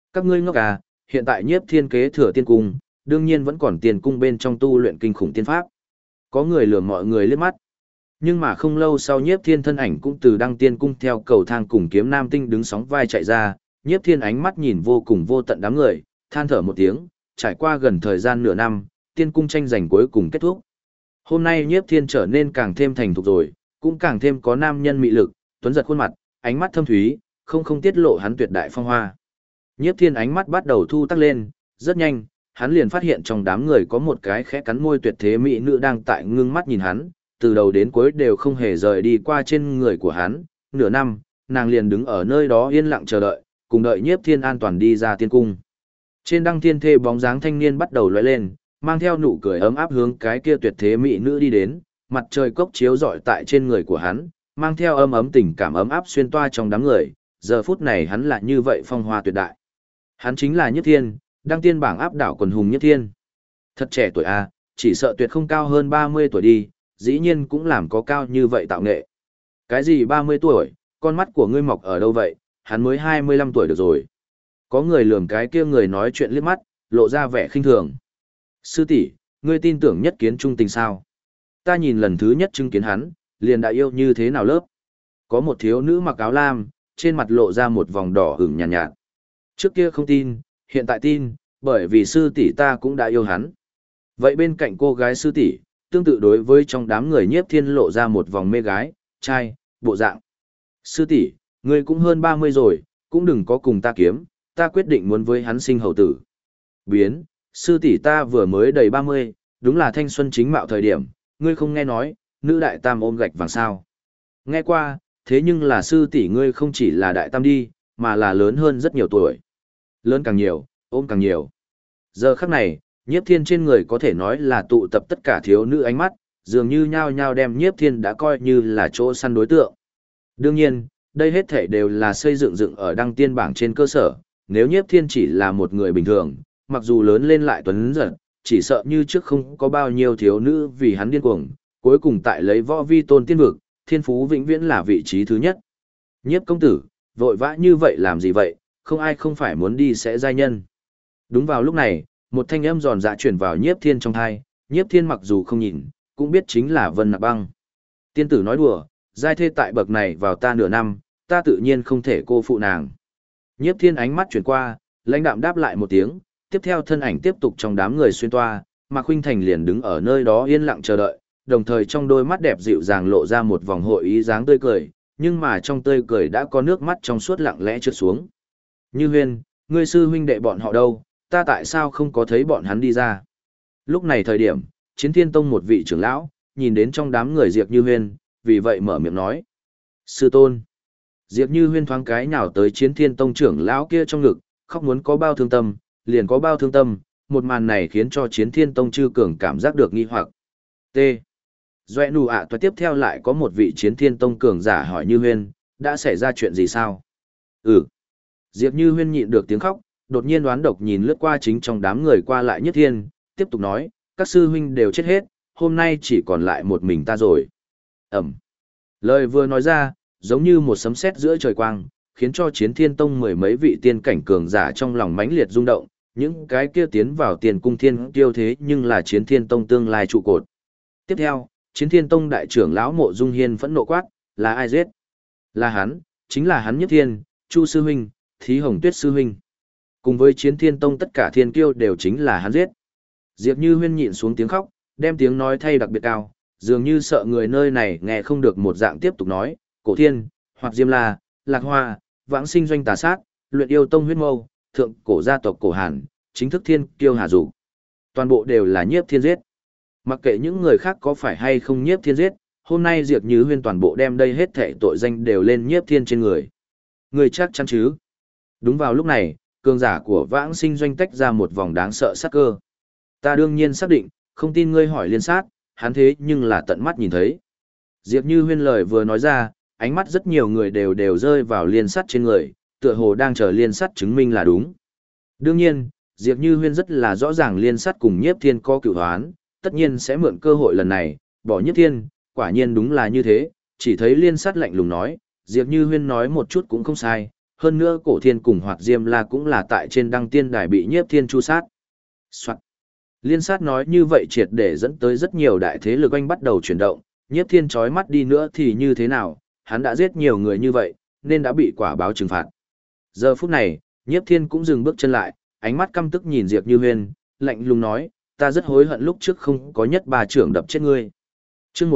Các ngươi ngốc à, hiện tại Nhiếp Thiên kế thừa tiên cung, đương nhiên vẫn còn tiên cung bên trong tu luyện kinh khủng tiên pháp. Có người lườm mọi người liếc mắt. Nhưng mà không lâu sau Nhiếp Thiên thân ảnh cũng từ đăng tiên cung theo cầu thang cùng kiếm nam tinh đứng sóng vai chạy ra, Nhiếp Thiên ánh mắt nhìn vô cùng vô tận đám người, than thở một tiếng, trải qua gần thời gian nửa năm, tiên cung tranh giành cuối cùng kết thúc. Hôm nay Nhiếp Thiên trở nên càng thêm thành thục rồi, cũng càng thêm có nam nhân mị lực, tuấn giật khuôn mặt, ánh mắt thâm thúy, không tiết lộ hắn tuyệt đại phong hoa. Nhiếp Thiên ánh mắt bắt đầu thu tắc lên, rất nhanh, hắn liền phát hiện trong đám người có một cái khẽ cắn môi tuyệt thế mỹ nữ đang tại ngưng mắt nhìn hắn, từ đầu đến cuối đều không hề rời đi qua trên người của hắn. Nửa năm, nàng liền đứng ở nơi đó yên lặng chờ đợi, cùng đợi Nhiếp Thiên an toàn đi ra tiên cung. Trên đăng thiên thê bóng dáng thanh niên bắt đầu lóe lên, mang theo nụ cười ấm áp hướng cái kia tuyệt thế mỹ nữ đi đến, mặt trời cốc chiếu rọi tại trên người của hắn, mang theo ấm tình cảm ấm áp xuyên toa trong đám người, giờ phút này hắn lại như vậy phong hoa tuyệt đại. Hắn chính là Nhiếp Thiên, đăng tiên bảng áp đảo quần hùng Nhiếp Thiên. Thật trẻ tuổi a, chỉ sợ tuyệt không cao hơn 30 tuổi đi, dĩ nhiên cũng làm có cao như vậy tạo nghệ. Cái gì 30 tuổi, con mắt của ngươi mọc ở đâu vậy, hắn mới 25 tuổi được rồi. Có người lườm cái kia người nói chuyện liếc mắt, lộ ra vẻ khinh thường. Sư tỷ, ngươi tin tưởng nhất kiến trung tình sao? Ta nhìn lần thứ nhất chứng kiến hắn, liền đã yêu như thế nào lớp. Có một thiếu nữ mặc áo lam, trên mặt lộ ra một vòng đỏ ửng nhàn nhạt. Trước kia không tin, hiện tại tin, bởi vì sư tỷ ta cũng đã yêu hắn. Vậy bên cạnh cô gái sư tỷ, tương tự đối với trong đám người Nhiếp Thiên lộ ra một vòng mê gái, trai, bộ dạng. Sư tỷ, ngươi cũng hơn 30 rồi, cũng đừng có cùng ta kiếm, ta quyết định muốn với hắn sinh hậu tử. Biến, sư tỷ ta vừa mới đầy 30, đúng là thanh xuân chính mạo thời điểm, ngươi không nghe nói, nữ đại tam ôm gạch vàng sao. Nghe qua, thế nhưng là sư tỷ ngươi không chỉ là đại tam đi, mà là lớn hơn rất nhiều tuổi. Lớn càng nhiều, ôm càng nhiều. Giờ khắc này, Nhiếp Thiên trên người có thể nói là tụ tập tất cả thiếu nữ ánh mắt, dường như nhao nhao đem Nhiếp Thiên đã coi như là chỗ săn đối tượng. Đương nhiên, đây hết thể đều là xây dựng ở đăng tiên bảng trên cơ sở, nếu Nhiếp Thiên chỉ là một người bình thường, mặc dù lớn lên lại tuấn giật, chỉ sợ như trước không có bao nhiêu thiếu nữ vì hắn điên cuồng, cuối cùng tại lấy võ vi tôn tiên vực, thiên phú vĩnh viễn là vị trí thứ nhất. Nhiếp công tử, vội vã như vậy làm gì vậy, không ai không phải muốn đi sẽ giai nhân. Đúng vào lúc này, một thanh âm giòn dạ chuyển vào Nhiếp Thiên trong thai, Nhiếp Thiên mặc dù không nhìn, cũng biết chính là Vân Nạp Băng. Tiên tử nói đùa, giai thê tại bậc này vào ta nửa năm, ta tự nhiên không thể cô phụ nàng. Nhiếp Thiên ánh mắt chuyển qua, lãnh đạm đáp lại một tiếng, tiếp theo thân ảnh tiếp tục trong đám người xuyên toa, mà Khuynh Thành liền đứng ở nơi đó yên lặng chờ đợi, đồng thời trong đôi mắt đẹp dịu dàng lộ ra một vòng hội ý dáng tươi cười, nhưng mà trong tươi cười đã có nước mắt trong suốt lặng lẽ trượt xuống. Như Huyên, ngươi sư huynh đệ bọn họ đâu, ta tại sao không có thấy bọn hắn đi ra? Lúc này thời điểm, Chiến Thiên Tông một vị trưởng lão, nhìn đến trong đám người Diệp Như Huyên, vì vậy mở miệng nói. Sư tôn. Diệp Như Huyên thoáng cái nhào tới Chiến Thiên Tông trưởng lão kia trong ngực, khóc muốn có bao thương tâm, liền có bao thương tâm, một màn này khiến cho Chiến Thiên Tông chư cường cảm giác được nghi hoặc. T. Doe nụ ạ tiếp theo lại có một vị Chiến Thiên Tông cường giả hỏi Như Huyên, đã xảy ra chuyện gì sao? Diệp Như Huyên nhịn được tiếng khóc, đột nhiên đoán độc nhìn lướt qua chính trong đám người qua lại Nhất Thiên, tiếp tục nói, các sư huynh đều chết hết, hôm nay chỉ còn lại một mình ta rồi. Lời vừa nói ra, giống như một sấm sét giữa trời quang, khiến cho Chiến Thiên Tông mười mấy vị tiên cảnh cường giả trong lòng mãnh liệt rung động, những cái kia tiến vào tiền cung thiên tiêu thế nhưng là Chiến Thiên Tông tương lai trụ cột. Tiếp theo, Chiến Thiên Tông đại trưởng lão Mộ Dung Hiên phẫn nộ quát, là ai giết? Là hắn, chính là hắn Nhất Thiên, Chu sư huynh, Thí Hồng Tuyết sư huynh. Cùng với Chiến Thiên Tông tất cả thiên kiêu đều chính là hắn giết. Diệp Như Huyên nhịn xuống tiếng khóc, đem tiếng nói thay đặc biệt cao, dường như sợ người nơi này nghe không được một dạng tiếp tục nói, Cổ Thiên, hoặc Diêm La, Lạc Hoa, Vãng Sinh doanh tà sát, Luyện Yêu Tông huyết mâu, thượng cổ gia tộc Cổ Hàn, chính thức thiên kiêu Hà Dục. Toàn bộ đều là Nhiếp Thiên giết. Mặc kệ những người khác có phải hay không Nhiếp Thiên giết, hôm nay Diệp Như Huyên toàn bộ đem đây hết thảy tội danh đều lên Nhiếp Thiên trên người. Người chắc chắn chứ? Đúng vào lúc này, cường giả của Vãng Sinh doanh tách ra một vòng đáng sợ sát cơ. Ta đương nhiên xác định, không tin ngươi hỏi liên sát, hắn thế nhưng là tận mắt nhìn thấy. Diệp Như Huyên lời vừa nói ra, ánh mắt rất nhiều người đều rơi vào liên sát trên người, tựa hồ đang chờ liên sát chứng minh là đúng. Đương nhiên, Diệp Như Huyên rất là rõ ràng liên sát cùng Nhiếp Thiên có cửu hoán, tất nhiên sẽ mượn cơ hội lần này, bỏ Nhiếp Thiên, quả nhiên đúng là như thế, chỉ thấy liên sát lạnh lùng nói, Diệp Như Huyên nói một chút cũng không sai, Hơn nữa cổ thiên cùng Hoạt Diêm La cũng là tại trên đăng tiên đài bị nhiếp thiên chu sát. Soạn. Liên sát nói như vậy triệt để dẫn tới rất nhiều đại thế lực anh bắt đầu chuyển động, nhiếp thiên trói mắt đi nữa thì như thế nào, hắn đã giết nhiều người như vậy, nên đã bị quả báo trừng phạt. Giờ phút này, nhiếp thiên cũng dừng bước chân lại, ánh mắt căm tức nhìn Diệp Như Huyên, lạnh lùng nói, ta rất hối hận lúc trước không có nhất bà trưởng đập chết ngươi. Chương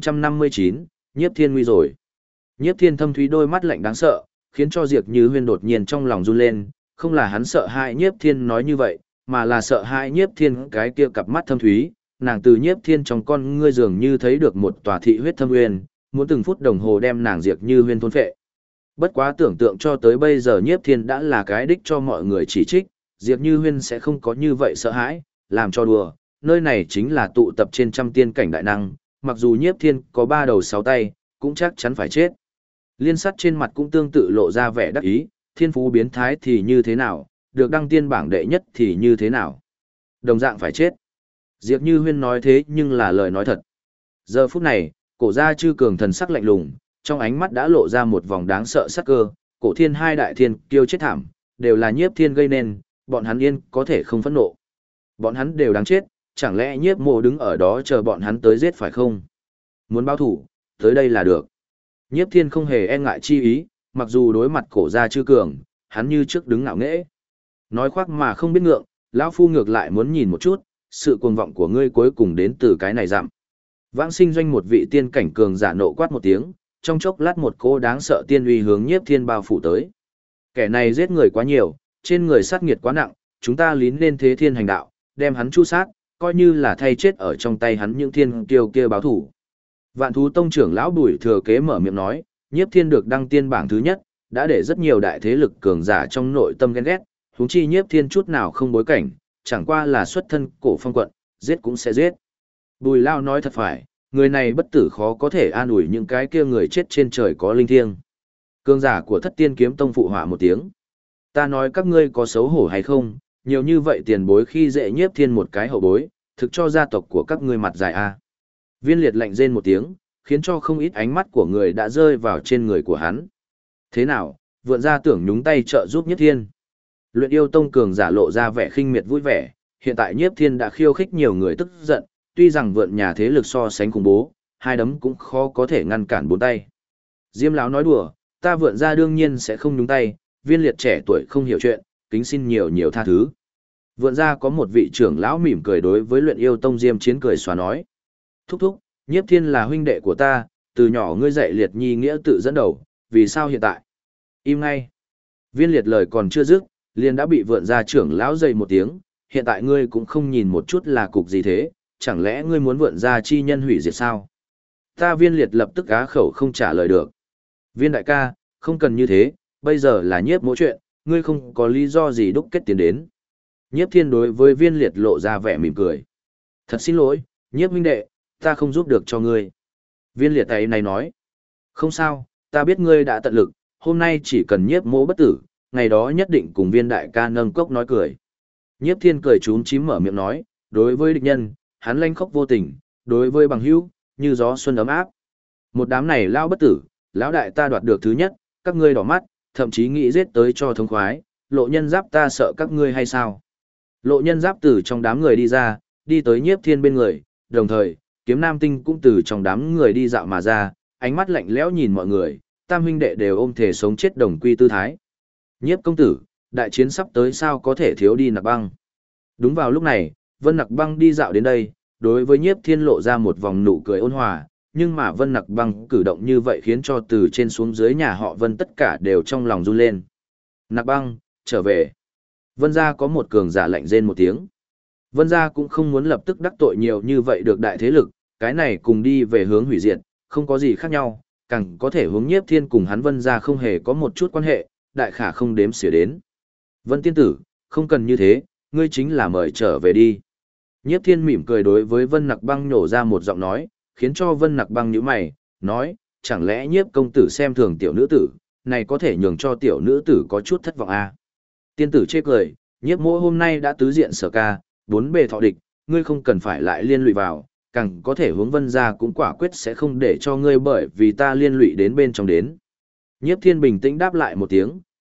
1059, nhiếp thiên nguy rồi. Nhiếp thiên thâm thúy đôi mắt lạnh đáng sợ, khiến cho Diệp Như Huyên đột nhiên trong lòng run lên, không là hắn sợ hãi nhiếp thiên nói như vậy, mà là sợ hãi nhiếp thiên cái kia cặp mắt thâm thúy, nàng từ nhiếp thiên trong con ngươi dường như thấy được một tòa thị huyết thâm uyên, muốn từng phút đồng hồ đem nàng Diệp Như Huyên thôn phệ. Bất quá tưởng tượng cho tới bây giờ nhiếp thiên đã là cái đích cho mọi người chỉ trích, Diệp Như Huyên sẽ không có như vậy sợ hãi, làm cho đùa, nơi này chính là tụ tập trên trăm tiên cảnh đại năng, mặc dù nhiếp thiên có 3 đầu 6 tay, cũng chắc chắn phải chết. Liên sắt trên mặt cũng tương tự lộ ra vẻ đắc ý, thiên phú biến thái thì như thế nào, được đăng tiên bảng đệ nhất thì như thế nào. Đồng dạng phải chết. Diệp Như Huyên nói thế nhưng là lời nói thật. Giờ phút này, cổ gia chư cường thần sắc lạnh lùng, trong ánh mắt đã lộ ra một vòng đáng sợ sắc cơ, cổ thiên hai đại thiên kiêu chết thảm, đều là nhiếp thiên gây nên, bọn hắn yên có thể không phẫn nộ. Bọn hắn đều đáng chết, chẳng lẽ nhiếp mộ đứng ở đó chờ bọn hắn tới giết phải không? Muốn báo thủ, tới đây là được. Nhiếp thiên không hề e ngại chi ý, mặc dù đối mặt cổ gia chư cường, hắn như trước đứng ngạo nghễ. Nói khoác mà không biết ngượng, lão phu ngược lại muốn nhìn một chút, sự cuồng vọng của ngươi cuối cùng đến từ cái này dặm. Vãng Sinh Doanh một vị tiên cảnh cường giả nộ quát một tiếng, trong chốc lát một cô đáng sợ tiên uy hướng nhiếp thiên bao phủ tới. Kẻ này giết người quá nhiều, trên người sát nghiệt quá nặng, chúng ta lín lên thế thiên hành đạo, đem hắn chu sát, coi như là thay chết ở trong tay hắn những thiên kiêu kia báo thủ. Vạn Thú Tông trưởng lão Bùi Thừa Kế mở miệng nói, nhiếp thiên được đăng tiên bảng thứ nhất, đã để rất nhiều đại thế lực cường giả trong nội tâm ghen ghét, huống chi nhiếp thiên chút nào không bối cảnh, chẳng qua là xuất thân cổ phong quận, giết cũng sẽ giết. Bùi Lao nói thật phải, người này bất tử khó có thể an ủi những cái kia người chết trên trời có linh thiêng. Cường giả của Thất Tiên Kiếm Tông phụ họa một tiếng. Ta nói các ngươi có xấu hổ hay không, nhiều như vậy tiền bối khi dễ nhiếp thiên một cái hậu bối, thực cho gia tộc của các ngươi mặt dài a. Viên Liệt lạnh rên một tiếng, khiến cho không ít ánh mắt của người đã rơi vào trên người của hắn. Thế nào, vượn ra tưởng nhúng tay trợ giúp nhiếp thiên. Luyện Yêu Tông cường giả lộ ra vẻ khinh miệt vui vẻ, hiện tại nhiếp thiên đã khiêu khích nhiều người tức giận, tuy rằng vượn nhà thế lực so sánh khủng bố, hai đấm cũng khó có thể ngăn cản bốn tay. Diêm lão nói đùa, ta vượn ra đương nhiên sẽ không nhúng tay, Viên Liệt trẻ tuổi không hiểu chuyện, kính xin nhiều nhiều tha thứ. Vượn ra có một vị trưởng lão mỉm cười đối với Luyện Yêu Tông Diêm Chiến cười xóa nói. Thúc thúc, nhiếp thiên là huynh đệ của ta, từ nhỏ ngươi dạy Liệt nhi nghĩa tự dẫn đầu, vì sao hiện tại? Im ngay. Viên Liệt lời còn chưa dứt, liền đã bị vượn ra trưởng lão dậy một tiếng, hiện tại ngươi cũng không nhìn một chút là cục gì thế, chẳng lẽ ngươi muốn vượn ra chi nhân hủy diệt sao? Ta Viên Liệt lập tức á khẩu không trả lời được. Viên đại ca, không cần như thế, bây giờ là nhiếp mỗi chuyện, ngươi không có lý do gì đúc kết tiến đến. Nhiếp thiên đối với Viên Liệt lộ ra vẻ mỉm cười. Thật xin lỗi, nhiếp huynh đệ, ta không giúp được cho ngươi. Viên Liệt ấy này nói. Không sao, ta biết ngươi đã tận lực, hôm nay chỉ cần nhiếp mỗ bất tử, ngày đó nhất định cùng Viên đại ca nâng cốc nói cười. Nhiếp thiên cười trúng chím mở miệng nói, đối với địch nhân, hắn lanh khóc vô tình, đối với bằng hữu, như gió xuân ấm áp. Một đám này lao bất tử, lão đại ta đoạt được thứ nhất, các ngươi đỏ mắt, thậm chí nghĩ giết tới cho thống khoái, lộ nhân giáp ta sợ các ngươi hay sao? Lộ nhân giáp từ trong đám người đi ra, đi tới nhiếp thiên bên người, đồng thời, kiếm nam tinh cũng từ trong đám người đi dạo mà ra, ánh mắt lạnh lẽo nhìn mọi người, tam huynh đệ đều ôm thể sống chết đồng quy tư thái. Nhiếp công tử, đại chiến sắp tới sao có thể thiếu đi Nặc Băng. Đúng vào lúc này, Vân Nặc Băng đi dạo đến đây, đối với nhiếp thiên lộ ra một vòng nụ cười ôn hòa, nhưng mà Vân Nặc Băng cử động như vậy khiến cho từ trên xuống dưới nhà họ Vân tất cả đều trong lòng run lên. Nặc Băng, trở về. Vân gia có một cường giả lạnh rên một tiếng. Vân gia cũng không muốn lập tức đắc tội nhiều như vậy được đại thế lực, cái này cùng đi về hướng hủy diệt, không có gì khác nhau, càng có thể hướng nhiếp thiên cùng hắn Vân gia không hề có một chút quan hệ, đại khả không đếm xỉa đến. Vân tiên tử, không cần như thế, ngươi chính là mời trở về đi. Nhiếp thiên mỉm cười đối với Vân Nặc Băng nhổ ra một giọng nói, khiến cho Vân Nặc Băng nhíu mày, nói, chẳng lẽ nhiếp công tử xem thường tiểu nữ tử, này có thể nhường cho tiểu nữ tử có chút thất vọng à. Tiên tử chê cười, nhiếp mỗ hôm nay đã tứ diện sở ca, bốn bề thọ địch, ngươi không cần phải lại liên lụy vào, càng có thể hướng Vân gia cũng quả quyết sẽ không để cho ngươi bởi vì ta liên lụy đến bên trong đến. Nhiếp thiên bình tĩnh đáp lại một tiếng,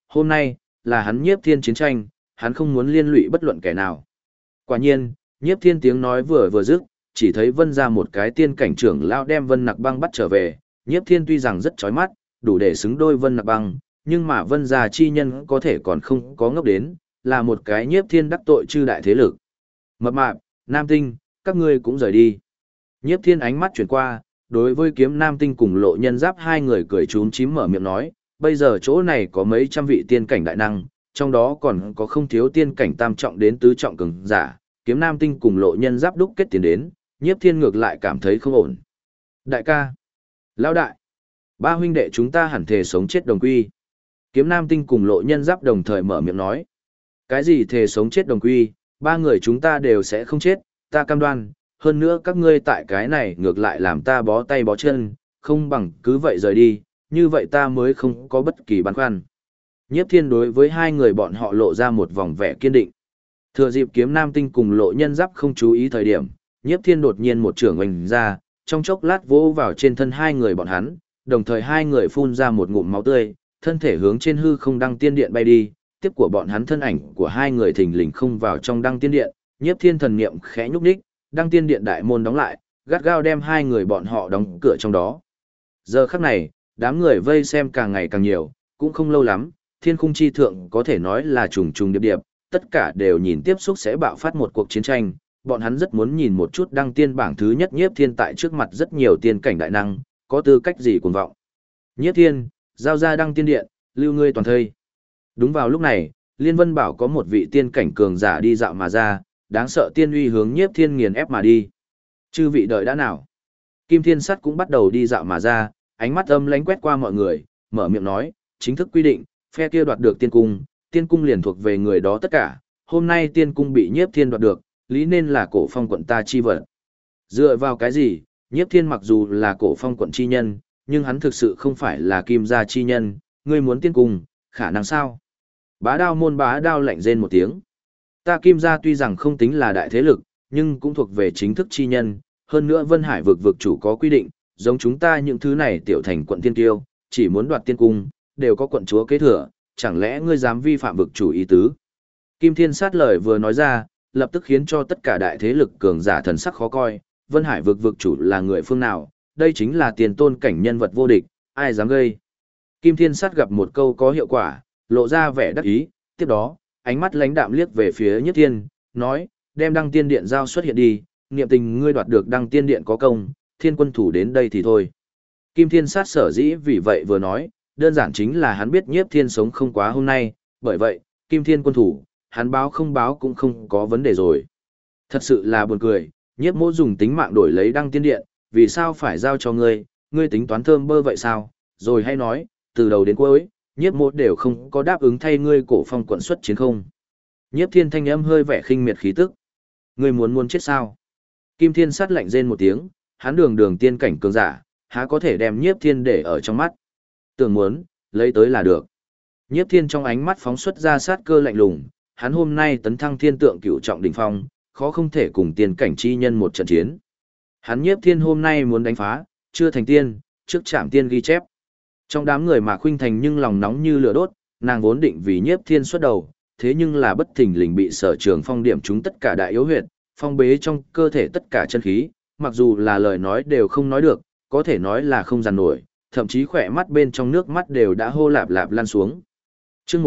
hôm nay, là hắn nhiếp thiên chiến tranh, hắn không muốn liên lụy bất luận kẻ nào. Quả nhiên, nhiếp thiên tiếng nói vừa vừa dứt, chỉ thấy vân ra một cái tiên cảnh trưởng lao đem vân nặc băng bắt trở về, nhiếp thiên tuy rằng rất chói mắt, đủ để xứng đôi vân nặc băng, nhưng mà vân gia chi nhân có thể còn không có ngốc đến, là một cái nhiếp thiên đắc tội chư đại thế lực. Mập mạp, Nam Tinh, các ngươi cũng rời đi. Nhiếp thiên ánh mắt chuyển qua, đối với kiếm Nam Tinh cùng lộ nhân giáp hai người cười trúng chím mở miệng nói, bây giờ chỗ này có mấy trăm vị tiên cảnh đại năng, trong đó còn có không thiếu tiên cảnh tam trọng đến tứ trọng cường giả, kiếm Nam Tinh cùng lộ nhân giáp đúc kết tiền đến, nhiếp thiên ngược lại cảm thấy không ổn. Đại ca, lão đại, ba huynh đệ chúng ta hẳn thề sống chết đồng quy. Kiếm Nam Tinh cùng lộ nhân giáp đồng thời mở miệng nói. Cái gì thề sống chết đồng quy, ba người chúng ta đều sẽ không chết, ta cam đoan, hơn nữa các ngươi tại cái này ngược lại làm ta bó tay bó chân, không bằng cứ vậy rời đi, như vậy ta mới không có bất kỳ băn khoăn. Nhiếp thiên đối với hai người bọn họ lộ ra một vòng vẻ kiên định. Thừa dịp kiếm Nam Tinh cùng lộ nhân giáp không chú ý thời điểm, nhiếp thiên đột nhiên một trưởng oanh ra, trong chốc lát vỗ vào trên thân hai người bọn hắn, đồng thời hai người phun ra một ngụm máu tươi, thân thể hướng trên hư không đăng tiên điện bay đi, tiếp của bọn hắn thân ảnh của hai người thình lình không vào trong đăng tiên điện, nhiếp thiên thần niệm khẽ nhúc nhích, đăng tiên điện đại môn đóng lại, gắt gao đem hai người bọn họ đóng cửa trong đó. Giờ khắc này, đám người vây xem càng ngày càng nhiều, cũng không lâu lắm, thiên khung chi thượng có thể nói là trùng trùng điệp điệp, tất cả đều nhìn tiếp xúc sẽ bạo phát một cuộc chiến tranh, bọn hắn rất muốn nhìn một chút đăng tiên bảng thứ nhất nhiếp thiên tại trước mặt rất nhiều tiên cảnh đại năng, có tư cách gì cuồng vọng. Nhiếp thiên, giao ra đăng tiên điện, lưu ngươi toàn thây. Đúng vào lúc này, Liên Vân bảo có một vị tiên cảnh cường giả đi dạo mà ra, đáng sợ tiên uy hướng nhiếp thiên nghiền ép mà đi. Chư vị đợi đã nào. Kim Thiên Sắt cũng bắt đầu đi dạo mà ra, ánh mắt âm lánh quét qua mọi người, mở miệng nói, chính thức quy định, phe kia đoạt được tiên cung liền thuộc về người đó tất cả, hôm nay tiên cung bị nhiếp thiên đoạt được, lý nên là cổ phong quận ta chi vật. Dựa vào cái gì, nhiếp thiên mặc dù là cổ phong quận chi nhân, nhưng hắn thực sự không phải là kim gia chi nhân, ngươi muốn tiên cung, khả năng sao? Bá đao môn bá đao lạnh rên một tiếng. Ta kim gia tuy rằng không tính là đại thế lực, nhưng cũng thuộc về chính thức chi nhân, hơn nữa Vân Hải vực chủ có quy định, giống chúng ta những thứ này tiểu thành quận tiên tiêu, chỉ muốn đoạt tiên cung, đều có quận chúa kế thừa, chẳng lẽ ngươi dám vi phạm vực chủ ý tứ? Kim Thiên Sát lời vừa nói ra, lập tức khiến cho tất cả đại thế lực cường giả thần sắc khó coi, Vân Hải vực chủ là người phương nào, đây chính là tiền tôn cảnh nhân vật vô địch, ai dám gây? Kim Thiên Sát gặp một câu có hiệu quả, lộ ra vẻ đắc ý, tiếp đó, ánh mắt lãnh đạm liếc về phía Nhất Thiên, nói, đem đăng tiên điện giao xuất hiện đi, niệm tình ngươi đoạt được đăng tiên điện có công, thiên quân thủ đến đây thì thôi. Kim Thiên Sát sở dĩ vì vậy vừa nói, đơn giản chính là hắn biết Nhiếp Thiên sống không quá hôm nay, bởi vậy, Kim Thiên quân thủ, hắn báo không báo cũng không có vấn đề rồi. Thật sự là buồn cười, Nhiếp Mỗ dùng tính mạng đổi lấy đăng tiên điện, vì sao phải giao cho ngươi, ngươi tính toán thơm bơ vậy sao, rồi hay nói, từ đầu đến cuối, Nhiếp Mỗ đều không có đáp ứng thay ngươi cổ phong quận xuất chiến không. Nhiếp Thiên thanh âm hơi vẻ khinh miệt khí tức. Ngươi muốn chết sao? Kim Thiên Sát lạnh rên một tiếng, hắn đường tiên cảnh cường giả, há có thể đem Nhiếp Thiên để ở trong mắt. Tưởng muốn, lấy tới là được. Nhiếp Thiên trong ánh mắt phóng xuất ra sát cơ lạnh lùng, hắn hôm nay tấn thăng thiên tượng cửu trọng đỉnh phong, khó không thể cùng tiên cảnh chi nhân một trận chiến. Hắn Nhiếp Thiên hôm nay muốn đánh phá, chưa thành tiên, trước chạm tiên ghi chép. Trong đám người mà Khuynh Thành nhưng lòng nóng như lửa đốt, nàng vốn định vì Nhiếp Thiên xuất đầu, thế nhưng là bất thình lình bị Sở Trường Phong điểm trúng tất cả đại yếu huyệt, phong bế trong cơ thể tất cả chân khí, mặc dù là lời nói đều không nói được, có thể nói là không dằn nổi, thậm chí khỏe mắt bên trong nước mắt đều đã hô lạp lạp lan xuống. Chương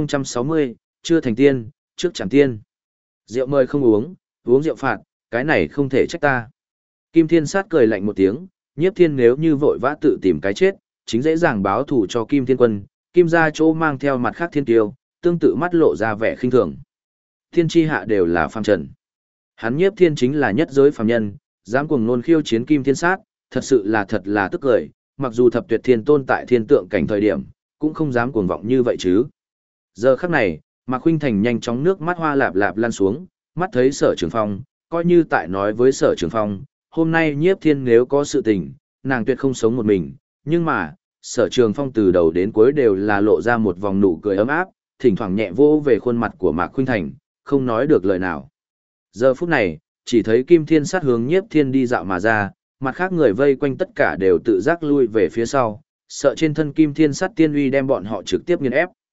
1060, chưa thành tiên, trước chẳng tiên. Rượu mời không uống, uống rượu phạt, cái này không thể trách ta. Kim Thiên Sát cười lạnh một tiếng, Nhiếp Thiên nếu như vội vã tự tìm cái chết, chính dễ dàng báo thù cho Kim Thiên Quân, Kim gia chỗ mang theo mặt khác thiên tiêu, tương tự mắt lộ ra vẻ khinh thường. Thiên chi hạ đều là phàm trần. Hắn Nhiếp Thiên chính là nhất giới phàm nhân, dám cuồng nôn khiêu chiến Kim Thiên Sát, thật là tức cười, mặc dù thập tuyệt thiên tôn tại thiên tượng cảnh thời điểm, cũng không dám cuồng vọng như vậy chứ. Giờ khắc này, Mạc Khuynh Thành nhanh chóng nước mắt hoa lạp lạp lan xuống, mắt thấy Sở Trường Phong, coi như tại nói với Sở Trường Phong, hôm nay Nhiếp Thiên nếu có sự tình, nàng tuyệt không sống một mình, nhưng mà, Sở Trường Phong từ đầu đến cuối đều là lộ ra một vòng nụ cười ấm áp, thỉnh thoảng nhẹ vô về khuôn mặt của Mạc Khuynh Thành, không nói được lời nào. Giờ phút này, chỉ thấy Kim Thiên Sát hướng Nhiếp Thiên đi dạo mà ra, mặt khác người vây quanh tất cả đều tự giác lui về phía sau, sợ trên thân Kim Thiên Sát tiên uy đem bọn họ trực tiếp nghiền ép.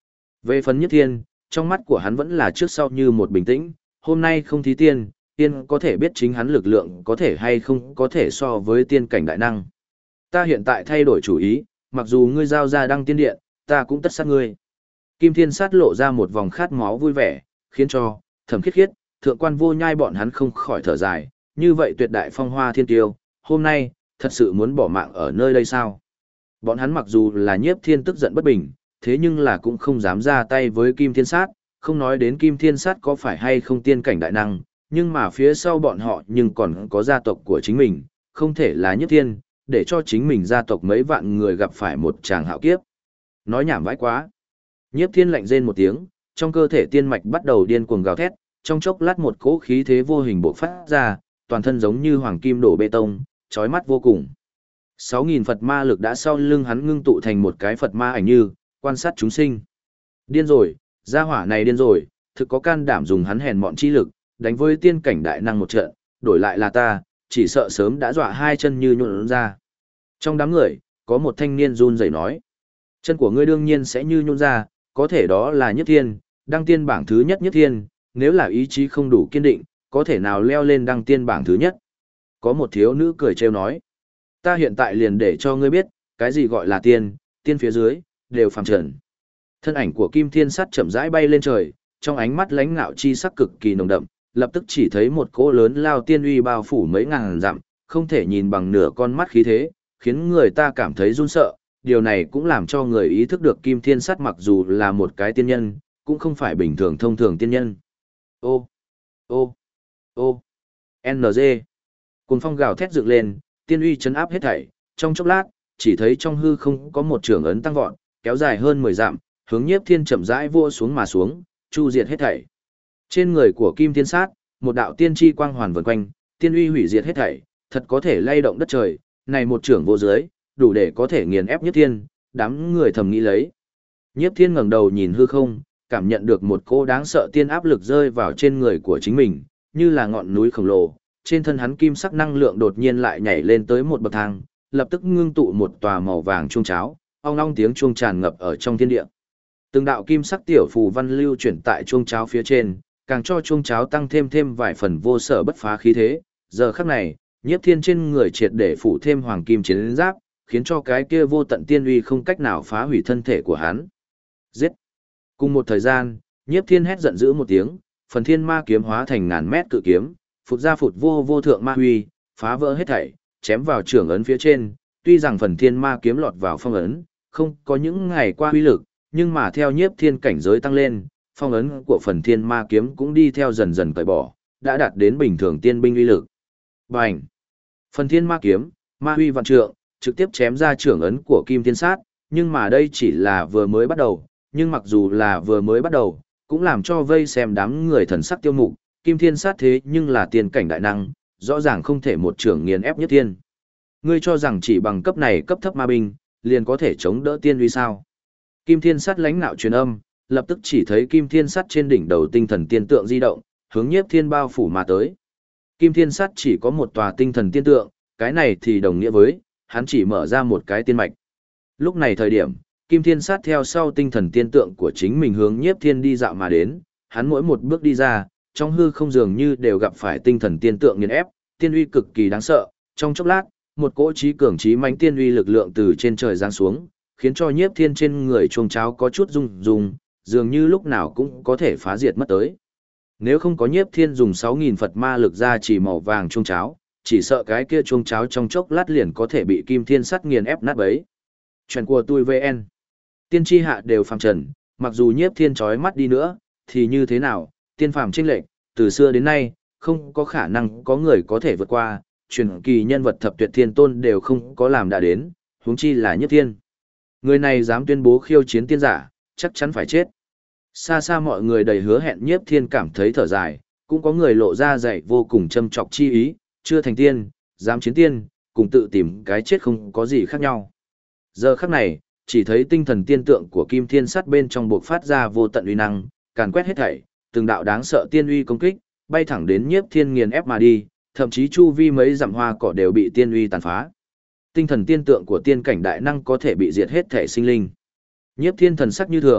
Về phần Nhiếp Thiên, trong mắt của hắn vẫn là trước sau như một bình tĩnh, hôm nay không thí tiên, tiên có thể biết chính hắn lực lượng có thể hay không có thể so với tiên cảnh đại năng. Ta hiện tại thay đổi chủ ý, mặc dù ngươi giao ra đăng tiên điện, ta cũng tất sát ngươi. Kim Thiên Sát lộ ra một vòng khát máu vui vẻ, khiến cho Thẩm Khiết Khiết, Thượng Quan Vô Nhai bọn hắn không khỏi thở dài, như vậy tuyệt đại phong hoa thiên tiêu, hôm nay thật sự muốn bỏ mạng ở nơi đây sao? Bọn hắn mặc dù là Nhiếp Thiên tức giận bất bình, thế nhưng là cũng không dám ra tay với Kim Thiên Sát, không nói đến Kim Thiên Sát có phải hay không tiên cảnh đại năng, nhưng mà phía sau bọn họ nhưng còn có gia tộc của chính mình, không thể là Nhiếp Thiên, để cho chính mình gia tộc mấy vạn người gặp phải một tràng hạo kiếp. Nói nhảm vãi quá. Nhiếp Thiên lạnh rên một tiếng, trong cơ thể tiên mạch bắt đầu điên cuồng gào thét, trong chốc lát một cỗ khí thế vô hình bộc phát ra, toàn thân giống như hoàng kim đổ bê tông, chói mắt vô cùng. 6.000 Phật ma lực đã sau lưng hắn ngưng tụ thành một cái Phật ma ảnh như, quan sát chúng sinh. Điên rồi, gia hỏa này điên rồi, thực có can đảm dùng hắn hèn mọn chi lực, đánh với tiên cảnh đại năng một trận, đổi lại là ta, chỉ sợ sớm đã dọa hai chân như nhũn ra. Trong đám người, có một thanh niên run rẩy nói, chân của ngươi đương nhiên sẽ như nhũn ra, có thể đó là Nhất Thiên, đăng tiên bảng thứ nhất Nhất Thiên, nếu là ý chí không đủ kiên định, có thể nào leo lên đăng tiên bảng thứ nhất. Có một thiếu nữ cười trêu nói, ta hiện tại liền để cho ngươi biết, cái gì gọi là tiên, tiên phía dưới, đều phàm trần. Thân ảnh của Kim Thiên Sắt chậm rãi bay lên trời, trong ánh mắt lãnh ngạo chi sắc cực kỳ nồng đậm, lập tức chỉ thấy một cỗ lớn lao tiên uy bao phủ mấy ngàn dặm, không thể nhìn bằng nửa con mắt khí thế, khiến người ta cảm thấy run sợ. Điều này cũng làm cho người ý thức được Kim Thiên Sắt mặc dù là một cái tiên nhân, cũng không phải bình thường thông thường tiên nhân. Ô, ô, ô, NG. Cuồng phong gào thét dựng lên, tiên uy chấn áp hết thảy, trong chốc lát, chỉ thấy trong hư không có một trường ấn tăng vọt, kéo dài hơn 10 dặm, hướng Nhiếp Thiên chậm rãi vua xuống mà xuống, chu diệt hết thảy. Trên người của Kim Thiên Sát, một đạo tiên chi quang hoàn vần quanh, tiên uy hủy diệt hết thảy, thật có thể lay động đất trời, này một trưởng vô dưới, đủ để có thể nghiền ép Nhiếp Thiên, đám người thầm nghĩ lấy. Nhiếp Thiên ngẩng đầu nhìn hư không, cảm nhận được một cỗ đáng sợ tiên áp lực rơi vào trên người của chính mình, như là ngọn núi khổng lồ, trên thân hắn kim sắc năng lượng đột nhiên lại nhảy lên tới một bậc thang, lập tức ngưng tụ một tòa màu vàng chuông cháo, ong ong tiếng chuông tràn ngập ở trong thiên địa. Từng đạo kim sắc tiểu phù văn lưu chuyển tại chuông cháo phía trên, càng cho chuông cháo tăng thêm vài phần vô sở bất phá khí thế. Giờ khắc này, Nhiếp Thiên trên người triệt để phủ thêm hoàng kim chiến giáp, khiến cho cái kia vô tận tiên uy không cách nào phá hủy thân thể của hắn. Giết! Cùng một thời gian, Nhiếp Thiên hét giận dữ một tiếng, phần thiên ma kiếm hóa thành ngàn mét cự kiếm, phụt ra phụt vô thượng ma huy, phá vỡ hết thảy, chém vào trưởng ấn phía trên. Tuy rằng phần thiên ma kiếm lọt vào phong ấn, không có những ngày qua huy lực, nhưng mà theo Nhiếp Thiên cảnh giới tăng lên, phong ấn của phần thiên ma kiếm cũng đi theo dần dần cởi bỏ, đã đạt đến bình thường tiên binh uy lực. Bành! Phần thiên ma kiếm, ma huy vạn trượng, trực tiếp chém ra trưởng ấn của Kim Thiên Sát, nhưng mà đây chỉ là vừa mới bắt đầu, nhưng mặc dù là vừa mới bắt đầu, cũng làm cho vây xem đám người thần sắc tiêu mục, Kim Thiên Sát thế nhưng là tiên cảnh đại năng, rõ ràng không thể một trưởng nghiền ép Nhất Thiên. Ngươi cho rằng chỉ bằng cấp này cấp thấp ma binh, liền có thể chống đỡ tiên uy sao? Kim Thiên Sát lãnh nạo truyền âm, lập tức chỉ thấy Kim Thiên Sát trên đỉnh đầu tinh thần tiên tượng di động, hướng Nhiếp Thiên bao phủ mà tới. Kim Thiên Sát chỉ có một tòa tinh thần tiên tượng, cái này thì đồng nghĩa với, hắn chỉ mở ra một cái tiên mạch. Lúc này thời điểm, Kim Thiên Sát theo sau tinh thần tiên tượng của chính mình hướng Nhiếp Thiên đi dạo mà đến, hắn mỗi một bước đi ra, trong hư không dường như đều gặp phải tinh thần tiên tượng nghiền ép, tiên uy cực kỳ đáng sợ, trong chốc lát, một cỗ trí cường trí mãnh tiên uy lực lượng từ trên trời giáng xuống, khiến cho Nhiếp Thiên trên người chuông cháo có chút rung rung, dường như lúc nào cũng có thể phá diệt mất tới. Nếu không có Nhiếp Thiên dùng 6.000 Phật ma lực ra chỉ màu vàng chuông cháo, chỉ sợ cái kia chuông cháo trong chốc lát liền có thể bị Kim Thiên Sắt nghiền ép nát bấy. Chuyện của tôi VN. Tiên tri hạ đều phàm trần, mặc dù Nhiếp Thiên chói mắt đi nữa, thì như thế nào, tiên phàm chênh lệch, từ xưa đến nay, không có khả năng có người có thể vượt qua, truyền kỳ nhân vật thập tuyệt thiên tôn đều không có làm đã đến, huống chi là Nhiếp Thiên. Người này dám tuyên bố khiêu chiến tiên giả, chắc chắn phải chết. Xa xa mọi người đầy hứa hẹn Nhiếp Thiên cảm thấy thở dài, cũng có người lộ ra dạy vô cùng châm chọc chi ý, chưa thành tiên, dám chiến tiên, cùng tự tìm cái chết không có gì khác nhau. Giờ khắc này, chỉ thấy tinh thần tiên tượng của Kim Thiên Sắt bên trong buộc phát ra vô tận uy năng, càn quét hết thảy, từng đạo đáng sợ tiên uy công kích, bay thẳng đến Nhiếp Thiên nghiền ép mà đi, thậm chí chu vi mấy dặm hoa cỏ đều bị tiên uy tàn phá. Tinh thần tiên tượng của tiên cảnh đại năng có thể bị diệt hết thể sinh linh. Nhiếp Thiên thần sắc như thường,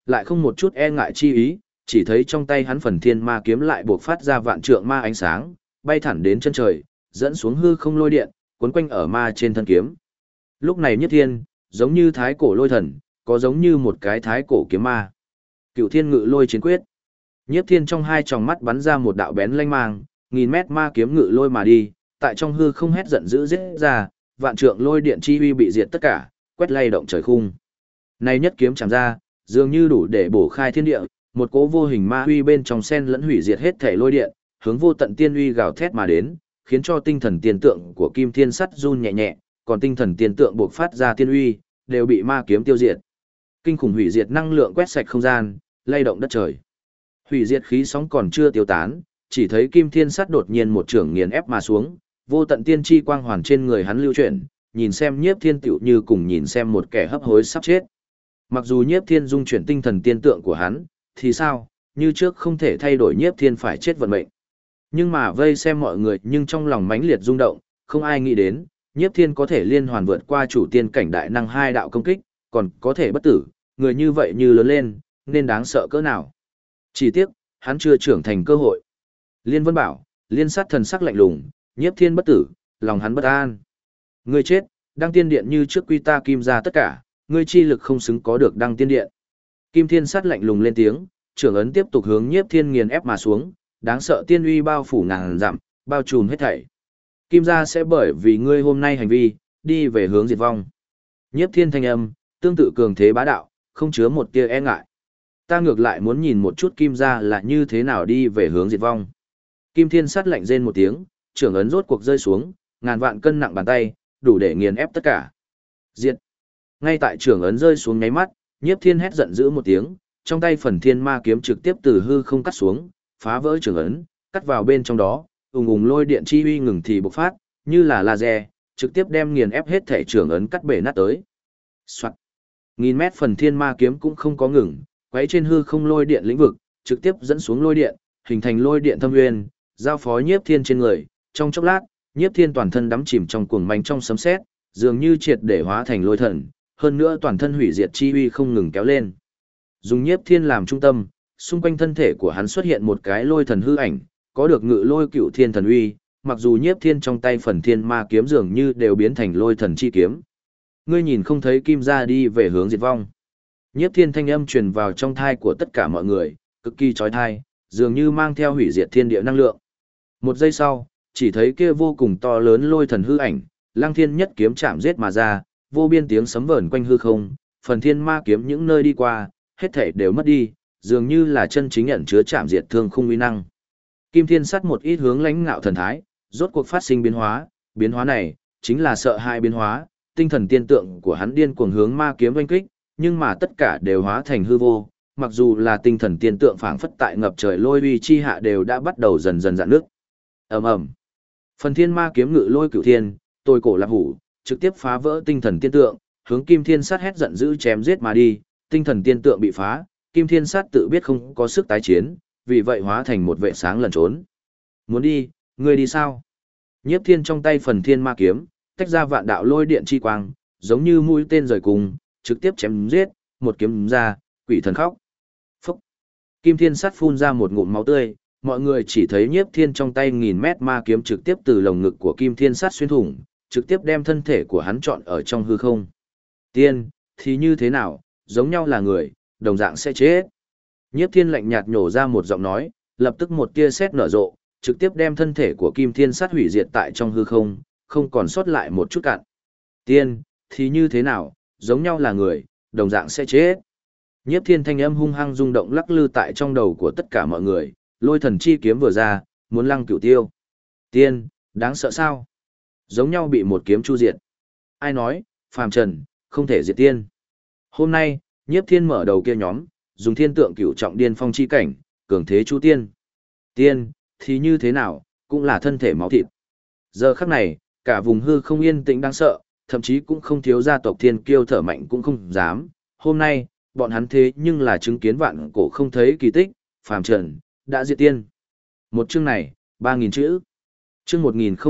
lại không một chút e ngại chi ý, chỉ thấy trong tay hắn phần thiên ma kiếm lại buộc phát ra vạn trượng ma ánh sáng, bay thẳng đến chân trời, dẫn xuống hư không lôi điện, cuốn quanh ở ma trên thân kiếm. Lúc này Nhiếp Thiên, giống như thái cổ lôi thần, có giống như một cái thái cổ kiếm ma. Cựu Thiên Ngự Lôi chiến quyết. Nhiếp Thiên trong hai tròng mắt bắn ra một đạo bén lanh mang, nghìn mét ma kiếm ngự lôi mà đi, tại trong hư không hét giận dữ giết ra, vạn trượng lôi điện chi uy bị diệt tất cả, quét lay động trời khung. Này nhất kiếm chạm ra, dường như đủ để bổ khai thiên địa, một cỗ vô hình ma uy bên trong sen lẫn hủy diệt hết thể lôi điện, hướng vô tận tiên uy gào thét mà đến, khiến cho tinh thần tiên tượng của Kim Thiên Sắt run nhẹ nhẹ, còn tinh thần tiên tượng buộc phát ra tiên uy, đều bị ma kiếm tiêu diệt. Kinh khủng hủy diệt năng lượng quét sạch không gian, lay động đất trời. Hủy diệt khí sóng còn chưa tiêu tán, chỉ thấy Kim Thiên Sắt đột nhiên một trường nghiền ép mà xuống, vô tận tiên chi quang hoàn trên người hắn lưu chuyển, nhìn xem Nhiếp Thiên tựu như cùng nhìn xem một kẻ hấp hối sắp chết. Mặc dù Nhiếp Thiên dung chuyển tinh thần tiên tượng của hắn, thì sao, như trước không thể thay đổi Nhiếp Thiên phải chết vận mệnh. Nhưng mà vây xem mọi người nhưng trong lòng mãnh liệt rung động, không ai nghĩ đến, Nhiếp Thiên có thể liên hoàn vượt qua chủ tiên cảnh đại năng hai đạo công kích, còn có thể bất tử, người như vậy như lớn lên, nên đáng sợ cỡ nào. Chỉ tiếc, hắn chưa trưởng thành cơ hội. Liên Vân bảo, Liên Sát thần sắc lạnh lùng, Nhiếp Thiên bất tử, lòng hắn bất an. Ngươi chết, Đăng Tiên Điện như trước quy ta Kim ra tất cả, ngươi chi lực không xứng có được Đăng Tiên Điện. Kim Thiên Sát lạnh lùng lên tiếng, trưởng ấn tiếp tục hướng Nhiếp Thiên nghiền ép mà xuống, đáng sợ tiên uy bao phủ ngàn dặm, bao trùm hết thảy. Kim gia sẽ bởi vì ngươi hôm nay hành vi, đi về hướng diệt vong. Nhiếp Thiên thanh âm, tương tự cường thế bá đạo, không chứa một tia e ngại. Ta ngược lại muốn nhìn một chút Kim gia là như thế nào đi về hướng diệt vong. Kim Thiên Sát lạnh rên một tiếng, trưởng ấn rốt cuộc rơi xuống, ngàn vạn cân nặng bàn tay, đủ để nghiền ép tất cả. Diệt. Ngay tại trưởng ấn rơi xuống nháy mắt, Nhiếp Thiên hét giận dữ một tiếng, trong tay phần thiên ma kiếm trực tiếp từ hư không cắt xuống, phá vỡ trưởng ấn, cắt vào bên trong đó, ùng ùng lôi điện chi uy ngừng thì bộc phát, như là laser, trực tiếp đem nghiền ép hết thể trưởng ấn cắt bể nát tới. Soạt. Nghìn mét phần thiên ma kiếm cũng không có ngừng, quấy trên hư không lôi điện lĩnh vực, trực tiếp dẫn xuống lôi điện, hình thành lôi điện thâm nguyên, giao phó Nhiếp Thiên trên người. Trong chốc lát, Nhiếp Thiên toàn thân đắm chìm trong cuồng manh trong sấm sét, dường như triệt để hóa thành lôi thần, hơn nữa toàn thân hủy diệt chi uy không ngừng kéo lên. Dùng Nhiếp Thiên làm trung tâm, xung quanh thân thể của hắn xuất hiện một cái lôi thần hư ảnh, có được ngự lôi cựu thiên thần uy, mặc dù Nhiếp Thiên trong tay phần thiên ma kiếm dường như đều biến thành lôi thần chi kiếm. Ngươi nhìn không thấy Kim gia đi về hướng diệt vong. Nhiếp Thiên thanh âm truyền vào trong thai của tất cả mọi người, cực kỳ chói tai, dường như mang theo hủy diệt thiên địa năng lượng. Một giây sau, chỉ thấy kia vô cùng to lớn lôi thần hư ảnh, Lăng Thiên nhất kiếm chạm giết mà ra, vô biên tiếng sấm vờn quanh hư không, phần thiên ma kiếm những nơi đi qua, hết thảy đều mất đi, dường như là chân chính ẩn chứa chạm diệt thương khung uy năng. Kim Thiên Sắt một ít hướng lãnh ngạo thần thái, rốt cuộc phát sinh biến hóa này chính là sợ hãi biến hóa, tinh thần tiên tượng của hắn điên cuồng hướng ma kiếm oanh kích, nhưng mà tất cả đều hóa thành hư vô, mặc dù là tinh thần tiên tượng phảng phất tại ngập trời lôi uy chi hạ đều đã bắt đầu dần dần rạn nước. Ầm ầm. Phần thiên ma kiếm ngự lôi cửu thiên, tôi cổ lạc hủ, trực tiếp phá vỡ tinh thần tiên tượng, hướng Kim Thiên Sắt hét giận dữ chém giết mà đi, tinh thần tiên tượng bị phá, Kim Thiên Sắt tự biết không có sức tái chiến, vì vậy hóa thành một vệ sáng lẩn trốn. Muốn đi, ngươi đi sao? Nhiếp Thiên trong tay phần thiên ma kiếm, tách ra vạn đạo lôi điện chi quang, giống như mũi tên rời cùng, trực tiếp chém giết, một kiếm ra, quỷ thần khóc. Phúc! Kim Thiên Sắt phun ra một ngụm máu tươi, mọi người chỉ thấy Nhiếp Thiên trong tay 1000 mét ma kiếm trực tiếp từ lồng ngực của Kim Thiên Sắt xuyên thủng, trực tiếp đem thân thể của hắn trọn ở trong hư không. Tiên, thì như thế nào, giống nhau là người, đồng dạng sẽ chết. Nhiếp Thiên lạnh nhạt nhổ ra một giọng nói, lập tức một tia sét nở rộ, trực tiếp đem thân thể của Kim Thiên Sắt hủy diệt tại trong hư không, không còn sót lại một chút cạn. Tiên, thì như thế nào, giống nhau là người, đồng dạng sẽ chết. Nhiếp Thiên thanh âm hung hăng rung động lắc lư tại trong đầu của tất cả mọi người, lôi thần chi kiếm vừa ra, muốn lăng cửu tiêu. Tiên, đáng sợ sao? Giống nhau bị một kiếm chu diệt. Ai nói, phàm trần, không thể diệt tiên. Hôm nay, Nhiếp Thiên mở đầu kia nhóm, dùng thiên tượng cửu trọng điên phong chi cảnh, cường thế chu tiên. Tiên, thì như thế nào, cũng là thân thể máu thịt. Giờ khắc này, cả vùng hư không yên tĩnh đáng sợ, thậm chí cũng không thiếu gia tộc thiên kiêu thở mạnh cũng không dám. Hôm nay, bọn hắn thế nhưng là chứng kiến vạn cổ không thấy kỳ tích, phàm trần, đã diệt tiên. Một chương này, 3000 chữ. Chương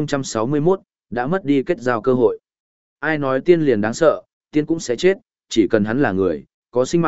1061, đã mất đi kết giao cơ hội. Ai nói tiên liền đáng sợ, tiên cũng sẽ chết, chỉ cần hắn là người, có sinh mạng,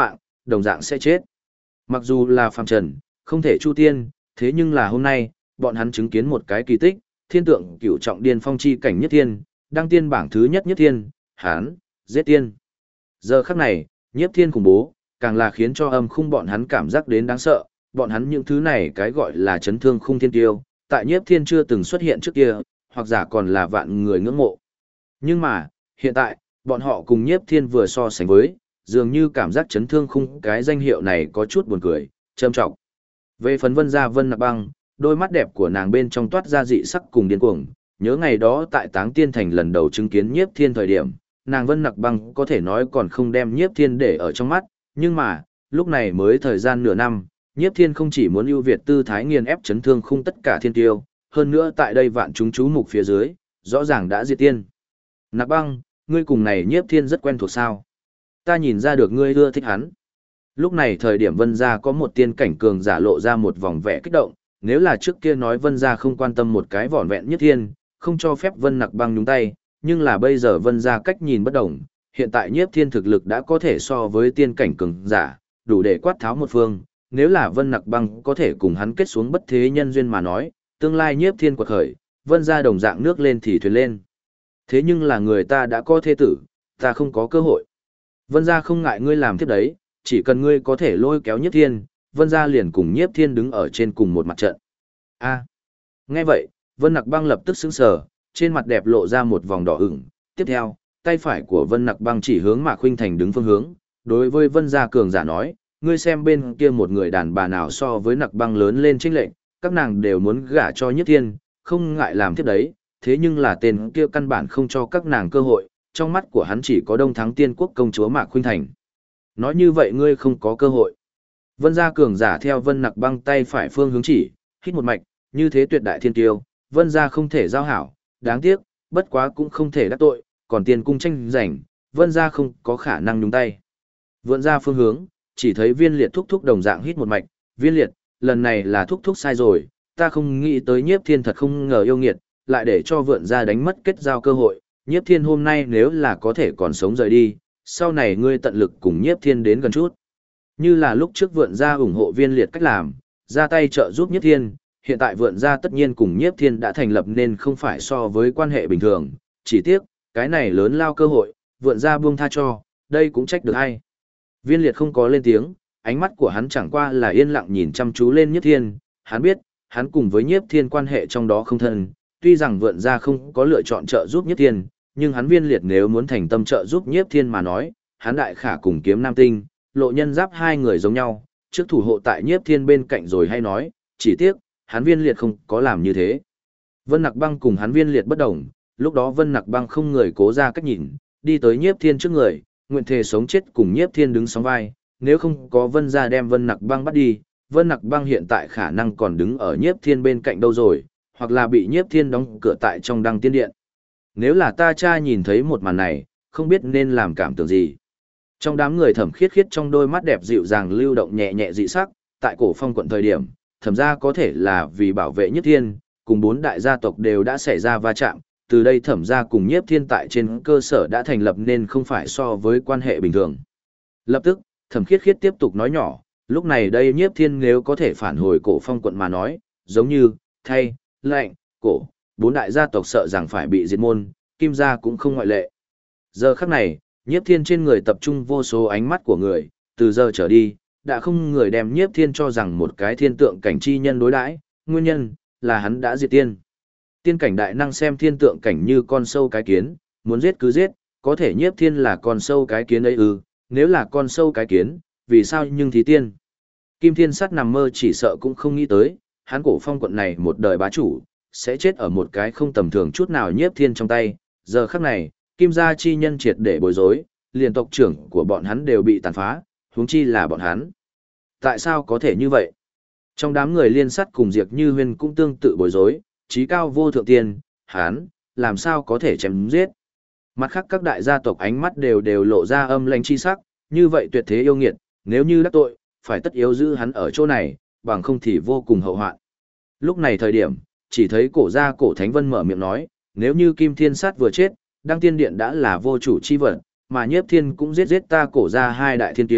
đồng dạng sẽ chết. Mặc dù là phàm trần, không thể chu tiên, thế nhưng là hôm nay, bọn hắn chứng kiến một cái kỳ tích, thiên tượng cửu trọng điên phong chi cảnh nhất thiên, đăng tiên bảng thứ nhất nhất thiên, hắn, giết tiên. Giờ khắc này, nhiếp thiên khủng bố, càng là khiến cho âm khung bọn hắn cảm giác đến đáng sợ, bọn hắn những thứ này cái gọi là chấn thương khung thiên tiêu, tại nhiếp thiên chưa từng xuất hiện trước kia, hoặc giả còn là vạn người ngưỡng mộ. Nhưng mà, hiện tại, bọn họ cùng nhiếp thiên vừa so sánh với, dường như cảm giác chấn thương khung cái danh hiệu này có chút buồn cười, trâm trọng. Về phần Vân gia Vân Nặc Băng, đôi mắt đẹp của nàng bên trong toát ra dị sắc cùng điên cuồng, nhớ ngày đó tại Táng Tiên Thành lần đầu chứng kiến nhiếp thiên thời điểm, nàng Vân Nặc Băng có thể nói còn không đem nhiếp thiên để ở trong mắt, nhưng mà, lúc này mới thời gian nửa năm, nhiếp thiên không chỉ muốn ưu việt tư thái nghiền ép chấn thương khung tất cả thiên tiêu, hơn nữa tại đây vạn chúng chú mục phía dưới, rõ ràng đã diệt tiên. Nặc Băng, ngươi cùng này nhiếp thiên rất quen thuộc sao? Ta nhìn ra được ngươi ưa thích hắn. Lúc này thời điểm Vân gia có một tiên cảnh cường giả lộ ra một vòng vẻ kích động, nếu là trước kia nói Vân gia không quan tâm một cái vỏn vẹn nhất thiên, không cho phép Vân Nặc Băng nhúng tay, nhưng là bây giờ Vân gia cách nhìn bất đồng, hiện tại nhiếp thiên thực lực đã có thể so với tiên cảnh cường giả, đủ để quát tháo một phương, nếu là Vân Nặc Băng có thể cùng hắn kết xuống bất thế nhân duyên mà nói, tương lai nhiếp thiên quật khởi, Vân gia đồng dạng nước lên thì thuyền lên. Thế nhưng là người ta đã có thê tử, ta không có cơ hội. Vân gia không ngại ngươi làm tiếp đấy, chỉ cần ngươi có thể lôi kéo nhiếp thiên, Vân gia liền cùng nhiếp thiên đứng ở trên cùng một mặt trận. A. Nghe vậy, Vân Nặc Băng lập tức sững sờ, trên mặt đẹp lộ ra một vòng đỏ ửng. Tiếp theo, tay phải của Vân Nặc Băng chỉ hướng Mạc Khuynh Thành đứng phương hướng, đối với Vân gia cường giả nói, ngươi xem bên kia một người đàn bà nào so với Nặc Băng lớn lên chênh lệch, các nàng đều muốn gả cho nhiếp thiên, không ngại làm tiếp đấy, thế nhưng là tên kia căn bản không cho các nàng cơ hội, trong mắt của hắn chỉ có Đông Thắng Tiên Quốc công chúa Mạc Khuynh Thành. Nói như vậy ngươi không có cơ hội. Vân gia cường giả theo Vân Nặc Băng tay phải phương hướng chỉ, hít một mạch, như thế tuyệt đại thiên tiêu, Vân gia không thể giao hảo, đáng tiếc, bất quá cũng không thể đắc tội, còn tiền cung tranh giành, Vân gia không có khả năng nhúng tay. Vượn ra phương hướng, chỉ thấy Viên Liệt thúc thúc đồng dạng hít một mạch, Viên Liệt, lần này là thúc thúc sai rồi, ta không nghĩ tới nhiếp thiên thật không ngờ yêu nghiệt, lại để cho vượn ra đánh mất kết giao cơ hội, nhiếp thiên hôm nay nếu là có thể còn sống rời đi, sau này ngươi tận lực cùng nhiếp thiên đến gần chút. Như là lúc trước vượn ra ủng hộ Viên Liệt cách làm, ra tay trợ giúp nhiếp thiên, hiện tại vượn ra tất nhiên cùng nhiếp thiên đã thành lập nên không phải so với quan hệ bình thường, chỉ tiếc, cái này lớn lao cơ hội, vượn ra buông tha cho, đây cũng trách được ai. Viên Liệt không có lên tiếng, ánh mắt của hắn chẳng qua là yên lặng nhìn chăm chú lên nhiếp thiên, hắn biết, hắn cùng với nhiếp thiên quan hệ trong đó không thân, tuy rằng vượn ra không có lựa chọn trợ giúp nhiếp thiên, nhưng hắn Viên Liệt nếu muốn thành tâm trợ giúp nhiếp thiên mà nói, hắn đại khả cùng Kiếm Nam Tinh, Lộ Nhân Giáp hai người giống nhau, trước thủ hộ tại nhiếp thiên bên cạnh rồi hay nói, chỉ tiếc, hắn Viên Liệt không có làm như thế. Vân Nặc Băng cùng hắn Viên Liệt bất đồng, lúc đó Vân Nặc Băng không người cố ra cách nhìn, đi tới nhiếp thiên trước người, nguyện thề sống chết cùng nhiếp thiên đứng sóng vai, nếu không có Vân gia đem Vân Nặc Băng bắt đi, Vân Nặc Băng hiện tại khả năng còn đứng ở nhiếp thiên bên cạnh đâu rồi, hoặc là bị nhiếp thiên đóng cửa tại trong Đăng Tiên Điện. Nếu là ta cha nhìn thấy một màn này, không biết nên làm cảm tưởng gì. Trong đám người Thẩm Khiết Khiết trong đôi mắt đẹp dịu dàng lưu động nhẹ nhẹ dị sắc, tại Cổ Phong quận thời điểm, thẩm ra có thể là vì bảo vệ nhiếp thiên, cùng bốn đại gia tộc đều đã xảy ra va chạm, từ đây thẩm ra cùng nhiếp thiên tại trên cơ sở đã thành lập nên không phải so với quan hệ bình thường. Lập tức, Thẩm Khiết Khiết tiếp tục nói nhỏ, lúc này đây nhiếp thiên nếu có thể phản hồi Cổ Phong quận mà nói, giống như, thay, lệnh, cổ, bốn đại gia tộc sợ rằng phải bị diệt môn, Kim gia cũng không ngoại lệ. Giờ khắc này, nhiếp thiên trên người tập trung vô số ánh mắt của người, từ giờ trở đi, đã không người đem nhiếp thiên cho rằng một cái thiên tượng cảnh chi nhân đối đãi, nguyên nhân là hắn đã diệt tiên. Tiên cảnh đại năng xem thiên tượng cảnh như con sâu cái kiến, muốn giết cứ giết, có thể nhiếp thiên là con sâu cái kiến ấy ư, nếu là con sâu cái kiến, vì sao nhưng thí tiên. Kim Thiên Sắt nằm mơ chỉ sợ cũng không nghĩ tới, hắn Cổ Phong quận này một đời bá chủ, sẽ chết ở một cái không tầm thường chút nào nhiếp thiên trong tay, giờ khắc này, Kim gia chi nhân triệt để bối rối, liền tộc trưởng của bọn hắn đều bị tàn phá, huống chi là bọn hắn. Tại sao có thể như vậy? Trong đám người Liên Sắt cùng Diệp Như Huyên cũng tương tự bối rối, trí cao vô thượng tiên, hắn, làm sao có thể chém giết? Mặt khác các đại gia tộc ánh mắt đều lộ ra âm lãnh chi sắc, như vậy tuyệt thế yêu nghiệt, nếu như đắc tội, phải tất yếu giữ hắn ở chỗ này, bằng không thì vô cùng hậu hoạn. Lúc này thời điểm, chỉ thấy cổ gia Cổ Thánh Vân mở miệng nói, nếu như Kim Thiên Sát vừa chết, Đăng Tiên Điện đã là vô chủ chi vật, mà Nhiếp Thiên cũng giết ta cổ gia hai đại thiên tiêu,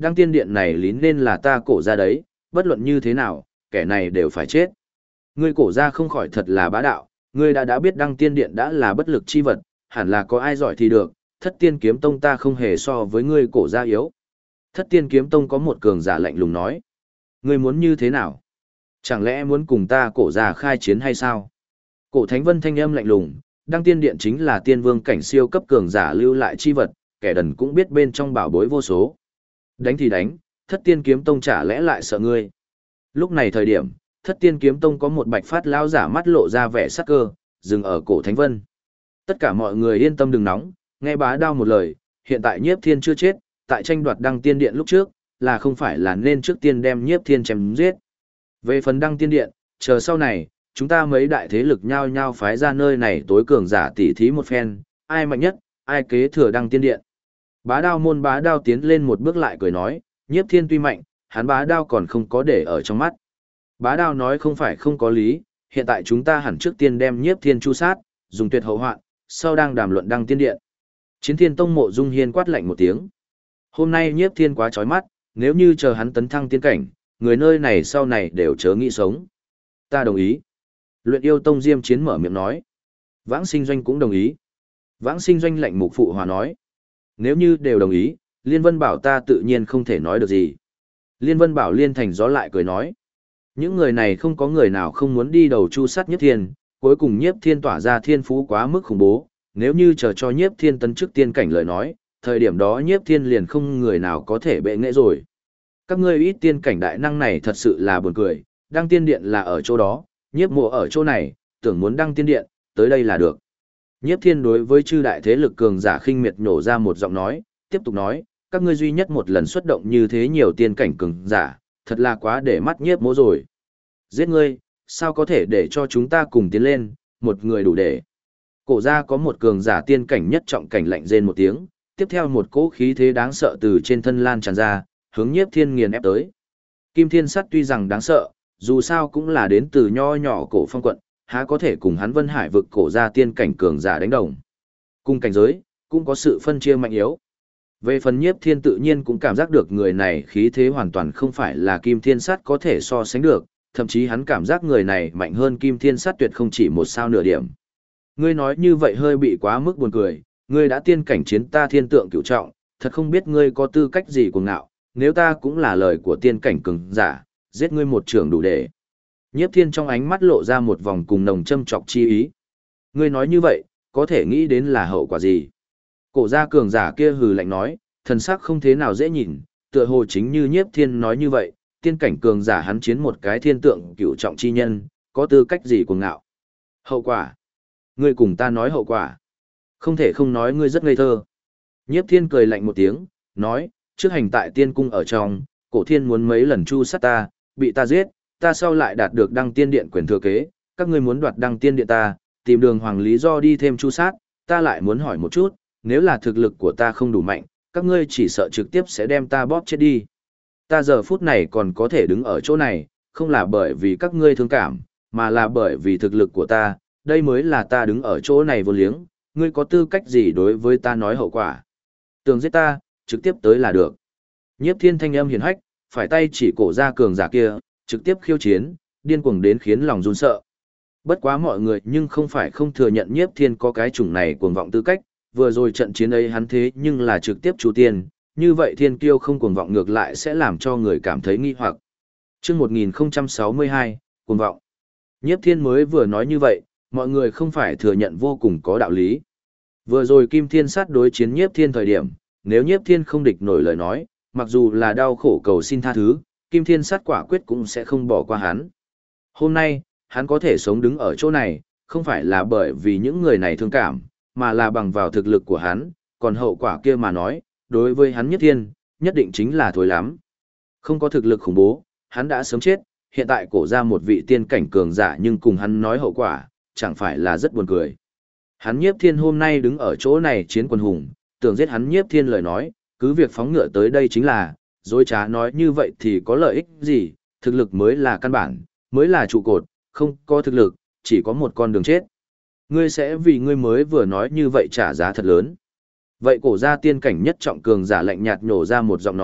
đăng tiên điện này lý nên là ta cổ ra đấy, bất luận như thế nào, kẻ này đều phải chết. Ngươi cổ ra không khỏi thật là bá đạo, ngươi đã biết đăng tiên điện đã là bất lực chi vật, hẳn là có ai giỏi thì được, thất tiên kiếm tông ta không hề so với ngươi cổ ra yếu. Thất tiên kiếm tông có một cường giả lạnh lùng nói. Ngươi muốn như thế nào? Chẳng lẽ muốn cùng ta cổ ra khai chiến hay sao? Cổ Thánh Vân thanh âm lạnh lùng, đăng tiên điện chính là tiên vương cảnh siêu cấp cường giả lưu lại chi vật, kẻ đần cũng biết bên trong bảo bối vô số. Đánh thì đánh, thất tiên kiếm tông chả lẽ lại sợ ngươi? Lúc này thời điểm, thất tiên kiếm tông có một bạch phát lao giả mắt lộ ra vẻ sắc cơ, dừng ở cổ Thánh Vân. Tất cả mọi người yên tâm đừng nóng, nghe bá đao một lời, hiện tại Nhiếp Thiên chưa chết, tại tranh đoạt đăng tiên điện lúc trước, là không phải là nên trước tiên đem Nhiếp Thiên chém giết. Về phần đăng tiên điện, chờ sau này, chúng ta mấy đại thế lực nhau nhau phái ra nơi này tối cường giả tỉ thí một phen, ai mạnh nhất, ai kế thừa đăng tiên điện. Bá đao môn bá đao tiến lên một bước lại cười nói, Nhiếp Thiên tuy mạnh, hắn bá đao còn không có để ở trong mắt. Bá đao nói không phải không có lý, hiện tại chúng ta hẳn trước tiên đem Nhiếp Thiên chu sát, dùng tuyệt hậu hoạn, sau đang đàm luận đăng tiên điện. Chiến Thiên Tông Mộ Dung Hiên quát lạnh một tiếng. Hôm nay Nhiếp Thiên quá chói mắt, nếu như chờ hắn tấn thăng tiên cảnh, người nơi này sau này đều chớ nghĩ sống. Ta đồng ý. Luyện Yêu Tông Diêm Chiến mở miệng nói. Vãng Sinh Doanh cũng đồng ý. Vãng Sinh Doanh lạnh mục phụ hòa nói. Nếu như đều đồng ý, Liên Vân Bảo ta tự nhiên không thể nói được gì. Liên Vân Bảo Liên Thành gió lại cười nói. Những người này không có người nào không muốn đi đầu chu sát Nhiếp Thiên, cuối cùng Nhiếp Thiên tỏa ra thiên phú quá mức khủng bố, nếu như chờ cho Nhiếp Thiên tấn chức tiên cảnh lời nói, thời điểm đó Nhiếp Thiên liền không người nào có thể bệ nghệ rồi. Các ngươi ít tiên cảnh đại năng này thật sự là buồn cười, đăng tiên điện là ở chỗ đó, Nhiếp Mộ ở chỗ này, tưởng muốn đăng tiên điện, tới đây là được. Nhiếp Thiên đối với chư đại thế lực cường giả khinh miệt nhổ ra một giọng nói, tiếp tục nói, các ngươi duy nhất một lần xuất động như thế nhiều tiên cảnh cường giả, thật là quá để mắt Nhiếp Mộ rồi. Giết ngươi, sao có thể để cho chúng ta cùng tiến lên, một người đủ để. Cổ ra có một cường giả tiên cảnh nhất trọng cảnh lạnh rên một tiếng, tiếp theo một cỗ khí thế đáng sợ từ trên thân lan tràn ra, hướng Nhiếp Thiên nghiền ép tới. Kim Thiên Sắt tuy rằng đáng sợ, dù sao cũng là đến từ nho nhỏ cổ phong quận, há có thể cùng hắn Vân Hải vực cổ ra tiên cảnh cường giả đánh đồng. Cùng cảnh giới, cũng có sự phân chia mạnh yếu. Về phần Nhiếp Thiên tự nhiên cũng cảm giác được người này khí thế hoàn toàn không phải là Kim Thiên Sắt có thể so sánh được, thậm chí hắn cảm giác người này mạnh hơn Kim Thiên Sắt tuyệt không chỉ một sao nửa điểm. Ngươi nói như vậy hơi bị quá mức buồn cười, ngươi đã tiên cảnh chiến ta thiên tượng cửu trọng, thật không biết ngươi có tư cách gì cuồng ngạo, nếu ta cũng là lời của tiên cảnh cường giả, giết ngươi một trường đủ để. Nhiếp Thiên trong ánh mắt lộ ra một vòng cùng nồng châm chọc chi ý. Ngươi nói như vậy, có thể nghĩ đến là hậu quả gì? Cổ gia cường giả kia hừ lạnh nói, thần sắc không thế nào dễ nhìn, tựa hồ chính như Nhiếp Thiên nói như vậy, tiên cảnh cường giả hắn chiến một cái thiên tượng cửu trọng chi nhân, có tư cách gì cuồng ngạo? Hậu quả? Ngươi cùng ta nói hậu quả. Không thể không nói ngươi rất ngây thơ. Nhiếp Thiên cười lạnh một tiếng, nói, trước hành tại tiên cung ở trong, cổ thiên muốn mấy lần chu sát ta, bị ta giết, ta sau lại đạt được đăng tiên điện quyền thừa kế, các ngươi muốn đoạt đăng tiên điện ta, tìm đường hoàng lý do đi thêm chu sát, ta lại muốn hỏi một chút, nếu là thực lực của ta không đủ mạnh, các ngươi chỉ sợ trực tiếp sẽ đem ta bóp chết đi. Ta giờ phút này còn có thể đứng ở chỗ này, không là bởi vì các ngươi thương cảm, mà là bởi vì thực lực của ta, đây mới là ta đứng ở chỗ này vô liếng, ngươi có tư cách gì đối với ta nói hậu quả. Tưởng giết ta, trực tiếp tới là được. Nhiếp Thiên thanh âm hiền hách, phải tay chỉ cổ ra cường giả kia, trực tiếp khiêu chiến, điên cuồng đến khiến lòng run sợ. Bất quá mọi người nhưng không phải không thừa nhận Nhiếp Thiên có cái chủng này cuồng vọng tư cách, vừa rồi trận chiến ấy hắn thế nhưng là trực tiếp chủ tiên, như vậy thiên kiêu không cuồng vọng ngược lại sẽ làm cho người cảm thấy nghi hoặc. Chương 1062, cuồng vọng. Nhiếp Thiên mới vừa nói như vậy, mọi người không phải thừa nhận vô cùng có đạo lý. Vừa rồi Kim Thiên sát đối chiến Nhiếp Thiên thời điểm, nếu Nhiếp Thiên không địch nổi lời nói, mặc dù là đau khổ cầu xin tha thứ, Kim Thiên sát quả quyết cũng sẽ không bỏ qua hắn. Hôm nay, hắn có thể sống đứng ở chỗ này, không phải là bởi vì những người này thương cảm, mà là bằng vào thực lực của hắn, còn hậu quả kia mà nói, đối với hắn Nhiếp Thiên, nhất định chính là thối lắm. Không có thực lực khủng bố, hắn đã sớm chết, hiện tại cổ ra một vị tiên cảnh cường giả nhưng cùng hắn nói hậu quả, chẳng phải là rất buồn cười. Hắn Nhiếp Thiên hôm nay đứng ở chỗ này chiến quần hùng, tưởng giết hắn Nhiếp Thiên lời nói, cứ việc phóng ngựa tới đây chính là, dối trá nói như vậy thì có lợi ích gì, thực lực mới là căn bản, mới là trụ cột, không có thực lực, chỉ có một con đường chết. Ngươi sẽ vì ngươi mới vừa nói như vậy trả giá thật lớn. Vậy cổ ra tiên cảnh nhất trọng cường giả lạnh nhạt nhổ ra một giọng nói,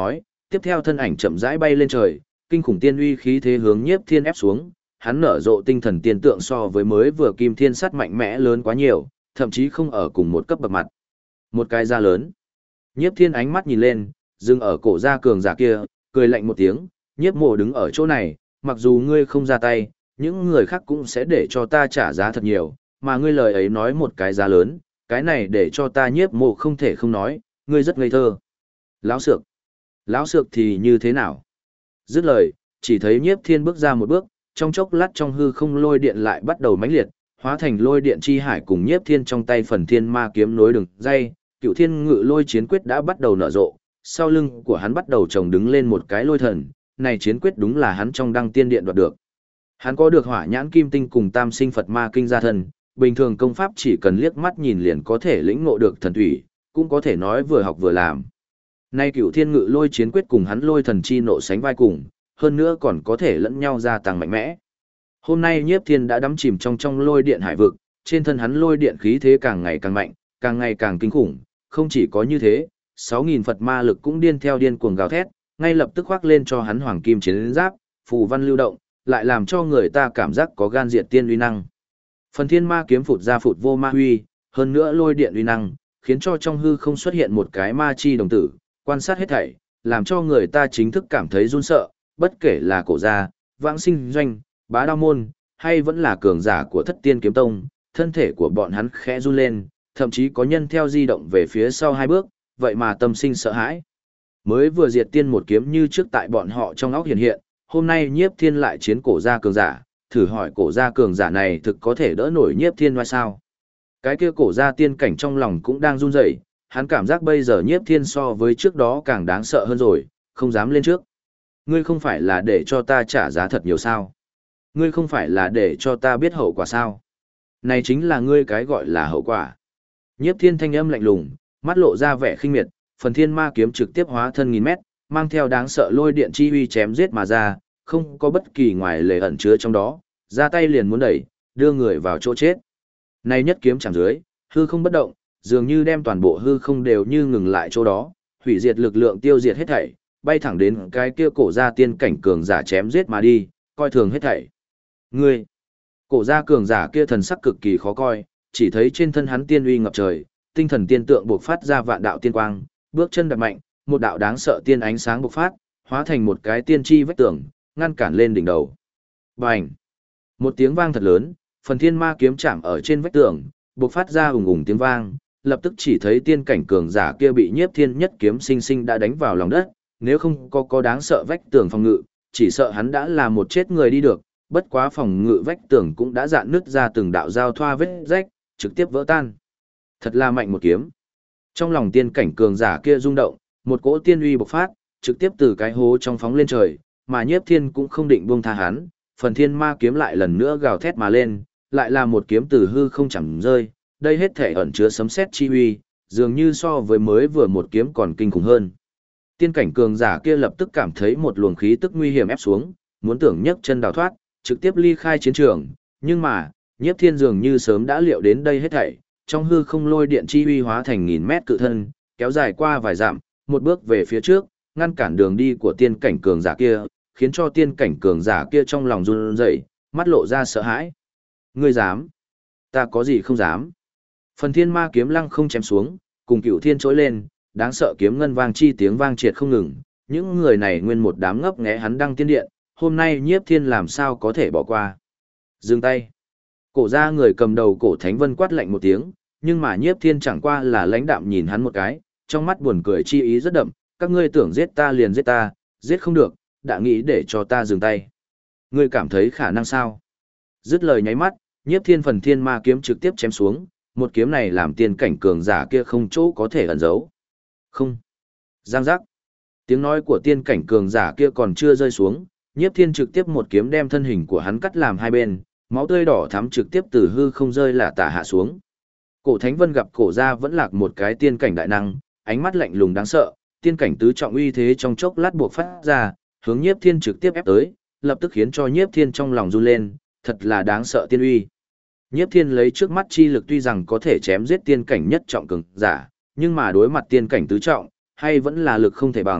tiếp theo thân ảnh chậm rãi bay lên trời, kinh khủng tiên uy khí thế hướng Nhiếp Thiên ép xuống, hắn nở rộ tinh thần tiên tượng so với mới vừa kim thiên sắt mạnh mẽ lớn quá nhiều, thậm chí không ở cùng một cấp bậc mặt. Một cái da lớn. Nhiếp Thiên ánh mắt nhìn lên, dừng ở cổ da cường giả kia, cười lạnh một tiếng, Nhiếp Mộ đứng ở chỗ này, mặc dù ngươi không ra tay, những người khác cũng sẽ để cho ta trả giá thật nhiều, mà ngươi lời ấy nói một cái giá lớn, cái này để cho ta Nhiếp Mộ không thể không nói, ngươi rất ngây thơ. Lão Sược. Lão Sược thì như thế nào? Dứt lời, chỉ thấy Nhiếp Thiên bước ra một bước, trong chốc lát trong hư không lôi điện lại bắt đầu mãnh liệt, hóa thành lôi điện chi hải cùng Nhiếp Thiên trong tay phần thiên ma kiếm nối đường dây, Cựu Thiên Ngự Lôi chiến quyết đã bắt đầu nở rộ, sau lưng của hắn bắt đầu chồng đứng lên một cái lôi thần, này chiến quyết đúng là hắn trong Đăng Tiên Điện đoạt được. Hắn có được Hỏa Nhãn Kim Tinh cùng Tam Sinh Phật Ma Kinh gia thân, bình thường công pháp chỉ cần liếc mắt nhìn liền có thể lĩnh ngộ được thần thủy, cũng có thể nói vừa học vừa làm. Nay Cựu Thiên Ngự Lôi chiến quyết cùng hắn lôi thần chi nộ sánh vai cùng, hơn nữa còn có thể lẫn nhau gia tăng mạnh mẽ. Hôm nay Nhiếp Thiên đã đắm chìm trong lôi điện hải vực, trên thân hắn lôi điện khí thế càng ngày càng mạnh, càng ngày càng kinh khủng, không chỉ có như thế, 6.000 Phật ma lực cũng điên cuồng gào thét, ngay lập tức khoác lên cho hắn hoàng kim chiến giáp, phù văn lưu động, lại làm cho người ta cảm giác có gan diệt tiên uy năng. Phần thiên ma kiếm phụt ra phụt vô ma huy, hơn nữa lôi điện uy năng, khiến cho trong hư không xuất hiện một cái ma chi đồng tử, quan sát hết thảy, làm cho người ta chính thức cảm thấy run sợ, bất kể là cổ gia, vãng sinh doanh, bá đao môn, hay vẫn là cường giả của thất tiên kiếm tông, thân thể của bọn hắn khẽ run lên, thậm chí có nhân theo di động về phía sau 2 bước, vậy mà tâm sinh sợ hãi. Mới vừa diệt tiên một kiếm như trước tại bọn họ trong óc hiện hiện, hôm nay Nhiếp Thiên lại chiến cổ gia cường giả, thử hỏi cổ gia cường giả này thực có thể đỡ nổi Nhiếp Thiên hay sao? Cái kia cổ gia tiên cảnh trong lòng cũng đang run rẩy, hắn cảm giác bây giờ Nhiếp Thiên so với trước đó càng đáng sợ hơn rồi, không dám lên trước. Ngươi không phải là để cho ta trả giá thật nhiều sao? Ngươi không phải là để cho ta biết hậu quả sao? Này chính là ngươi cái gọi là hậu quả. Nhiếp Thiên thanh âm lạnh lùng, mắt lộ ra vẻ khinh miệt, phần thiên ma kiếm trực tiếp hóa thân 1000 mét, mang theo đáng sợ lôi điện chi uy chém giết mà ra, không có bất kỳ ngoài lề ẩn chứa trong đó, ra tay liền muốn đẩy, đưa người vào chỗ chết. Này nhất kiếm chạm dưới, hư không bất động, dường như đem toàn bộ hư không đều như ngừng lại chỗ đó, hủy diệt lực lượng tiêu diệt hết thảy, bay thẳng đến cái kia cổ gia tiên cảnh cường giả chém giết mà đi, coi thường hết thảy. Ngươi, cổ gia cường giả kia thần sắc cực kỳ khó coi, chỉ thấy trên thân hắn tiên uy ngập trời, tinh thần tiên tượng bộc phát ra vạn đạo tiên quang, bước chân đạp mạnh, một đạo đáng sợ tiên ánh sáng bộc phát, hóa thành một cái tiên chi vách tường, ngăn cản lên đỉnh đầu. Bành! Một tiếng vang thật lớn, phần thiên ma kiếm chạm ở trên vách tường, bộc phát ra ùng ùng tiếng vang, lập tức chỉ thấy tiên cảnh cường giả kia bị Nhiếp Thiên nhất kiếm sinh sinh đã đánh vào lòng đất, nếu không có đáng sợ vách tường phòng ngự, chỉ sợ hắn đã là một chết người đi được, bất quá phòng ngự vách tường cũng đã dạn nứt ra từng đạo giao thoa vết rách, trực tiếp vỡ tan. Thật là mạnh một kiếm. Trong lòng tiên cảnh cường giả kia rung động, một cỗ tiên uy bộc phát, trực tiếp từ cái hố trong phóng lên trời, mà Nhiếp Thiên cũng không định buông tha hắn, phần thiên ma kiếm lại lần nữa gào thét mà lên, lại là một kiếm từ hư không chẳng rơi, đây hết thể ẩn chứa sấm sét chi uy, dường như so với mới vừa một kiếm còn kinh khủng hơn. Tiên cảnh cường giả kia lập tức cảm thấy một luồng khí tức nguy hiểm ép xuống, muốn tưởng nhấc chân đào thoát, trực tiếp ly khai chiến trường, nhưng mà, Nhiếp Thiên dường như sớm đã liệu đến đây hết thảy, trong hư không lôi điện chi uy hóa thành 1000 mét cự thân, kéo dài qua vài dặm, một bước về phía trước, ngăn cản đường đi của tiên cảnh cường giả kia, khiến cho tiên cảnh cường giả kia trong lòng run rẩy, mắt lộ ra sợ hãi. Ngươi dám? Ta có gì không dám? Phần thiên ma kiếm lăng không chém xuống, cùng Cửu Thiên trỗi lên, đáng sợ kiếm ngân vang chi tiếng vang triệt không ngừng, những người này nguyên một đám ngấp nghé hắn Đăng Tiên Điện, hôm nay Nhiếp Thiên làm sao có thể bỏ qua. Dừng tay. Cổ gia người cầm đầu Cổ Thánh Vân quát lạnh một tiếng, nhưng mà Nhiếp Thiên chẳng qua là lãnh đạm nhìn hắn một cái, trong mắt buồn cười chi ý rất đậm, các ngươi tưởng giết ta liền giết ta, giết không được, đã nghĩ để cho ta dừng tay. Ngươi cảm thấy khả năng sao? Dứt lời nháy mắt, Nhiếp Thiên phần thiên ma kiếm trực tiếp chém xuống, một kiếm này làm tiên cảnh cường giả kia không chỗ có thể ẩn giấu. Không. Giang giác. Tiếng nói của tiên cảnh cường giả kia còn chưa rơi xuống, Nhiếp Thiên trực tiếp một kiếm đem thân hình của hắn cắt làm hai bên, máu tươi đỏ thắm trực tiếp từ hư không rơi là tả hạ xuống. Cổ Thánh Vân gặp cổ gia vẫn lạc một cái tiên cảnh đại năng, ánh mắt lạnh lùng đáng sợ, tiên cảnh tứ trọng uy thế trong chốc lát buộc phát ra, hướng Nhiếp Thiên trực tiếp ép tới, lập tức khiến cho Nhiếp Thiên trong lòng run lên, thật là đáng sợ tiên uy. Nhiếp Thiên lấy trước mắt chi lực tuy rằng có thể chém giết tiên cảnh nhất trọng cường giả, nhưng mà đối mặt tiên cảnh tứ trọng, hay vẫn là lực không thể bằng,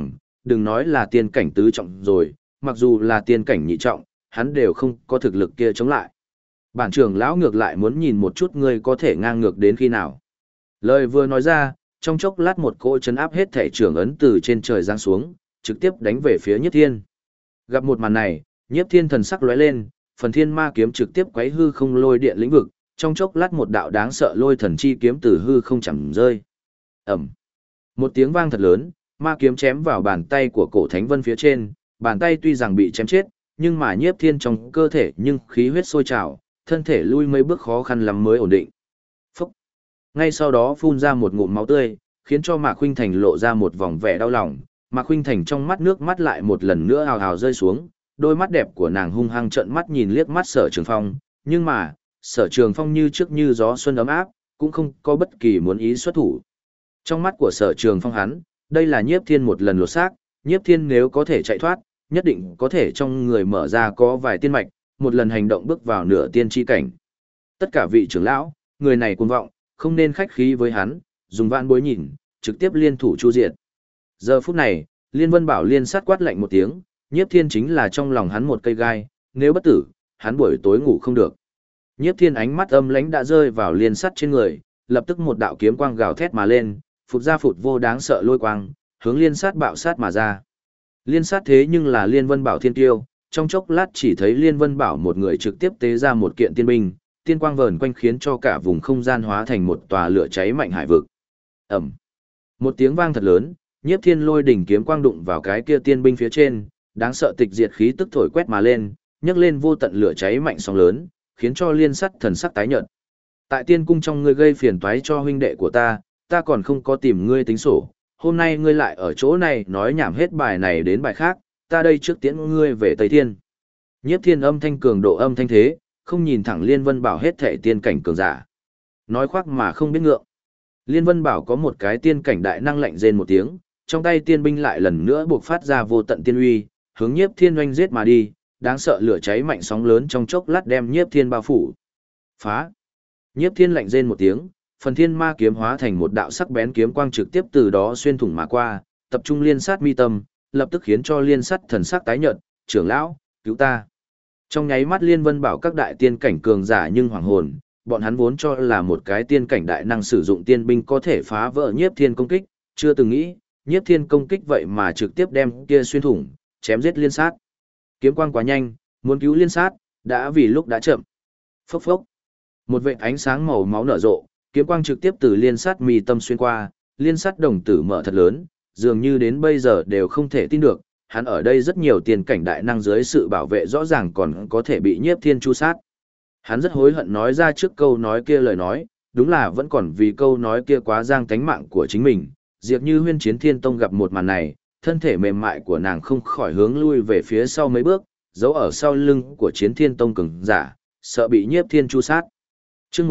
đừng nói là tiên cảnh tứ trọng rồi, mặc dù là tiên cảnh nhị trọng, hắn đều không có thực lực kia chống lại. Bản trưởng lão ngược lại muốn nhìn một chút ngươi có thể ngang ngược đến khi nào. Lời vừa nói ra, trong chốc lát một cỗ chấn áp hết thể trưởng ấn từ trên trời giáng xuống, trực tiếp đánh về phía Nhiếp Thiên. Gặp một màn này, Nhiếp Thiên thần sắc lóe lên, phần thiên ma kiếm trực tiếp quấy hư không lôi điện lĩnh vực, trong chốc lát một đạo đáng sợ lôi thần chi kiếm từ hư không chẳng rơi. Ẩm. Một tiếng vang thật lớn, ma kiếm chém vào bàn tay của cổ thánh vân phía trên, bàn tay tuy rằng bị chém chết, nhưng mà Nhiếp Thiên trong cơ thể nhưng khí huyết sôi trào, thân thể lui mấy bước khó khăn lắm mới ổn định. Phúc. Ngay sau đó phun ra một ngụm máu tươi, khiến cho Mạc Khuynh Thành lộ ra một vòng vẻ đau lòng. Mạc Khuynh Thành trong mắt nước mắt lại một lần nữa hào hào rơi xuống, đôi mắt đẹp của nàng hung hăng trợn mắt nhìn liếc mắt Sở Trường Phong, nhưng mà, Sở Trường Phong như trước như gió xuân ấm áp, cũng không có bất kỳ muốn ý xuất thủ. Trong mắt của Sở Trường Phong hắn, đây là Nhiếp Thiên một lần lột xác, Nhiếp Thiên nếu có thể chạy thoát, nhất định có thể trong người mở ra có vài tiên mạch, một lần hành động bước vào nửa tiên chi cảnh. Tất cả vị trưởng lão, người này cuồng vọng, không nên khách khí với hắn, dùng vạn bối nhìn, trực tiếp liên thủ chu diệt. Giờ phút này, Liên Vân Bảo liên sát quát lạnh một tiếng, Nhiếp Thiên chính là trong lòng hắn một cây gai, nếu bất tử, hắn buổi tối ngủ không được. Nhiếp Thiên ánh mắt âm lãnh đã rơi vào liên sắt trên người, lập tức một đạo kiếm quang gào thét mà lên, phụt ra phụt vô đáng sợ lôi quang, hướng liên sát bạo sát mà ra. Liên sát thế nhưng là Liên Vân Bảo thiên tiêu, trong chốc lát chỉ thấy Liên Vân Bảo một người trực tiếp tế ra một kiện tiên binh, tiên quang vờn quanh khiến cho cả vùng không gian hóa thành một tòa lửa cháy mạnh hải vực. Ầm. Một tiếng vang thật lớn, Nhiếp Thiên lôi đỉnh kiếm quang đụng vào cái kia tiên binh phía trên, đáng sợ tịch diệt khí tức thổi quét mà lên, nhấc lên vô tận lửa cháy mạnh sóng lớn, khiến cho liên sắt thần sắc tái nhợt. Tại tiên cung trong ngươi gây phiền toái cho huynh đệ của ta còn không có tìm ngươi tính sổ, hôm nay ngươi lại ở chỗ này nói nhảm hết bài này đến bài khác, ta đây trước tiễn ngươi về Tây Thiên. Nhiếp Thiên âm thanh cường độ âm thanh thế, không nhìn thẳng Liên Vân Bảo hết thệ tiên cảnh cường giả. Nói khoác mà không biết ngượng. Liên Vân Bảo có một cái tiên cảnh đại năng lạnh rên một tiếng, trong tay tiên binh lại lần nữa buộc phát ra vô tận tiên uy, hướng Nhiếp Thiên oanh giết mà đi, đáng sợ lửa cháy mạnh sóng lớn trong chốc lát đem Nhiếp Thiên bao phủ. Phá! Nhiếp Thiên lạnh rên một tiếng, phần thiên ma kiếm hóa thành một đạo sắc bén kiếm quang trực tiếp từ đó xuyên thủng mà qua, tập trung liên sát mi tâm, lập tức khiến cho liên sát thần sắc tái nhợt, trưởng lão, cứu ta. Trong nháy mắt Liên Vân Bảo các đại tiên cảnh cường giả nhưng hoàng hồn, bọn hắn vốn cho là một cái tiên cảnh đại năng sử dụng tiên binh có thể phá vỡ Nhiếp Thiên công kích, chưa từng nghĩ, Nhiếp Thiên công kích vậy mà trực tiếp đem kia xuyên thủng, chém giết liên sát. Kiếm quang quá nhanh, muốn cứu liên sát, đã vì lúc đã chậm. Phốc phốc. Một vệt ánh sáng màu máu nở rộ, kiếm quang trực tiếp từ liên sát mi tâm xuyên qua, liên sát đồng tử mở thật lớn, dường như đến bây giờ đều không thể tin được, hắn ở đây rất nhiều tiền cảnh đại năng dưới sự bảo vệ rõ ràng còn có thể bị Nhiếp Thiên chu sát. Hắn rất hối hận nói ra trước câu nói kia lời nói, đúng là vẫn còn vì câu nói kia quá giang tánh mạng của chính mình. Diệp Như Huyên Chiến Thiên Tông gặp một màn này, thân thể mềm mại của nàng không khỏi hướng lui về phía sau mấy bước, giấu ở sau lưng của Chiến Thiên Tông cường giả, sợ bị Nhiếp Thiên chu sát. Chương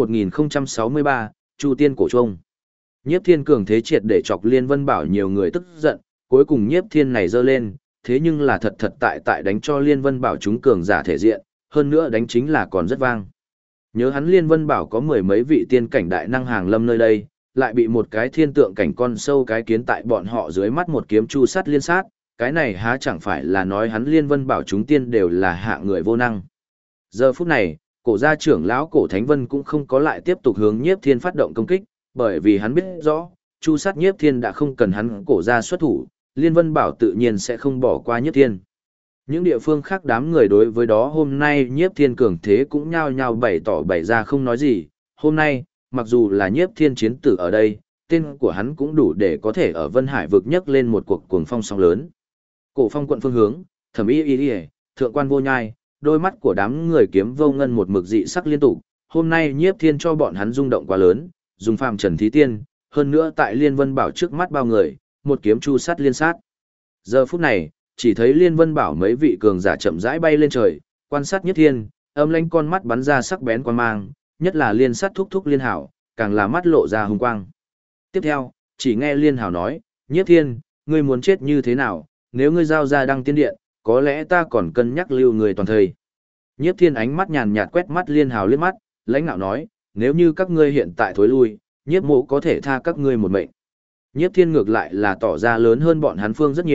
1063, Chu Tiên cổ trung. Nhiếp Thiên cường thế triệt để chọc Liên Vân Bảo nhiều người tức giận, cuối cùng Nhiếp Thiên này giơ lên, thế nhưng là thật tại đánh cho Liên Vân Bảo chúng cường giả thể diện, hơn nữa đánh chính là còn rất vang. Nhớ hắn Liên Vân Bảo có mười mấy vị tiên cảnh đại năng hàng lâm nơi đây, lại bị một cái thiên tượng cảnh con sâu cái kiến tại bọn họ dưới mắt một kiếm chu sát liên sát, cái này há chẳng phải là nói hắn Liên Vân Bảo chúng tiên đều là hạ người vô năng. Giờ phút này, cổ gia trưởng lão cổ Thánh Vân cũng không có lại tiếp tục hướng Nhiếp Thiên phát động công kích, bởi vì hắn biết rõ, chu sát Nhiếp Thiên đã không cần hắn cổ gia xuất thủ, Liên Vân Bảo tự nhiên sẽ không bỏ qua Nhiếp Thiên. Những địa phương khác đám người đối với đó hôm nay Nhiếp Thiên cường thế cũng nhao nhao bày ra không nói gì, hôm nay, mặc dù là Nhiếp Thiên chiến tử ở đây, tên của hắn cũng đủ để có thể ở Vân Hải vực nhấc lên một cuộc cuồng phong sóng lớn. Cổ Phong quận phương hướng, Thẩm Y, Thượng quan Vô Nhai, đôi mắt của đám người kiếm vô ngân một mực dị sắc liên tục, hôm nay Nhiếp Thiên cho bọn hắn rung động quá lớn, dùng phàm trần thí tiên, hơn nữa tại Liên Vân Bảo trước mắt bao người, một kiếm chu sát liên sát. Giờ phút này, chỉ thấy Liên Vân Bảo mấy vị cường giả chậm rãi bay lên trời, quan sát Nhiếp Thiên, âm lãnh con mắt bắn ra sắc bén quang mang, nhất là liên sát thúc liên hảo, càng là mắt lộ ra hung quang. Tiếp theo, chỉ nghe liên hảo nói, Nhiếp Thiên, ngươi muốn chết như thế nào, nếu ngươi giao ra Đăng Tiên Điện, có lẽ ta còn cân nhắc lưu người toàn thời. Nhiếp Thiên ánh mắt nhàn nhạt quét mắt liên hảo liếc mắt, lãnh ngạo nói, nếu như các ngươi hiện tại thối lui, Nhiếp mộ có thể tha các ngươi một mệnh. Nhiếp Thiên ngược lại là tỏ ra lớn hơn bọn hắn phương rất nhiều,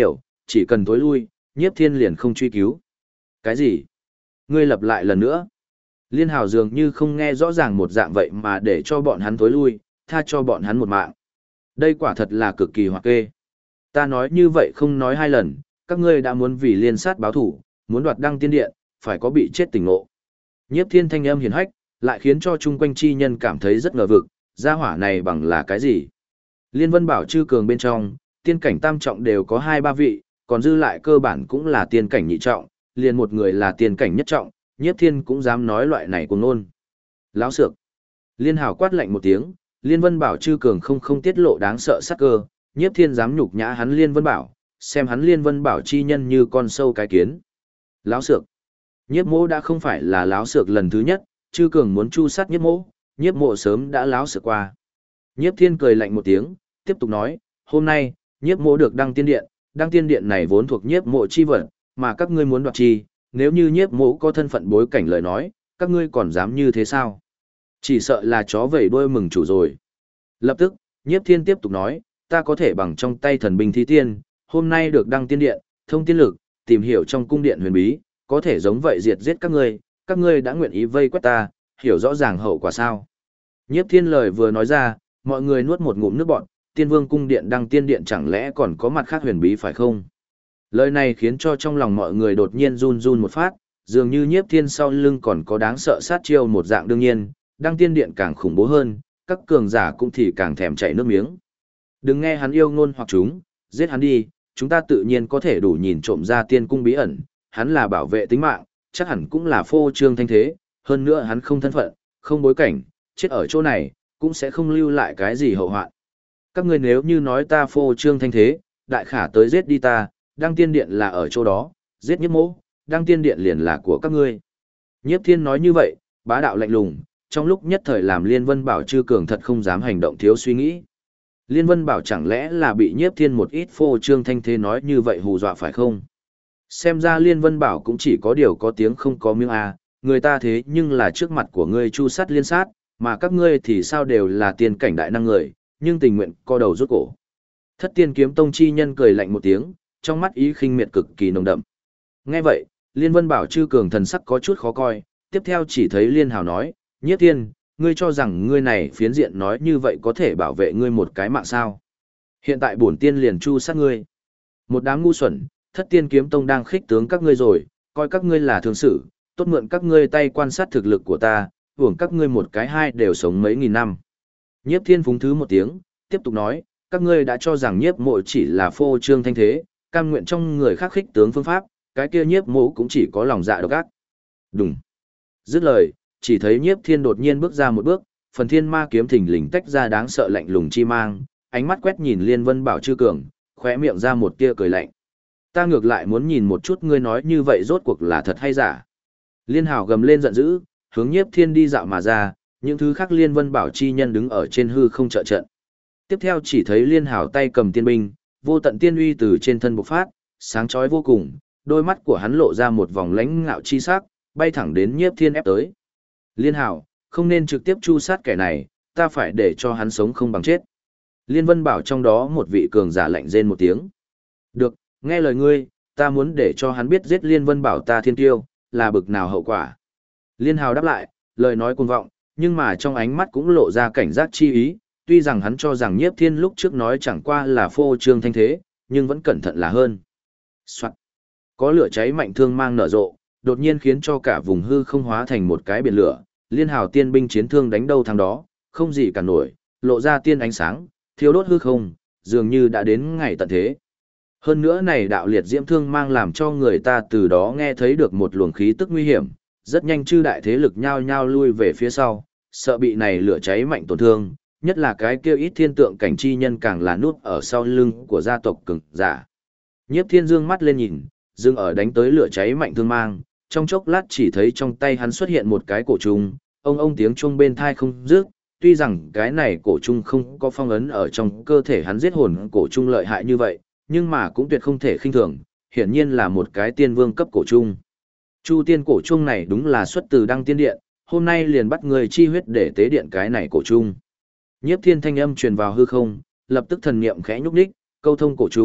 chỉ cần tối lui, Nhiếp Thiên liền không truy cứu. Cái gì? Ngươi lặp lại lần nữa. Liên Hào dường như không nghe rõ ràng một dạng vậy mà để cho bọn hắn tối lui, tha cho bọn hắn một mạng. Đây quả thật là cực kỳ hoặc kê. Ta nói như vậy không nói hai lần, các ngươi đã muốn vì liên sát báo thủ, muốn đoạt đăng tiên điện, phải có bị chết tỉnh ngộ. Nhiếp Thiên thanh âm hiền hách, lại khiến cho chung quanh chi nhân cảm thấy rất ngờ vực, gia hỏa này bằng là cái gì? Liên Vân Bảo chư cường bên trong, tiên cảnh tam trọng đều có 2-3 vị, còn dư lại cơ bản cũng là tiên cảnh nhị trọng, liền một người là tiên cảnh nhất trọng, Nhiếp Thiên cũng dám nói loại này cuồng ngôn. Láo xược. Liên Hào quát lạnh một tiếng, Liên Vân Bảo chư cường không tiết lộ đáng sợ sát cơ, Nhiếp Thiên dám nhục nhã hắn Liên Vân Bảo, xem hắn Liên Vân Bảo chi nhân như con sâu cái kiến. Láo xược. Nhiếp Mỗ đã không phải là láo xược lần thứ nhất, chư cường muốn chu sát Nhiếp Mỗ, Nhiếp Mộ sớm đã láo xược qua. Nhiếp Thiên cười lạnh một tiếng, tiếp tục nói, hôm nay, Nhiếp Mộ được đăng tiên điện này vốn thuộc Nhiếp Mộ chi vật, mà các ngươi muốn đoạt chi, nếu như Nhiếp Mộ có thân phận bối cảnh lời nói, các ngươi còn dám như thế sao? Chỉ sợ là chó vẩy đuôi mừng chủ rồi. Lập tức, Nhiếp Thiên tiếp tục nói, ta có thể bằng trong tay thần binh thí tiên, hôm nay được đăng tiên điện, thông tiên lực, tìm hiểu trong cung điện huyền bí, có thể giống vậy diệt giết các ngươi đã nguyện ý vây quét ta, hiểu rõ ràng hậu quả sao? Nhiếp Thiên lời vừa nói ra, mọi người nuốt một ngụm nước bọt, Tiên Vương cung điện đăng tiên điện chẳng lẽ còn có mặt khác huyền bí phải không? Lời này khiến cho trong lòng mọi người đột nhiên run run một phát, dường như Nhiếp Thiên sau lưng còn có đáng sợ sát chiêu một dạng đương nhiên, đăng tiên điện càng khủng bố hơn, các cường giả cũng thì càng thèm chảy nước miếng. Đừng nghe hắn yêu ngôn hoặc chúng, giết hắn đi, chúng ta tự nhiên có thể đủ nhìn trộm ra tiên cung bí ẩn, hắn là bảo vệ tính mạng, chắc hẳn cũng là phô trương thanh thế, hơn nữa hắn không thân phận, không bối cảnh, chết ở chỗ này, cũng sẽ không lưu lại cái gì hậu hoạn. Các ngươi nếu như nói ta phô trương thanh thế, đại khả tới giết đi ta, đăng tiên điện là ở chỗ đó, giết Nhiếp Mỗ, đăng tiên điện liền là của các ngươi. Nhiếp Thiên nói như vậy, bá đạo lạnh lùng, trong lúc nhất thời làm Liên Vân Bảo chư cường thật không dám hành động thiếu suy nghĩ. Liên Vân Bảo chẳng lẽ là bị Nhiếp Thiên một ít phô trương thanh thế nói như vậy hù dọa phải không? Xem ra Liên Vân Bảo cũng chỉ có điều có tiếng không có miếng à, người ta thế nhưng là trước mặt của ngươi chu sát liên sát, mà các ngươi thì sao đều là tiên cảnh đại năng người, nhưng tình nguyện co đầu rút cổ. Thất Tiên Kiếm Tông chi nhân cười lạnh một tiếng, trong mắt ý khinh miệt cực kỳ nồng đậm. Nghe vậy, Liên Vân Bảo chư cường thần sắc có chút khó coi, tiếp theo chỉ thấy Liên Hào nói, Nhiếp Thiên, ngươi cho rằng ngươi này phiến diện nói như vậy có thể bảo vệ ngươi một cái mạng sao? Hiện tại bổn tiên liền chu sát ngươi. Một đám ngu xuẩn, Thất Tiên Kiếm Tông đang khích tướng các ngươi rồi, coi các ngươi là thương sự, tốt mượn các ngươi tay quan sát thực lực của ta, hưởng các ngươi một cái hai đều sống mấy nghìn năm. Nhiếp Thiên phúng thứ một tiếng, tiếp tục nói, các ngươi đã cho rằng Nhiếp Mộ chỉ là phô trương thanh thế, cam nguyện trong người khác khích tướng phương pháp, cái kia Nhiếp Mộ cũng chỉ có lòng dạ độc ác. Đúng. Dứt lời, chỉ thấy Nhiếp Thiên đột nhiên bước ra một bước, phần thiên ma kiếm thình lình tách ra đáng sợ lạnh lùng chi mang, ánh mắt quét nhìn Liên Vân Bảo chư cường, khóe miệng ra một tia cười lạnh. Ta ngược lại muốn nhìn một chút ngươi nói như vậy rốt cuộc là thật hay giả. Liên Hào gầm lên giận dữ, hướng Nhiếp Thiên đi dạo mà ra, những thứ khác Liên Vân Bảo chi nhân đứng ở trên hư không trợ trận. Tiếp theo chỉ thấy Liên Hào tay cầm tiên binh, vô tận tiên uy từ trên thân bộc phát, sáng chói vô cùng, đôi mắt của hắn lộ ra một vòng lãnh ngạo chi sắc, bay thẳng đến Nhiếp Thiên ép tới. Liên Hào, không nên trực tiếp chu sát kẻ này, ta phải để cho hắn sống không bằng chết. Liên Vân Bảo trong đó một vị cường giả lạnh rên một tiếng. Được, nghe lời ngươi, ta muốn để cho hắn biết giết Liên Vân Bảo ta thiên tiêu, là bực nào hậu quả. Liên Hào đáp lại, lời nói cuồng vọng, nhưng mà trong ánh mắt cũng lộ ra cảnh giác chi ý, tuy rằng hắn cho rằng Nhiếp Thiên lúc trước nói chẳng qua là phô trương thanh thế, nhưng vẫn cẩn thận là hơn. Soạn. Có lửa cháy mạnh thương mang nở rộ, đột nhiên khiến cho cả vùng hư không hóa thành một cái biển lửa, Liên Hào tiên binh chiến thương đánh đâu thắng đó, không gì cả nổi, lộ ra tiên ánh sáng, thiêu đốt hư không, dường như đã đến ngày tận thế. Hơn nữa này đạo liệt diễm thương mang làm cho người ta từ đó nghe thấy được một luồng khí tức nguy hiểm, rất nhanh chư đại thế lực nhao nhao lui về phía sau, sợ bị này lửa cháy mạnh tổn thương, nhất là cái kêu ít thiên tượng cảnh chi nhân càng là nút ở sau lưng của gia tộc cường giả. Nhiếp Thiên dương mắt lên nhìn, dừng ở đánh tới lửa cháy mạnh thương mang, trong chốc lát chỉ thấy trong tay hắn xuất hiện một cái cổ trùng, ông tiếng chuông bên thai không dứt, tuy rằng cái này cổ trùng không có phong ấn ở trong cơ thể hắn giết hồn cổ trùng lợi hại như vậy, nhưng mà cũng tuyệt không thể khinh thường, hiển nhiên là một cái tiên vương cấp cổ trùng. Chu tiên cổ trùng này đúng là xuất từ Đăng Tiên Điện, hôm nay liền bắt người chi huyết để tế điện cái này cổ trùng. Nhiếp Thiên thanh âm truyền vào hư không, lập tức thần niệm khẽ nhúc nhích, câu thông cổ trùng,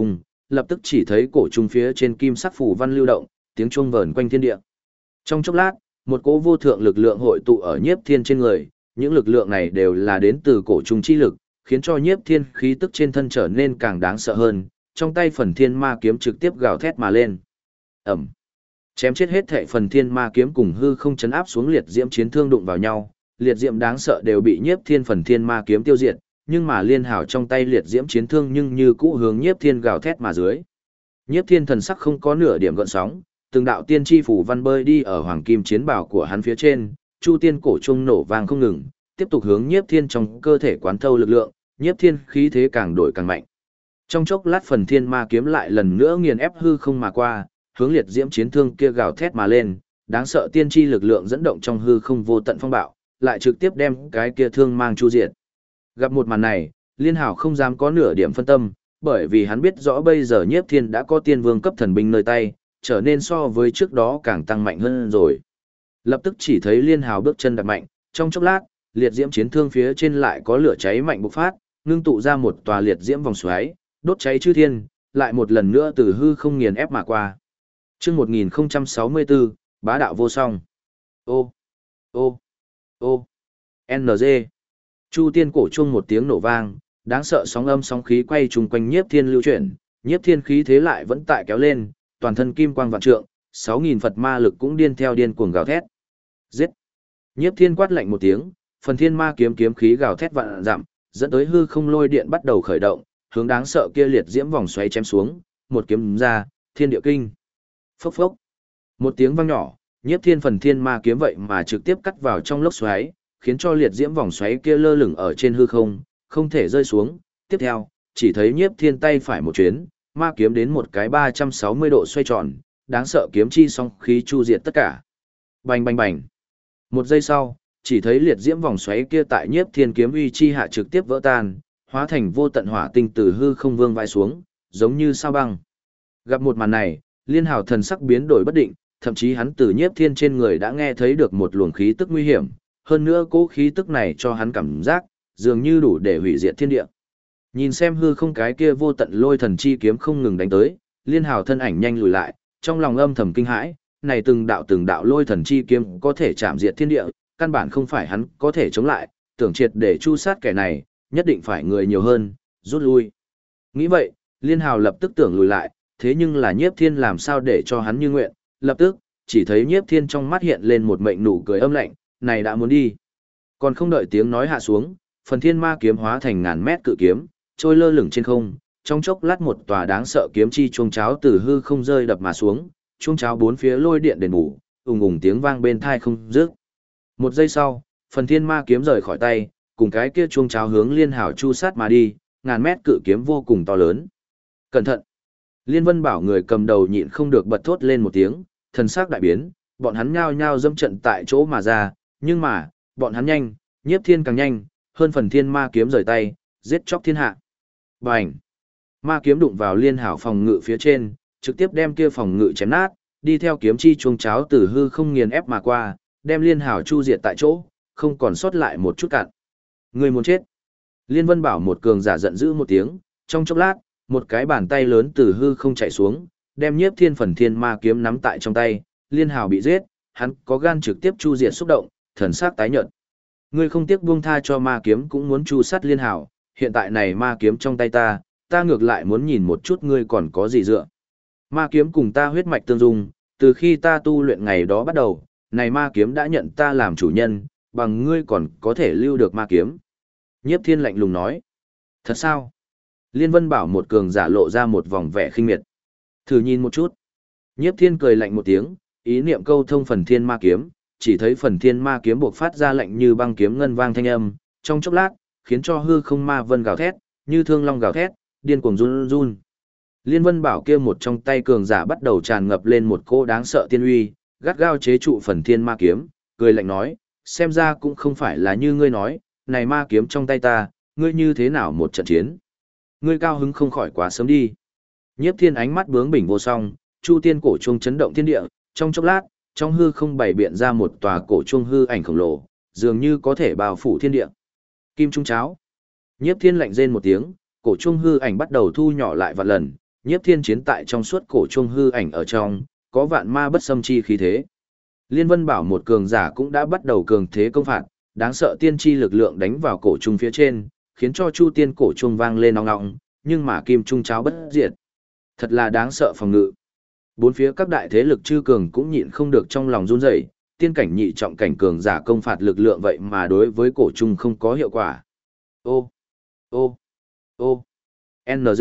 lập tức chỉ thấy cổ trung phía trên kim sắc phù văn lưu động, tiếng chuông vờn quanh thiên địa. Trong chốc lát, một cỗ vô thượng lực lượng hội tụ ở Nhiếp Thiên trên người, những lực lượng này đều là đến từ cổ trung chi lực, khiến cho Nhiếp Thiên khí tức trên thân trở nên càng đáng sợ hơn, trong tay phần thiên ma kiếm trực tiếp gào thét mà lên. Ẩm. Chém chết hết thệ phần thiên ma kiếm cùng hư không chấn áp xuống liệt diễm chiến thương đụng vào nhau, liệt diễm đáng sợ đều bị Nhiếp Thiên phần thiên ma kiếm tiêu diệt, nhưng mà liên hảo trong tay liệt diễm chiến thương nhưng như cũ hướng Nhiếp Thiên gào thét mà dưới. Nhiếp Thiên thần sắc không có nửa điểm gợn sóng, từng đạo tiên tri phủ văn bơi đi ở hoàng kim chiến bào của hắn phía trên, chu tiên cổ trung nổ vang không ngừng, tiếp tục hướng Nhiếp Thiên trong cơ thể quán thâu lực lượng, Nhiếp Thiên khí thế càng đổi càng mạnh. Trong chốc lát phần thiên ma kiếm lại lần nữa nghiền ép hư không mà qua, hướng liệt diễm chiến thương kia gào thét mà lên, đáng sợ tiên tri lực lượng dẫn động trong hư không vô tận phong bạo, lại trực tiếp đem cái kia thương mang chu diệt. Gặp một màn này, Liên Hảo không dám có nửa điểm phân tâm, bởi vì hắn biết rõ bây giờ Nhiếp Thiên đã có tiên vương cấp thần binh nơi tay, trở nên so với trước đó càng tăng mạnh hơn rồi. Lập tức chỉ thấy Liên Hảo bước chân đạp mạnh, trong chốc lát, liệt diễm chiến thương phía trên lại có lửa cháy mạnh bộc phát, ngưng tụ ra một tòa liệt diễm vòng xoáy, đốt cháy chư thiên, lại một lần nữa từ hư không nghiền ép mà qua. Chương 1064, bá đạo vô song. Ô, ô, ô, NG. Chu tiên cổ chuông một tiếng nổ vang, đáng sợ sóng âm sóng khí quay trùng quanh Nhiếp Thiên lưu chuyển, Nhiếp Thiên khí thế lại vẫn tại kéo lên, toàn thân kim quang vạn trượng, 6000 Phật ma lực cũng điên theo điên cuồng gào thét. Giết! Nhiếp Thiên quát lạnh một tiếng, phần thiên ma kiếm kiếm khí gào thét vạn dặm, dẫn tới hư không lôi điện bắt đầu khởi động, hướng đáng sợ kia liệt diễm vòng xoáy chém xuống, một kiếm ra, thiên địa kinh. Phốc phốc. Một tiếng vang nhỏ, Nhiếp Thiên phần thiên ma kiếm vậy mà trực tiếp cắt vào trong lốc xoáy, khiến cho liệt diễm vòng xoáy kia lơ lửng ở trên hư không, không thể rơi xuống. Tiếp theo, chỉ thấy Nhiếp Thiên tay phải một chuyến, ma kiếm đến một cái 360 độ xoay tròn, đáng sợ kiếm chi song khí chu diệt tất cả. Bành bành bành. Một giây sau, chỉ thấy liệt diễm vòng xoáy kia tại Nhiếp Thiên kiếm uy chi hạ trực tiếp vỡ tan, hóa thành vô tận hỏa tinh từ hư không vương vai xuống, giống như sao băng. Gặp một màn này, Liên Hảo thần sắc biến đổi bất định, thậm chí hắn từ Nhiếp Thiên trên người đã nghe thấy được một luồng khí tức nguy hiểm, hơn nữa cỗ khí tức này cho hắn cảm giác dường như đủ để hủy diệt thiên địa. Nhìn xem hư không cái kia vô tận lôi thần chi kiếm không ngừng đánh tới, Liên Hảo thân ảnh nhanh lùi lại, trong lòng âm thầm kinh hãi, này từng đạo lôi thần chi kiếm có thể chạm diệt thiên địa, căn bản không phải hắn có thể chống lại, tưởng triệt để chu sát kẻ này, nhất định phải người nhiều hơn, rút lui. Nghĩ vậy, Liên Hảo lập tức tưởng lùi lại, thế nhưng là Nhiếp Thiên làm sao để cho hắn như nguyện, lập tức, chỉ thấy Nhiếp Thiên trong mắt hiện lên một mệnh nụ cười âm lạnh, này đã muốn đi. Còn không đợi tiếng nói hạ xuống, phần thiên ma kiếm hóa thành ngàn mét cự kiếm, trôi lơ lửng trên không, trong chốc lát một tòa đáng sợ kiếm chi chuông cháo từ hư không rơi đập mà xuống, chuông cháo bốn phía lôi điện đền bù, ùng ùng tiếng vang bên tai không dứt. Một giây sau, phần thiên ma kiếm rời khỏi tay, cùng cái kia chuông cháo hướng Liên Hảo chu sát mà đi, ngàn mét cự kiếm vô cùng to lớn. Cẩn thận! Liên Vân Bảo người cầm đầu nhịn không được bật thốt lên một tiếng, thần sắc đại biến, bọn hắn nhao nhao dâm trận tại chỗ mà ra, nhưng mà, bọn hắn nhanh, Nhiếp Thiên càng nhanh, hơn phần thiên ma kiếm rời tay, giết chóc thiên hạ. Bành! Ma kiếm đụng vào Liên Hảo phòng ngự phía trên, trực tiếp đem kia phòng ngự chém nát, đi theo kiếm chi chuông cháo từ hư không nghiền ép mà qua, đem Liên Hảo chu diệt tại chỗ, không còn sót lại một chút cạn. Người muốn chết! Liên Vân Bảo một cường giả giận dữ một tiếng, trong chốc lát, một cái bàn tay lớn từ hư không chạy xuống, đem Nhiếp Thiên phần thiên ma kiếm nắm tại trong tay, Liên Hảo bị giết, hắn có gan trực tiếp chu diệt xúc động, thần sắc tái nhợt. Ngươi không tiếc buông tha cho ma kiếm cũng muốn chu sát Liên Hảo, hiện tại này ma kiếm trong tay ta ngược lại muốn nhìn một chút ngươi còn có gì dựa. Ma kiếm cùng ta huyết mạch tương dung, từ khi ta tu luyện ngày đó bắt đầu, này ma kiếm đã nhận ta làm chủ nhân, bằng ngươi còn có thể lưu được ma kiếm. Nhiếp Thiên lạnh lùng nói. Thật sao? Liên Vân Bảo một cường giả lộ ra một vòng vẻ khinh miệt. Thử nhìn một chút. Nhiếp Thiên cười lạnh một tiếng, ý niệm câu thông phần thiên ma kiếm, chỉ thấy phần thiên ma kiếm buộc phát ra lạnh như băng kiếm ngân vang thanh âm, trong chốc lát, khiến cho hư không ma vân gào thét, như thương long gào thét, điên cuồng run run. Liên Vân Bảo kia một trong tay cường giả bắt đầu tràn ngập lên một cỗ đáng sợ tiên uy, gắt gao chế trụ phần thiên ma kiếm, cười lạnh nói, xem ra cũng không phải là như ngươi nói, này ma kiếm trong tay ta, ngươi như thế nào một trận chiến. Ngươi cao hứng không khỏi quá sớm đi. Nhiếp Thiên ánh mắt bướng bỉnh vô song, chu tiên cổ chuông chấn động thiên địa, trong chốc lát, trong hư không bày biện ra một tòa cổ chuông hư ảnh khổng lồ, dường như có thể bao phủ thiên địa. Kim trung cháo. Nhiếp Thiên lạnh rên một tiếng, cổ chuông hư ảnh bắt đầu thu nhỏ lại vạn lần, Nhiếp thiên chiến tại trong suốt cổ trung hư ảnh ở trong, có vạn ma bất xâm chi khí thế. Liên Vân Bảo một cường giả cũng đã bắt đầu cường thế công phạt, đáng sợ tiên tri lực lượng đánh vào cổ trung phía trên, khiến cho chu tiên cổ trung vang lên ong ong, nhưng mà kim trung cháo bất diệt. Thật là đáng sợ phòng ngự. Bốn phía các đại thế lực chư cường cũng nhịn không được trong lòng run rẩy, tiên cảnh nhị trọng cảnh cường giả công phạt lực lượng vậy mà đối với cổ trung không có hiệu quả. Ô, ô, ô, NG.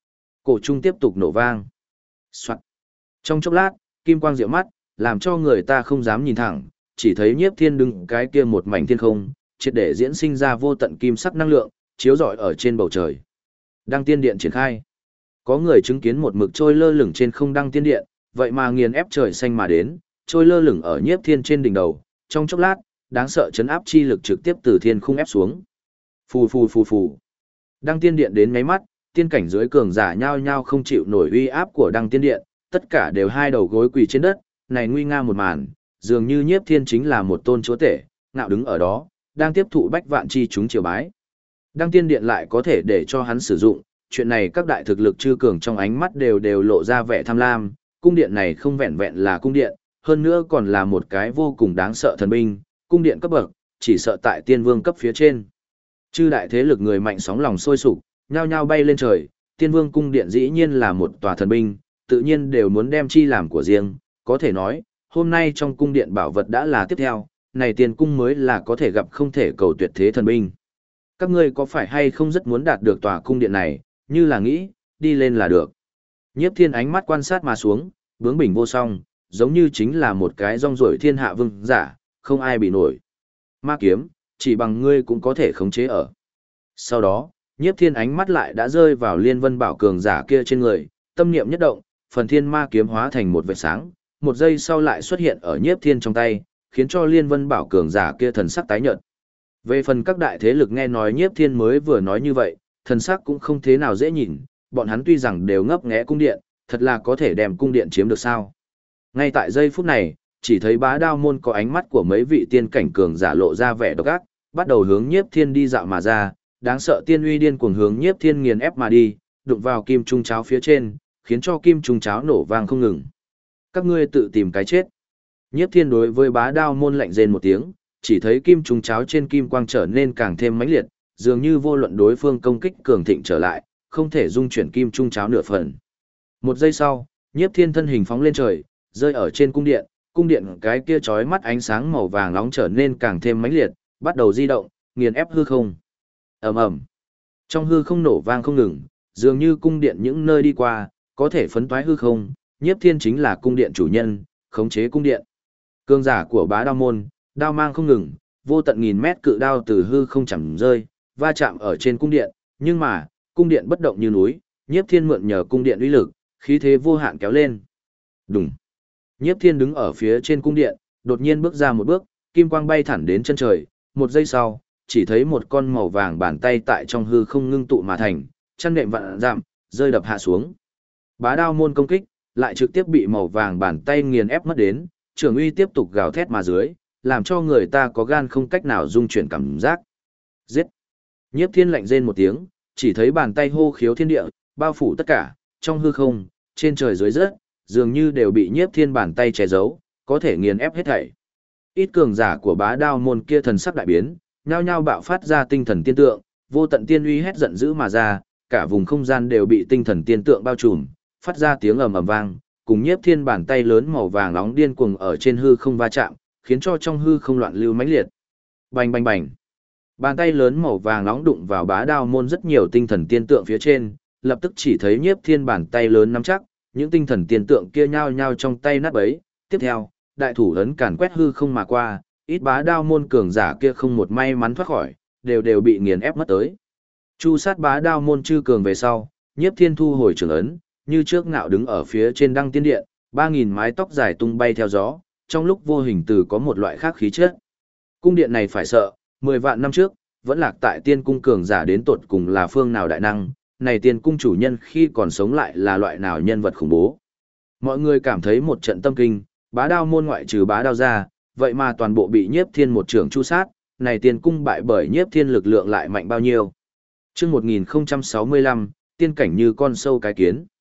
Cổ trung tiếp tục nổ vang. Soạn. Trong chốc lát, kim quang diệu mắt, làm cho người ta không dám nhìn thẳng, chỉ thấy Nhiếp Thiên đứng cái kia một mảnh thiên không, triệt để diễn sinh ra vô tận kim sắc năng lượng, chiếu rọi ở trên bầu trời. Đăng tiên điện triển khai. Có người chứng kiến một mực trôi lơ lửng trên không đăng tiên điện, vậy mà nghiền ép trời xanh mà đến, trôi lơ lửng ở Nhiếp Thiên trên đỉnh đầu, trong chốc lát, đáng sợ chấn áp chi lực trực tiếp từ thiên khung ép xuống. Phù phù phù phù. Đăng tiên điện đến mấy mắt, tiên cảnh dưới cường giả nhao nhao không chịu nổi uy áp của đăng tiên điện, tất cả đều hai đầu gối quỳ trên đất, này nguy nga một màn, dường như Nhiếp Thiên chính là một tôn chúa tể, ngạo đứng ở đó, đang tiếp thụ bách vạn chi chúng triều bái. Đăng tiên điện lại có thể để cho hắn sử dụng, chuyện này các đại thực lực chư cường trong ánh mắt đều lộ ra vẻ tham lam, cung điện này không vẹn vẹn là cung điện, hơn nữa còn là một cái vô cùng đáng sợ thần binh, cung điện cấp bậc, chỉ sợ tại tiên vương cấp phía trên. Chư đại thế lực người mạnh sóng lòng sôi sục, nhao nhao bay lên trời, tiên vương cung điện dĩ nhiên là một tòa thần binh, tự nhiên đều muốn đem chi làm của riêng, có thể nói, hôm nay trong cung điện bảo vật đã là tiếp theo, này tiên cung mới là có thể gặp không thể cầu tuyệt thế thần binh. Các ngươi có phải hay không rất muốn đạt được tòa cung điện này, như là nghĩ, đi lên là được. Nhiếp Thiên ánh mắt quan sát mà xuống, bướng bỉnh vô song, giống như chính là một cái rong ruổi thiên hạ vương giả, không ai bị nổi. Ma kiếm, chỉ bằng ngươi cũng có thể khống chế ở. Sau đó, Nhiếp Thiên ánh mắt lại đã rơi vào Liên Vân Bảo cường giả kia trên người, tâm niệm nhất động, phần thiên ma kiếm hóa thành một vệt sáng, một giây sau lại xuất hiện ở Nhiếp Thiên trong tay, khiến cho Liên Vân Bảo cường giả kia thần sắc tái nhợt. Về phần các đại thế lực nghe nói Nhiếp Thiên mới vừa nói như vậy, thần sắc cũng không thế nào dễ nhìn, bọn hắn tuy rằng đều ngấp nghé cung điện, thật là có thể đem cung điện chiếm được sao. Ngay tại giây phút này, chỉ thấy Bá Đao môn có ánh mắt của mấy vị tiên cảnh cường giả lộ ra vẻ độc ác, bắt đầu hướng Nhiếp Thiên đi dạo mà ra, đáng sợ tiên uy điên cuồng hướng Nhiếp Thiên nghiền ép mà đi, đụng vào kim trung cháo phía trên, khiến cho kim trung cháo nổ vang không ngừng. Các ngươi tự tìm cái chết. Nhiếp Thiên đối với Bá Đao môn lạnh rên một tiếng, chỉ thấy kim trung cháo trên kim quang trở nên càng thêm mãnh liệt, dường như vô luận đối phương công kích cường thịnh trở lại, không thể dung chuyển kim trung cháo nửa phần. Một giây sau, Nhiếp Thiên thân hình phóng lên trời, rơi ở trên cung điện cái kia chói mắt ánh sáng màu vàng nóng trở nên càng thêm mãnh liệt, bắt đầu di động, nghiền ép hư không. Ầm ầm. Trong hư không nổ vang không ngừng, dường như cung điện những nơi đi qua, có thể phấn toái hư không, Nhiếp Thiên chính là cung điện chủ nhân, khống chế cung điện. Cường giả của Bá Đao môn, đao mang không ngừng, vô tận nghìn mét cự đao từ hư không chẳng rơi, va chạm ở trên cung điện, nhưng mà, cung điện bất động như núi, Nhiếp Thiên mượn nhờ cung điện uy lực, khí thế vô hạn kéo lên. Đùng. Nhiếp Thiên đứng ở phía trên cung điện, đột nhiên bước ra một bước, kim quang bay thẳng đến chân trời, một giây sau, chỉ thấy một con màu vàng bàn tay tại trong hư không ngưng tụ mà thành, chăn đệm vạn dặm, rơi đập hạ xuống. Bá Đao môn công kích, lại trực tiếp bị màu vàng bàn tay nghiền ép mất đến, trường uy tiếp tục gào thét mà dưới, làm cho người ta có gan không cách nào dung chuyển cảm giác. Giết! Nhiếp Thiên lạnh rên một tiếng, chỉ thấy bàn tay hô khiếu thiên địa, bao phủ tất cả, trong hư không, trên trời dưới đất, dường như đều bị Nhiếp Thiên bàn tay che giấu, có thể nghiền ép hết thảy. Ít cường giả của Bá Đao môn kia thần sắc đại biến, nhao nhao bạo phát ra tinh thần tiên tượng, vô tận tiên uy hét giận dữ mà ra, cả vùng không gian đều bị tinh thần tiên tượng bao trùm, phát ra tiếng ầm ầm vang, cùng Nhiếp Thiên bàn tay lớn màu vàng nóng điên cuồng ở trên hư không va chạm, khiến cho trong hư không loạn lưu mãnh liệt. Bành bành bành. Bàn tay lớn màu vàng nóng đụng vào Bá Đao môn rất nhiều tinh thần tiên tượng phía trên, lập tức chỉ thấy Nhiếp Thiên bàn tay lớn nắm chắc, những tinh thần tiên tượng kia nhao nhao trong tay nát bấy. Tiếp theo, đại thủ ấn càn quét hư không mà qua, ít Bá Đao môn cường giả kia không một may mắn thoát khỏi, đều bị nghiền ép mất tới. Chu sát Bá Đao môn chư cường về sau, Nhiếp Thiên thu hồi trường ấn, như trước ngạo đứng ở phía trên đăng tiên điện, 3000 mái tóc dài tung bay theo gió, trong lúc vô hình từ có một loại khác khí chất. Cung điện này phải sợ, 10 vạn năm trước, vẫn lạc tại tiên cung cường giả đến tột cùng là phương nào đại năng, này tiên cung chủ nhân khi còn sống lại là loại nào nhân vật khủng bố. Mọi người cảm thấy một trận tâm kinh, Bá Đao môn ngoại trừ Bá Đao ra, vậy mà toàn bộ bị Nhiếp Thiên một trưởng chu sát, này tiên cung bại bởi Nhiếp Thiên lực lượng lại mạnh bao nhiêu. Chương 1065, tiên cảnh như con sâu cái kiến.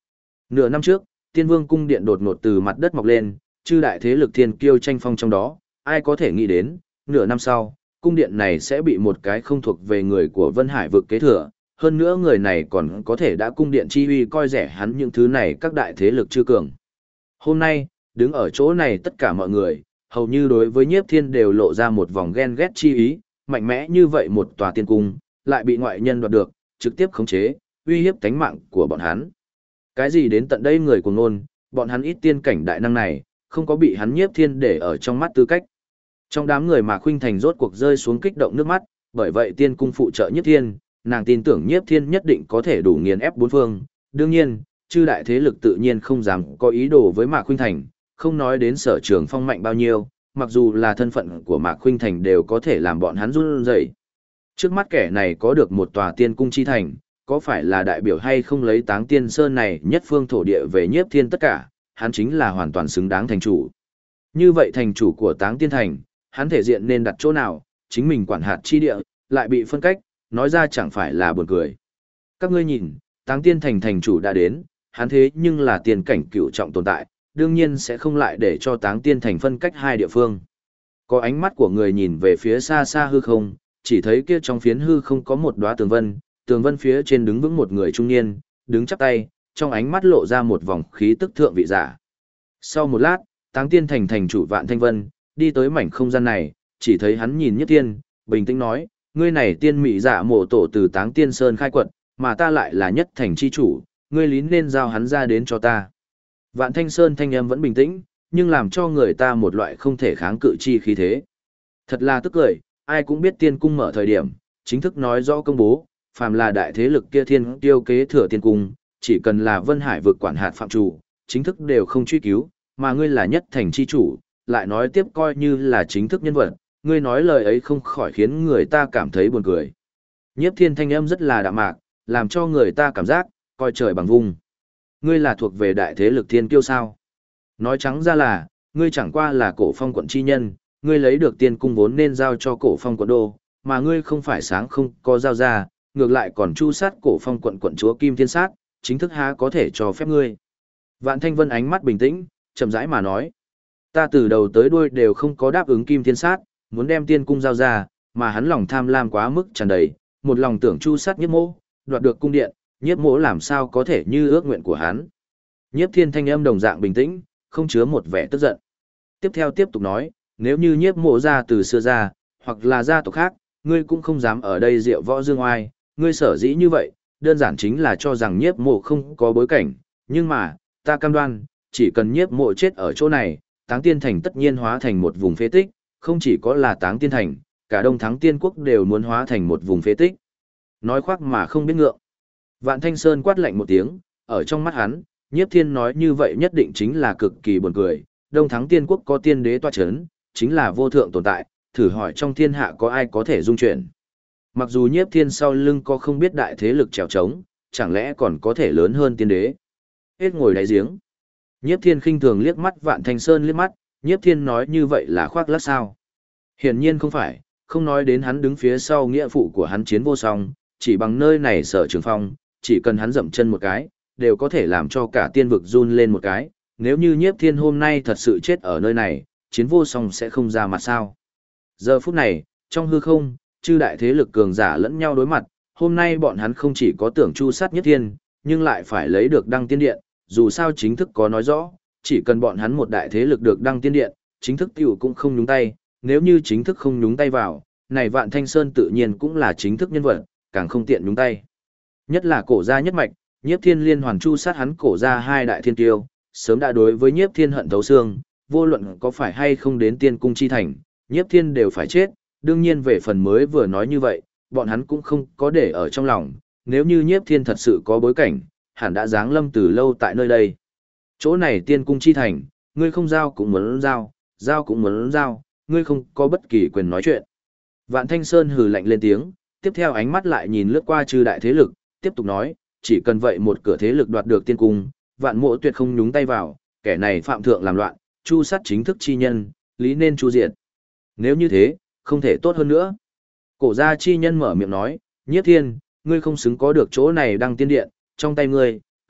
Nửa năm trước, Tiên Vương cung điện đột ngột từ mặt đất mọc lên, chư đại thế lực thiên kiêu tranh phong trong đó, ai có thể nghĩ đến, nửa năm sau, cung điện này sẽ bị một cái không thuộc về người của Vân Hải vực kế thừa, hơn nữa người này còn có thể đã cung điện chi uy coi rẻ hắn những thứ này các đại thế lực chư cường. Hôm nay, đứng ở chỗ này tất cả mọi người, hầu như đối với Nhiếp Thiên đều lộ ra một vòng ghen ghét chi ý, mạnh mẽ như vậy một tòa tiên cung, lại bị ngoại nhân đoạt được, trực tiếp khống chế, uy hiếp tánh mạng của bọn hắn. Cái gì đến tận đây người cuồng ngôn, bọn hắn ít tiên cảnh đại năng này, không có bị hắn Nhiếp Thiên để ở trong mắt tư cách. Trong đám người mà Khuynh Thành rốt cuộc rơi xuống kích động nước mắt, bởi vậy tiên cung phụ trợ Nhiếp Thiên, nàng tin tưởng Nhiếp Thiên nhất định có thể đủ nghiền ép bốn phương. Đương nhiên, chư đại thế lực tự nhiên không dám có ý đồ với Mạc Khuynh Thành, không nói đến Sở Trường Phong mạnh bao nhiêu, mặc dù là thân phận của Mạc Khuynh Thành đều có thể làm bọn hắn run rẩy. Trước mắt kẻ này có được một tòa tiên cung chi thành, có phải là đại biểu hay không lấy Táng Tiên Sơn này nhất phương thổ địa về Nhiếp Thiên tất cả, hắn chính là hoàn toàn xứng đáng thành chủ. Như vậy thành chủ của Táng Tiên Thành, hắn thể diện nên đặt chỗ nào, chính mình quản hạt chi địa, lại bị phân cách, nói ra chẳng phải là buồn cười. Các ngươi nhìn, Táng Tiên Thành thành chủ đã đến, hắn thế nhưng là tiền cảnh cựu trọng tồn tại, đương nhiên sẽ không lại để cho Táng Tiên Thành phân cách hai địa phương. Có ánh mắt của người nhìn về phía xa xa hư không, chỉ thấy kia trong phiến hư không có một đóa tường vân phía trên đứng vững một người trung niên, đứng chắp tay, trong ánh mắt lộ ra một vòng khí tức thượng vị giả. Sau một lát, Táng Tiên Thành thành chủ Vạn Thanh Vân đi tới mảnh không gian này, chỉ thấy hắn nhìn Nhiếp Thiên, bình tĩnh nói, ngươi này tiên mị giả mộ tổ từ Táng Tiên Sơn khai quật, mà ta lại là nhất thành chi chủ, ngươi lý nên giao hắn ra đến cho ta. Vạn Thanh Sơn thanh âm vẫn bình tĩnh, nhưng làm cho người ta một loại không thể kháng cự chi khí thế. Thật là tức cười, ai cũng biết tiên cung mở thời điểm, chính thức nói rõ công bố, phàm là đại thế lực kia thiên tiêu kế thừa tiên cung, chỉ cần là Vân Hải vực quản hạt phạm chủ, chính thức đều không truy cứu, mà ngươi là nhất thành chi chủ, lại nói tiếp coi như là chính thức nhân vật, ngươi nói lời ấy không khỏi khiến người ta cảm thấy buồn cười. Nhiếp Thiên thanh âm rất là đạm mạc, làm cho người ta cảm giác, coi trời bằng vung. Ngươi là thuộc về đại thế lực thiên kiêu sao? Nói trắng ra là, ngươi chẳng qua là Cổ Phong quận chi nhân, ngươi lấy được tiên cung vốn nên giao cho Cổ Phong quận đô, mà ngươi không phải sáng không có giao ra, ngược lại còn chu sát Cổ Phong quận quận chúa Kim Thiên Sát, chính thức há có thể cho phép ngươi. Vạn Thanh Vân ánh mắt bình tĩnh, chậm rãi mà nói. Ta từ đầu tới đuôi đều không có đáp ứng Kim Thiên Sát, muốn đem tiên cung giao ra, mà hắn lòng tham lam quá mức tràn đầy, một lòng tưởng chu sát Nhiếp Mỗ, đoạt được cung điện, Nhiếp Mỗ làm sao có thể như ước nguyện của hắn. Nhiếp Thiên thanh âm đồng dạng bình tĩnh, không chứa một vẻ tức giận. Tiếp theo tiếp tục nói, nếu như Nhiếp Mỗ ra từ xưa ra, hoặc là gia tộc khác, ngươi cũng không dám ở đây diệu võ dương oai, ngươi sở dĩ như vậy, đơn giản chính là cho rằng Nhiếp Mỗ không có bối cảnh, nhưng mà, ta cam đoan, chỉ cần Nhiếp Mỗ chết ở chỗ này, Táng Tiên Thành tất nhiên hóa thành một vùng phế tích, không chỉ có là Táng Tiên Thành, cả Đông Thắng Tiên Quốc đều muốn hóa thành một vùng phế tích. Nói khoác mà không biết ngượng. Vạn Thanh Sơn quát lạnh một tiếng, ở trong mắt hắn, Nhiếp Thiên nói như vậy nhất định chính là cực kỳ buồn cười. Đông Thắng Tiên Quốc có tiên đế tọa chấn, chính là vô thượng tồn tại, thử hỏi trong thiên hạ có ai có thể dung chuyển. Mặc dù Nhiếp Thiên sau lưng có không biết đại thế lực trèo trống, chẳng lẽ còn có thể lớn hơn tiên đế. Hết ngồi đáy giếng. Nhiếp Thiên khinh thường liếc mắt Vạn Thanh Sơn liếc mắt, Nhiếp Thiên nói như vậy là khoác lác sao? Hiển nhiên không phải, không nói đến hắn đứng phía sau nghĩa phụ của hắn chiến vô song, chỉ bằng nơi này Sở Trường Phong, chỉ cần hắn dậm chân một cái, đều có thể làm cho cả tiên vực run lên một cái, nếu như Nhiếp Thiên hôm nay thật sự chết ở nơi này, chiến vô song sẽ không ra mặt sao. Giờ phút này, trong hư không, chư đại thế lực cường giả lẫn nhau đối mặt, hôm nay bọn hắn không chỉ có tưởng chu sát Nhiếp Thiên, nhưng lại phải lấy được đăng tiên điện, dù sao chính thức có nói rõ, chỉ cần bọn hắn một đại thế lực được đăng tiên điện, chính thức tiểu cũng không nhúng tay, nếu như chính thức không nhúng tay vào, này Vạn Thanh Sơn tự nhiên cũng là chính thức nhân vật, càng không tiện nhúng tay. Nhất là Cổ gia nhất mạch, Nhiếp Thiên liên hoàn chu sát hắn Cổ gia hai đại thiên tiêu, sớm đã đối với Nhiếp Thiên hận thấu xương, vô luận có phải hay không đến tiên cung chi thành, Nhiếp Thiên đều phải chết, đương nhiên về phần mới vừa nói như vậy, bọn hắn cũng không có để ở trong lòng, nếu như Nhiếp Thiên thật sự có bối cảnh, hẳn đã giáng lâm từ lâu tại nơi đây. Chỗ này tiên cung chi thành, ngươi không giao cũng muốn giao, giao cũng muốn giao, ngươi không có bất kỳ quyền nói chuyện. Vạn Thanh Sơn hừ lạnh lên tiếng, tiếp theo ánh mắt lại nhìn lướt qua chư đại thế lực, tiếp tục nói, chỉ cần vậy một cửa thế lực đoạt được tiên cung, Vạn Mộ tuyệt không nhúng tay vào, kẻ này phạm thượng làm loạn, chu sát chính thức chi nhân, lý nên chu diệt. Nếu như thế, không thể tốt hơn nữa. Cổ gia chi nhân mở miệng nói, Nhiếp Thiên, ngươi không xứng có được chỗ này đăng tiên điện, trong tay ngươi,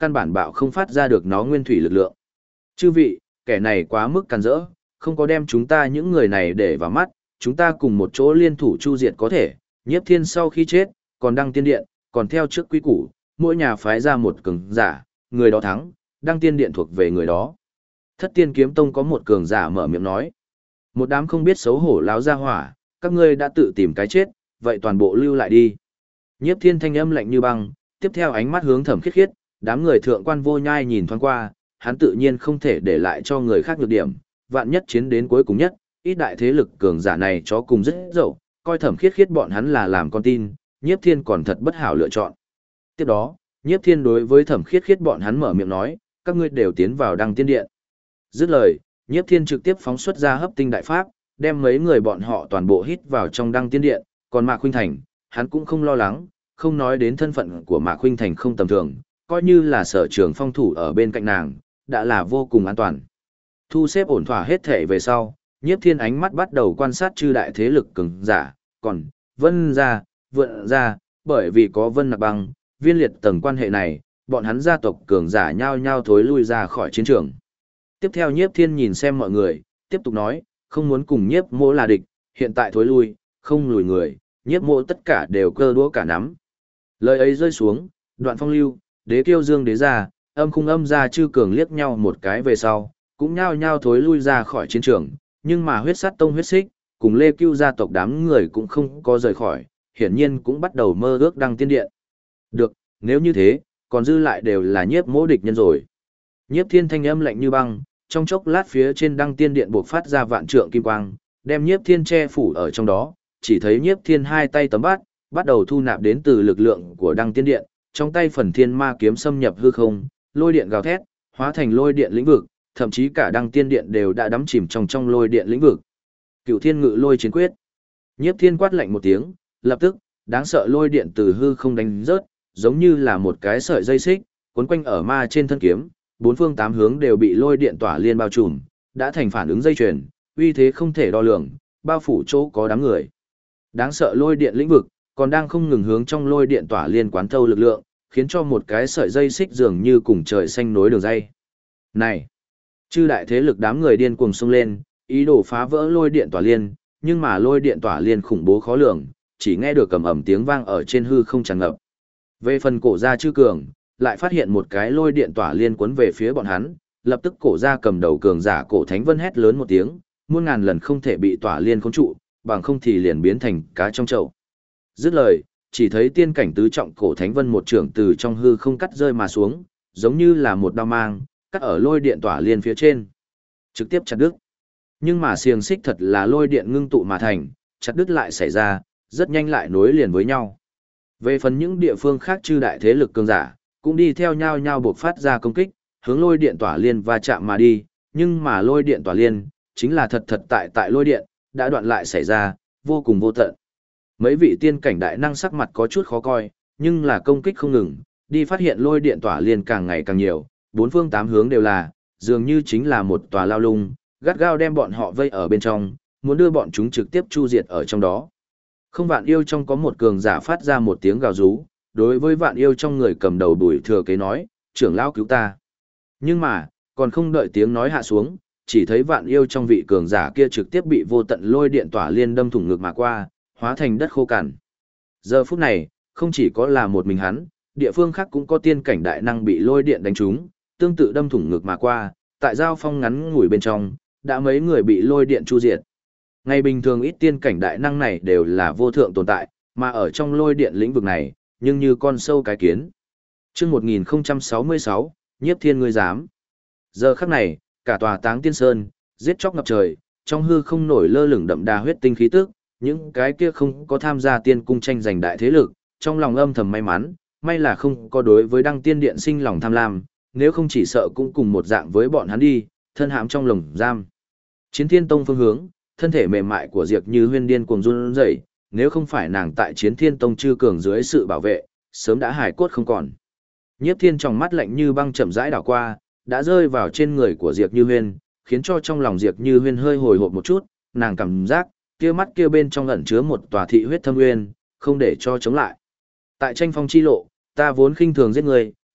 căn bản bạo không phát ra được nó nguyên thủy lực lượng. Chư vị, kẻ này quá mức càn rỡ, không có đem chúng ta những người này để vào mắt, chúng ta cùng một chỗ liên thủ chu diệt có thể, Nhiếp Thiên sau khi chết, còn đăng tiên điện, còn theo trước quý củ, mỗi nhà phái ra một cường giả, người đó thắng, đăng tiên điện thuộc về người đó. Thất Tiên Kiếm Tông có một cường giả mở miệng nói. Một đám không biết xấu hổ láo ra hỏa, các ngươi đã tự tìm cái chết, vậy toàn bộ lưu lại đi. Nhiếp Thiên thanh âm lạnh như băng, tiếp theo ánh mắt hướng Thẩm Khiết Khiết, đám người thượng quan vô nhai nhìn thoáng qua, hắn tự nhiên không thể để lại cho người khác nhược điểm, vạn nhất chiến đến cuối cùng nhất, ít đại thế lực cường giả này chó cùng rất dậu, coi Thẩm Khiết Khiết bọn hắn là làm con tin, Nhiếp Thiên còn thật bất hảo lựa chọn. Tiếp đó, Nhiếp Thiên đối với Thẩm Khiết Khiết bọn hắn mở miệng nói, các ngươi đều tiến vào đăng tiên điện. Dứt lời, Nhiếp Thiên trực tiếp phóng xuất ra hấp tinh đại pháp, đem mấy người bọn họ toàn bộ hít vào trong đăng tiên điện, còn Mạc Khuynh Thành, hắn cũng không lo lắng, không nói đến thân phận của Mạc Khuynh Thành không tầm thường, coi như là Sở Trường phong thủ ở bên cạnh nàng, đã là vô cùng an toàn. Thu xếp ổn thỏa hết thể về sau, Nhiếp Thiên ánh mắt bắt đầu quan sát chư đại thế lực cường giả, còn Vân gia, Vượn gia, bởi vì có Vân Nặc Băng, Viên Liệt tầng quan hệ này, bọn hắn gia tộc cường giả nhao nhao thối lui ra khỏi chiến trường. Tiếp theo Nhiếp Thiên nhìn xem mọi người, tiếp tục nói, không muốn cùng Nhiếp Mộ là địch, hiện tại thối lui, không lùi người, Nhiếp Mộ tất cả đều cơ đũa cả nắm. Lời ấy rơi xuống, Đoạn Phong lưu, Đế Kiêu Dương đế gia, Âm Khung Âm gia chư cường liếc nhau một cái về sau, cũng nhao nhao thối lui ra khỏi chiến trường, nhưng mà Huyết Sát Tông Huyết Xích, cùng Lê Cưu gia tộc đám người cũng không có rời khỏi, hiển nhiên cũng bắt đầu mơ ước đăng tiên điện. Được, nếu như thế, còn dư lại đều là Nhiếp Mộ địch nhân rồi. Nhiếp Thiên thanh âm lạnh như băng, trong chốc lát phía trên đăng tiên điện bộc phát ra vạn trượng kim quang, đem Nhiếp Thiên che phủ ở trong đó, chỉ thấy Nhiếp Thiên hai tay tấm bắt đầu thu nạp đến từ lực lượng của đăng tiên điện, trong tay phần thiên ma kiếm xâm nhập hư không, lôi điện gào thét, hóa thành lôi điện lĩnh vực, thậm chí cả đăng tiên điện đều đã đắm chìm trong lôi điện lĩnh vực. Cửu Thiên Ngự Lôi chiến quyết. Nhiếp Thiên quát lạnh một tiếng, lập tức, đáng sợ lôi điện từ hư không đánh rớt, giống như là một cái sợi dây xích, cuốn quanh ở ma trên thân kiếm, bốn phương tám hướng đều bị lôi điện tỏa liên bao trùm, đã thành phản ứng dây chuyền, uy thế không thể đo lường, bao phủ chỗ có đám người. Đáng sợ lôi điện lĩnh vực, còn đang không ngừng hướng trong lôi điện tỏa liên quán thâu lực lượng, khiến cho một cái sợi dây xích dường như cùng trời xanh nối đường dây. Này, chư đại thế lực đám người điên cuồng xông lên, ý đồ phá vỡ lôi điện tỏa liên, nhưng mà lôi điện tỏa liên khủng bố khó lường, chỉ nghe được cầm ầm tiếng vang ở trên hư không tràn ngập. Về phần cổ gia chư cường, lại phát hiện một cái lôi điện tỏa liên cuốn về phía bọn hắn, lập tức cổ gia cầm đầu cường giả cổ Thánh Vân hét lớn một tiếng, muôn ngàn lần không thể bị tỏa liên khống trụ, bằng không thì liền biến thành cá trong chậu. Dứt lời, chỉ thấy tiên cảnh tứ trọng cổ Thánh Vân một trưởng từ trong hư không cắt rơi mà xuống, giống như là một đao mang, cắt ở lôi điện tỏa liên phía trên, trực tiếp chặt đứt. Nhưng mà xiềng xích thật là lôi điện ngưng tụ mà thành, chặt đứt lại xảy ra, rất nhanh lại nối liền với nhau. Về phần những địa phương khác chư đại thế lực cường giả, cũng đi theo nhau nhau buộc phát ra công kích, hướng lôi điện tỏa liên va chạm mà đi, nhưng mà lôi điện tỏa liên, chính là thật tại lôi điện, đã đoạn lại xảy ra, vô cùng vô tận. Mấy vị tiên cảnh đại năng sắc mặt có chút khó coi, nhưng là công kích không ngừng, đi phát hiện lôi điện tỏa liên càng ngày càng nhiều, bốn phương tám hướng đều là, dường như chính là một tòa lao lung, gắt gao đem bọn họ vây ở bên trong, muốn đưa bọn chúng trực tiếp chu diệt ở trong đó. Không Vạn Yêu trong có một cường giả phát ra một tiếng gào rú, đối với Vạn Yêu trong người cầm đầu Bùi Thừa Kế nói, trưởng lão cứu ta. Nhưng mà, còn không đợi tiếng nói hạ xuống, chỉ thấy Vạn Yêu trong vị cường giả kia trực tiếp bị vô tận lôi điện tỏa liên đâm thủng ngực mà qua, hóa thành đất khô cằn. Giờ phút này, không chỉ có là một mình hắn, địa phương khác cũng có tiên cảnh đại năng bị lôi điện đánh trúng, tương tự đâm thủng ngực mà qua, tại giao phong ngắn ngủi bên trong, đã mấy người bị lôi điện chu diệt. Ngày bình thường ít tiên cảnh đại năng này đều là vô thượng tồn tại, mà ở trong lôi điện lĩnh vực này, nhưng như con sâu cái kiến. Chương 1066, Nhiếp Thiên ngươi dám. Giờ khắc này, cả tòa Táng Tiên Sơn, giết chóc ngập trời, trong hư không nổi lơ lửng đậm đà huyết tinh khí tức, những cái kia không có tham gia tiên cung tranh giành đại thế lực, trong lòng âm thầm may mắn, may là không có đối với Đăng Tiên Điện sinh lòng tham lam, nếu không chỉ sợ cũng cùng một dạng với bọn hắn đi, thân hãm trong lồng giam. Chiến Thiên Tông phương hướng, thân thể mềm mại của Diệp Như Huyên điên cuồng run rẩy, nếu không phải nàng tại Chiến Thiên Tông chư cường dưới sự bảo vệ, sớm đã hài cốt không còn. Nhiếp Thiên trong mắt lạnh như băng chậm rãi đảo qua, đã rơi vào trên người của Diệp Như Huyên, khiến cho trong lòng Diệp Như Huyên hơi hồi hộp một chút, nàng cảm giác, kia mắt kia bên trong ẩn chứa một tòa thị huyết thâm uyên, không để cho chống lại. Tại tranh phong chi lộ, ta vốn khinh thường giết người,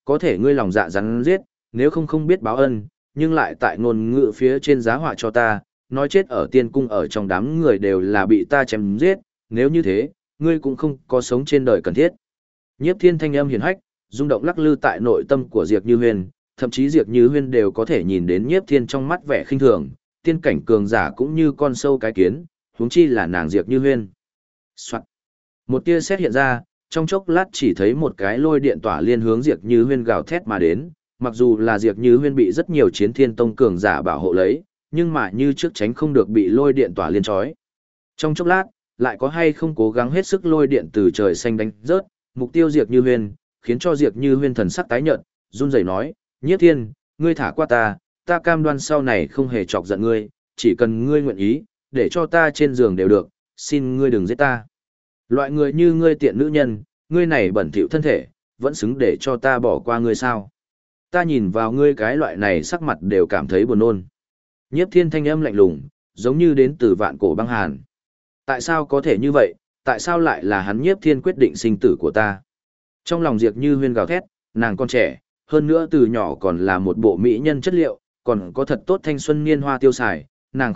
có thể ngươi lòng dạ rắn giết, nếu không biết báo ân, nhưng lại tại ngôn ngữ phía trên giá họa cho ta, nói chết ở tiên cung ở trong đám người đều là bị ta chém giết, nếu như thế, ngươi cũng không có sống trên đời cần thiết. Nhiếp Thiên thanh âm hiển hách, rung động lắc lư tại nội tâm của Diệp Như Huyên, thậm chí Diệp Như Huyên đều có thể nhìn đến Nhiếp Thiên trong mắt vẻ khinh thường, tiên cảnh cường giả cũng như con sâu cái kiến, huống chi là nàng Diệp Như Huyên. Soạn. Một tia sét hiện ra, trong chốc lát chỉ thấy một cái lôi điện tỏa liên hướng Diệp Như Huyên gào thét mà đến, mặc dù là Diệp Như Huyên bị rất nhiều chiến thiên tông cường giả bảo hộ lấy, nhưng mà như trước tránh không được bị lôi điện tỏa liên trói. Trong chốc lát, lại có hay không cố gắng hết sức lôi điện từ trời xanh đánh rớt, mục tiêu Diệp Như Huyên, khiến cho Diệp Như Huyên thần sắc tái nhợt, run rẩy nói, Nhiếp Thiên, ngươi thả qua ta cam đoan sau này không hề chọc giận ngươi, chỉ cần ngươi nguyện ý, để cho ta trên giường đều được, xin ngươi đừng giết ta. Loại người như ngươi tiện nữ nhân, ngươi này bẩn thỉu thân thể, vẫn xứng để cho ta bỏ qua ngươi sao? Ta nhìn vào ngươi cái loại này sắc mặt đều cảm thấy buồn nôn. Nhiếp Thiên thanh âm lạnh lùng, giống như đến từ vạn cổ băng hàn. Tại sao có thể như vậy, tại sao lại là hắn Nhiếp Thiên quyết định sinh tử của ta? Trong lòng Diệp Như Huyên gào thét, nàng con trẻ, hơn nữa từ nhỏ còn là một bộ mỹ nhân chất liệu, còn có thật tốt thanh xuân niên hoa tiêu xài, nàng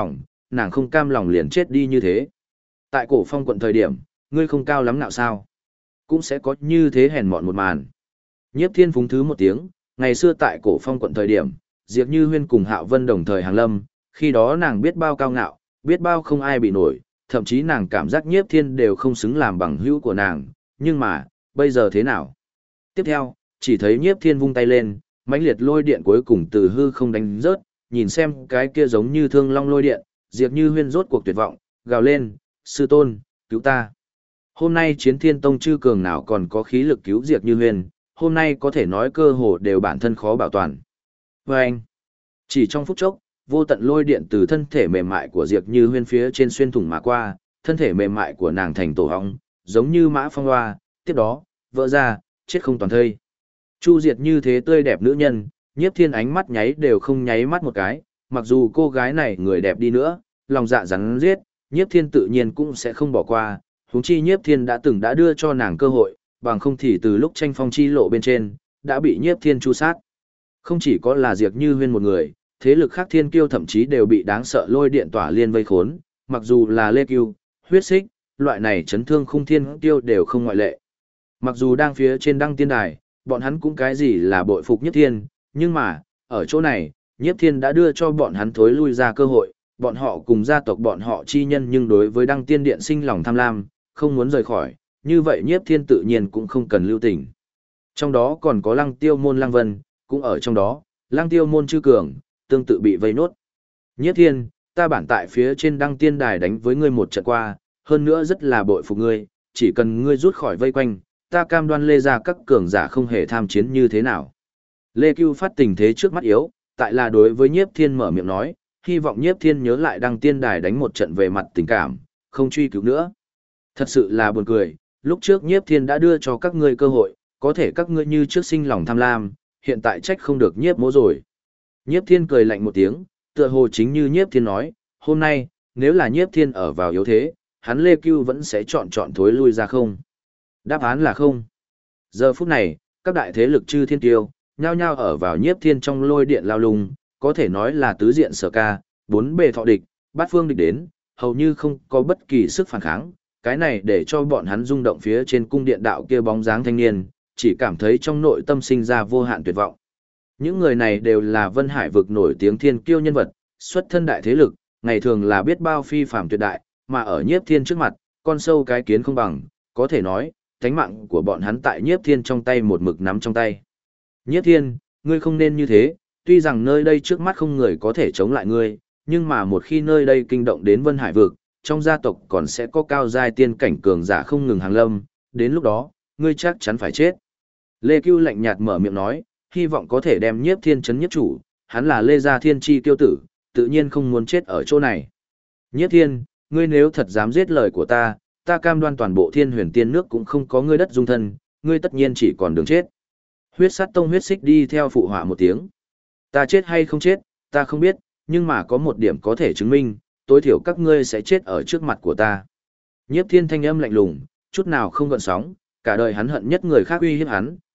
không cam lòng liền chết đi như thế. Tại Cổ Phong quận thời điểm, ngươi không cao lắm nào sao? Cũng sẽ có như thế hèn mọn một màn. Nhiếp Thiên phúng thứ một tiếng, ngày xưa tại Cổ Phong quận thời điểm, Diệp Như Huyên cùng Hạo Vân đồng thời hàng lâm, khi đó nàng biết bao cao ngạo, biết bao không ai bị nổi, thậm chí nàng cảm giác Nhiếp Thiên đều không xứng làm bằng hữu của nàng, nhưng mà, bây giờ thế nào? Tiếp theo, chỉ thấy Nhiếp Thiên vung tay lên, mãnh liệt lôi điện cuối cùng từ hư không đánh rớt, nhìn xem cái kia giống như thương long lôi điện, Diệp Như Huyên rốt cuộc tuyệt vọng, gào lên, sư tôn, cứu ta. Hôm nay Chiến Thiên Tông chư cường nào còn có khí lực cứu Diệp Như Huyên, hôm nay có thể nói cơ hồ đều bản thân khó bảo toàn. Và anh, chỉ trong phút chốc, vô tận lôi điện từ thân thể mềm mại của Diệp Như Huyên phía trên xuyên thủng mà qua, thân thể mềm mại của nàng thành tổ hóng, giống như mã phong hoa, tiếp đó, vỡ ra, chết không toàn thây. Chu Diệt như thế tươi đẹp nữ nhân, Nhiếp Thiên ánh mắt nháy đều không nháy mắt một cái, mặc dù cô gái này người đẹp đi nữa, lòng dạ rắn giết, Nhiếp Thiên tự nhiên cũng sẽ không bỏ qua, huống chi Nhiếp Thiên đã từng đã đưa cho nàng cơ hội, bằng không thì từ lúc tranh phong chi lộ bên trên, đã bị Nhiếp Thiên tru sát. Không chỉ có là Diệp Như Huyên một người, thế lực khác thiên kiêu thậm chí đều bị đáng sợ lôi điện tỏa liên vây khốn, mặc dù là Lê Cưu, Huyết Xích, loại này chấn thương khung thiên kiêu đều không ngoại lệ. Mặc dù đang phía trên đăng tiên đài, bọn hắn cũng cái gì là bội phục Nhiếp Thiên, nhưng mà, ở chỗ này, Nhiếp Thiên đã đưa cho bọn hắn thối lui ra cơ hội, bọn họ cùng gia tộc bọn họ chi nhân nhưng đối với đăng tiên điện sinh lòng tham lam, không muốn rời khỏi, như vậy Nhiếp Thiên tự nhiên cũng không cần lưu tình. Trong đó còn có Lăng Tiêu môn Lăng Vân, cũng ở trong đó, Lăng Tiêu môn Chư Cường, tương tự bị vây nốt. Nhiếp Thiên, ta bản tại phía trên đăng tiên đài đánh với ngươi một trận qua, hơn nữa rất là bội phục ngươi, chỉ cần ngươi rút khỏi vây quanh, ta cam đoan Lê ra các cường giả không hề tham chiến như thế nào. Lê Cưu phát tình thế trước mắt yếu, tại là đối với Nhiếp Thiên mở miệng nói, hy vọng Nhiếp Thiên nhớ lại đăng tiên đài đánh một trận về mặt tình cảm, không truy cứu nữa. Thật sự là buồn cười, lúc trước Nhiếp Thiên đã đưa cho các ngươi cơ hội, có thể các ngươi như trước sinh lòng tham lam, hiện tại trách không được Nhiếp mỗ rồi. Nhiếp Thiên cười lạnh một tiếng, tựa hồ chính như Nhiếp Thiên nói, hôm nay, nếu là Nhiếp Thiên ở vào yếu thế, hắn Lê Cưu vẫn sẽ chọn thối lui ra không. Đáp án là không. Giờ phút này, các đại thế lực chư thiên tiêu, nhao nhao ở vào Nhiếp Thiên trong lôi điện lao lung, có thể nói là tứ diện sở ca, bốn bề thọ địch, bát phương địch đến, hầu như không có bất kỳ sức phản kháng. Cái này để cho bọn hắn rung động phía trên cung điện đạo kia bóng dáng thanh niên, chỉ cảm thấy trong nội tâm sinh ra vô hạn tuyệt vọng. Những người này đều là Vân Hải vực nổi tiếng thiên kiêu nhân vật, xuất thân đại thế lực, ngày thường là biết bao phi phàm tuyệt đại, mà ở Nhiếp Thiên trước mặt, con sâu cái kiến không bằng, có thể nói, thánh mạng của bọn hắn tại Nhiếp Thiên trong tay một mực nắm trong tay. Nhiếp Thiên, ngươi không nên như thế, tuy rằng nơi đây trước mắt không người có thể chống lại ngươi, nhưng mà một khi nơi đây kinh động đến Vân Hải vực, trong gia tộc còn sẽ có cao giai tiên cảnh cường giả không ngừng hàng lâm, đến lúc đó, ngươi chắc chắn phải chết. Lê Cưu lạnh nhạt mở miệng nói, hy vọng có thể đem Nhiếp Thiên chấn nhiếp chủ, hắn là Lê Gia Thiên Chi tiêu tử, tự nhiên không muốn chết ở chỗ này. Nhiếp Thiên, ngươi nếu thật dám giết lời của ta cam đoan toàn bộ Thiên Huyền Tiên nước cũng không có ngươi đất dung thân, ngươi tất nhiên chỉ còn đường chết. Huyết Sát Tông Huyết Xích đi theo phụ họa một tiếng. Ta chết hay không chết, ta không biết, nhưng mà có một điểm có thể chứng minh, tối thiểu các ngươi sẽ chết ở trước mặt của ta. Nhiếp Thiên thanh âm lạnh lùng, chút nào không gợn sóng, cả đời hắn hận nhất người khác uy hiếp hắn,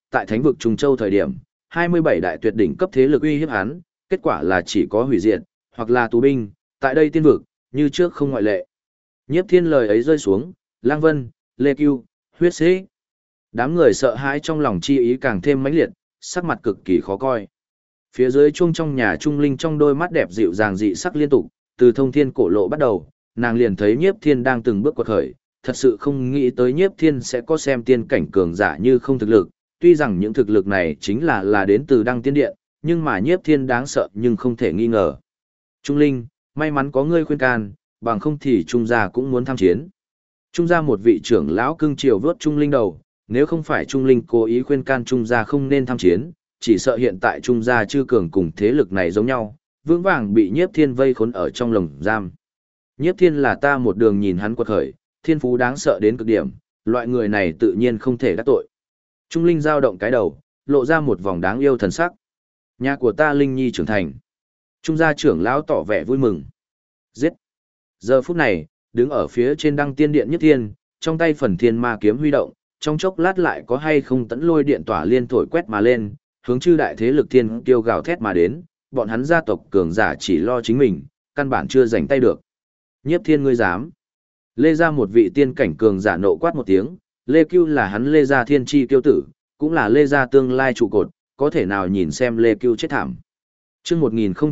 tại thánh vực Trung Châu thời điểm, 27 đại tuyệt đỉnh cấp thế lực uy hiếp hắn, kết quả là chỉ có hủy diệt, hoặc là tù binh, tại đây tiên vực, như trước không ngoại lệ. Nhiếp Thiên lời ấy rơi xuống, Lang Vân, Lê Cưu, Huyết Sĩ. Đám người sợ hãi trong lòng chi ý càng thêm mãnh liệt, sắc mặt cực kỳ khó coi. Phía dưới chuông trong nhà Trung Linh trong đôi mắt đẹp dịu dàng dị sắc liên tục, từ thông thiên cổ lộ bắt đầu, nàng liền thấy Nhiếp Thiên đang từng bước quật khởi, thật sự không nghĩ tới Nhiếp Thiên sẽ có xem tiên cảnh cường giả như không thực lực, tuy rằng những thực lực này chính là đến từ Đăng Tiên Điện, nhưng mà Nhiếp Thiên đáng sợ nhưng không thể nghi ngờ. Trung Linh, may mắn có ngươi khuyên can, bằng không thì Trung gia cũng muốn tham chiến. Trung gia một vị trưởng lão cưng chiều vớt Trung Linh đầu, nếu không phải Trung Linh cố ý khuyên can Trung gia không nên tham chiến, chỉ sợ hiện tại Trung gia chư cường cùng thế lực này giống nhau, vững vàng bị Nhiếp Thiên vây khốn ở trong lồng giam. Nhiếp Thiên là ta một đường nhìn hắn quật khởi, thiên phú đáng sợ đến cực điểm, loại người này tự nhiên không thể đắc tội. Trung Linh dao động cái đầu, lộ ra một vòng đáng yêu thần sắc. Nhà của ta Linh Nhi trưởng thành. Trung gia trưởng lão tỏ vẻ vui mừng. Giết. Giờ phút này, đứng ở phía trên Đăng Tiên Điện Nhiếp Thiên, trong tay phần thiên ma kiếm huy động, trong chốc lát lại có hay không tẫn lôi điện tỏa liên thổi quét mà lên, hướng chư đại thế lực thiên kiêu gào thét mà đến, bọn hắn gia tộc cường giả chỉ lo chính mình, căn bản chưa rảnh tay được. Nhiếp Thiên ngươi dám? Lê gia một vị tiên cảnh cường giả nộ quát một tiếng, Lê Cưu là hắn Lê gia thiên chi tiêu tử, cũng là Lê gia tương lai trụ cột, có thể nào nhìn xem Lê Cưu chết thảm. Chương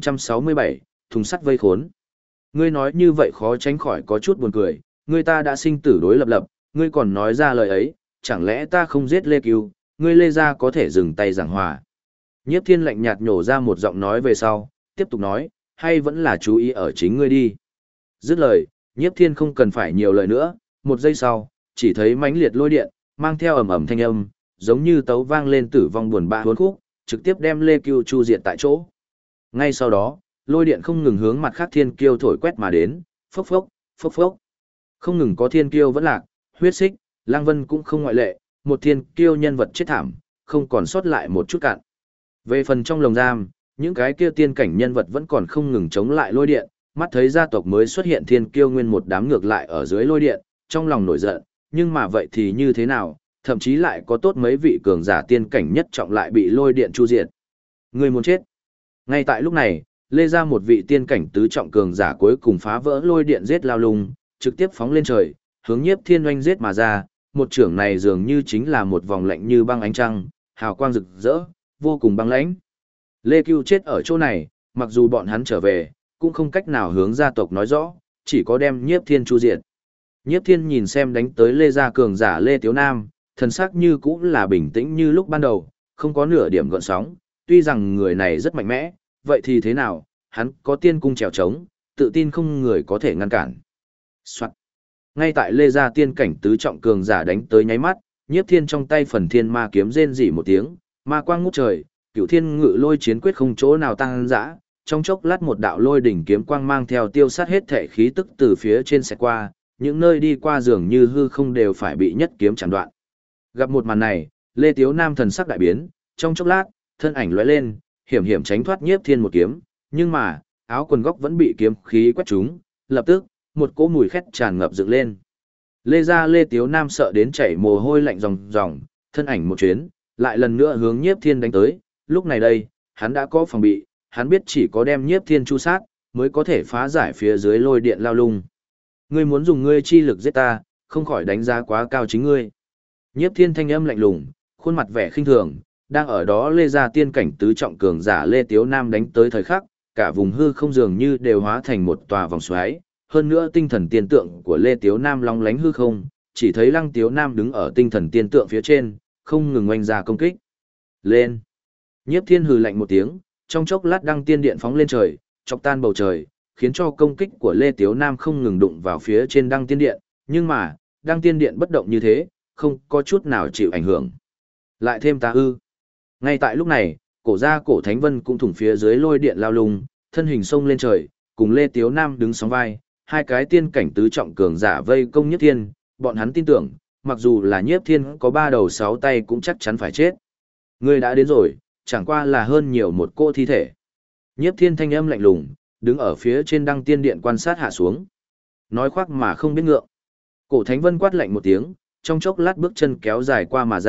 1067, thùng sắt vây khốn. Ngươi nói như vậy khó tránh khỏi có chút buồn cười, ngươi ta đã sinh tử đối lập, ngươi còn nói ra lời ấy, chẳng lẽ ta không giết Lê Cưu, ngươi Lê gia có thể dừng tay giảng hòa. Nhiếp Thiên lạnh nhạt nhổ ra một giọng nói về sau, tiếp tục nói, hay vẫn là chú ý ở chính ngươi đi. Dứt lời, Nhiếp Thiên không cần phải nhiều lời nữa, một giây sau, chỉ thấy mãnh liệt lôi điện, mang theo ầm ầm thanh âm, giống như tấu vang lên tử vong buồn bã hốn khúc, trực tiếp đem Lê Cưu chu diệt tại chỗ. Ngay sau đó, lôi điện không ngừng hướng mặt khác thiên kiêu thổi quét mà đến, phốc phốc, phốc phốc. Không ngừng có thiên kiêu vẫn lạc, Huyết Xích, Lang Vân cũng không ngoại lệ, một thiên kiêu nhân vật chết thảm, không còn sót lại một chút cạn. Về phần trong lồng giam, những cái kia tiên cảnh nhân vật vẫn còn không ngừng chống lại lôi điện, mắt thấy gia tộc mới xuất hiện thiên kiêu nguyên một đám ngược lại ở dưới lôi điện, trong lòng nổi giận, nhưng mà vậy thì như thế nào, thậm chí lại có tốt mấy vị cường giả tiên cảnh nhất trọng lại bị lôi điện chu diệt. Người muốn chết. Ngay tại lúc này, lê ra một vị tiên cảnh tứ trọng cường giả cuối cùng phá vỡ lôi điện giết lao lung, trực tiếp phóng lên trời, hướng Nhiếp Thiên oanh giết mà ra, một trưởng này dường như chính là một vòng lạnh như băng ánh trăng, hào quang rực rỡ, vô cùng băng lãnh. Lê Cưu chết ở chỗ này, mặc dù bọn hắn trở về, cũng không cách nào hướng gia tộc nói rõ, chỉ có đem Nhiếp Thiên chu diệt. Nhiếp Thiên nhìn xem đánh tới Lê gia cường giả Lê Tiếu Nam, thần sắc như cũng là bình tĩnh như lúc ban đầu, không có nửa điểm gợn sóng, tuy rằng người này rất mạnh mẽ, vậy thì thế nào, hắn có tiên cung trèo trống, tự tin không người có thể ngăn cản. Soạn. Ngay tại Lê gia tiên cảnh tứ trọng cường giả đánh tới nháy mắt, Nhiếp Thiên trong tay phần thiên ma kiếm rên rỉ một tiếng, ma quang ngút trời, Cửu Thiên Ngự Lôi chiến quyết không chỗ nào tăng dã, trong chốc lát một đạo lôi đỉnh kiếm quang mang theo tiêu sát hết thể khí tức từ phía trên xẹt qua, những nơi đi qua dường như hư không đều phải bị nhất kiếm chặn đoạn. Gặp một màn này, Lê Tiếu Nam thần sắc đại biến, trong chốc lát, thân ảnh lóe lên, hiểm hiểm tránh thoát Nhiếp Thiên một kiếm, nhưng mà, áo quần góc vẫn bị kiếm khí quét trúng, lập tức, một cỗ mùi khét tràn ngập dựng lên. Lê gia Lê Tiếu Nam sợ đến chảy mồ hôi lạnh ròng ròng, thân ảnh một chuyến, lại lần nữa hướng Nhiếp Thiên đánh tới, lúc này đây, hắn đã có phòng bị, hắn biết chỉ có đem Nhiếp Thiên chu sát, mới có thể phá giải phía dưới lôi điện lao lung. Ngươi muốn dùng ngươi chi lực giết ta, không khỏi đánh giá quá cao chính ngươi. Nhiếp Thiên thanh âm lạnh lùng, khuôn mặt vẻ khinh thường, đang ở đó Lê gia tiên cảnh tứ trọng cường giả Lê Tiếu Nam đánh tới thời khắc, cả vùng hư không dường như đều hóa thành một tòa vòng xoáy, hơn nữa tinh thần tiên tượng của Lê Tiếu Nam long lánh hư không, chỉ thấy Lăng Tiếu Nam đứng ở tinh thần tiên tượng phía trên, không ngừng oanh ra công kích. Lên! Nhiếp Thiên hừ lạnh một tiếng, trong chốc lát đăng tiên điện phóng lên trời, chọc tan bầu trời, khiến cho công kích của Lê Tiếu Nam không ngừng đụng vào phía trên đăng tiên điện, nhưng mà, đăng tiên điện bất động như thế, không có chút nào chịu ảnh hưởng. Lại thêm ta ư. Ngay tại lúc này, cổ gia cổ Thánh Vân cũng thủng phía dưới lôi điện lao lung, thân hình sông lên trời, cùng Lê Tiếu Nam đứng sóng vai, hai cái tiên cảnh tứ trọng cường giả vây công Nhiếp Thiên, bọn hắn tin tưởng, mặc dù là Nhiếp Thiên có 3 đầu 6 tay cũng chắc chắn phải chết. Ngươi đã đến rồi, chẳng qua là hơn nhiều một cô thi thể. Nhiếp Thiên thanh âm lạnh lùng, đứng ở phía trên đăng tiên điện quan sát hạ xuống. Nói khoác mà không biết ngượng. Cổ Thánh Vân quát lạnh một tiếng, trong chốc lát bước chân kéo dài qua mà ra,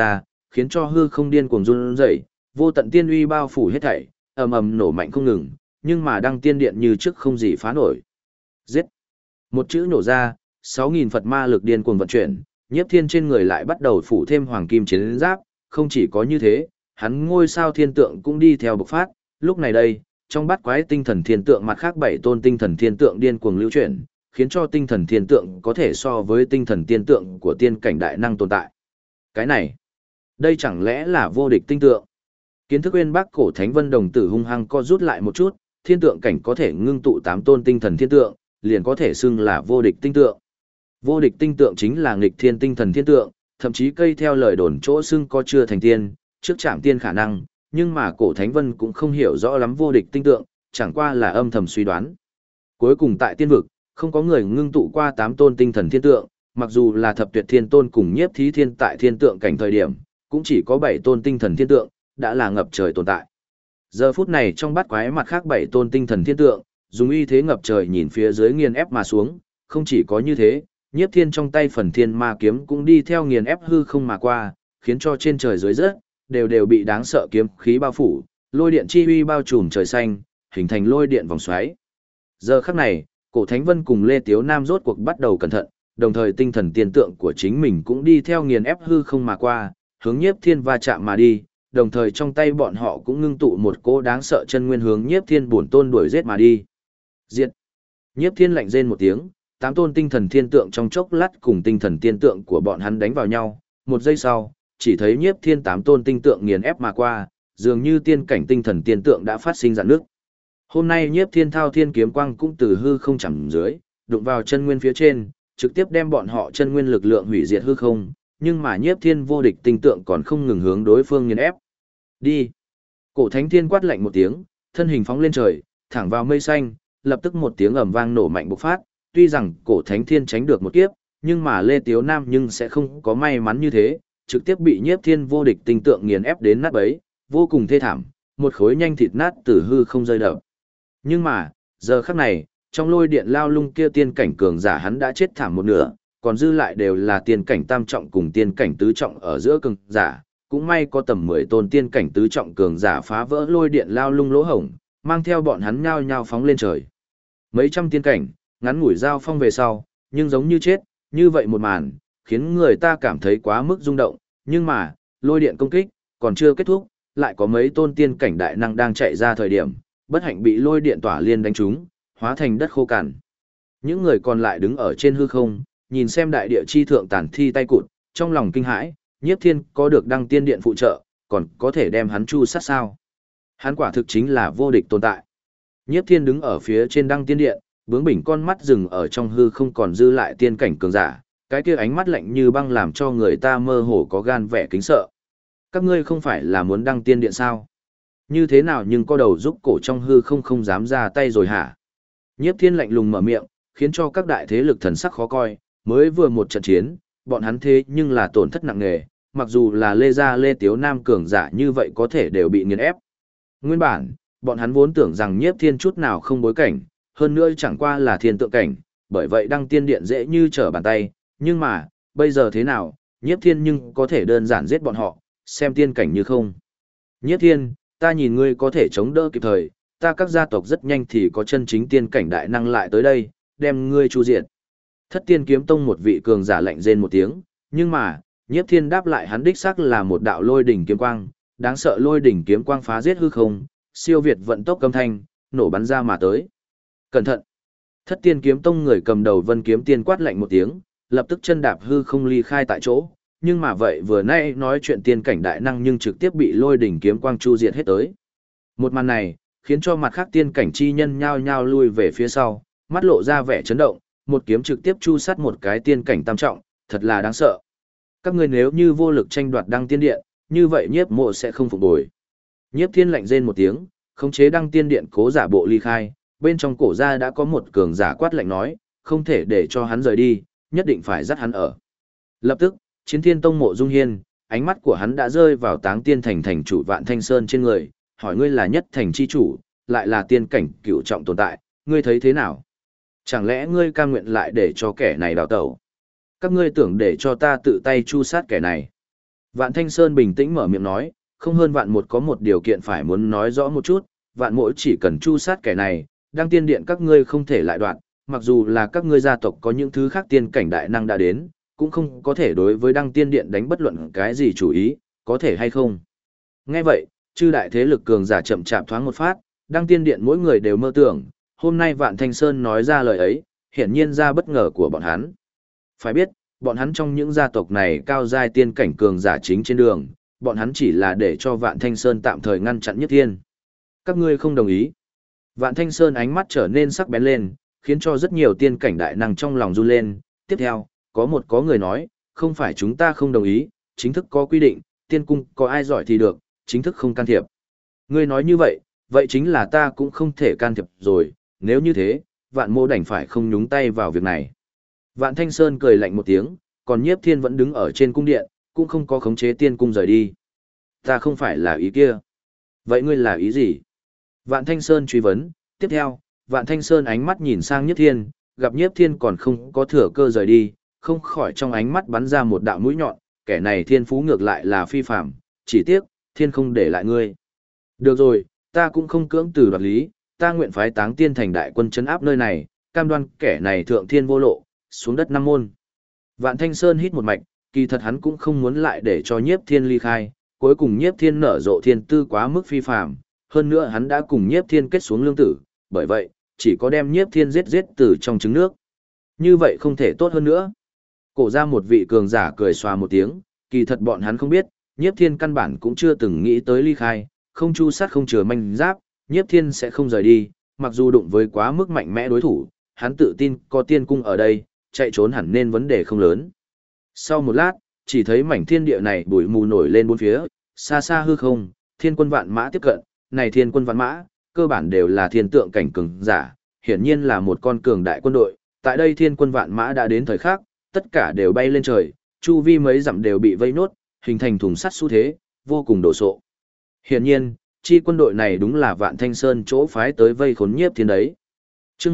khiến cho hư không điên cuồng run rẩy, vô tận tiên uy bao phủ hết thảy, ầm ầm nổ mạnh không ngừng, nhưng mà đăng tiên điện như trước không gì phá nổi. Giết! Một chữ nổ ra, 6.000 Phật ma lực điên cuồng vận chuyển, Nhiếp Thiên trên người lại bắt đầu phủ thêm hoàng kim chiến giáp, không chỉ có như thế, hắn ngôi sao thiên tượng cũng đi theo bộc phát, lúc này đây, trong bát quái tinh thần thiên tượng mặt khác 7 tôn tinh thần thiên tượng điên cuồng lưu chuyển, khiến cho tinh thần thiên tượng có thể so với tinh thần tiên tượng của tiên cảnh đại năng tồn tại. Cái này, đây chẳng lẽ là vô địch tinh tượng? Kiến thức uyên bác cổ thánh vân đồng tử hung hăng co rút lại một chút, thiên tượng cảnh có thể ngưng tụ 8 tôn tinh thần thiên tượng, liền có thể xưng là vô địch tinh tượng. Vô địch tinh tượng chính là nghịch thiên tinh thần thiên tượng, thậm chí cây theo lời đồn chỗ xưng có chưa thành tiên, trước chạm tiên khả năng, nhưng mà cổ thánh vân cũng không hiểu rõ lắm vô địch tinh tượng, chẳng qua là âm thầm suy đoán. Cuối cùng tại tiên vực, không có người ngưng tụ qua 8 tôn tinh thần thiên tượng, mặc dù là thập tuyệt thiên tôn cùng nhiếp thí thiên tại thiên tượng cảnh thời điểm, cũng chỉ có 7 tôn tinh thần thiên tượng, đã là ngập trời tồn tại. Giờ phút này trong bát quái mặt khác 7 tôn tinh thần thiên tượng, dùng uy thế ngập trời nhìn phía dưới nghiền ép mà xuống, không chỉ có như thế, nhiếp thiên trong tay phần thiên ma kiếm cũng đi theo nghiền ép hư không mà qua, khiến cho trên trời dưới rớt, đều bị đáng sợ kiếm khí bao phủ, lôi điện chi uy bao trùm trời xanh, hình thành lôi điện vòng xoáy. Giờ khắc này, cổ Thánh Vân cùng Lê Tiếu Nam rốt cuộc bắt đầu cẩn thận, đồng thời tinh thần tiên tượng của chính mình cũng đi theo nghiền ép hư không mà qua, hướng nhiếp thiên va chạm mà đi, đồng thời trong tay bọn họ cũng ngưng tụ một cỗ đáng sợ chân nguyên hướng nhiếp thiên bổn tôn đuổi giết mà đi. Diệt! Nhiếp thiên lạnh rên một tiếng, 8 tôn tinh thần thiên tượng trong chốc lát cùng tinh thần tiên tượng của bọn hắn đánh vào nhau, một giây sau, chỉ thấy nhiếp thiên 8 tôn tinh tượng nghiền ép mà qua, dường như tiên cảnh tinh thần tiên tượng đã phát sinh rạn nước. Hôm nay nhiếp thiên thao thiên kiếm quang cũng từ hư không chẳng dưới, đụng vào chân nguyên phía trên, trực tiếp đem bọn họ chân nguyên lực lượng hủy diệt hư không, nhưng mà nhiếp thiên vô địch tinh tượng còn không ngừng hướng đối phương nghiền ép. Đi! Cổ thánh thiên quát lạnh một tiếng, thân hình phóng lên trời, thẳng vào mây xanh, lập tức một tiếng ầm vang nổ mạnh bộc phát, tuy rằng cổ thánh thiên tránh được một kiếp, nhưng mà Lê Tiếu Nam nhưng sẽ không có may mắn như thế, trực tiếp bị nhiếp thiên vô địch tinh tượng nghiền ép đến nát bấy, vô cùng thê thảm, một khối nhanh thịt nát từ hư không rơi đập. Nhưng mà, giờ khắc này, trong lôi điện lao lung kia tiên cảnh cường giả hắn đã chết thảm một nửa, còn dư lại đều là tiên cảnh tam trọng cùng tiên cảnh tứ trọng ở giữa cường giả, cũng may có tầm 10 tôn tiên cảnh tứ trọng cường giả phá vỡ lôi điện lao lung lỗ hổng, mang theo bọn hắn nhao nhao phóng lên trời. Mấy trăm tiên cảnh, ngắn ngủi giao phong về sau, nhưng giống như chết, như vậy một màn, khiến người ta cảm thấy quá mức rung động, nhưng mà, lôi điện công kích, còn chưa kết thúc, lại có mấy tôn tiên cảnh đại năng đang chạy ra thời điểm, bất hạnh bị lôi điện tỏa liên đánh trúng, hóa thành đất khô cằn. Những người còn lại đứng ở trên hư không, nhìn xem đại địa chi thượng tàn thi tay cụt, trong lòng kinh hãi, nhiếp thiên có được đăng tiên điện phụ trợ, còn có thể đem hắn chu sát sao. Hắn quả thực chính là vô địch tồn tại. Nhiếp thiên đứng ở phía trên đăng tiên điện, bướng bỉnh con mắt rừng ở trong hư không còn dư lại tiên cảnh cường giả, cái kia ánh mắt lạnh như băng làm cho người ta mơ hồ có gan vẻ kính sợ. Các ngươi không phải là muốn đăng tiên điện sao? Như thế nào nhưng có đầu giúp cổ trong hư không dám ra tay rồi hả? Nhiếp thiên lạnh lùng mở miệng, khiến cho các đại thế lực thần sắc khó coi, mới vừa một trận chiến, bọn hắn thế nhưng là tổn thất nặng nề, mặc dù là Lê Gia Lê Tiếu Nam cường giả như vậy có thể đều bị nghiền ép. Nguyên bản, bọn hắn vốn tưởng rằng nhiếp thiên chút nào không bối cảnh, hơn nữa chẳng qua là thiên tượng cảnh, bởi vậy đăng tiên điện dễ như trở bàn tay, nhưng mà, bây giờ thế nào, nhiếp thiên nhưng có thể đơn giản giết bọn họ, xem tiên cảnh như không. Nhiếp thiên, ta nhìn ngươi có thể chống đỡ kịp thời, ta các gia tộc rất nhanh thì có chân chính tiên cảnh đại năng lại tới đây, đem ngươi chu diệt. Thất tiên kiếm tông một vị cường giả lạnh rên một tiếng, nhưng mà, nhiếp thiên đáp lại hắn đích xác là một đạo lôi đỉnh kiếm quang, đáng sợ lôi đỉnh kiếm quang phá giết hư không, siêu việt vận tốc âm thanh, nổ bắn ra mà tới. Cẩn thận! Thất tiên kiếm tông người cầm đầu vân kiếm tiên quát lạnh một tiếng, lập tức chân đạp hư không ly khai tại chỗ, nhưng mà vậy vừa nãy nói chuyện tiên cảnh đại năng nhưng trực tiếp bị lôi đỉnh kiếm quang chu diệt hết tới. Một màn này, khiến cho mặt khác tiên cảnh chi nhân nhao nhao lui về phía sau, mắt lộ ra vẻ chấn động, một kiếm trực tiếp chu sát một cái tiên cảnh tam trọng, thật là đáng sợ. Các ngươi nếu như vô lực tranh đoạt đăng tiên điện, như vậy nhiếp mộ sẽ không phục bồi. Nhiếp thiên lạnh rên một tiếng, khống chế đăng tiên điện cố giả bộ ly khai, bên trong cổ gia đã có một cường giả quát lạnh nói, không thể để cho hắn rời đi, nhất định phải dắt hắn ở. Lập tức, Chiến Thiên Tông Mộ Dung Hiên, ánh mắt của hắn đã rơi vào Táng Tiên Thành thành chủ Vạn Thanh Sơn trên người, hỏi ngươi là nhất thành chi chủ, lại là tiên cảnh cửu trọng tồn tại, ngươi thấy thế nào? Chẳng lẽ ngươi cam nguyện lại để cho kẻ này đào tẩu? Các ngươi tưởng để cho ta tự tay chu sát kẻ này? Vạn Thanh Sơn bình tĩnh mở miệng nói, không hơn vạn một có một điều kiện phải muốn nói rõ một chút, vạn mỗi chỉ cần chu sát kẻ này, đăng tiên điện các ngươi không thể lại đoạn, mặc dù là các ngươi gia tộc có những thứ khác tiên cảnh đại năng đã đến, cũng không có thể đối với đăng tiên điện đánh bất luận cái gì chủ ý, có thể hay không. Nghe vậy, chư đại thế lực cường giả chậm chạp thoáng một phát, đăng tiên điện mỗi người đều mơ tưởng, hôm nay Vạn Thanh Sơn nói ra lời ấy, hiển nhiên ra bất ngờ của bọn hắn. Phải biết, bọn hắn trong những gia tộc này cao giai tiên cảnh cường giả chính trên đường, bọn hắn chỉ là để cho Vạn Thanh Sơn tạm thời ngăn chặn Nhất Thiên. Các ngươi không đồng ý. Vạn Thanh Sơn ánh mắt trở nên sắc bén lên, khiến cho rất nhiều tiên cảnh đại năng trong lòng run lên. Tiếp theo, có người nói, không phải chúng ta không đồng ý, chính thức có quy định, tiên cung có ai giỏi thì được, chính thức không can thiệp. Ngươi nói như vậy, vậy chính là ta cũng không thể can thiệp rồi, nếu như thế, Vạn Mô đành phải không nhúng tay vào việc này. Vạn Thanh Sơn cười lạnh một tiếng, còn Nhiếp Thiên vẫn đứng ở trên cung điện, cũng không có khống chế tiên cung rời đi. Ta không phải là ý kia. Vậy ngươi là ý gì? Vạn Thanh Sơn truy vấn, tiếp theo, Vạn Thanh Sơn ánh mắt nhìn sang Nhiếp Thiên, gặp Nhiếp Thiên còn không có thừa cơ rời đi, không khỏi trong ánh mắt bắn ra một đạo mũi nhọn, kẻ này thiên phú ngược lại là phi phàm, chỉ tiếc, Thiên không để lại ngươi. Được rồi, ta cũng không cưỡng từ đoạt lý, ta nguyện phái Táng Tiên thành đại quân trấn áp nơi này, cam đoan kẻ này thượng thiên vô lộ, xuống đất năm môn. Vạn Thanh Sơn hít một mạch, kỳ thật hắn cũng không muốn lại để cho Nhiếp Thiên ly khai, cuối cùng Nhiếp Thiên nở rộ thiên tư quá mức phi phàm, hơn nữa hắn đã cùng Nhiếp Thiên kết xuống lương tử, bởi vậy, chỉ có đem Nhiếp Thiên giết từ trong trứng nước. Như vậy không thể tốt hơn nữa. Cổ ra một vị cường giả cười xòa một tiếng, kỳ thật bọn hắn không biết, Nhiếp Thiên căn bản cũng chưa từng nghĩ tới ly khai, không chu sát không chừa manh giáp, Nhiếp Thiên sẽ không rời đi, mặc dù đụng với quá mức mạnh mẽ đối thủ, hắn tự tin có tiên cung ở đây, chạy trốn hẳn nên vấn đề không lớn. Sau một lát, chỉ thấy mảnh thiên địa này bụi mù nổi lên bốn phía, xa xa hư không, thiên quân vạn mã tiếp cận, này thiên quân vạn mã, cơ bản đều là thiên tượng cảnh cường giả, hiển nhiên là một con cường đại quân đội, tại đây thiên quân vạn mã đã đến thời khắc, tất cả đều bay lên trời, chu vi mấy dặm đều bị vây nốt, hình thành thùng sắt xu thế, vô cùng đổ sộ. Hiển nhiên, chi quân đội này đúng là Vạn Thanh Sơn chỗ phái tới vây khốn Nhiếp Thiên đấy. Chương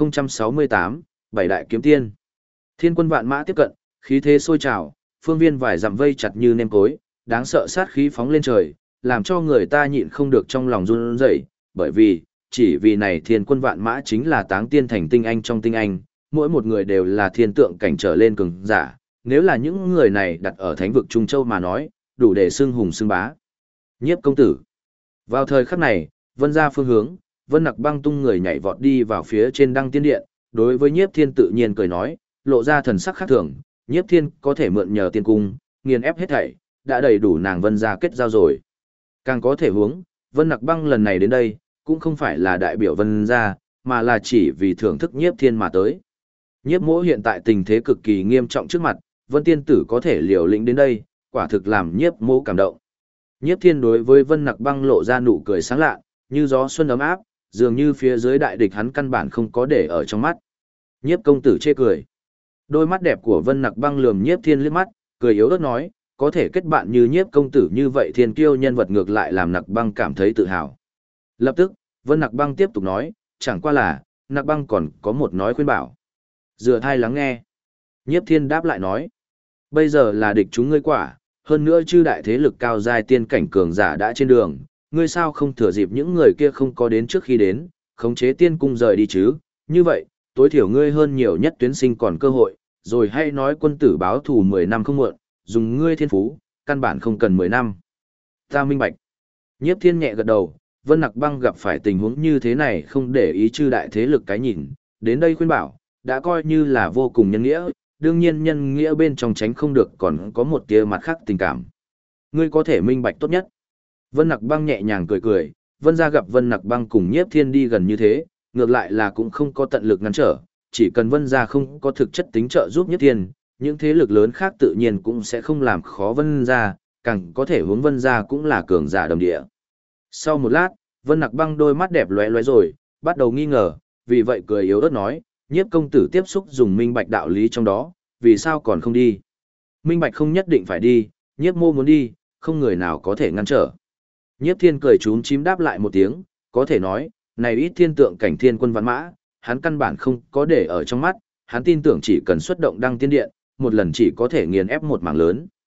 1068, Bảy đại kiếm tiên. Thiên quân vạn mã tiếp cận, khí thế sôi trào, phương viên vài dặm vây chặt như nêm cối, đáng sợ sát khí phóng lên trời, làm cho người ta nhịn không được trong lòng run rẩy, bởi vì, chỉ vì này thiên quân vạn mã chính là Táng Tiên thành tinh anh trong tinh anh, mỗi một người đều là thiên tượng cảnh trở lên cường giả, nếu là những người này đặt ở thánh vực Trung Châu mà nói, đủ để xưng hùng xưng bá. Nhiếp công tử. Vào thời khắc này, Vân ra phương hướng, Vân Nặc Băng tung người nhảy vọt đi vào phía trên Đăng Tiên điện, đối với Nhiếp Thiên tự nhiên cười nói, lộ ra thần sắc khác thường, Nhiếp Thiên có thể mượn nhờ tiên cung, nghiền ép hết thảy, đã đầy đủ nàng Vân ra kết giao rồi. Càng có thể huống, Vân Nặc Băng lần này đến đây, cũng không phải là đại biểu Vân ra, mà là chỉ vì thưởng thức Nhiếp Thiên mà tới. Nhiếp Mỗ hiện tại tình thế cực kỳ nghiêm trọng trước mặt, Vân tiên tử có thể liều lĩnh đến đây, quả thực làm Nhiếp Mỗ cảm động. Nhiếp Thiên đối với Vân Nặc Băng lộ ra nụ cười sáng lạ, như gió xuân ấm áp, dường như phía dưới đại địch hắn căn bản không có để ở trong mắt. Nhiếp công tử chê cười. Đôi mắt đẹp của Vân Nặc Băng lườm Nhiếp Thiên liếc mắt, cười yếu ớt nói, có thể kết bạn như Nhiếp công tử như vậy thiên kiêu nhân vật ngược lại làm Nặc Băng cảm thấy tự hào. Lập tức, Vân Nặc Băng tiếp tục nói, chẳng qua là, Nặc Băng còn có một nói khuyên bảo. Dựa thai lắng nghe. Nhiếp Thiên đáp lại nói, bây giờ là địch chúng ngươi quả, hơn nữa chư đại thế lực cao giai tiên cảnh cường giả đã trên đường, ngươi sao không thừa dịp những người kia không có đến trước khi đến, khống chế tiên cung rời đi chứ, như vậy, tối thiểu ngươi hơn nhiều nhất tuyến sinh còn cơ hội, rồi hay nói quân tử báo thù 10 năm không muộn, dùng ngươi thiên phú, căn bản không cần 10 năm. Ta minh bạch. Nhiếp Thiên nhẹ gật đầu, Vân Nặc Băng gặp phải tình huống như thế này không để ý chư đại thế lực cái nhìn, đến đây khuyên bảo, đã coi như là vô cùng nhân nghĩa, đương nhiên nhân nghĩa bên trong tránh không được còn có một tia mặt khác tình cảm. Ngươi có thể minh bạch tốt nhất. Vân Nặc Băng nhẹ nhàng cười cười, Vân gia gặp Vân Nặc Băng cùng Nhiếp Thiên đi gần như thế, ngược lại là cũng không có tận lực ngăn trở, chỉ cần Vân gia không có thực chất tính trợ giúp Nhiếp Thiên, những thế lực lớn khác tự nhiên cũng sẽ không làm khó Vân gia, càng có thể hướng Vân gia cũng là cường giả đồng địa. Sau một lát, Vân Nặc Băng đôi mắt đẹp lóe lóe rồi, bắt đầu nghi ngờ, vì vậy cười yếu ớt nói, Nhiếp công tử tiếp xúc dùng minh bạch đạo lý trong đó, vì sao còn không đi? Minh bạch không nhất định phải đi, Nhiếp mô muốn đi, không người nào có thể ngăn trở. Nhiếp Thiên cười chúm chím đáp lại một tiếng, có thể nói, này ít thiên tượng cảnh thiên quân vạn mã, hắn căn bản không có để ở trong mắt, hắn tin tưởng chỉ cần xuất động Đăng Tiên điện, một lần chỉ có thể nghiền ép một mảng lớn.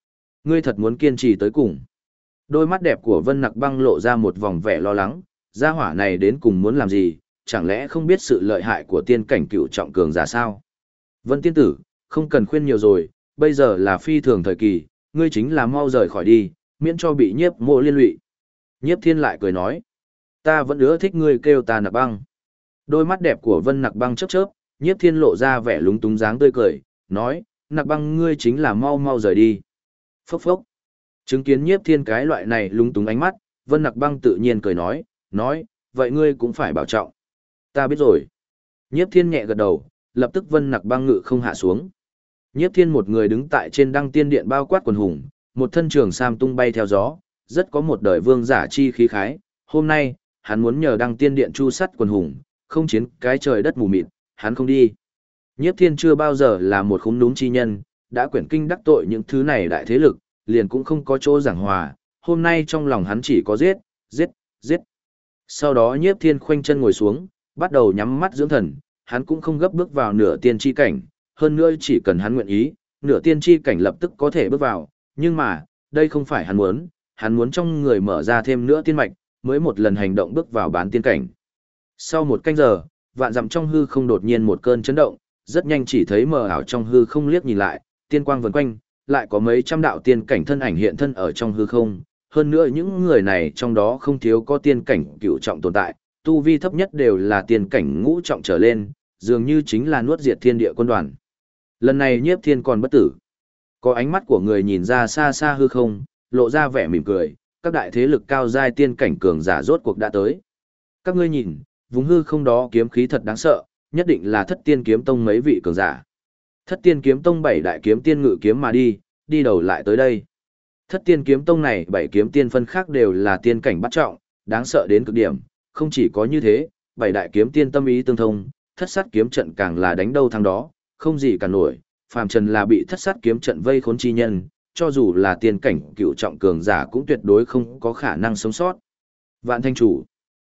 ngươi thật muốn kiên trì tới cùng. Đôi mắt đẹp của Vân Nặc Băng lộ ra một vòng vẻ lo lắng, gia hỏa này đến cùng muốn làm gì, chẳng lẽ không biết sự lợi hại của tiên cảnh cựu trọng cường giả sao? Vân tiên tử, không cần khuyên nhiều rồi, bây giờ là phi thường thời kỳ, ngươi chính là mau rời khỏi đi, miễn cho bị Nhiếp Mộ liên lụy. Nhiếp Thiên lại cười nói, ta vẫn ưa thích ngươi kêu ta Nặc Băng. Đôi mắt đẹp của Vân Nặc Băng chớp chớp, Nhiếp Thiên lộ ra vẻ lúng túng dáng tươi cười, nói, Nặc Băng ngươi chính là mau mau rời đi. Phốc phốc. Chứng kiến Nhiếp Thiên cái loại này lúng túng ánh mắt, Vân Nặc Băng tự nhiên cười nói, vậy ngươi cũng phải bảo trọng. Ta biết rồi. Nhiếp Thiên nhẹ gật đầu, lập tức Vân Nặc Băng ngự không hạ xuống. Nhiếp Thiên một người đứng tại trên đăng tiên điện bao quát quần hùng, một thân trường sam tung bay theo gió, rất có một đời vương giả chi khí khái. Hôm nay, hắn muốn nhờ đăng tiên điện chu sắt quần hùng, không chiến cái trời đất mù mịt, hắn không đi. Nhiếp Thiên chưa bao giờ là một khúm núm chi nhân, đã quyển kinh đắc tội những thứ này đại thế lực, liền cũng không có chỗ giảng hòa, hôm nay trong lòng hắn chỉ có giết, giết, giết. Sau đó Nhiếp Thiên khoanh chân ngồi xuống, bắt đầu nhắm mắt dưỡng thần, hắn cũng không gấp bước vào nửa tiên chi cảnh, hơn nữa chỉ cần hắn nguyện ý, nửa tiên chi cảnh lập tức có thể bước vào, nhưng mà, đây không phải hắn muốn trong người mở ra thêm nữa tiên mạch, mới một lần hành động bước vào bán tiên cảnh. Sau một canh giờ, vạn dặm trong hư không đột nhiên một cơn chấn động, rất nhanh chỉ thấy mờ ảo trong hư không liếc nhìn lại, tiên quang vần quanh, lại có mấy trăm đạo tiên cảnh thân ảnh hiện thân ở trong hư không, hơn nữa những người này trong đó không thiếu có tiên cảnh cựu trọng tồn tại, tu vi thấp nhất đều là tiên cảnh ngũ trọng trở lên, dường như chính là nuốt diệt thiên địa quân đoàn. Lần này Nhiếp Thiên còn bất tử. Có ánh mắt của người nhìn ra xa xa hư không, lộ ra vẻ mỉm cười, các đại thế lực cao giai tiên cảnh cường giả rốt cuộc đã tới. Các ngươi nhìn, vùng hư không đó kiếm khí thật đáng sợ, nhất định là Thất Tiên Kiếm Tông mấy vị cường giả. Thất Tiên Kiếm Tông 7 đại kiếm tiên ngự kiếm mà đi đầu lại tới đây. Thất Tiên Kiếm Tông này 7 kiếm tiên phân khác đều là tiên cảnh bắt trọng, đáng sợ đến cực điểm, không chỉ có như thế, 7 đại kiếm tiên tâm ý tương thông, thất sát kiếm trận càng là đánh đâu thắng đó, không gì cả nổi, phàm trần là bị thất sát kiếm trận vây khốn chi nhân, cho dù là tiên cảnh cựu trọng cường giả cũng tuyệt đối không có khả năng sống sót. Vạn Thanh Chủ,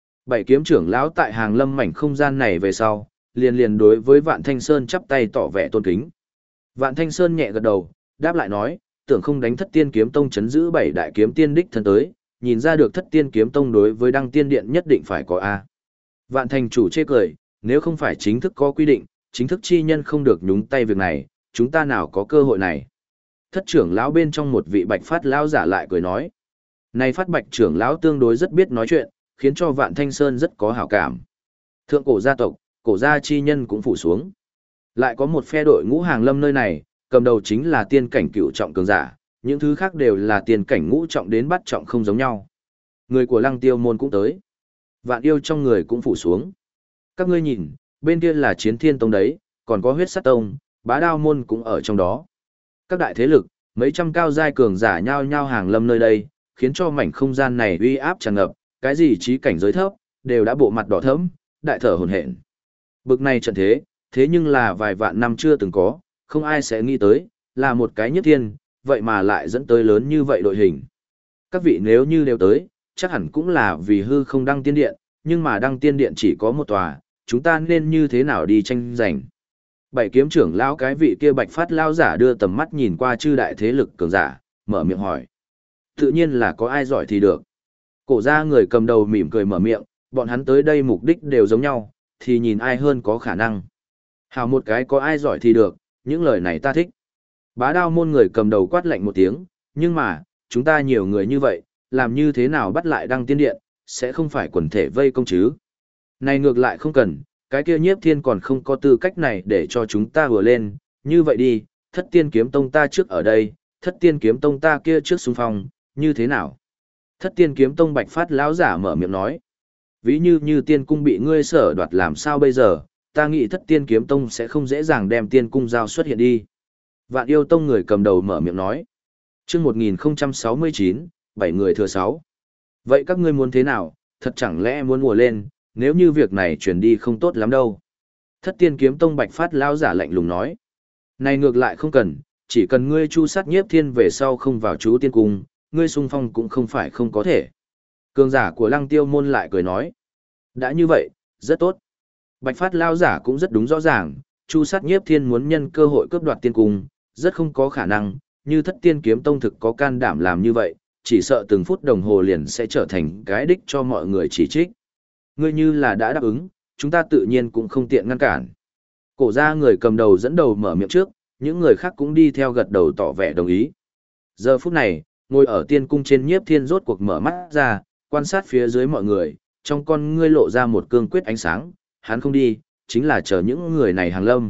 7 kiếm trưởng lão tại hàng lâm mảnh không gian này về sau, liền đối với Vạn Thanh Sơn chắp tay tỏ vẻ tôn kính. Vạn Thanh Sơn nhẹ gật đầu, đáp lại nói, tưởng không đánh Thất Tiên Kiếm Tông chấn giữ 7 đại kiếm tiên đích thân tới, nhìn ra được Thất Tiên Kiếm Tông đối với Đăng Tiên Điện nhất định phải có A. Vạn Thành Chủ chê cười, nếu không phải chính thức có quy định, chính thức chi nhân không được nhúng tay việc này, chúng ta nào có cơ hội này. Thất trưởng lão bên trong một vị Bạch Phát lão giả lại cười nói. Này Phát Bạch trưởng lão tương đối rất biết nói chuyện, khiến cho Vạn Thanh Sơn rất có hảo cảm. Thượng cổ gia tộc, cổ gia chi nhân cũng phủ xuống. Lại có một phe đội ngũ hàng lâm nơi này, cầm đầu chính là tiên cảnh cựu trọng cường giả, những thứ khác đều là tiên cảnh ngũ trọng đến bắt trọng không giống nhau. Người của Lăng Tiêu môn cũng tới. Vạn yêu trong người cũng phủ xuống. Các ngươi nhìn, bên kia là Chiến Thiên Tông đấy, còn có Huyết Sát Tông, Bá Đao môn cũng ở trong đó. Các đại thế lực, mấy trăm cao giai cường giả nhao nhao hàng lâm nơi đây, khiến cho mảnh không gian này uy áp tràn ngập, cái gì trí cảnh giới thấp, đều đã bộ mặt đỏ thẫm, đại thở hổn hển. Bực này trận thế, thế nhưng là vài vạn năm chưa từng có, không ai sẽ nghĩ tới, là một cái nhất thiên, vậy mà lại dẫn tới lớn như vậy đội hình. Các vị nếu như đều tới, chắc hẳn cũng là vì hư không đăng tiên điện, nhưng mà đăng tiên điện chỉ có một tòa, chúng ta nên như thế nào đi tranh giành. Bảy kiếm trưởng lão cái vị kia Bạch Phát lão giả đưa tầm mắt nhìn qua chư đại thế lực cường giả, mở miệng hỏi. Tự nhiên là có ai giỏi thì được. Cổ gia người cầm đầu mỉm cười mở miệng, bọn hắn tới đây mục đích đều giống nhau, thì nhìn ai hơn có khả năng. Hào một cái có ai giỏi thì được, những lời này ta thích. Bá Đao môn người cầm đầu quát lạnh một tiếng, nhưng mà, chúng ta nhiều người như vậy, làm như thế nào bắt lại đăng tiên điện, sẽ không phải quần thể vây công chứ. Này ngược lại không cần, cái kia Nhiếp Thiên còn không có tư cách này để cho chúng ta vừa lên, như vậy đi, Thất Tiên Kiếm Tông ta trước ở đây, Thất Tiên Kiếm Tông ta kia trước xung phong, như thế nào? Thất Tiên Kiếm Tông Bạch Phát lão giả mở miệng nói. Ví như tiên cung bị ngươi sở đoạt làm sao bây giờ, ta nghĩ Thất Tiên Kiếm Tông sẽ không dễ dàng đem tiên cung giao xuất hiện đi. Vạn Yêu Tông người cầm đầu mở miệng nói. Chương 1069, 7 người thừa 6. Vậy các ngươi muốn thế nào, thật chẳng lẽ muốn mùa lên, nếu như việc này truyền đi không tốt lắm đâu. Thất Tiên Kiếm Tông Bạch Phát lão giả lạnh lùng nói. Này ngược lại không cần, chỉ cần ngươi chu sát Nhiếp Thiên về sau không vào chú tiên cung, ngươi xung phong cũng không phải không có thể. Cường giả của Lăng Tiêu môn lại cười nói. Đã như vậy, rất tốt. Bạch Phát lão giả cũng rất đúng rõ ràng, chu sát Nhiếp Thiên muốn nhân cơ hội cướp đoạt tiên cung, rất không có khả năng, như Thất Tiên Kiếm Tông thực có can đảm làm như vậy, chỉ sợ từng phút đồng hồ liền sẽ trở thành cái đích cho mọi người chỉ trích. Ngươi như là đã đáp ứng, chúng ta tự nhiên cũng không tiện ngăn cản. Cổ gia người cầm đầu dẫn đầu mở miệng trước, những người khác cũng đi theo gật đầu tỏ vẻ đồng ý. Giờ phút này, ngồi ở tiên cung trên Nhiếp Thiên rốt cuộc mở mắt ra, quan sát phía dưới mọi người, trong con ngươi lộ ra một cương quyết ánh sáng, hắn không đi, chính là chờ những người này hàng lâm.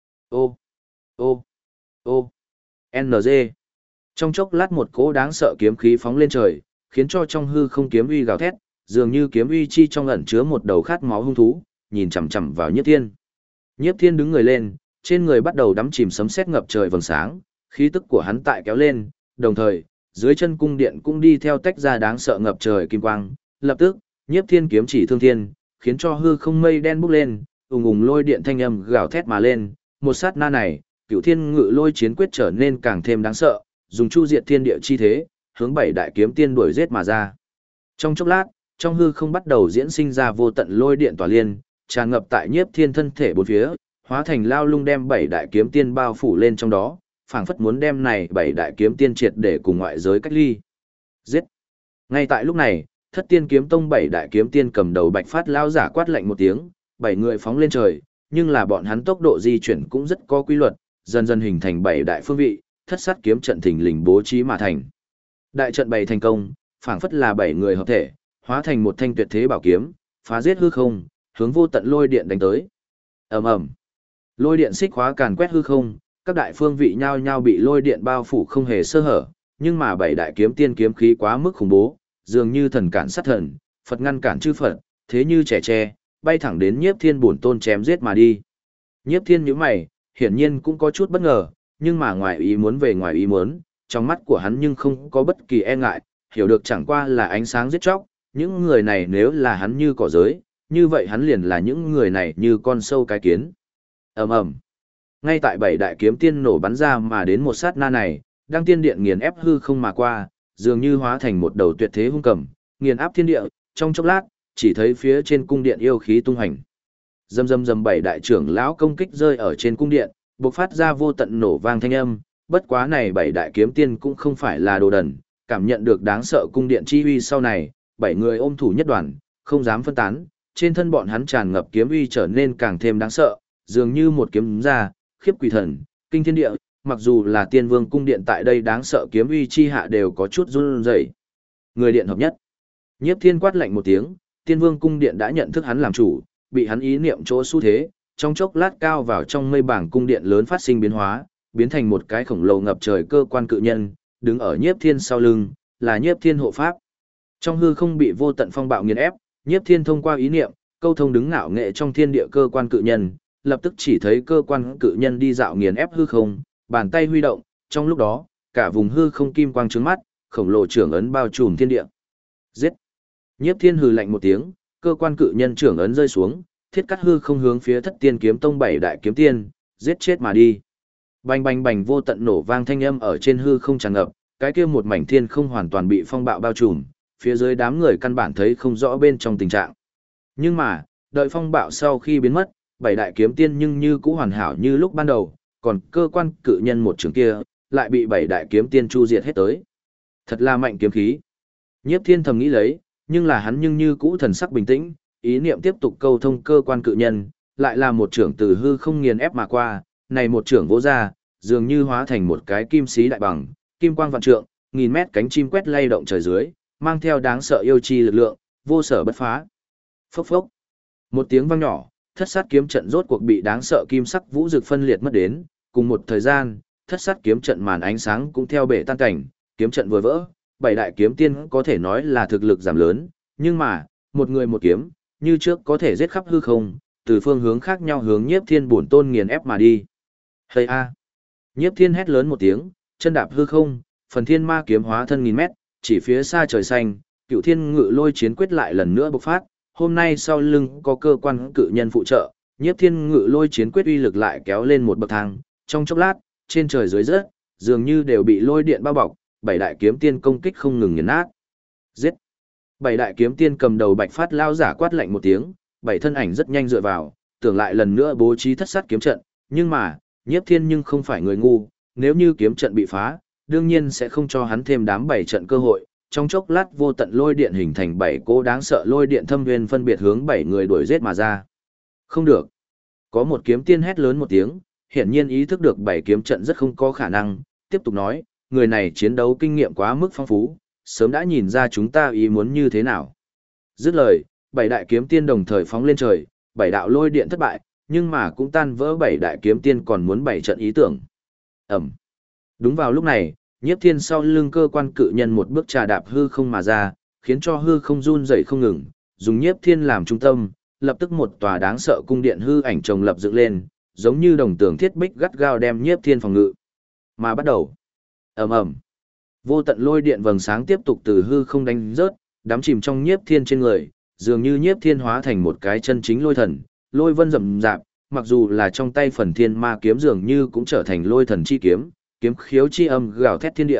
Ô, ô, ô, NG. Trong chốc lát một cỗ đáng sợ kiếm khí phóng lên trời, khiến cho trong hư không kiếm uy gào thét, dường như kiếm uy chi trong ẩn chứa một đầu khát máu hung thú, nhìn chằm chằm vào Nhiếp Thiên. Nhiếp Thiên đứng người lên, trên người bắt đầu đắm chìm sấm sét ngập trời vầng sáng, khí tức của hắn tại kéo lên, đồng thời, dưới chân cung điện cũng đi theo tách ra đáng sợ ngập trời kim quang, lập tức, Nhiếp Thiên kiếm chỉ thương thiên, khiến cho hư không mây đen bốc lên, ùng ùng lôi điện thanh âm gào thét mà lên, một sát na này, Cửu Thiên Ngự Lôi chiến quyết trở nên càng thêm đáng sợ, dùng chu diệt thiên địa chi thế, hướng bảy đại kiếm tiên đuổi giết mà ra. Trong chốc lát, trong hư không bắt đầu diễn sinh ra vô tận lôi điện tỏa liên, tràn ngập tại Nhiếp Thiên thân thể bốn phía, hóa thành lao lung đem bảy đại kiếm tiên bao phủ lên trong đó, phảng phất muốn đem này bảy đại kiếm tiên triệt để cùng ngoại giới cách ly. Giết! Ngay tại lúc này, Thất Tiên Kiếm Tông bảy đại kiếm tiên cầm đầu Bạch Phát lao giả quát lạnh một tiếng, bảy người phóng lên trời, nhưng là bọn hắn tốc độ di chuyển cũng rất có quy luật, dần dần hình thành bảy đại phương vị, thất sát kiếm trận thình lình bố trí mà thành. Đại trận bày thành công, phảng phất là bảy người hợp thể, hóa thành một thanh tuyệt thế bảo kiếm, phá giết hư không, hướng vô tận lôi điện đánh tới. Ầm ầm. Lôi điện xích hóa càn quét hư không, các đại phương vị nhao nhao bị lôi điện bao phủ không hề sơ hở, nhưng mà bảy đại kiếm tiên kiếm khí quá mức khủng bố, dường như thần cản sát thần, Phật ngăn cản chư Phật, thế như trẻ tre, bay thẳng đến Nhiếp Thiên bổn tôn chém giết mà đi. Nhiếp Thiên nhíu mày, hiển nhiên cũng có chút bất ngờ, nhưng mà ngoài ý muốn về ngoài ý muốn, trong mắt của hắn nhưng không có bất kỳ e ngại, hiểu được chẳng qua là ánh sáng giết chóc, những người này nếu là hắn như cỏ giới, như vậy hắn liền là những người này như con sâu cái kiến. Ầm ầm. Ngay tại bảy đại kiếm tiên nổ bắn ra mà đến một sát na này, Đăng Tiên Điện nghiền ép hư không mà qua, dường như hóa thành một đầu tuyệt thế hung cầm, nghiền áp thiên địa, trong chốc lát, chỉ thấy phía trên cung điện yêu khí tung hành. Rầm rầm rầm bảy đại trưởng lão công kích rơi ở trên cung điện, bộc phát ra vô tận nổ vang thanh âm, bất quá này bảy đại kiếm tiên cũng không phải là đồ đần, cảm nhận được đáng sợ cung điện chi uy sau này, bảy người ôm thủ nhất đoàn, không dám phân tán, trên thân bọn hắn tràn ngập kiếm uy trở nên càng thêm đáng sợ, dường như một kiếm ra, khiếp quỷ thần, kinh thiên địa, mặc dù là Tiên Vương cung điện tại đây đáng sợ kiếm uy chi hạ đều có chút run rẩy. Người điện hợp nhất. Nhiếp Thiên quát lạnh một tiếng, Tiên Vương cung điện đã nhận thức hắn làm chủ, bị hắn ý niệm chỗ xu thế, trong chốc lát cao vào trong mây bảng cung điện lớn phát sinh biến hóa, biến thành một cái khổng lồ ngập trời cơ quan cự nhân, đứng ở Nhiếp Thiên sau lưng, là Nhiếp Thiên hộ pháp. Trong hư không bị vô tận phong bạo nghiền ép, Nhiếp Thiên thông qua ý niệm, câu thông đứng ngạo nghệ trong thiên địa cơ quan cự nhân, lập tức chỉ thấy cơ quan cự nhân đi dạo nghiền ép hư không, bàn tay huy động, trong lúc đó, cả vùng hư không kim quang trướng mắt, khổng lồ trưởng ấn bao trùm thiên địa. Giết! Nhiếp Thiên hừ lạnh một tiếng, cơ quan cự nhân trưởng ấn rơi xuống, thiết cắt hư không hướng phía Thất Tiên Kiếm Tông bảy đại kiếm tiên, giết chết mà đi. Bành bành bành vô tận nổ vang thanh âm ở trên hư không tràn ngập, cái kia một mảnh thiên không hoàn toàn bị phong bạo bao trùm, phía dưới đám người căn bản thấy không rõ bên trong tình trạng. Nhưng mà, đợi phong bạo sau khi biến mất, bảy đại kiếm tiên nhưng như cũ hoàn hảo như lúc ban đầu, còn cơ quan cự nhân một trường kia, lại bị bảy đại kiếm tiên chu diệt hết tới. Thật là mạnh kiếm khí. Nhiếp Thiên thầm nghĩ lấy, nhưng là hắn nhưng như cũ thần sắc bình tĩnh, ý niệm tiếp tục câu thông cơ quan cự nhân, lại là một trưởng từ hư không nghiền ép mà qua, này một trưởng vỗ ra, dường như hóa thành một cái kim sĩ đại bằng, kim quang vạn trượng, nghìn mét cánh chim quét lay động trời dưới, mang theo đáng sợ yêu chi lực lượng, vô sở bất phá. Phốc phốc. Một tiếng vang nhỏ, thất sát kiếm trận rốt cuộc bị đáng sợ kim sắc vũ dực phân liệt mất đến, cùng một thời gian, thất sát kiếm trận màn ánh sáng cũng theo bể tan cảnh, kiếm trận vừa vỡ, bảy đại kiếm tiên có thể nói là thực lực giảm lớn, nhưng mà, một người một kiếm, như trước có thể giết khắp hư không, từ phương hướng khác nhau hướng Nhiếp Thiên bổn tôn nghiền ép mà đi. Hây a! Nhiếp Thiên hét lớn một tiếng, chân đạp hư không, phần thiên ma kiếm hóa thân nghìn mét, chỉ phía xa trời xanh, Cửu Thiên Ngự Lôi chiến quyết lại lần nữa bộc phát, hôm nay sau lưng có cơ quan cự nhân phụ trợ, Nhiếp Thiên Ngự Lôi chiến quyết uy lực lại kéo lên một bậc thang, trong chốc lát, trên trời dưới đất, dường như đều bị lôi điện bao bọc, bảy đại kiếm tiên công kích không ngừng nghiền nát. Giết! Bảy đại kiếm tiên cầm đầu Bạch Phát lao giả quát lạnh một tiếng, bảy thân ảnh rất nhanh dựa vào, tưởng lại lần nữa bố trí thất sát kiếm trận, nhưng mà, Nhiếp Thiên nhưng không phải người ngu, nếu như kiếm trận bị phá, đương nhiên sẽ không cho hắn thêm đám bảy trận cơ hội. Trong chốc lát vô tận lôi điện hình thành 7 cỗ đáng sợ lôi điện thâm nguyên phân biệt hướng 7 người đuổi giết mà ra. Không được. Có một kiếm tiên hét lớn một tiếng, hiển nhiên ý thức được 7 kiếm trận rất không có khả năng, tiếp tục nói, người này chiến đấu kinh nghiệm quá mức phong phú, sớm đã nhìn ra chúng ta ý muốn như thế nào. Dứt lời, 7 đại kiếm tiên đồng thời phóng lên trời, 7 đạo lôi điện thất bại, nhưng mà cũng tan vỡ 7 đại kiếm tiên còn muốn 7 trận ý tưởng. Ẩm. Đúng vào lúc này, Nhiếp Thiên sau lưng cơ quan cự nhân một bước trà đạp hư không mà ra, khiến cho hư không run rẩy không ngừng, dùng Nhiếp Thiên làm trung tâm, lập tức một tòa đáng sợ cung điện hư ảnh chồng lập dựng lên, giống như đồng tường thiết bích gắt gao đem Nhiếp Thiên phòng ngự. Mà bắt đầu. Ầm ầm. Vô tận lôi điện vầng sáng tiếp tục từ hư không đánh rớt, đắm chìm trong Nhiếp Thiên trên người, dường như Nhiếp Thiên hóa thành một cái chân chính lôi thần, lôi vân rậm rạp, mặc dù là trong tay phần thiên ma kiếm dường như cũng trở thành lôi thần chi kiếm, kiếm khiếu chi âm gào thét thiên địa.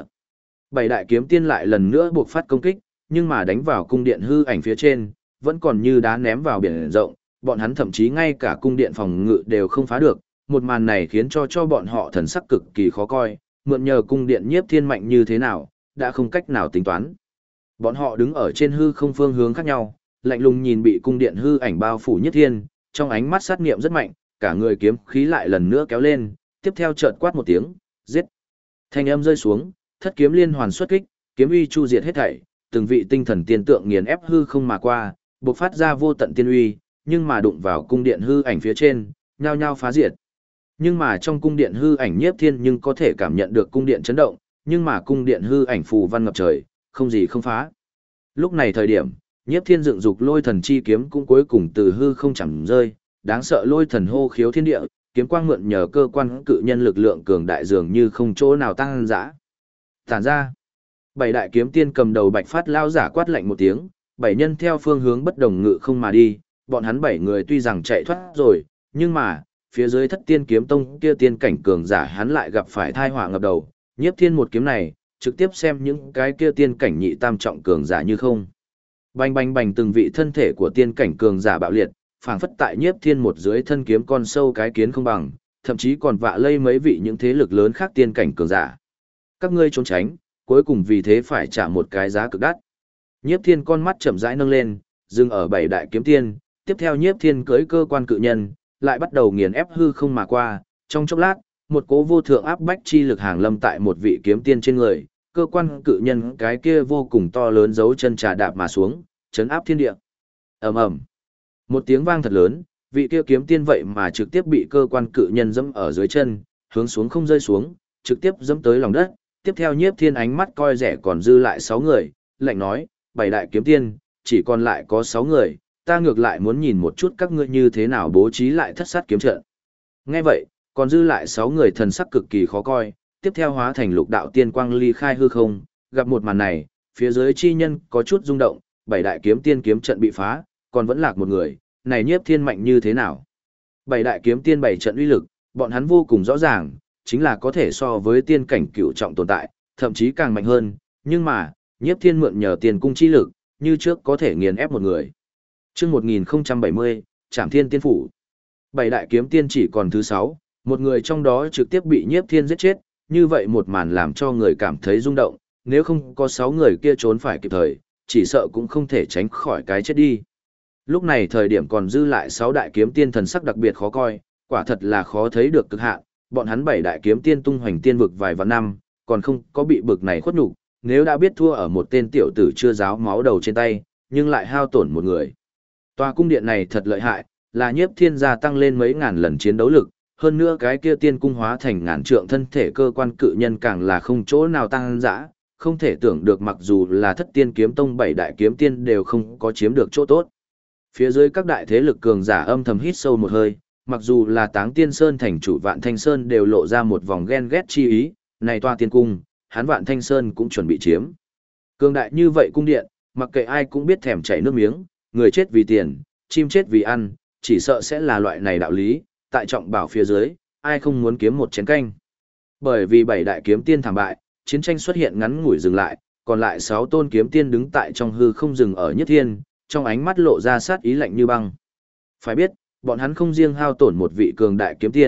7 đại kiếm tiên lại lần nữa buộc phát công kích, nhưng mà đánh vào cung điện hư ảnh phía trên, vẫn còn như đá ném vào biển rộng, bọn hắn thậm chí ngay cả cung điện phòng ngự đều không phá được, một màn này khiến cho bọn họ thần sắc cực kỳ khó coi, mượn nhờ cung điện Nhiếp Thiên mạnh như thế nào, đã không cách nào tính toán. Bọn họ đứng ở trên hư không phương hướng khác nhau, lạnh lùng nhìn bị cung điện hư ảnh bao phủ Nhiếp Thiên, trong ánh mắt sát nghiệm rất mạnh, cả người kiếm khí lại lần nữa kéo lên, tiếp theo chợt quát một tiếng, giết. Thanh âm rơi xuống, thất kiếm liên hoàn xuất kích, kiếm uy chu diệt hết thảy, từng vị tinh thần tiên tượng nghiền ép hư không mà qua, bộc phát ra vô tận tiên uy, nhưng mà đụng vào cung điện hư ảnh phía trên, nhao nhao phá diệt. Nhưng mà trong cung điện hư ảnh Nhiếp Thiên nhưng có thể cảm nhận được cung điện chấn động, nhưng mà cung điện hư ảnh phù văn ngập trời, không gì không phá. Lúc này thời điểm, Nhiếp Thiên dựng dục lôi thần chi kiếm cũng cuối cùng từ hư không chẳng rơi, đáng sợ lôi thần hô khiếu thiên địa, kiếm quang mượn nhờ cơ quan cự nhân lực lượng cường đại dường như không chỗ nào tăng dã. Tản ra, 7 đại kiếm tiên cầm đầu Bạch Phát lao giả quát lạnh một tiếng, 7 nhân theo phương hướng bất đồng ngự không mà đi, bọn hắn 7 người tuy rằng chạy thoát rồi, nhưng mà, phía dưới Thất Tiên kiếm tông kia tiên cảnh cường giả hắn lại gặp phải tai họa ngập đầu, Nhiếp Thiên một kiếm này, trực tiếp xem những cái kia tiên cảnh nhị tam trọng cường giả như không. Bành bành bành từng vị thân thể của tiên cảnh cường giả bạo liệt, phảng phất tại Nhiếp Thiên một dưới thân kiếm con sâu cái kiến không bằng, thậm chí còn vạ lây mấy vị những thế lực lớn khác tiên cảnh cường giả. Các ngươi trốn tránh, cuối cùng vì thế phải trả một cái giá cực đắt. Nhiếp Thiên con mắt chậm rãi nâng lên, dừng ở 7 đại kiếm tiên, tiếp theo Nhiếp Thiên cưỡi cơ quan cự nhân, lại bắt đầu nghiền ép hư không mà qua, trong chốc lát, một cỗ vô thượng áp bách chi lực hàng lâm tại một vị kiếm tiên trên người, cơ quan cự nhân cái kia vô cùng to lớn dấu chân trà đạp mà xuống, chấn áp thiên địa. Ầm ầm. Một tiếng vang thật lớn, vị kia kiếm tiên vậy mà trực tiếp bị cơ quan cự nhân dẫm ở dưới chân, hướng xuống không rơi xuống, trực tiếp dẫm tới lòng đất. Tiếp theo Nhiếp Thiên ánh mắt coi rẻ còn dư lại 6 người, lạnh nói, 7 đại kiếm tiên, chỉ còn lại có 6 người, ta ngược lại muốn nhìn một chút các ngươi như thế nào bố trí lại thất sát kiếm trận. Nghe vậy, còn dư lại 6 người thần sắc cực kỳ khó coi, tiếp theo hóa thành lục đạo tiên quang ly khai hư không, gặp một màn này, phía dưới chi nhân có chút rung động, 7 đại kiếm tiên kiếm trận bị phá, còn vẫn lạc một người, này Nhiếp Thiên mạnh như thế nào? 7 đại kiếm tiên 7 trận uy lực, bọn hắn vô cùng rõ ràng, chính là có thể so với tiên cảnh cửu trọng tồn tại, thậm chí càng mạnh hơn, nhưng mà, Nhiếp Thiên mượn nhờ tiền cung chi lực, như trước có thể nghiền ép một người. Chương 1070, Trảm Thiên Tiên phủ. 7 đại kiếm tiên chỉ còn thứ 6, một người trong đó trực tiếp bị Nhiếp Thiên giết chết, như vậy một màn làm cho người cảm thấy rung động, nếu không có 6 người kia trốn phải kịp thời, chỉ sợ cũng không thể tránh khỏi cái chết đi. Lúc này thời điểm còn dư lại 6 đại kiếm tiên thần sắc đặc biệt khó coi, quả thật là khó thấy được cực hạn, bọn hắn 7 đại kiếm tiên tung hoành tiên vực vài vạn năm, còn không có bị bực này khuất nhục, nếu đã biết thua ở một tên tiểu tử chưa ráo máu đầu trên tay, nhưng lại hao tổn một người. Tòa cung điện này thật lợi hại, là Nhiếp Thiên gia tăng lên mấy ngàn lần chiến đấu lực, hơn nữa cái kia tiên cung hóa thành ngàn trượng thân thể cơ quan cự nhân càng là không chỗ nào tăng dã, không thể tưởng được mặc dù là Thất Tiên kiếm tông 7 đại kiếm tiên đều không có chiếm được chỗ tốt. Phía dưới các đại thế lực cường giả âm thầm hít sâu một hơi, mặc dù là Táng Tiên Sơn thành chủ Vạn Thanh Sơn đều lộ ra một vòng ghen ghét chi ý, này tòa tiên cung, hắn Vạn Thanh Sơn cũng chuẩn bị chiếm. Cường đại như vậy cung điện, mặc kệ ai cũng biết thèm chảy nước miếng, người chết vì tiền, chim chết vì ăn, chỉ sợ sẽ là loại này đạo lý, tại trọng bảo phía dưới, ai không muốn kiếm một chén canh. Bởi vì 7 đại kiếm tiên thảm bại, chiến tranh xuất hiện ngắn ngủi dừng lại, còn lại 6 tôn kiếm tiên đứng tại trong hư không dừng ở Nhất Thiên, trong ánh mắt lộ ra sát ý lạnh như băng. Phải biết, bọn hắn không riêng hao tổn một vị cường đại kiếm tiên,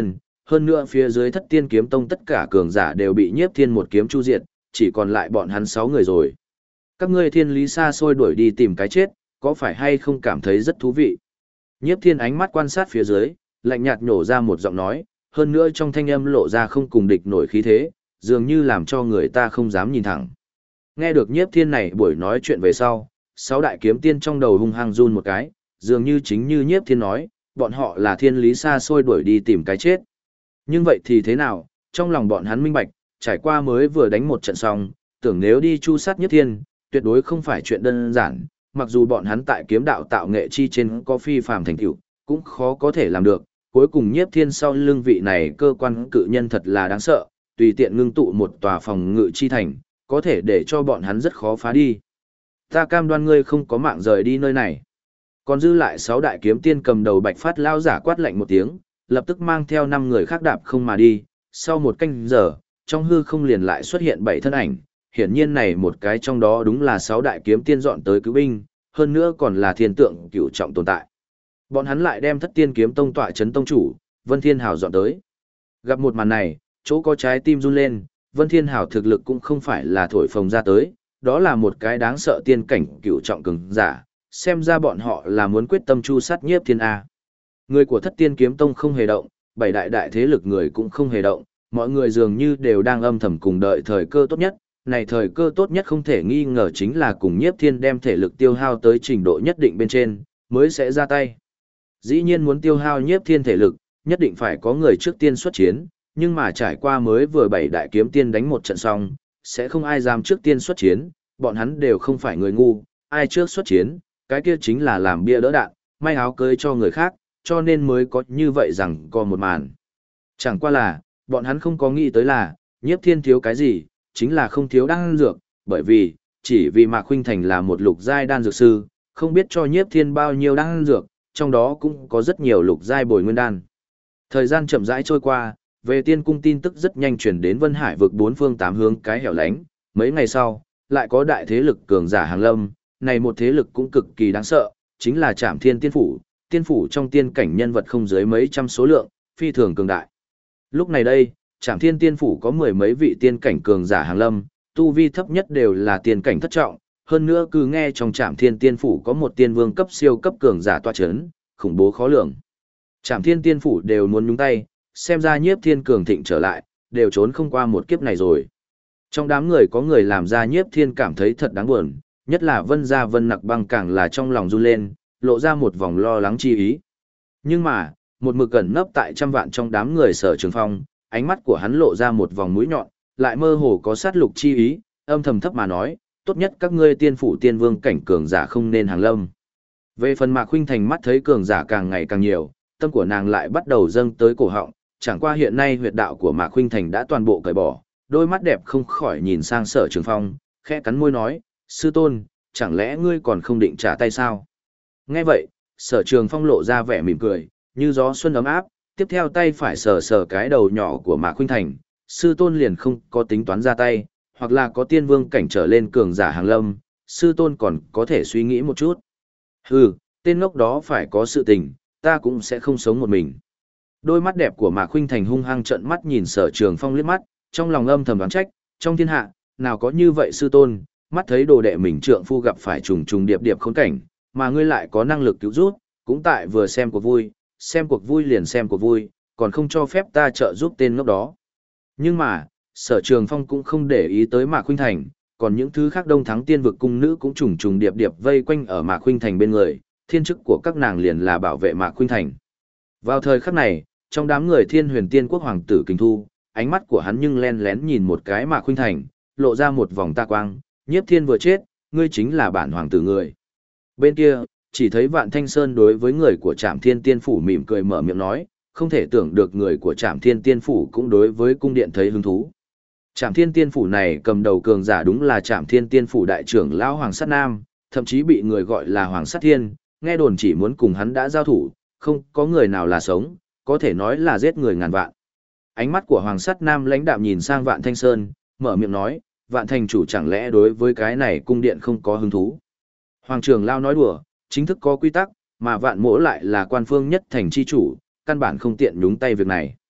Hơn nữa phía dưới Thất Tiên Kiếm Tông tất cả cường giả đều bị Nhiếp Thiên một kiếm chu diệt, chỉ còn lại bọn hắn 6 người rồi. Các ngươi thiên lý xa xôi đuổi đi tìm cái chết, có phải hay không cảm thấy rất thú vị? Nhiếp Thiên ánh mắt quan sát phía dưới, lạnh nhạt nhổ ra một giọng nói, hơn nữa trong thanh âm lộ ra không cùng địch nổi khí thế, dường như làm cho người ta không dám nhìn thẳng. Nghe được Nhiếp Thiên này buổi nói chuyện về sau, 6 đại kiếm tiên trong đầu hung hăng run một cái, dường như chính như Nhiếp Thiên nói, bọn họ là thiên lý xa xôi đuổi đi tìm cái chết. Nhưng vậy thì thế nào, trong lòng bọn hắn minh bạch, trải qua mới vừa đánh một trận xong, tưởng nếu đi chu sát Nhiếp Thiên, tuyệt đối không phải chuyện đơn giản, mặc dù bọn hắn tại kiếm đạo tạo nghệ chi trên có phi phàm thành tựu, cũng khó có thể làm được. Cuối cùng Nhiếp Thiên sau lưng vị này cơ quan cự nhân thật là đáng sợ, tùy tiện ngưng tụ một tòa phòng ngự chi thành, có thể để cho bọn hắn rất khó phá đi. Ta cam đoan ngươi không có mạng rời đi nơi này. Còn dư lại 6 đại kiếm tiên cầm đầu Bạch Phát lao giả quát lạnh một tiếng, lập tức mang theo 5 người khác đạp không mà đi. Sau một canh giờ, trong hư không liền lại xuất hiện 7 thân ảnh, hiển nhiên này một cái trong đó đúng là 6 đại kiếm tiên dọn tới cứu binh, hơn nữa còn là thiên tượng cửu trọng tồn tại. Bọn hắn lại đem Thất Tiên Kiếm Tông tọa trấn tông chủ, Vân Thiên Hào dọn tới. Gặp một màn này, chỗ có trái tim run lên, Vân Thiên Hào thực lực cũng không phải là thổi phồng ra tới, đó là một cái đáng sợ tiên cảnh cửu trọng cường giả, xem ra bọn họ là muốn quyết tâm chu sát Nhiếp Thiên A. Người của Thất Tiên Kiếm Tông không hề động, 7 đại thế lực người cũng không hề động, mọi người dường như đều đang âm thầm cùng đợi thời cơ tốt nhất. Này thời cơ tốt nhất không thể nghi ngờ chính là cùng Nhiếp Thiên đem thể lực tiêu hao tới trình độ nhất định bên trên, mới sẽ ra tay. Dĩ nhiên muốn tiêu hao Nhiếp Thiên thể lực, nhất định phải có người trước tiên xuất chiến, nhưng mà trải qua mới vừa 7 đại kiếm tiên đánh một trận xong, sẽ không ai dám trước tiên xuất chiến, bọn hắn đều không phải người ngu, ai trước xuất chiến, cái kia chính là làm bia đỡ đạn, may áo cưới cho người khác, cho nên mới có như vậy rằng có một màn. Chẳng qua là, bọn hắn không có nghĩ tới là, Nhiếp Thiên thiếu cái gì, chính là không thiếu đan dược, bởi vì, chỉ vì Mạc Khuynh Thành là một lục giai đan dược sư, không biết cho Nhiếp Thiên bao nhiêu đan dược, trong đó cũng có rất nhiều lục giai bồi nguyên đan. Thời gian chậm rãi trôi qua, về tiên cung tin tức rất nhanh truyền đến Vân Hải vực 4 phương 8 hướng cái hẻo lánh, mấy ngày sau, lại có đại thế lực cường giả hàng lâm, này một thế lực cũng cực kỳ đáng sợ, chính là Trảm Thiên tiên phủ trong tiên cảnh nhân vật không dưới mấy trăm số lượng, phi thường cường đại. Lúc này đây, Trảm Thiên tiên phủ có 10 mấy vị tiên cảnh cường giả hàng lâm, tu vi thấp nhất đều là tiên cảnh thất trọng, hơn nữa cứ nghe trong Trảm Thiên tiên phủ có một tiên vương cấp siêu cấp cường giả tọa chấn, khủng bố khó lường. Trảm Thiên tiên phủ đều muốn nhúng tay, xem ra Nhiếp Thiên cường thịnh trở lại, đều trốn không qua một kiếp này rồi. Trong đám người có người làm ra Nhiếp Thiên cảm thấy thật đáng buồn, nhất là Vân gia Vân Nặc Băng càng là trong lòng run lên, lộ ra một vòng lo lắng chi ý. Nhưng mà, một mực cẩn nấp tại trăm vạn trong đám người Sở Trường Phong, ánh mắt của hắn lộ ra một vòng mũi nhọn, lại mơ hồ có sát lục chi ý, âm thầm thấp mà nói, tốt nhất các ngươi tiên phủ tiên vương cảnh cường giả không nên hàng lâm. Về phần Mạc Khuynh Thành mắt thấy cường giả càng ngày càng nhiều, tâm của nàng lại bắt đầu dâng tới cổ họng, chẳng qua hiện nay huyệt đạo của Mạc Khuynh Thành đã toàn bộ cởi bỏ, đôi mắt đẹp không khỏi nhìn sang Sở Trường Phong, khẽ cắn môi nói, sư tôn, chẳng lẽ ngươi còn không định trả tay sao? Nghe vậy, Sở Trường Phong lộ ra vẻ mỉm cười, như gió xuân ấm áp, tiếp theo tay phải sờ sờ cái đầu nhỏ của Mạc Khuynh Thành, sư tôn liền không có tính toán ra tay, hoặc là có tiên vương cảnh trở lên cường giả hàng lâm, sư tôn còn có thể suy nghĩ một chút. Hừ, tên ngốc đó phải có sự tình, ta cũng sẽ không sống một mình. Đôi mắt đẹp của Mạc Khuynh Thành hung hăng trợn mắt nhìn Sở Trường Phong liếc mắt, trong lòng âm thầm đoán trách, trong thiên hạ, nào có như vậy sư tôn, mắt thấy đồ đệ mình trượng phu gặp phải trùng trùng điệp điệp khốn cảnh, mà ngươi lại có năng lực cứu giúp, cũng tại vừa xem cuộc vui liền xem cuộc vui, còn không cho phép ta trợ giúp tên ngốc đó. Nhưng mà, Sở Trường Phong cũng không để ý tới Mạc Khuynh Thành, còn những thứ khác Đông Thắng Tiên vực cung nữ cũng trùng trùng điệp điệp vây quanh ở Mạc Khuynh Thành bên người, thiên chức của các nàng liền là bảo vệ Mạc Khuynh Thành. Vào thời khắc này, trong đám người Thiên Huyền Tiên quốc hoàng tử Kình Thu, ánh mắt của hắn nhưng len lén nhìn một cái Mạc Khuynh Thành, lộ ra một vòng ta quang, Nhiếp Thiên vừa chết, ngươi chính là bản hoàng tử người. Bên kia, chỉ thấy Vạn Thanh Sơn đối với người của Trảm Thiên Tiên phủ mỉm cười mở miệng nói, không thể tưởng được người của Trảm Thiên Tiên phủ cũng đối với cung điện thấy hứng thú. Trảm Thiên Tiên phủ này cầm đầu cường giả đúng là Trảm Thiên Tiên phủ đại trưởng lão Hoàng Sát Nam, thậm chí bị người gọi là Hoàng Sát Thiên, nghe đồn chỉ muốn cùng hắn đã giao thủ, không có người nào là sống, có thể nói là giết người ngàn vạn. Ánh mắt của Hoàng Sát Nam lãnh đạm nhìn sang Vạn Thanh Sơn, mở miệng nói, Vạn thành chủ chẳng lẽ đối với cái này cung điện không có hứng thú. Hoàng trưởng lao nói đùa, chính thức có quy tắc, mà Vạn Mỗ lại là quan phương nhất thành chi chủ, căn bản không tiện nhúng tay việc này.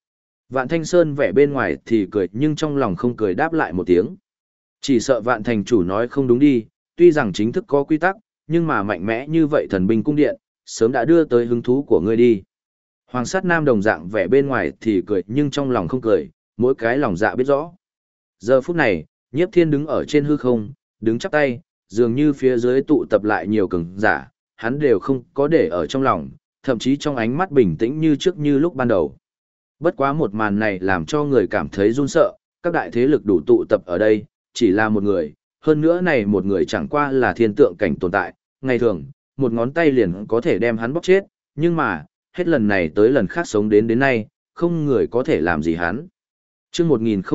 Vạn Thanh Sơn vẻ bên ngoài thì cười nhưng trong lòng không cười đáp lại một tiếng. Chỉ sợ Vạn Thành chủ nói không đúng đi, tuy rằng chính thức có quy tắc, nhưng mà mạnh mẽ như vậy thần binh cung điện, sớm đã đưa tới hứng thú của ngươi đi. Hoàng sát nam đồng dạng vẻ bên ngoài thì cười nhưng trong lòng không cười, mỗi cái lòng dạ biết rõ. Giờ phút này, Nhiếp Thiên đứng ở trên hư không, đứng chắp tay, dường như phía dưới tụ tập lại nhiều cường giả, hắn đều không có để ở trong lòng, thậm chí trong ánh mắt bình tĩnh như trước như lúc ban đầu. Bất quá một màn này làm cho người cảm thấy run sợ, các đại thế lực đủ tụ tập ở đây, chỉ là một người, hơn nữa này một người chẳng qua là thiên tượng cảnh tồn tại, ngày thường, một ngón tay liền có thể đem hắn bóc chết, nhưng mà, hết lần này tới lần khác sống đến nay, không người có thể làm gì hắn. Chương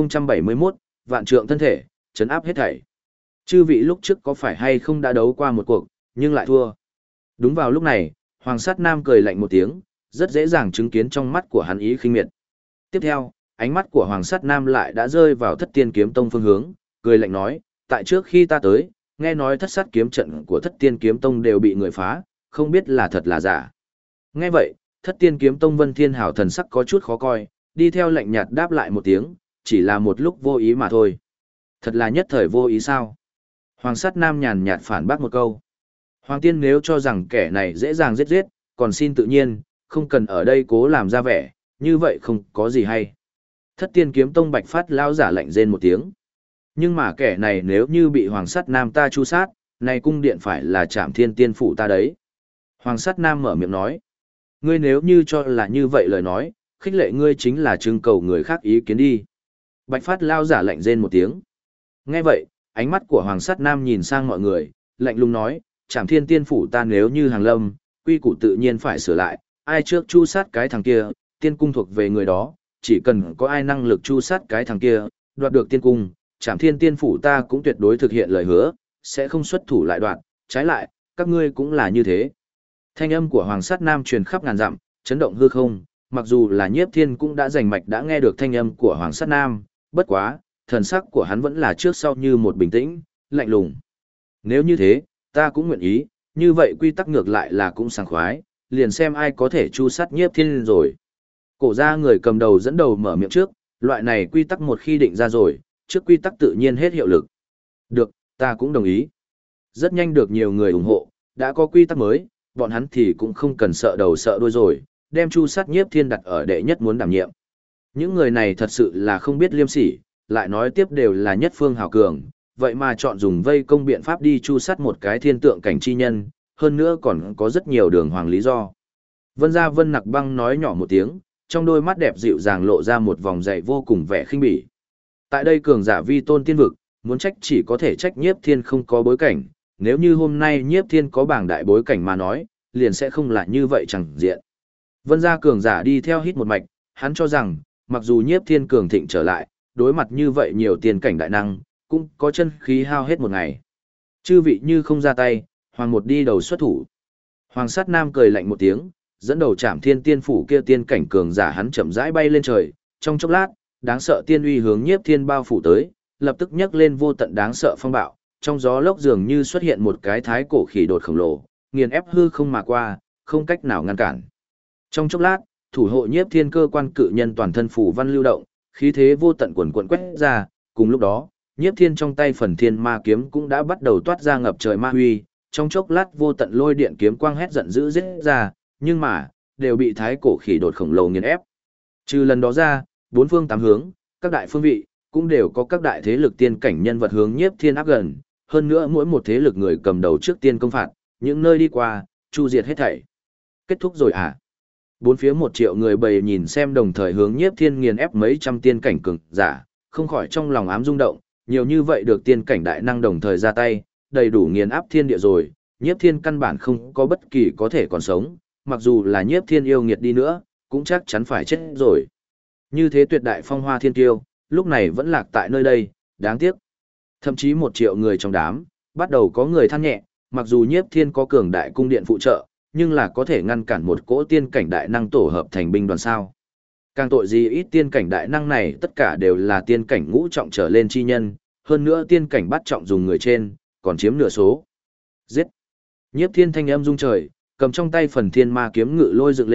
1071, vạn trượng thân thể, trấn áp hết thảy. Chư vị lúc trước có phải hay không đã đấu qua một cuộc, nhưng lại thua. Đúng vào lúc này, Hoàng Sát Nam cười lạnh một tiếng, rất dễ dàng chứng kiến trong mắt của hắn ý khinh miệt. Tiếp theo, ánh mắt của Hoàng Sát Nam lại đã rơi vào Thất Tiên Kiếm Tông phương hướng, cười lạnh nói, tại trước khi ta tới, nghe nói Thất Sát kiếm trận của Thất Tiên Kiếm Tông đều bị người phá, không biết là thật là giả. Nghe vậy, Thất Tiên Kiếm Tông Vân Thiên Hảo thần sắc có chút khó coi, đi theo lạnh nhạt đáp lại một tiếng, chỉ là một lúc vô ý mà thôi. Thật là nhất thời vô ý sao? Hoàng Sát Nam nhàn nhạt phản bác một câu. Hoàng Tiên nếu cho rằng kẻ này dễ dàng giết giết, còn xin tự nhiên, không cần ở đây cố làm ra vẻ, như vậy không có gì hay. Thất Tiên Kiếm Tông Bạch Phát lao giả lạnh rên một tiếng. Nhưng mà kẻ này nếu như bị Hoàng Sát Nam ta chu sát, này cung điện phải là Trảm Thiên Tiên phủ ta đấy. Hoàng Sát Nam mở miệng nói. Ngươi nếu như cho là như vậy lời nói, khích lệ ngươi chính là trưng cầu người khác ý kiến đi. Bạch Phát lao giả lạnh rên một tiếng. Nghe vậy, ánh mắt của Hoàng Sát Nam nhìn sang mọi người, lạnh lùng nói, Trảm Thiên Tiên phủ ta nếu như hàng lâm, quy củ tự nhiên phải sửa lại, ai trước chu sát cái thằng kia, tiên cung thuộc về người đó, chỉ cần có ai năng lực chu sát cái thằng kia, đoạt được tiên cung, Trảm Thiên Tiên phủ ta cũng tuyệt đối thực hiện lời hứa, sẽ không xuất thủ lại đoạt, trái lại, các ngươi cũng là như thế. Thanh âm của Hoàng Sát Nam truyền khắp ngàn dặm, chấn động hư không, mặc dù là Nhiếp Thiên cũng đã rành mạch đã nghe được thanh âm của Hoàng Sát Nam, bất quá, thần sắc của hắn vẫn là trước sau như một bình tĩnh, lạnh lùng. Nếu như thế, ta cũng nguyện ý, như vậy quy tắc ngược lại là cũng sảng khoái, liền xem ai có thể chu sát Nhiếp Thiên rồi. Cổ ra người cầm đầu dẫn đầu mở miệng trước, loại này quy tắc một khi định ra rồi, trước quy tắc tự nhiên hết hiệu lực. Được, ta cũng đồng ý. Rất nhanh được nhiều người ủng hộ, đã có quy tắc mới, bọn hắn thì cũng không cần sợ đầu sợ đuôi rồi, đem chu sát Nhiếp Thiên đặt ở đệ nhất muốn đảm nhiệm. Những người này thật sự là không biết liêm sỉ, lại nói tiếp đều là nhất phương hào cường, vậy mà chọn dùng vây công biện pháp đi chu sát một cái thiên tượng cảnh chi nhân, hơn nữa còn có rất nhiều đường hoàng lý do. Vân gia Vân Nặc Băng nói nhỏ một tiếng, trong đôi mắt đẹp dịu dàng lộ ra một vòng dày vô cùng vẻ khinh bỉ. Tại đây cường giả vi tôn tiên vực, muốn trách chỉ có thể trách Nhiếp Thiên không có bối cảnh, nếu như hôm nay Nhiếp Thiên có bảng đại bối cảnh mà nói, liền sẽ không là như vậy chẳng diện. Vân gia cường giả đi theo hít một mạch, hắn cho rằng, mặc dù Nhiếp Thiên cường thịnh trở lại, đối mặt như vậy nhiều tiền cảnh đại năng, cũng có chân khí hao hết một ngày. Chư vị như không ra tay, Hoàng một đi đầu xuất thủ. Hoàng Sát Nam cười lạnh một tiếng, dẫn đầu Trảm Thiên Tiên phủ kia tiên cảnh cường giả hắn chậm rãi bay lên trời, trong chốc lát, đáng sợ tiên uy hướng Nhiếp Thiên bao phủ tới, lập tức nhấc lên vô tận đáng sợ phong bạo, trong gió lốc dường như xuất hiện một cái thái cổ khỉ đột khổng lồ, nghiền ép hư không mà qua, không cách nào ngăn cản. Trong chốc lát, thủ hộ Nhiếp Thiên cơ quan cự nhân toàn thân phủ văn lưu động, khí thế vô tận quần quần quét ra, cùng lúc đó, Nhiếp Thiên trong tay phần thiên ma kiếm cũng đã bắt đầu toát ra ngập trời ma huy, trong chốc lát vô tận lôi điện kiếm quang hét giận dữ giết ra, nhưng mà, đều bị thái cổ khỉ đột khổng lồ nghiền ép. Trừ lần đó ra, bốn phương tám hướng, các đại phương vị, cũng đều có các đại thế lực tiên cảnh nhân vật hướng Nhiếp Thiên áp gần, hơn nữa mỗi một thế lực người cầm đầu trước tiên công phạt, những nơi đi qua, chu diệt hết thảy. Kết thúc rồi à? Bốn phía 1 triệu người bầy nhìn xem đồng thời hướng Nhiếp Thiên nghiền ép mấy trăm tiên cảnh cường giả, không khỏi trong lòng ám rung động, nhiều như vậy được tiên cảnh đại năng đồng thời ra tay, đầy đủ nghiền áp thiên địa rồi, Nhiếp Thiên căn bản không có bất kỳ có thể còn sống, mặc dù là Nhiếp Thiên yêu nghiệt đi nữa, cũng chắc chắn phải chết rồi. Như thế tuyệt đại phong hoa thiên kiêu, lúc này vẫn lạc tại nơi đây, đáng tiếc. Thậm chí 1 triệu người trong đám, bắt đầu có người than nhẹ, mặc dù Nhiếp Thiên có cường đại cung điện phụ trợ, nhưng là có thể ngăn cản một cỗ tiên cảnh đại năng tổ hợp thành binh đoàn sao. Càng tội gì ít tiên cảnh đại năng này tất cả đều là tiên cảnh ngũ trọng trở lên chi nhân, hơn nữa tiên cảnh bắt trọng dùng người trên, còn chiếm nửa số. Giết! Nhiếp Thiên thanh âm rung trời, cầm trong tay phần thiên ma kiếm ngự lôi dựng lên,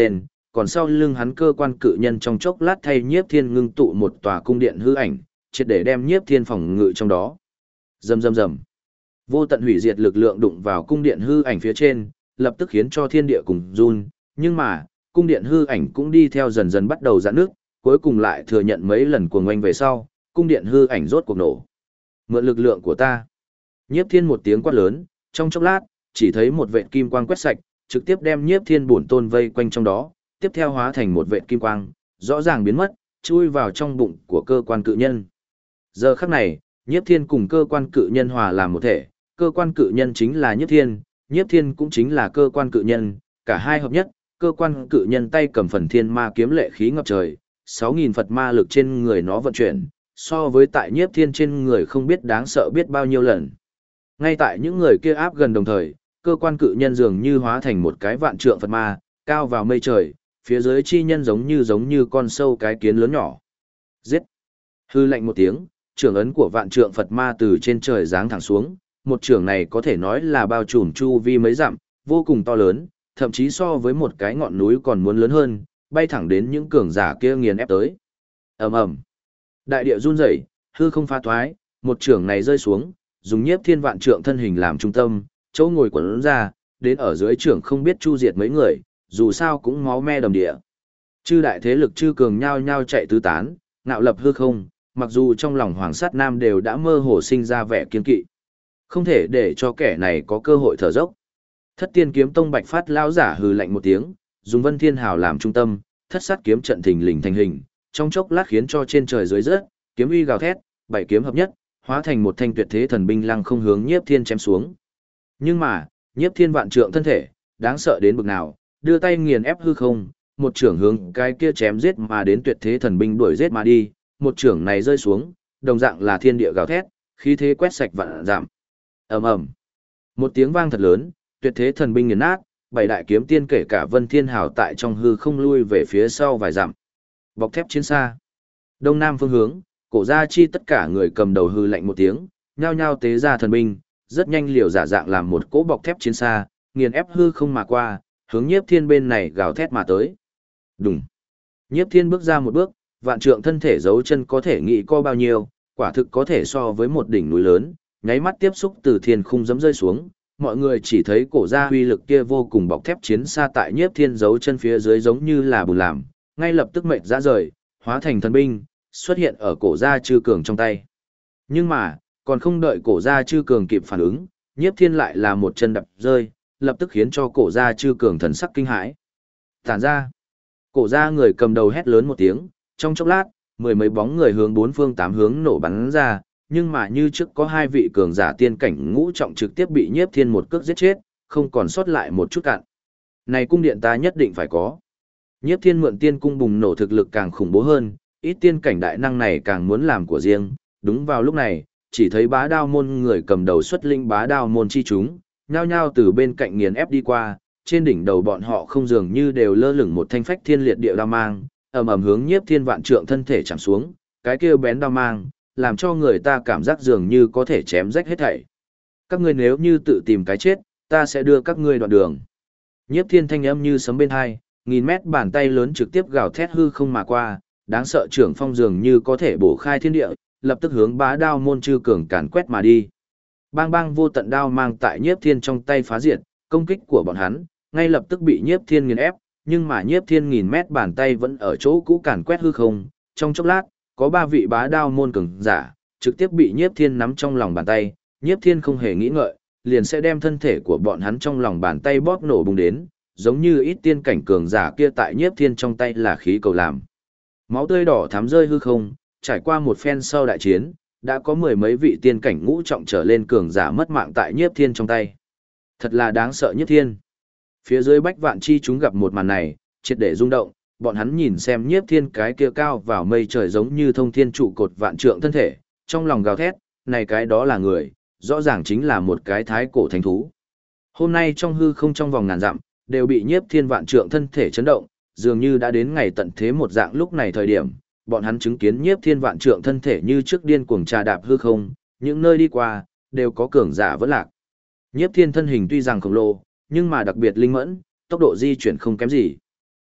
còn sau lưng hắn cơ quan cự nhân trong chốc lát thay Nhiếp Thiên ngưng tụ một tòa cung điện hư ảnh, triệt để đem Nhiếp Thiên phòng ngự trong đó. Rầm rầm rầm. Vô tận hủy diệt lực lượng đụng vào cung điện hư ảnh phía trên, lập tức khiến cho thiên địa cùng run, nhưng mà, cung điện hư ảnh cũng đi theo dần dần bắt đầu giãn nước, cuối cùng lại thừa nhận mấy lần cuồng oanh về sau, cung điện hư ảnh rốt cuộc nổ. Mượn lực lượng của ta. Nhiếp Thiên một tiếng quát lớn, trong chốc lát, chỉ thấy một vệt kim quang quét sạch, trực tiếp đem Nhiếp Thiên bổn tôn vây quanh trong đó, tiếp theo hóa thành một vệt kim quang, rõ ràng biến mất, chui vào trong bụng của cơ quan cự nhân. Giờ khắc này, Nhiếp Thiên cùng cơ quan cự nhân hòa làm một thể, cơ quan cự nhân chính là Nhiếp Thiên cũng chính là cơ quan cự nhân, cả hai hợp nhất, cơ quan cự nhân tay cầm phần thiên ma kiếm lệ khí ngập trời, 6.000 Phật ma lực trên người nó vận chuyển, so với tại Nhiếp Thiên trên người không biết đáng sợ biết bao nhiêu lần. Ngay tại những người kia áp gần đồng thời, cơ quan cự nhân dường như hóa thành một cái vạn trượng Phật ma, cao vào mây trời, phía dưới chi nhân giống như con sâu cái kiến lớn nhỏ. Giết! Hư lạnh một tiếng, trưởng ấn của vạn trượng Phật ma từ trên trời giáng thẳng xuống, một trưởng này có thể nói là bao trùm chu vi mấy dặm, vô cùng to lớn, thậm chí so với một cái ngọn núi còn muốn lớn hơn, bay thẳng đến những cường giả kia nghiền ép tới. Ầm ầm. Đại địa run rẩy, hư không phá thoái, một trưởng này rơi xuống, dùng Nhiếp Thiên vạn trượng thân hình làm trung tâm, chỗ ngồi quẩn ra, đến ở dưới trưởng không biết chu diệt mấy người, dù sao cũng máu me đầm địa. Chư đại thế lực chư cường nhao nhao chạy tứ tán, ngạo lập hư không, mặc dù trong lòng Hoàng Sát Nam đều đã mơ hồ sinh ra vẻ kiên kỵ. Không thể để cho kẻ này có cơ hội thở dốc. Thất Tiên Kiếm Tông Bạch Phát lão giả hừ lạnh một tiếng, dùng Vân Thiên Hào làm trung tâm, thất sát kiếm trận thình lình thành hình, trong chốc lát khiến cho trên trời dưới rớt, kiếm uy gào thét, bảy kiếm hợp nhất, hóa thành một thanh tuyệt thế thần binh lăng không hướng Nhiếp Thiên chém xuống. Nhưng mà, Nhiếp Thiên vạn trượng thân thể, đáng sợ đến bực nào, đưa tay nghiền ép hư không, một trưởng hướng cái kia chém giết mà đến tuyệt thế thần binh đuổi giết mà đi, một trưởng này rơi xuống, đồng dạng là thiên địa gào thét, khí thế quét sạch vạn dặm. Ầm ầm. Một tiếng vang thật lớn, tuyệt thế thần binh nghiền nát, bảy đại kiếm tiên kể cả Vân Thiên Hào tại trong hư không lui về phía sau vài dặm. Bọc thép chiến xa. Đông nam phương hướng, Cổ Gia Chi tất cả người cầm đầu hư lạnh một tiếng, nhao nhao tế ra thần binh, rất nhanh liều giả dạng làm một cỗ bọc thép chiến xa, nghiền ép hư không mà qua, hướng Nhiếp Thiên bên này gào thét mà tới. Đùng. Nhiếp Thiên bước ra một bước, vạn trượng thân thể giấu chân có thể nghĩ co bao nhiêu, quả thực có thể so với một đỉnh núi lớn, nháy mắt tiếp xúc từ thiên khung giẫm rơi xuống, mọi người chỉ thấy Cổ Gia uy lực kia vô cùng bọc thép chiến xa tại Nhiếp Thiên giấu chân phía dưới giống như là bùn làm, ngay lập tức mệt ra rời, hóa thành thần binh, xuất hiện ở Cổ Gia Chư Cường trong tay. Nhưng mà, còn không đợi Cổ Gia Chư Cường kịp phản ứng, Nhiếp Thiên lại là một chân đập rơi, lập tức khiến cho Cổ Gia Chư Cường thần sắc kinh hãi. Tản ra. Cổ Gia người cầm đầu hét lớn một tiếng, trong chốc lát, mười mấy bóng người hướng bốn phương tám hướng nổ bắn ra, nhưng mà như trước có hai vị cường giả tiên cảnh ngũ trọng trực tiếp bị Nhiếp Thiên một cước giết chết, không còn sót lại một chút cạn. Này cung điện ta nhất định phải có. Nhiếp Thiên mượn tiên cung bùng nổ thực lực càng khủng bố hơn, ít tiên cảnh đại năng này càng muốn làm của riêng. Đúng vào lúc này, chỉ thấy Bá Đao môn người cầm đầu xuất linh Bá Đao môn chi chúng, nhao nhao từ bên cạnh nghiền ép đi qua, trên đỉnh đầu bọn họ không dường như đều lơ lửng một thanh phách thiên liệt địa đao mang, ầm ầm hướng Nhiếp Thiên vạn trượng thân thể chạm xuống, cái kia bén đao mang, làm cho người ta cảm giác dường như có thể chém rách hết thảy. Các ngươi nếu như tự tìm cái chết, ta sẽ đưa các ngươi đoạn đường. Nhiếp Thiên thanh âm như sấm bên hai, nghìn mét bàn tay lớn trực tiếp gào thét hư không mà qua, đáng sợ trưởng phong dường như có thể bổ khai thiên địa, lập tức hướng Bá Đao môn chư cường càn quét mà đi. Bang bang vô tận đao mang tại Nhiếp Thiên trong tay phá diệt, công kích của bọn hắn, ngay lập tức bị Nhiếp Thiên nghiền ép, nhưng mà Nhiếp Thiên nghìn mét bàn tay vẫn ở chỗ cũ càn quét hư không, trong chốc lát, có ba vị Bá Đao môn cường giả, trực tiếp bị Nhiếp Thiên nắm trong lòng bàn tay, Nhiếp Thiên không hề nghĩ ngợi, liền sẽ đem thân thể của bọn hắn trong lòng bàn tay bóp nổ bùng đến, giống như ít tiên cảnh cường giả kia tại Nhiếp Thiên trong tay là khí cầu làm. Máu tươi đỏ thắm rơi hư không, trải qua một phen sau đại chiến, đã có mười mấy vị tiên cảnh ngũ trọng trở lên cường giả mất mạng tại Nhiếp Thiên trong tay. Thật là đáng sợ Nhiếp Thiên. Phía dưới Bách Vạn Chi chúng gặp một màn này, triệt để rung động, bọn hắn nhìn xem Nhiếp Thiên cái kia cao vào mây trời giống như thông thiên trụ cột vạn trượng thân thể, trong lòng gào thét, này cái đó là người, rõ ràng chính là một cái thái cổ thánh thú. Hôm nay trong hư không trong vòng ngàn dặm, đều bị Nhiếp Thiên vạn trượng thân thể chấn động, dường như đã đến ngày tận thế một dạng lúc này thời điểm, bọn hắn chứng kiến Nhiếp Thiên vạn trượng thân thể như trước điên cuồng trà đạp hư không, những nơi đi qua, đều có cường giả vẫn lạc. Nhiếp Thiên thân hình tuy rằng khổng lồ, nhưng mà đặc biệt linh mẫn, tốc độ di chuyển không kém gì.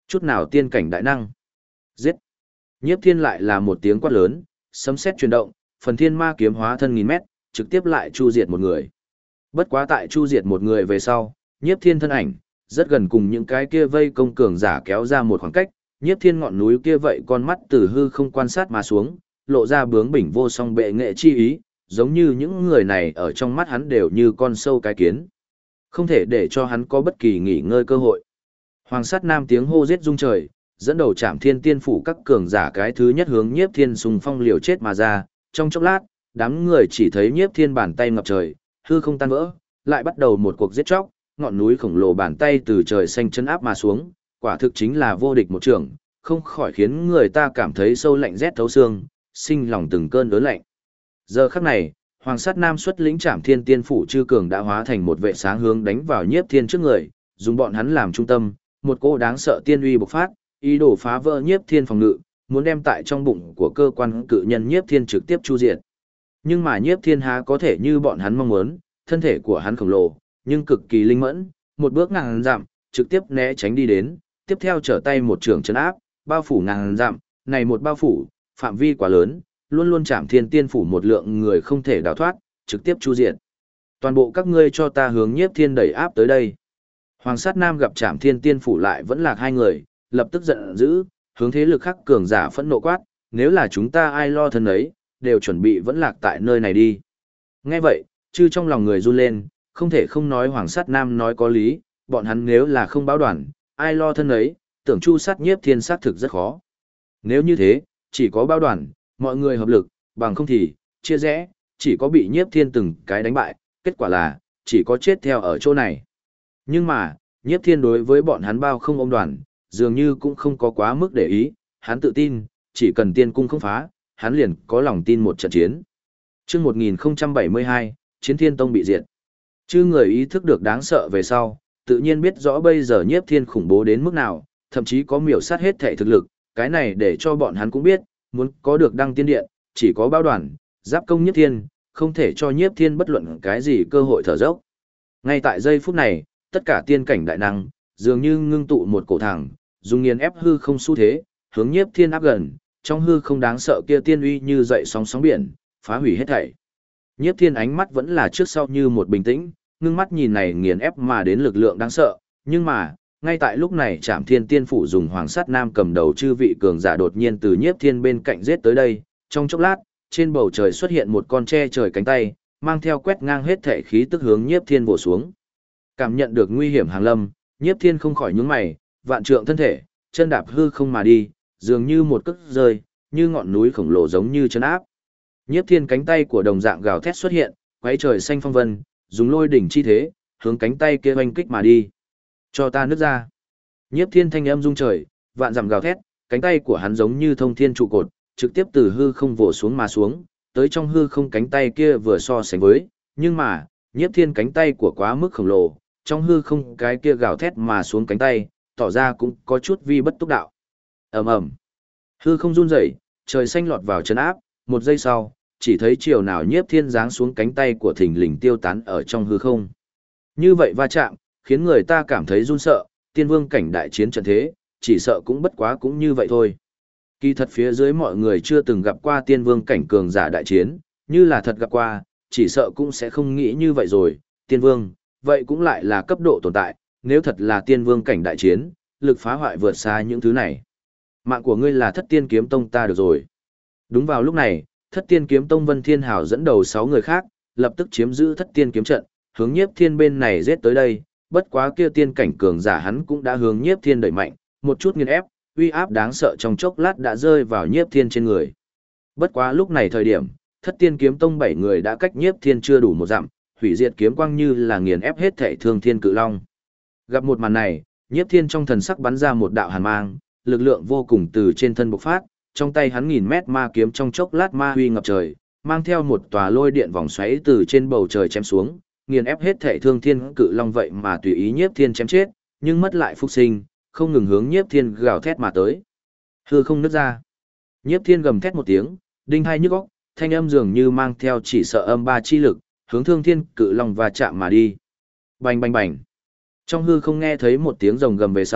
Chút nào tiên cảnh đại năng. Giết. Nhiếp Thiên lại là một tiếng quát lớn, sấm sét chuyển động, phần thiên ma kiếm hóa thân nghìn mét, trực tiếp lại chu diệt một người. Bất quá tại chu diệt một người về sau, Nhiếp Thiên thân ảnh, rất gần cùng những cái kia vây công cường giả kéo ra một khoảng cách, Nhiếp Thiên ngọn núi kia vậy con mắt từ hư không quan sát mà xuống, lộ ra bướng bỉnh vô song bệ nghệ chi ý, giống như những người này ở trong mắt hắn đều như con sâu cái kiến. Không thể để cho hắn có bất kỳ nghỉ ngơi cơ hội. Hoàng sát nam tiếng hô giết rung trời, dẫn đầu Trảm Thiên Tiên phủ các cường giả cái thứ nhất hướng Nhiếp Thiên xung phong liều chết mà ra, trong chốc lát, đám người chỉ thấy Nhiếp Thiên bàn tay ngập trời, hư không tan vỡ, lại bắt đầu một cuộc giết chóc, ngọn núi khổng lồ bàn tay từ trời xanh chân áp mà xuống, quả thực chính là vô địch một trường, không khỏi khiến người ta cảm thấy sâu lạnh rét thấu xương, sinh lòng từng cơn đớn lạnh. Giờ khắc này, Hoàng sát nam xuất lĩnh Trảm Thiên Tiên phủ chư cường đã hóa thành một vệ sáng hướng đánh vào Nhiếp Thiên trước người, dùng bọn hắn làm trung tâm, một cỗ đáng sợ tiên uy bộc phát, ý đồ phá vỡ Nhiếp Thiên phòng ngự, muốn đem tại trong bụng của cơ quan cự nhân Nhiếp Thiên trực tiếp chu diệt. Nhưng mà Nhiếp Thiên há có thể như bọn hắn mong muốn, thân thể của hắn khổng lồ, nhưng cực kỳ linh mẫn, một bước ngàn dặm, trực tiếp né tránh đi đến, tiếp theo trở tay một trường chấn áp, bao phủ ngàn dặm, này một bao phủ, phạm vi quá lớn, luôn luôn Trảm Thiên Tiên phủ một lượng người không thể đào thoát, trực tiếp chu diệt. Toàn bộ các ngươi cho ta hướng Nhiếp Thiên đẩy áp tới đây. Hoàng sát nam gặp Trảm Thiên Tiên phủ lại vẫn lạc hai người, lập tức giận dữ, hướng thế lực khác cường giả phẫn nộ quát, nếu là chúng ta ai lo thân ấy, đều chuẩn bị vẫn lạc tại nơi này đi. Nghe vậy, chư trong lòng người run lên, không thể không nói Hoàng sát nam nói có lý, bọn hắn nếu là không báo đoàn, ai lo thân ấy, tưởng chu sát Nhiếp Thiên sát thực rất khó. Nếu như thế, chỉ có báo đoàn, mọi người hợp lực, bằng không thì, chia rẽ, chỉ có bị Nhiếp Thiên từng cái đánh bại, kết quả là, chỉ có chết theo ở chỗ này. Nhưng mà, Nhiếp Thiên đối với bọn hắn bao không ôm đoàn, dường như cũng không có quá mức để ý, hắn tự tin, chỉ cần tiên cung không phá, hắn liền có lòng tin một trận chiến. Trước 1072, Chiến Thiên Tông bị diệt. Chư người ý thức được đáng sợ về sau, tự nhiên biết rõ bây giờ Nhiếp Thiên khủng bố đến mức nào, thậm chí có miểu sát hết thể thực lực, cái này để cho bọn hắn cũng biết, muốn có được đăng tiên điện, chỉ có báo đoàn, giáp công Nhiếp Thiên, không thể cho Nhiếp Thiên bất luận cái gì cơ hội thở dốc. Ngay tại giây phút này, tất cả tiên cảnh đại năng, dường như ngưng tụ một cổ thẳng, dùng nghiền ép hư không xu thế, hướng Nhiếp Thiên áp gần, trong hư không đáng sợ kia tiên uy như dậy sóng sóng biển, phá hủy hết thảy. Nhiếp Thiên ánh mắt vẫn là trước sau như một bình tĩnh, ngưng mắt nhìn này nghiền ép mà đến lực lượng đáng sợ, nhưng mà, ngay tại lúc này Trảm Thiên Tiên phủ dùng Hoàng sát nam cầm đầu chư vị cường giả đột nhiên từ Nhiếp Thiên bên cạnh giết tới đây, trong chốc lát, trên bầu trời xuất hiện một con che trời cánh tay, mang theo quét ngang hết thể khí tức hướng Nhiếp Thiên vồ xuống. Cảm nhận được nguy hiểm hàng lâm, Nhiếp Thiên không khỏi nhướng mày, vạn trượng thân thể, chân đạp hư không mà đi, dường như một cước rơi, như ngọn núi khổng lồ giống như chân áp. Nhiếp Thiên cánh tay của đồng dạng gào thét xuất hiện, quấy trời xanh phong vân, dùng lôi đỉnh chi thế, hướng cánh tay kia oanh kích mà đi. Cho ta nứt ra. Nhiếp Thiên thanh âm rung trời, vạn dặm gào thét, cánh tay của hắn giống như thông thiên trụ cột, trực tiếp từ hư không vồ xuống mà xuống, tới trong hư không cánh tay kia vừa so sánh với, nhưng mà, Nhiếp Thiên cánh tay của quá mức khổng lồ, trong hư không cái kia gào thét mà xuống cánh tay, tỏ ra cũng có chút vi bất túc đạo. Ầm ầm. Hư không run rẩy, trời xanh lọt vào chân áp, một giây sau, chỉ thấy chiều nào Nhiếp Thiên giáng xuống cánh tay của thình lình tiêu tán ở trong hư không. Như vậy va chạm, khiến người ta cảm thấy run sợ, tiên vương cảnh đại chiến trận thế, chỉ sợ cũng bất quá cũng như vậy thôi. Kỳ thật phía dưới mọi người chưa từng gặp qua tiên vương cảnh cường giả đại chiến, như là thật gặp qua, chỉ sợ cũng sẽ không nghĩ như vậy rồi, tiên vương, vậy cũng lại là cấp độ tồn tại, nếu thật là tiên vương cảnh đại chiến, lực phá hoại vượt xa những thứ này. Mạng của ngươi là Thất Tiên Kiếm Tông ta được rồi. Đúng vào lúc này, Thất Tiên Kiếm Tông Vân Thiên Hào dẫn đầu 6 người khác, lập tức chiếm giữ Thất Tiên Kiếm trận, hướng Nhiếp Thiên bên này giết tới đây, bất quá kia tiên cảnh cường giả hắn cũng đã hướng Nhiếp Thiên đẩy mạnh, một chút nghiền ép, uy áp đáng sợ trong chốc lát đã rơi vào Nhiếp Thiên trên người. Bất quá lúc này thời điểm, Thất Tiên Kiếm Tông 7 người đã cách Nhiếp Thiên chưa đủ một dặm, hủy diệt kiếm quang như là nghiền ép hết thảy Thương Thiên Cự Long. Gặp một màn này, Nhiếp Thiên trong thần sắc bắn ra một đạo hàn mang, lực lượng vô cùng từ trên thân bộc phát, trong tay hắn 1000 mét ma kiếm trong chốc lát ma huy ngập trời, mang theo một tòa lôi điện vòng xoáy từ trên bầu trời chém xuống, nghiền ép hết thảy Thương Thiên Cự Long vậy mà tùy ý Nhiếp Thiên chém chết, nhưng mất lại phục sinh, không ngừng hướng Nhiếp Thiên gào thét mà tới. Hư không nứt ra. Nhiếp Thiên gầm thét một tiếng, đinh hai nhức óc, thanh âm dường như mang theo chỉ sợ âm ba chi lực, hướng Thương Thiên Cự Long va chạm mà đi. Bành bành bành. Trong hư không nghe thấy một tiếng rồng gầm về sau,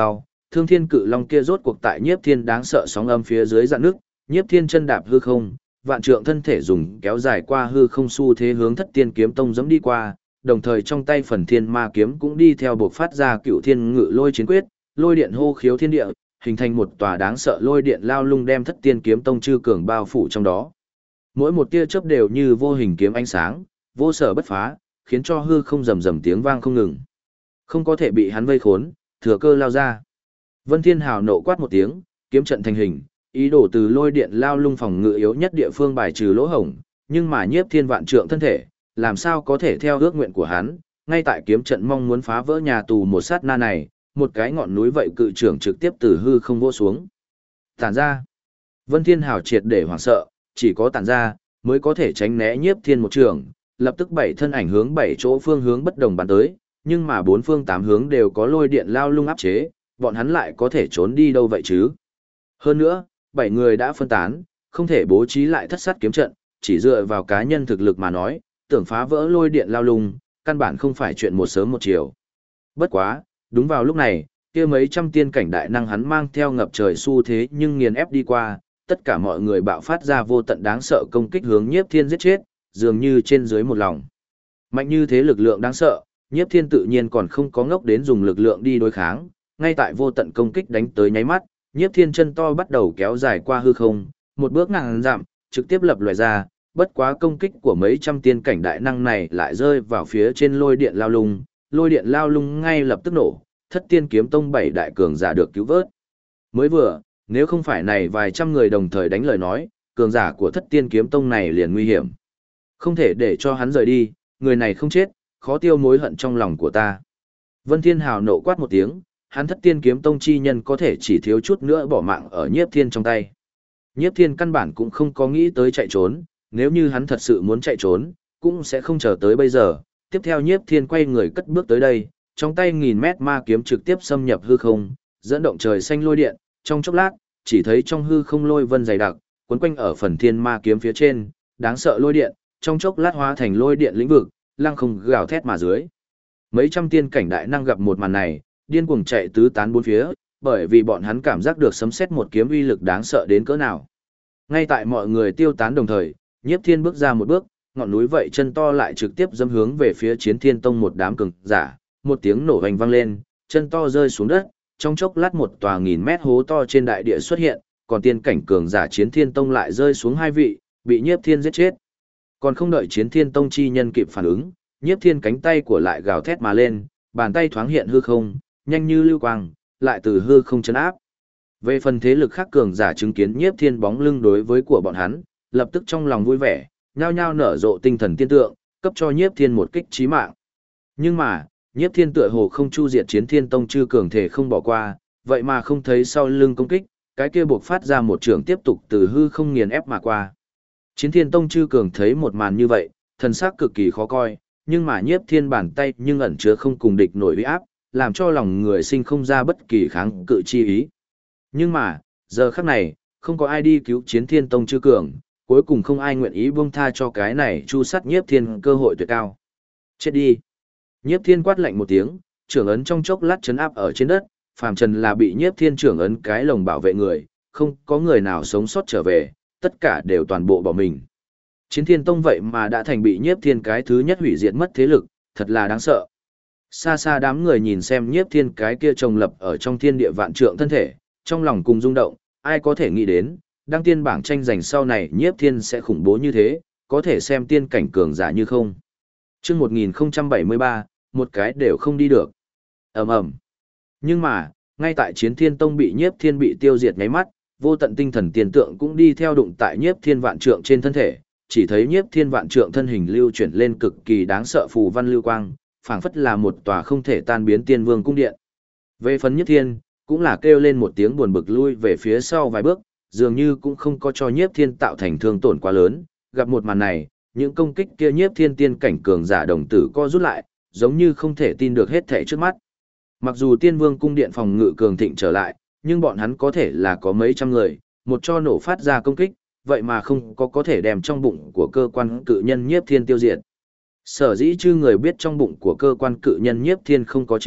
Thương Thiên Cự Long kia rốt cuộc tại Nhiếp Thiên đáng sợ sóng âm phía dưới dạn nước, Nhiếp Thiên chân đạp hư không, vạn trượng thân thể dùng kéo dài qua hư không xu thế hướng Thất Tiên kiếm tông dẫm đi qua, đồng thời trong tay Phần Thiên Ma kiếm cũng đi theo bộc phát ra Cựu Thiên Ngự Lôi chiến quyết, lôi điện hô khiếu thiên địa, hình thành một tòa đáng sợ lôi điện lao lung đem Thất Tiên kiếm tông chư cường bao phủ trong đó. Mỗi một tia chớp đều như vô hình kiếm ánh sáng, vô sở bất phá, khiến cho hư không rầm rầm tiếng vang không ngừng. Không có thể bị hắn vây khốn, thừa cơ lao ra. Vân Thiên Hào nộ quát một tiếng, kiếm trận thành hình, ý đồ từ lôi điện lao lung phòng ngự yếu nhất địa phương bài trừ lỗ hổng, nhưng mà Nhiếp Thiên vạn trượng thân thể, làm sao có thể theo ước nguyện của hắn, ngay tại kiếm trận mong muốn phá vỡ nhà tù một sát na này, một cái ngọn núi vậy cự trưởng trực tiếp từ hư không vỗ xuống. Tản ra. Vân Thiên Hào triệt để hoảng sợ, chỉ có tản ra mới có thể tránh né Nhiếp Thiên một trường, lập tức bảy thân ảnh hướng bảy chỗ phương hướng bất đồng bắn tới, nhưng mà bốn phương tám hướng đều có lôi điện lao lung áp chế, bọn hắn lại có thể trốn đi đâu vậy chứ? Hơn nữa, bảy người đã phân tán, không thể bố trí lại thất sát kiếm trận, chỉ dựa vào cá nhân thực lực mà nói, tưởng phá vỡ lôi điện lao lung, căn bản không phải chuyện một sớm một chiều. Bất quá, đúng vào lúc này, kia mấy trăm tiên cảnh đại năng hắn mang theo ngập trời xu thế nhưng nghiền ép đi qua, tất cả mọi người bạo phát ra vô tận đáng sợ công kích hướng Nhiếp Thiên giết chết, dường như trên dưới một lòng. Mạnh như thế lực lượng đáng sợ, Nhiếp Thiên tự nhiên còn không có ngốc đến dùng lực lượng đi đối kháng, ngay tại vô tận công kích đánh tới nháy mắt, Nhiếp Thiên chân to bắt đầu kéo dài qua hư không, một bước ngàn dặm, trực tiếp lập lòe ra, bất quá công kích của mấy trăm tiên cảnh đại năng này lại rơi vào phía trên lôi điện lao lung ngay lập tức nổ, Thất Tiên kiếm tông bảy đại cường giả được cứu vớt. Mới vừa, nếu không phải này vài trăm người đồng thời đánh lời nói, cường giả của Thất Tiên kiếm tông này liền nguy hiểm. Không thể để cho hắn rời đi, người này không chết, khó tiêu mối hận trong lòng của ta. Vân Thiên Hào nộ quát một tiếng, hắn Thất Tiên kiếm tông chi nhân có thể chỉ thiếu chút nữa bỏ mạng ở Nhiếp Thiên trong tay. Nhiếp Thiên căn bản cũng không có nghĩ tới chạy trốn, nếu như hắn thật sự muốn chạy trốn, cũng sẽ không chờ tới bây giờ. Tiếp theo Nhiếp Thiên quay người cất bước tới đây, trong tay 1000 mét ma kiếm trực tiếp xâm nhập hư không, dẫn động trời xanh lôi điện, trong chốc lát, chỉ thấy trong hư không lôi vân dày đặc, quấn quanh ở phần thiên ma kiếm phía trên, đáng sợ lôi điện, trong chốc lát hóa thành lôi điện lĩnh vực, lăng không gào thét mà dưới. Mấy trăm tiên cảnh đại năng gặp một màn này, điên cuồng chạy tứ tán bốn phía, bởi vì bọn hắn cảm giác được sấm sét một kiếm uy lực đáng sợ đến cỡ nào. Ngay tại mọi người tiêu tán đồng thời, Nhiếp Thiên bước ra một bước, ngọn núi vậy chân to lại trực tiếp dâm hướng về phía Chiến Thiên Tông một đám cường giả, một tiếng nổ vang vang lên, chân to rơi xuống đất, trong chốc lát một tòa 1000 mét hố to trên đại địa xuất hiện, còn tiên cảnh cường giả Chiến Thiên Tông lại rơi xuống hai vị, bị Nhiếp Thiên giết chết. Còn không đợi Chiến Thiên Tông chi nhân kịp phản ứng, Nhiếp Thiên cánh tay của lại gào thét mà lên, bàn tay thoáng hiện hư không, nhanh như lưu quang, lại từ hư không chấn áp. Về phần thế lực khác cường giả chứng kiến Nhiếp Thiên bóng lưng đối với của bọn hắn, lập tức trong lòng vui vẻ, nhao nhao nở rộ tinh thần tiên tượng, cấp cho Nhiếp Thiên một kích chí mạng. Nhưng mà, Nhiếp Thiên tựa hồ không chu diệt Chiến Thiên Tông chư cường thể không bỏ qua, vậy mà không thấy sau lưng công kích, cái kia buộc phát ra một trường tiếp tục từ hư không nghiền ép mà qua. Chiến Thiên Tông chư cường thấy một màn như vậy, thần sắc cực kỳ khó coi, nhưng mà Nhiếp Thiên bàn tay nhưng ẩn chứa không cùng địch nổi uy áp, làm cho lòng người sinh không ra bất kỳ kháng cự chi ý. Nhưng mà, giờ khắc này, không có ai đi cứu Chiến Thiên Tông chư cường, cuối cùng không ai nguyện ý buông tha cho cái này chu sát Nhiếp Thiên cơ hội tuyệt cao. Chết đi! Nhiếp Thiên quát lạnh một tiếng, trưởng ấn trong chốc lát chấn áp ở trên đất, phàm trần là bị Nhiếp Thiên trưởng ấn cái lồng bảo vệ người, không có người nào sống sót trở về, tất cả đều toàn bộ bỏ mình. Chiến Thiên Tông vậy mà đã thành bị Nhiếp Thiên cái thứ nhất hủy diệt mất thế lực, thật là đáng sợ. Xa xa đám người nhìn xem Nhiếp Thiên cái kia trồng lập ở trong thiên địa vạn trượng thân thể, trong lòng cùng rung động, ai có thể nghĩ đến, đăng tiên bảng tranh giành sau này Nhiếp Thiên sẽ khủng bố như thế, có thể xem tiên cảnh cường giả như không. Chương 1073, một cái đều không đi được. Ầm ầm. Nhưng mà, ngay tại Chiến Thiên Tông bị Nhiếp Thiên bị tiêu diệt nháy mắt, vô tận tinh thần tiền tượng cũng đi theo đụng tại Nhiếp Thiên vạn trượng trên thân thể, chỉ thấy Nhiếp Thiên vạn trượng thân hình lưu chuyển lên cực kỳ đáng sợ phù văn lưu quang, phảng phất là một tòa không thể tan biến tiên vương cung điện. Về phần Nhiếp Thiên, cũng là kêu lên một tiếng buồn bực lui về phía sau vài bước, dường như cũng không có cho Nhiếp Thiên tạo thành thương tổn quá lớn, gặp một màn này, những công kích kia Nhiếp Thiên tiên cảnh cường giả đồng tử co rút lại, giống như không thể tin được hết thảy trước mắt. Mặc dù Tiên Vương cung điện phòng ngự cường thịnh trở lại, nhưng bọn hắn có thể là có mấy trăm người, một cho nổ phát ra công kích, vậy mà không có thể đem trong bụng của cơ quan cự nhân Nhiếp Thiên tiêu diệt. Sở dĩ chư người biết trong bụng của cơ quan cự nhân Nhiếp Thiên không có chết,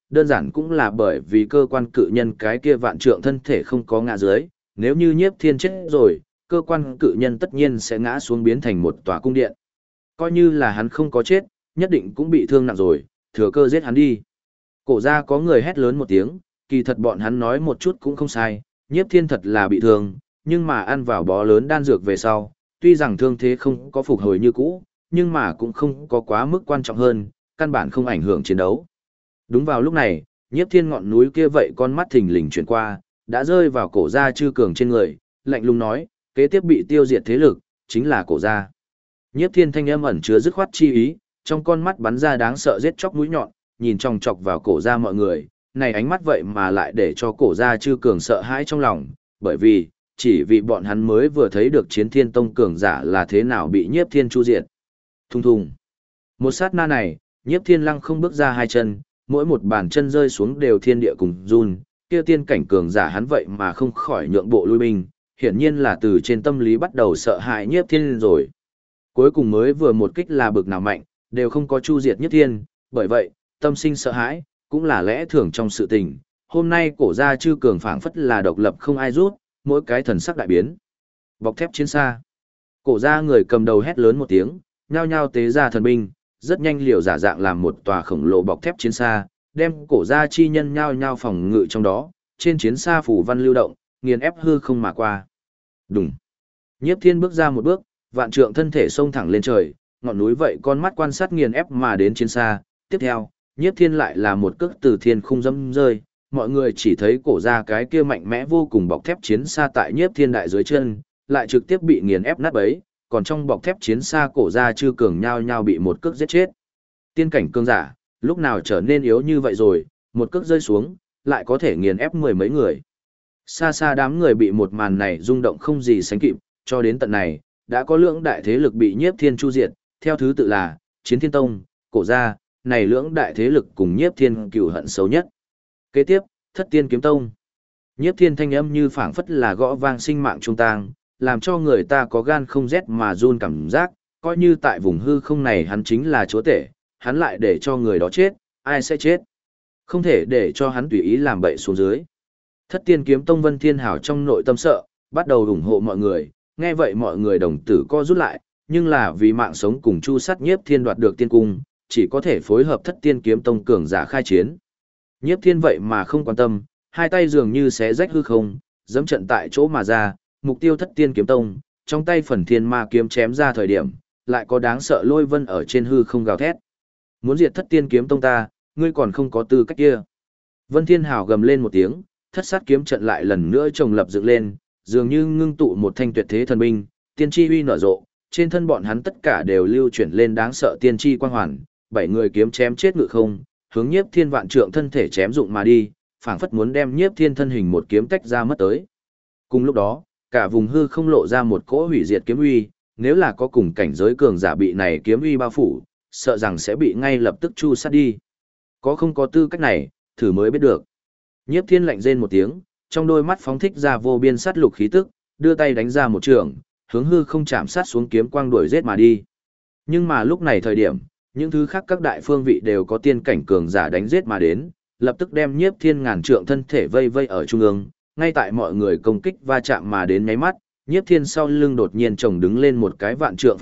đơn giản cũng là bởi vì cơ quan cự nhân cái kia vạn trượng thân thể không có ngã dưới, nếu như Nhiếp Thiên chết rồi, cơ quan cự nhân tất nhiên sẽ ngã xuống biến thành một tòa cung điện. Coi như là hắn không có chết, nhất định cũng bị thương nặng rồi, thừa cơ giết hắn đi. Cổ ra có người hét lớn một tiếng, kỳ thật bọn hắn nói một chút cũng không sai, Nhiếp Thiên thật là bị thương, nhưng mà ăn vào bó lớn đan dược về sau, tuy rằng thương thế không có phục hồi như cũ, nhưng mà cũng không có quá mức quan trọng hơn, căn bản không ảnh hưởng chiến đấu. Đúng vào lúc này, Nhiếp Thiên ngọn núi kia vậy con mắt thình lình chuyển qua, đã rơi vào cổ gia Chư Cường trên người, lạnh lùng nói, kế tiếp bị tiêu diệt thế lực, chính là cổ gia. Nhiếp Thiên thanh âm ẩn chứa dứt khoát chi ý, trong con mắt bắn ra đáng sợ giết chóc mũi nhọn, nhìn chòng chọc vào cổ gia mọi người, này ánh mắt vậy mà lại để cho cổ gia Chư Cường sợ hãi trong lòng, bởi vì, chỉ vì bọn hắn mới vừa thấy được Chiến Thiên Tông cường giả là thế nào bị Nhiếp Thiên chu diệt. Thùng thùng. Một sát na này, Nhiếp Thiên lăng không bước ra hai chân, mỗi một bàn chân rơi xuống đều thiên địa cùng run, kia tiên cảnh cường giả hắn vậy mà không khỏi nhượng bộ lui binh, hiển nhiên là từ trên tâm lý bắt đầu sợ hãi Nhiếp Thiên rồi. Cuối cùng mới vừa một kích là bực nào mạnh, đều không có chu diệt Nhiếp Thiên, bởi vậy, tâm sinh sợ hãi, cũng là lẽ thường trong sự tình. Hôm nay cổ gia Chư Cường phảng phất là độc lập không ai rút, mỗi cái thần sắc đại biến. Bọc thép chiến xa. Cổ gia người cầm đầu hét lớn một tiếng, nhao nhao tế ra thần binh, rất nhanh liều giả dạng làm một tòa khổng lồ bọc thép chiến xa, đem cổ gia chi nhân nhao nhao phòng ngự trong đó, trên chiến xa phủ văn lưu động, nghiền ép hư không mà qua. Đùng. Nhiếp Thiên bước ra một bước, vạn trượng thân thể xông thẳng lên trời, ngọn núi vậy con mắt quan sát nghiền ép mà đến chiến xa. Tiếp theo, Nhiếp Thiên lại là một cước từ thiên khung dẫm rơi, mọi người chỉ thấy cổ gia cái kia mạnh mẽ vô cùng bọc thép chiến xa tại Nhiếp Thiên đại dưới chân, lại trực tiếp bị nghiền ép nát bấy, còn trong bọc thép chiến xa cổ gia Chư Cường nhao nhao bị một cước giết chết. Tiên cảnh cường giả, lúc nào trở nên yếu như vậy rồi, một cước rơi xuống, lại có thể nghiền ép mười mấy người. Xa xa đám người bị một màn này rung động không gì sánh kịp, cho đến tận này, đã có lưỡng đại thế lực bị Nhiếp Thiên chu diệt, theo thứ tự là Chiến Thiên Tông, cổ gia, này lưỡng đại thế lực cùng Nhiếp Thiên cừu hận xấu nhất. Kế tiếp, Thất Tiên Kiếm Tông. Nhiếp Thiên thanh âm như phảng phất là gõ vang sinh mạng trung tang, làm cho người ta có gan không rét mà run cảm giác, coi như tại vùng hư không này hắn chính là chúa tể, hắn lại để cho người đó chết, ai sẽ chết. Không thể để cho hắn tùy ý làm bậy xuống dưới. Thất Tiên Kiếm Tông Vân Thiên Hảo trong nội tâm sợ, bắt đầu ủng hộ mọi người, nghe vậy mọi người đồng tử co rút lại, nhưng là vì mạng sống cùng chu sát Nhiếp Thiên đoạt được tiên cung, chỉ có thể phối hợp Thất Tiên Kiếm Tông cường giả khai chiến. Nhiếp Thiên vậy mà không quan tâm, hai tay dường như xé rách hư không, dẫm trận tại chỗ mà ra, mục tiêu Thất Tiên Kiếm Tông, trong tay phần thiên ma kiếm chém ra thời điểm, lại có đáng sợ lôi vân ở trên hư không gào thét. Muốn diệt Thất Tiên Kiếm Tông ta, ngươi còn không có tư cách kia. Vân Thiên Hảo gầm lên một tiếng, thất sát kiếm trận lại lần nữa chồng lập dựng lên, dường như ngưng tụ một thanh tuyệt thế thần binh, tiên chi uy nở rộ, trên thân bọn hắn tất cả đều lưu chuyển lên đáng sợ tiên chi quang hoàn, bảy người kiếm chém chết ngự không, hướng Nhiếp Thiên vạn trượng thân thể chém dụng mà đi, phảng phất muốn đem Nhiếp Thiên thân hình một kiếm tách ra mất tới. Cùng lúc đó, cả vùng hư không lộ ra một cỗ hủy diệt kiếm uy, nếu là có cùng cảnh giới cường giả bị này kiếm uy bao phủ, sợ rằng sẽ bị ngay lập tức chu sát đi. Có không có tư cách này, thử mới biết được. Nhiếp Thiên lạnh rên một tiếng, trong đôi mắt phóng thích ra vô biên sát lục khí tức, đưa tay đánh ra một trường, hướng hư không chạm sát xuống kiếm quang đuổi giết mà đi. Nhưng mà lúc này thời điểm, những thứ khác các đại phương vị đều có tiên cảnh cường giả đánh giết mà đến, lập tức đem Nhiếp Thiên ngàn trượng thân thể vây vây ở trung ương, ngay tại mọi người công kích va chạm mà đến nháy mắt, Nhiếp Thiên sau lưng đột nhiên chồng đứng lên một cái vạn trượng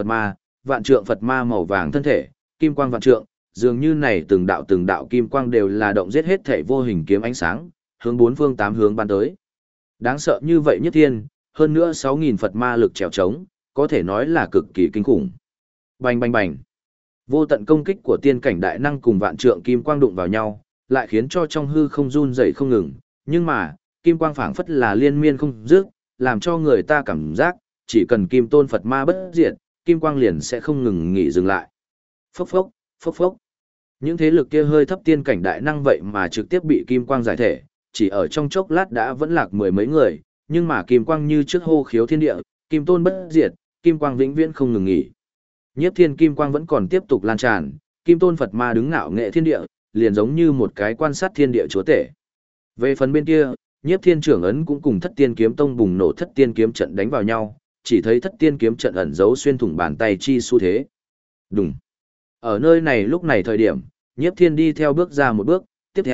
Phật ma màu vàng thân thể, kim quang vạn trượng, dường như này từng đạo kim quang đều là động giết hết thể vô hình kiếm ánh sáng, hướng bốn phương tám hướng bắn tới. Đáng sợ như vậy Nhiếp Thiên, hơn nữa 6.000 Phật ma lực trèo trống, có thể nói là cực kỳ kinh khủng. Bành bành bành. Vô tận công kích của tiên cảnh đại năng cùng vạn trượng kim quang đụng vào nhau, lại khiến cho trong hư không run rẩy không ngừng, nhưng mà, kim quang phảng phất là liên miên không dứt, làm cho người ta cảm giác, chỉ cần kim tôn Phật ma bất diệt, kim quang liền sẽ không ngừng nghỉ dừng lại. Phốc phốc, phốc phốc. Những thế lực kia hơi thấp tiên cảnh đại năng vậy mà trực tiếp bị kim quang giải thể, chỉ ở trong chốc lát đã vẫn lạc mười mấy người, nhưng mà kim quang như trước hô khiếu thiên địa, kim tôn bất diệt, kim quang vĩnh viễn không ngừng nghỉ. Nhiếp Thiên kim quang vẫn còn tiếp tục lan tràn, kim tôn Phật ma đứng ngạo nghệ thiên địa, liền giống như một cái quan sát thiên địa chúa tể. Về phần bên kia, Nhiếp Thiên trưởng ấn cũng cùng Thất Tiên Kiếm Tông bùng nổ Thất Tiên kiếm trận đánh vào nhau, chỉ thấy Thất Tiên kiếm trận ẩn giấu xuyên thủng bàn tay chi xu thế. Đùng. Ở nơi này lúc này thời điểm, Nhiếp Thiên đi theo bước ra một bước, tiếp theo,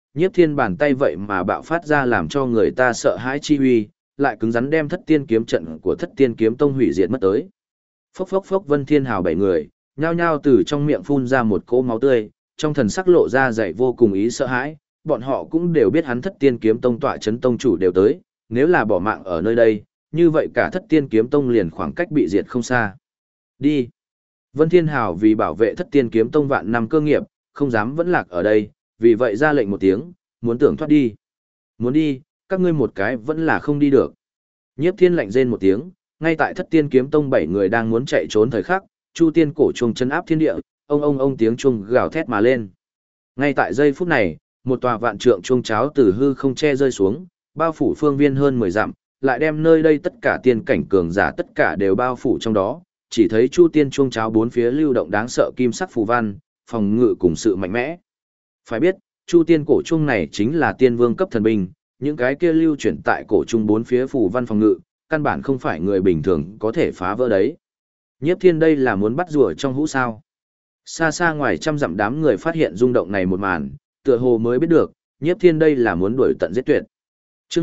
Nhiếp Thiên bàn tay vậy mà bạo phát ra làm cho người ta sợ hãi chi uy, lại cứng rắn đem Thất Tiên kiếm trận của Thất Tiên kiếm tông hủy diệt mất tới. Phốc phốc phốc, Vân Thiên Hào 7 người, nhao nhao từ trong miệng phun ra một cỗ máu tươi, trong thần sắc lộ ra dày vô cùng ý sợ hãi, bọn họ cũng đều biết hắn Thất Tiên kiếm tông tọa chấn tông chủ đều tới, nếu là bỏ mạng ở nơi đây, như vậy cả Thất Tiên kiếm tông liền khoảng cách bị diệt không xa. Đi. Vân Thiên Hào vì bảo vệ Thất Tiên kiếm tông vạn năm cơ nghiệp, không dám vẫn lạc ở đây, vì vậy ra lệnh một tiếng, muốn tưởng thoát đi. Muốn đi, các ngươi một cái vẫn là không đi được. Nhiếp Thiên lạnh rên một tiếng, ngay tại Thất Tiên kiếm tông 7 người đang muốn chạy trốn thời khắc, Chu Tiên cổ chuông chấn áp thiên địa, ông tiếng chuông gào thét mà lên. Ngay tại giây phút này, một tòa vạn trượng chuông cháo từ hư không che rơi xuống, bao phủ phương viên hơn 10 dặm, lại đem nơi đây tất cả tiên cảnh cường giả tất cả đều bao phủ trong đó, chỉ thấy Chu Tiên chuông cháo bốn phía lưu động đáng sợ kim sắc phù văn, phòng ngự cùng sự mạnh mẽ. Phải biết, Chu Tiên cổ chuông này chính là tiên vương cấp thần binh, những cái kia lưu chuyển tại cổ trung bốn phía phù văn phòng ngự, căn bản không phải người bình thường có thể phá vỡ đấy. Nhiếp Thiên đây là muốn bắt rùa trong hũ sao? Xa xa ngoài trăm dặm đám người phát hiện rung động này một màn, tựa hồ mới biết được, Nhiếp Thiên đây là muốn đuổi tận giết tuyệt. Chương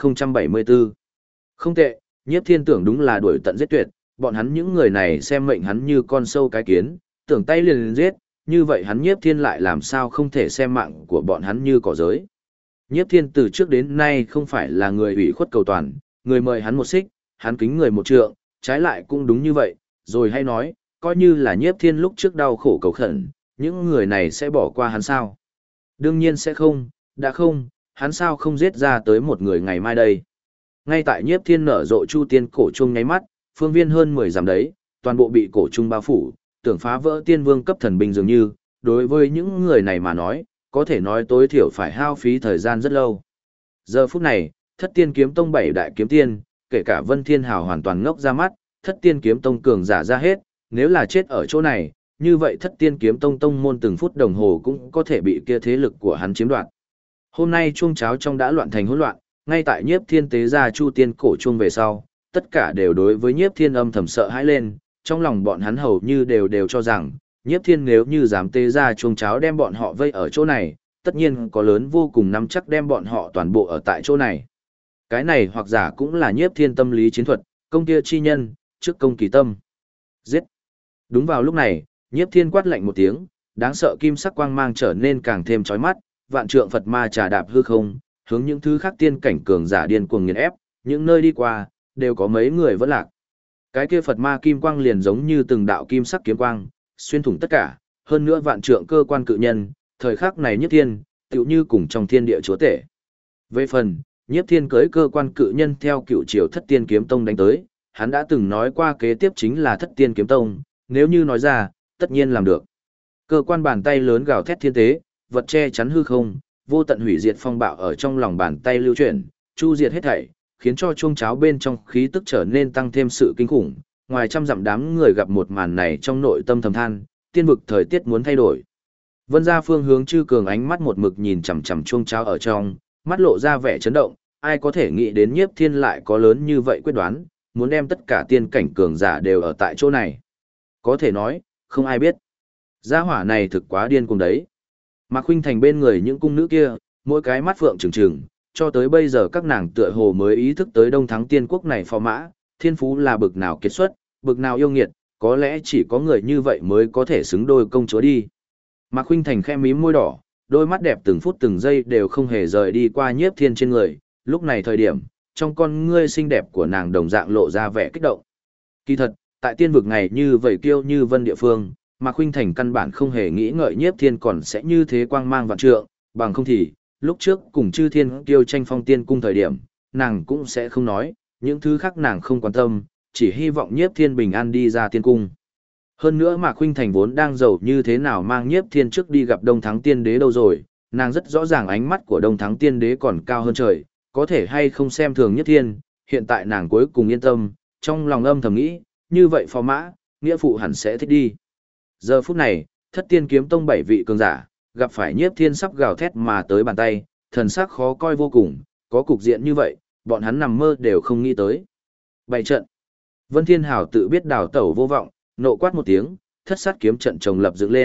1074. Không tệ, Nhiếp Thiên tưởng đúng là đuổi tận giết tuyệt, bọn hắn những người này xem mệnh hắn như con sâu cái kiến, tưởng tay liền giết, như vậy hắn Nhiếp Thiên lại làm sao không thể xem mạng của bọn hắn như cỏ giới. Nhiếp Thiên từ trước đến nay không phải là người ủy khuất cầu toàn, người mời hắn một xích, hắn kính người một trượng, trái lại cũng đúng như vậy, rồi hay nói, coi như là Nhiếp Thiên lúc trước đau khổ cầu khẩn, những người này sẽ bỏ qua hắn sao? Đương nhiên sẽ không, đã không, hắn sao không giết ra tới một người ngày mai đây. Ngay tại Nhiếp Thiên nở rộ Chu Tiên cổ trung nháy mắt, phương viên hơn 10 dặm đấy, toàn bộ bị cổ trung bao phủ, tưởng phá vỡ tiên vương cấp thần binh dường như, đối với những người này mà nói, có thể nói tối thiểu phải hao phí thời gian rất lâu. Giờ phút này, Thất Tiên kiếm tông 7 đại kiếm tiên, kể cả Vân Thiên Hào hoàn toàn ngốc ra mắt, Thất Tiên kiếm tông cường giả ra hết, nếu là chết ở chỗ này, như vậy Thất Tiên kiếm tông tông môn từng phút đồng hồ cũng có thể bị kia thế lực của hắn chiếm đoạt. Hôm nay chuông cháo trong đã loạn thành hỗn loạn, ngay tại Nhiếp Thiên tế ra Chu Tiên cổ chuông về sau, tất cả đều đối với Nhiếp Thiên âm thầm sợ hãi lên, trong lòng bọn hắn hầu như đều cho rằng, Nhiếp Thiên nếu như dám tế ra chuông cháo đem bọn họ vây ở chỗ này, tất nhiên có lớn vô cùng nắm chắc đem bọn họ toàn bộ ở tại chỗ này. Cái này hoặc giả cũng là Nhiếp Thiên tâm lý chiến thuật, công kia chi nhân, trước công kỳ tâm. Giết! Đúng vào lúc này, Nhiếp Thiên quát lạnh một tiếng, đáng sợ kim sắc quang mang trở nên càng thêm chói mắt, vạn trượng Phật ma trà đạp hư không, hướng những thứ khác tiên cảnh cường giả điên cuồng nghiền ép, những nơi đi qua, đều có mấy người vẫn lạc. Cái kia Phật ma kim quang liền giống như từng đạo kim sắc kiếm quang, xuyên thủng tất cả, hơn nữa vạn trượng cơ quan cự nhân, thời khắc này Nhiếp Thiên, tựu như cùng trong thiên địa chúa tể. Về phần, Nhiếp Thiên cưới cơ quan cự nhân theo cựu triều Thất Tiên kiếm tông đánh tới, hắn đã từng nói qua kế tiếp chính là Thất Tiên kiếm tông, nếu như nói ra, tất nhiên làm được. Cơ quan bàn tay lớn gào thét thiên tế, vật che chắn hư không, vô tận hủy diệt phong bạo ở trong lòng bàn tay lưu chuyển, chu diệt hết thảy, khiến cho chuông cháo bên trong khí tức trở nên tăng thêm sự kinh khủng. Ngoài trăm dặm đám người gặp một màn này trong nội tâm thầm than, tiên vực thời tiết muốn thay đổi. Vân gia phương hướng chư cường ánh mắt một mực nhìn chằm chằm chuông cháo ở trong, mắt lộ ra vẻ chấn động, ai có thể nghĩ đến Nhiếp Thiên lại có lớn như vậy quyết đoán, muốn đem tất cả tiên cảnh cường giả đều ở tại chỗ này. Có thể nói, không ai biết. Gia hỏa này thực quá điên cuồng đấy. Mạc Khuynh Thành bên người những cung nữ kia, mỗi cái mắt phượng trừng trừng, cho tới bây giờ các nàng tựa hồ mới ý thức tới Đông Thắng Tiên Quốc này phò mã, thiên phú là bực nào kiệt xuất, bực nào yêu nghiệt, có lẽ chỉ có người như vậy mới có thể xứng đôi công chúa đi. Mạc Khuynh Thành khẽ mím môi đỏ, đôi mắt đẹp từng phút từng giây đều không hề rời đi qua Nhiếp Thiên trên người, lúc này thời điểm, trong con ngươi xinh đẹp của nàng đồng dạng lộ ra vẻ kích động. Kỳ thật, tại tiên vực này như vậy kiêu như vân địa phương, Mạc Khuynh Thành căn bản không hề nghĩ ngợi Nhiếp Thiên còn sẽ như thế quang mang vạn trượng, bằng không thì, lúc trước cùng Chư Thiên Kiêu tranh phong tiên cung thời điểm, nàng cũng sẽ không nói, những thứ khác nàng không quan tâm, chỉ hy vọng Nhiếp Thiên bình an đi ra tiên cung. Hơn nữa Mạc Khuynh Thành vốn đang giàu như thế nào mang Nhiếp Thiên trước đi gặp Đông Thắng Tiên Đế đâu rồi, nàng rất rõ ràng ánh mắt của Đông Thắng Tiên Đế còn cao hơn trời, có thể hay không xem thường Nhiếp Thiên, hiện tại nàng cuối cùng yên tâm, trong lòng âm thầm nghĩ, như vậy phò mã, nghĩa phụ hẳn sẽ thích đi. Giờ phút này, Thất Tiên kiếm tông 7 vị cường giả, gặp phải Nhiếp Thiên sắp gào thét mà tới bàn tay, thần sắc khó coi vô cùng, có cục diện như vậy, bọn hắn nằm mơ đều không nghĩ tới. Bày trận. Vân Thiên Hào tự biết đào tẩu vô vọng, nộ quát một tiếng, thất sát kiếm trận chồng lập dựng lên,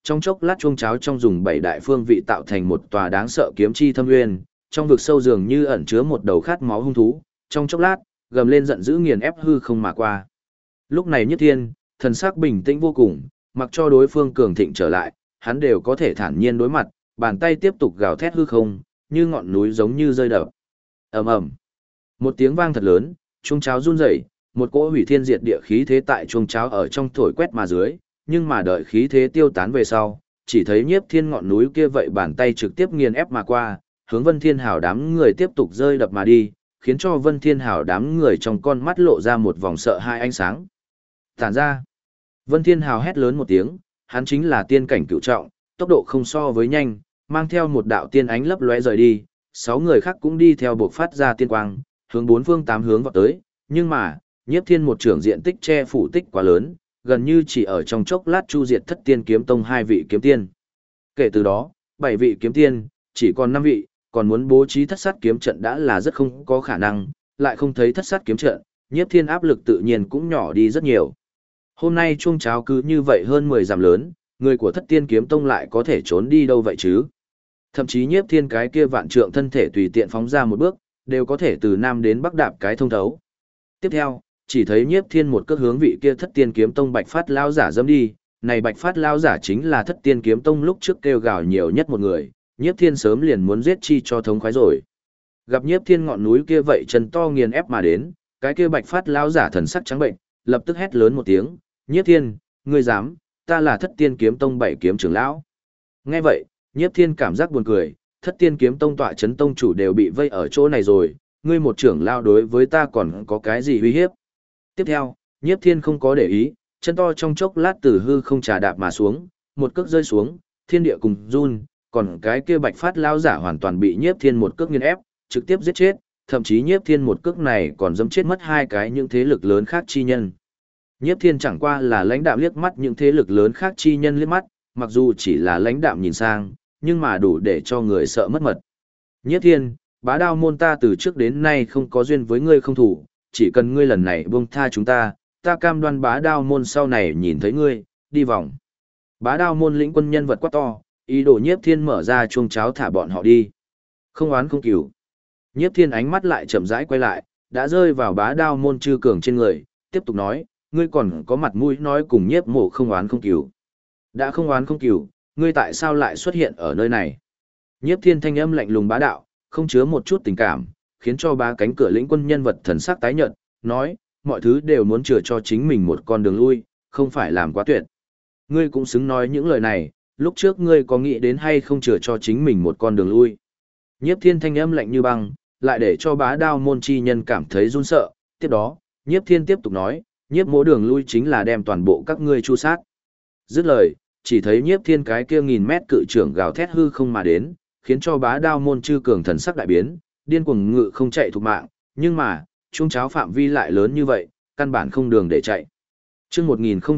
Trong chốc lát chuông cháo trong dùng 7 đại phương vị tạo thành một tòa đáng sợ kiếm chi thâm nguyên, trong vực sâu dường như ẩn chứa một đầu khát máu hung thú, trong chốc lát, gầm lên giận dữ nghiền ép hư không mà qua. Lúc này Nhất Thiên, thần sắc bình tĩnh vô cùng, mặc cho đối phương cường thịnh trở lại, hắn đều có thể thản nhiên đối mặt, bàn tay tiếp tục gào thét hư không, như ngọn núi giống như rơi đập. Ầm ầm. Một tiếng vang thật lớn, chuông cháo run rẩy, một cỗ hủy thiên diệt địa khí thế tại chuông cháo ở trong thổi quét mà dưới, nhưng mà đợi khí thế tiêu tán về sau, chỉ thấy Nhiếp Thiên ngọn núi kia vậy bàn tay trực tiếp nghiền ép mà qua, hướng Vân Thiên Hào đám người tiếp tục rơi đập mà đi, khiến cho Vân Thiên Hào đám người trong con mắt lộ ra một vòng sợ hãi ánh sáng. Tản ra. Vân Thiên Hào hét lớn một tiếng, hắn chính là tiên cảnh cửu trọng, tốc độ không so với nhanh, mang theo một đạo tiên ánh lấp lóe rời đi, 6 người khác cũng đi theo buộc phát ra tiên quang, hướng 4 phương 8 hướng vào tới, nhưng mà, Nhiếp Thiên một trưởng diện tích che phủ tích quá lớn, gần như chỉ ở trong chốc lát chu diệt Thất Tiên Kiếm Tông 2 vị kiếm tiên. Kể từ đó, 7 vị kiếm tiên, chỉ còn 5 vị, còn muốn bố trí thất sát kiếm trận đã là rất không có khả năng, lại không thấy thất sát kiếm trận, Nhiếp Thiên áp lực tự nhiên cũng nhỏ đi rất nhiều. Hôm nay chuông cháo cứ như vậy hơn 10 dặm lớn, người của Thất Tiên Kiếm Tông lại có thể trốn đi đâu vậy chứ? Thậm chí Nhiếp Thiên cái kia vạn trượng thân thể tùy tiện phóng ra một bước, đều có thể từ nam đến bắc đạp cái thông thấu. Tiếp theo, chỉ thấy Nhiếp Thiên một cước hướng vị kia Thất Tiên Kiếm Tông Bạch Phát lão giả dẫm đi, này Bạch Phát lão giả chính là Thất Tiên Kiếm Tông lúc trước kêu gào nhiều nhất một người, Nhiếp Thiên sớm liền muốn giết chi cho thống khoái rồi. Gặp Nhiếp Thiên ngọn núi kia vậy chân to nghiền ép mà đến, cái kia Bạch Phát lão giả thần sắc trắng bệnh, lập tức hét lớn một tiếng, "Nhiếp Thiên, ngươi dám, ta là Thất Tiên Kiếm Tông 7 kiếm trưởng lão." Nghe vậy, Nhiếp Thiên cảm giác buồn cười, Thất Tiên Kiếm Tông tọa chấn tông chủ đều bị vây ở chỗ này rồi, ngươi một trưởng lão đối với ta còn có cái gì uy hiếp? Tiếp theo, Nhiếp Thiên không có để ý, chân to trong chốc lát từ hư không trà đạp mà xuống, một cước rơi xuống, thiên địa cùng run, còn cái kia Bạch Phát lão giả hoàn toàn bị Nhiếp Thiên một cước nghiền ép, trực tiếp giết chết, thậm chí Nhiếp Thiên một cước này còn dẫm chết mất 2 cái những thế lực lớn khác chi nhân. Nhiếp Thiên chẳng qua là lãnh đạm liếc mắt những thế lực lớn khác chi nhân liếc mắt, mặc dù chỉ là lãnh đạm nhìn sang, nhưng mà đủ để cho người sợ mất mật. Nhiếp Thiên, Bá Đao môn ta từ trước đến nay không có duyên với ngươi không thủ, chỉ cần ngươi lần này buông tha chúng ta, ta cam đoan Bá Đao môn sau này nhìn thấy ngươi, đi vòng. Bá Đao môn lĩnh quân nhân vật quá to, ý đồ Nhiếp Thiên mở ra chuông cháo thả bọn họ đi. Không oán không cừu. Nhiếp Thiên ánh mắt lại chậm rãi quay lại, đã rơi vào Bá Đao môn Trư Cường trên người, tiếp tục nói, ngươi còn có mặt mũi nói cùng Nhiếp Mộ không oán không cừu. Đã không oán không cừu, ngươi tại sao lại xuất hiện ở nơi này? Nhiếp Thiên thanh âm lạnh lùng bá đạo, không chứa một chút tình cảm, khiến cho ba cánh cửa lĩnh quân nhân vật thần sắc tái nhợt, nói, mọi thứ đều muốn chừa cho chính mình một con đường lui, không phải làm quá tuyệt. Ngươi cũng xứng nói những lời này, lúc trước ngươi có nghĩ đến hay không chừa cho chính mình một con đường lui? Nhiếp Thiên thanh âm lạnh như băng, lại để cho Bá Đao môn chi nhân cảm thấy run sợ, tiếp đó, Nhiếp Thiên tiếp tục nói, Nhiếp Mỗ đường lui chính là đem toàn bộ các ngươi chu sát. Dứt lời, chỉ thấy Nhiếp Thiên cái kia 1000 mét cự trưởng gào thét hư không mà đến, khiến cho Bá Đao môn Trư Cường thần sắc đại biến, điên cuồng ngự không chạy thục mạng, nhưng mà, chuông cháo phạm vi lại lớn như vậy, căn bản không đường để chạy. Chương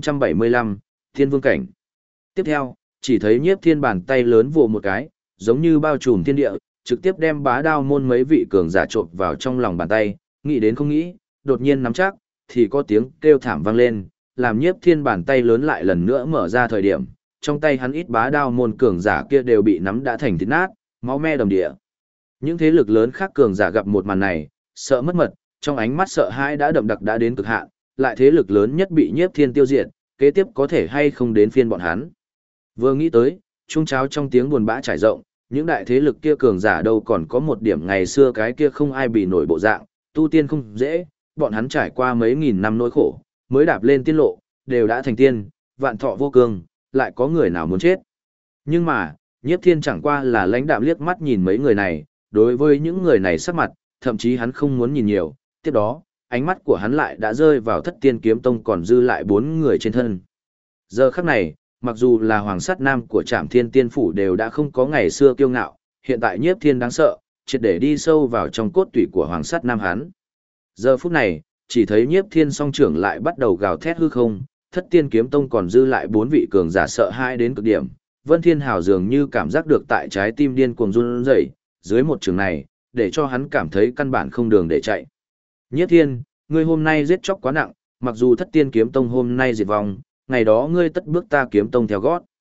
1075, Thiên Vương cảnh. Tiếp theo, chỉ thấy Nhiếp Thiên bàn tay lớn vồ một cái, giống như bao trùm thiên địa, trực tiếp đem Bá Đao môn mấy vị cường giả trộn vào trong lòng bàn tay, nghĩ đến không nghĩ, đột nhiên nắm chắc, thì có tiếng kêu thảm vang lên, làm Nhiếp Thiên bàn tay lớn lại lần nữa mở ra thời điểm, trong tay hắn ít Bá Đao môn cường giả kia đều bị nắm đã thành thịt nát, máu me đầm địa. Những thế lực lớn khác cường giả gặp một màn này, sợ mất mật, trong ánh mắt sợ hãi đã đậm đặc đã đến cực hạn, lại thế lực lớn nhất bị Nhiếp Thiên tiêu diệt, kế tiếp có thể hay không đến phiên bọn hắn. Vừa nghĩ tới, chuông cháo trong tiếng buồn bã trải rộng, những đại thế lực kia cường giả đâu còn có một điểm ngày xưa cái kia không ai bị nổi bộ dạng, tu tiên không dễ, bọn hắn trải qua mấy nghìn năm nỗi khổ, mới đạp lên tiên lộ, đều đã thành tiên, vạn thọ vô cương, lại có người nào muốn chết. Nhưng mà, Nhiếp Thiên chẳng qua là lãnh đạm liếc mắt nhìn mấy người này, đối với những người này sắc mặt, thậm chí hắn không muốn nhìn nhiều, tiếp đó, ánh mắt của hắn lại đã rơi vào Thất Tiên Kiếm Tông còn dư lại 4 người trên thân. Giờ khắc này, mặc dù là Hoàng Sát Nam của Trảm Thiên Tiên Phủ đều đã không có ngày xưa kiêu ngạo, hiện tại Nhiếp Thiên đáng sợ, triệt để đi sâu vào trong cốt tủy của Hoàng Sát Nam hắn. Giờ phút này, chỉ thấy Nhiếp Thiên song trưởng lại bắt đầu gào thét hư không, Thất Tiên Kiếm Tông còn dư lại 4 vị cường giả sợ hãi đến cực điểm. Vân Thiên Hào dường như cảm giác được tại trái tim điên cuồng run rẩy, dưới một trường này, để cho hắn cảm thấy căn bản không đường để chạy. Nhiếp Thiên, ngươi hôm nay giết chóc quá nặng, mặc dù Thất Tiên Kiếm Tông hôm nay diệt vong, ngày đó ngươi tất bước ta Kiếm Tông theo gót.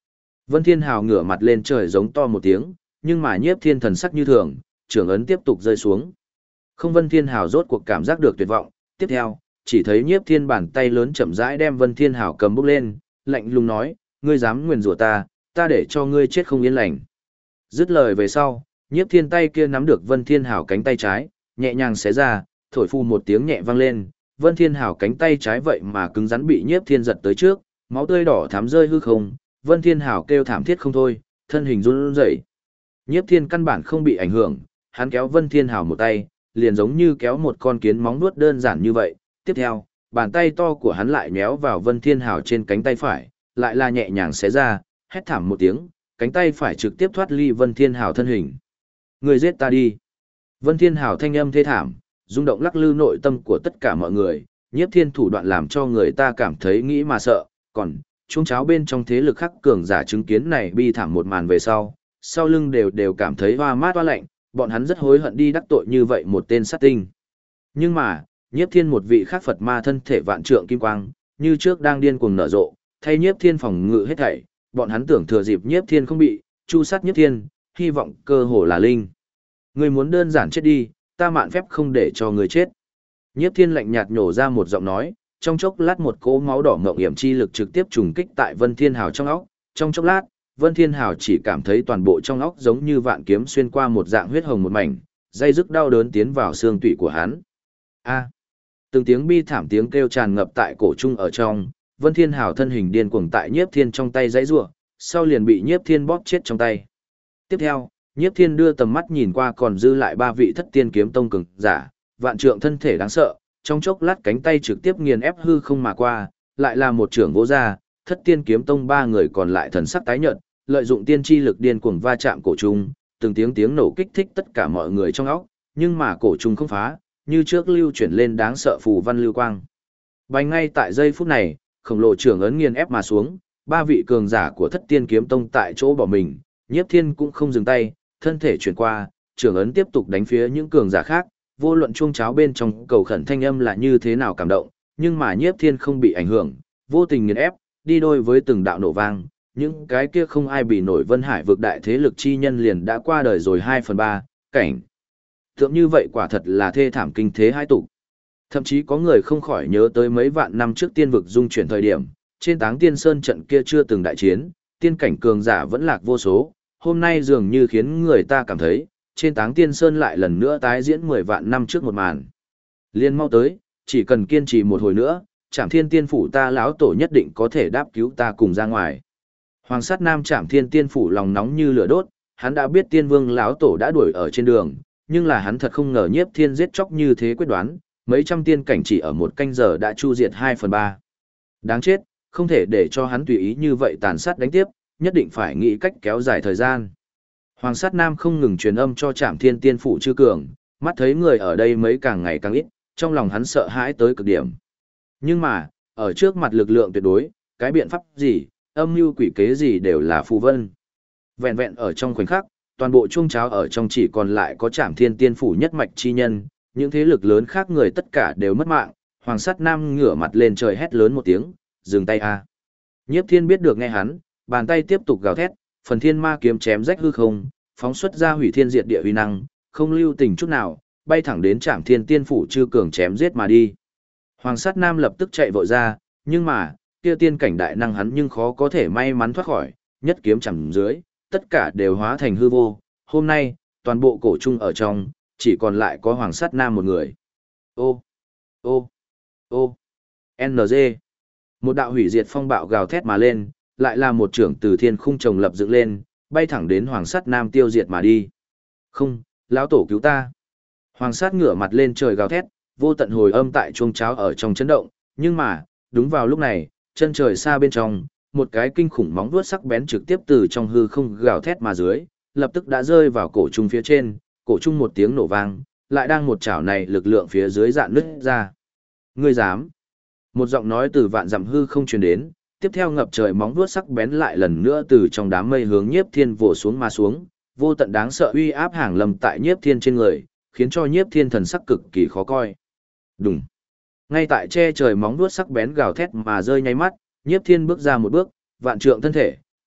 Vân Thiên Hào ngửa mặt lên trời giống to một tiếng, nhưng mà Nhiếp Thiên thần sắc như thường, trường ấn tiếp tục rơi xuống. Không, Vân Thiên Hào rốt cuộc cảm giác được tuyệt vọng, tiếp theo, chỉ thấy Nhiếp Thiên bàn tay lớn chậm rãi đem Vân Thiên Hào cầm bốc lên, lạnh lùng nói, ngươi dám nguyền rủa ta, ta để cho ngươi chết không yên lành. Dứt lời về sau, Nhiếp Thiên tay kia nắm được Vân Thiên Hào cánh tay trái, nhẹ nhàng xé ra, thổi phu một tiếng nhẹ vang lên, Vân Thiên Hào cánh tay trái vậy mà cứng rắn bị Nhiếp Thiên giật tới trước, máu tươi đỏ thắm rơi hư không, Vân Thiên Hào kêu thảm thiết không thôi, thân hình run rẩy. Nhiếp Thiên căn bản không bị ảnh hưởng, hắn kéo Vân Thiên Hào một tay, liền giống như kéo một con kiến móng vuốt đơn giản như vậy. Tiếp theo, bàn tay to của hắn lại nhéo vào Vân Thiên Hào trên cánh tay phải, lại là nhẹ nhàng xé ra, hét thảm một tiếng, cánh tay phải trực tiếp thoát ly Vân Thiên Hào thân hình. Người giết ta đi. Vân Thiên Hào thanh âm thê thảm, rung động lắc lư nội tâm của tất cả mọi người, Nhiếp Thiên thủ đoạn làm cho người ta cảm thấy nghĩ mà sợ, còn chuông cháo bên trong thế lực khắc cường giả chứng kiến này bi thảm một màn về sau lưng đều cảm thấy hoa mát hoa lạnh, bọn hắn rất hối hận đi đắc tội như vậy một tên sát tinh. Nhưng mà, Nhiếp Thiên một vị khắc Phật ma thân thể vạn trượng kim quang, như trước đang điên cuồng nở rộ, thay Nhiếp Thiên phòng ngự hết thảy, bọn hắn tưởng thừa dịp Nhiếp Thiên không bị chu sát Nhiếp Thiên, hy vọng cơ hồ là linh. Ngươi muốn đơn giản chết đi, ta mạn phép không để cho ngươi chết. Nhiếp Thiên lạnh nhạt nhổ ra một giọng nói, trong chốc lát một cỗ máu đỏ ngộng hiểm chi lực trực tiếp trùng kích tại Vân Thiên Hào trong óc, trong chốc lát, Vân Thiên Hào chỉ cảm thấy toàn bộ trong óc giống như vạn kiếm xuyên qua một dạng huyết hồng một mảnh, dây dứt đau đớn tiến vào xương tủy của hắn. A! Từng tiếng bi thảm tiếng kêu tràn ngập tại cổ trung ở trong, Vân Thiên Hào thân hình điên cuồng tại Nhiếp Thiên trong tay giãy giụa, sau liền bị Nhiếp Thiên bóp chết trong tay. Tiếp theo, Nhiếp Thiên đưa tầm mắt nhìn qua còn dư lại ba vị Thất Tiên Kiếm Tông cường giả, vạn trượng thân thể đáng sợ, trong chốc lát cánh tay trực tiếp nghiền ép hư không mà qua, lại là một trưởng vỗ ra, Thất Tiên Kiếm Tông ba người còn lại thần sắc tái nhợt, lợi dụng tiên chi lực điên cuồng va chạm cổ trung, từng tiếng nổ kích thích tất cả mọi người trong óc, nhưng mà cổ trung không phá, như trước lưu chuyển lên đáng sợ phù văn lưu quang. Bành ngay tại giây phút này, khổng lồ trưởng ấn nghiền ép mà xuống, ba vị cường giả của Thất Tiên Kiếm Tông tại chỗ bỏ mình, Nhiếp Thiên cũng không dừng tay, thân thể chuyển qua, trưởng ấn tiếp tục đánh phía những cường giả khác, vô luận chuông cháo bên trong cầu khẩn thanh âm là như thế nào cảm động, nhưng mà Nhiếp Thiên không bị ảnh hưởng, vô tình nghiền ép, đi đôi với từng đạo nổ vang, những cái kia không ai bị nổi Vân Hải vực đại thế lực chi nhân liền đã qua đời rồi 2/3, cảnh tượng như vậy quả thật là thê thảm kinh thế hai tục. Thậm chí có người không khỏi nhớ tới mấy vạn năm trước tiên vực dung chuyển thời điểm, trên Táng Tiên Sơn trận kia chưa từng đại chiến, tiên cảnh cường giả vẫn lạc vô số, hôm nay dường như khiến người ta cảm thấy, trên Táng Tiên Sơn lại lần nữa tái diễn 10 vạn năm trước một màn. Liên mau tới, chỉ cần kiên trì một hồi nữa, Trảm Thiên Tiên phủ ta lão tổ nhất định có thể đáp cứu ta cùng ra ngoài. Hoàng Sát Nam Trảm Thiên Tiên phủ lòng nóng như lửa đốt, hắn đã biết Tiên Vương lão tổ đã đuổi ở trên đường, nhưng là hắn thật không ngờ Nhiếp Thiên giết chóc như thế quyết đoán, mấy trăm tiên cảnh chỉ ở một canh giờ đã chu diệt 2/3. Đáng chết, không thể để cho hắn tùy ý như vậy tàn sát đánh tiếp, nhất định phải nghĩ cách kéo dài thời gian. Hoàng Sát Nam không ngừng truyền âm cho Trảm Thiên Tiên phủ Chư Cường, mắt thấy người ở đây mấy càng ngày càng ít, trong lòng hắn sợ hãi tới cực điểm. Nhưng mà, ở trước mặt lực lượng tuyệt đối, cái biện pháp gì, âm mưu quỷ kế gì đều là phù vân. Vẹn vẹn ở trong khoảnh khắc, toàn bộ chuông cháo ở trong chỉ còn lại có Trảm Thiên Tiên phủ nhất mạch chi nhân, những thế lực lớn khác người tất cả đều mất mạng. Hoàng Sát Nam ngửa mặt lên trời hét lớn một tiếng, dừng tay a. Nhiếp Thiên biết được nghe hắn, bàn tay tiếp tục gào thét, phần thiên ma kiếm chém rách hư không, phóng xuất ra hủy thiên diệt địa uy năng, không lưu tình chút nào, bay thẳng đến Trảm Thiên Tiên phủ Chư Cường chém giết mà đi. Hoàng Sát Nam lập tức chạy vội ra, nhưng mà, kia tiên cảnh đại năng hắn nhưng khó có thể may mắn thoát khỏi, nhất kiếm chằm dưới, tất cả đều hóa thành hư vô. Hôm nay, toàn bộ cổ trung ở trong, chỉ còn lại có Hoàng Sát Nam một người. Ô, ô, ô, NG. Một đạo hủy diệt phong bạo gào thét mà lên, lại là một trưởng từ thiên khung trồng lập dựng lên, bay thẳng đến Hoàng Sát Nam tiêu diệt mà đi. Không, lão tổ cứu ta. Hoàng Sát ngửa mặt lên trời gào thét, vô tận hồi âm tại chuông cháo ở trong chấn động, nhưng mà, đúng vào lúc này, chân trời xa bên trong, một cái kinh khủng móng vuốt sắc bén trực tiếp từ trong hư không gào thét mà dưới, lập tức đã rơi vào cổ trung phía trên, cổ trung một tiếng nổ vang, lại đang một chảo này lực lượng phía dưới dạn nứt ra. Ngươi dám? Một giọng nói từ vạn dặm hư không truyền đến, tiếp theo ngập trời móng vuốt sắc bén lại lần nữa từ trong đám mây hướng Nhiếp Thiên vồ xuống mà xuống, vô tận đáng sợ uy áp hàng lâm tại Nhiếp Thiên trên người, khiến cho Nhiếp Thiên thần sắc cực kỳ khó coi. Đùng. Ngay tại che trời móng vuốt sắc bén gào thét mà rơi nháy mắt, Nhiếp Thiên bước ra một bước, vạn trượng thân thể,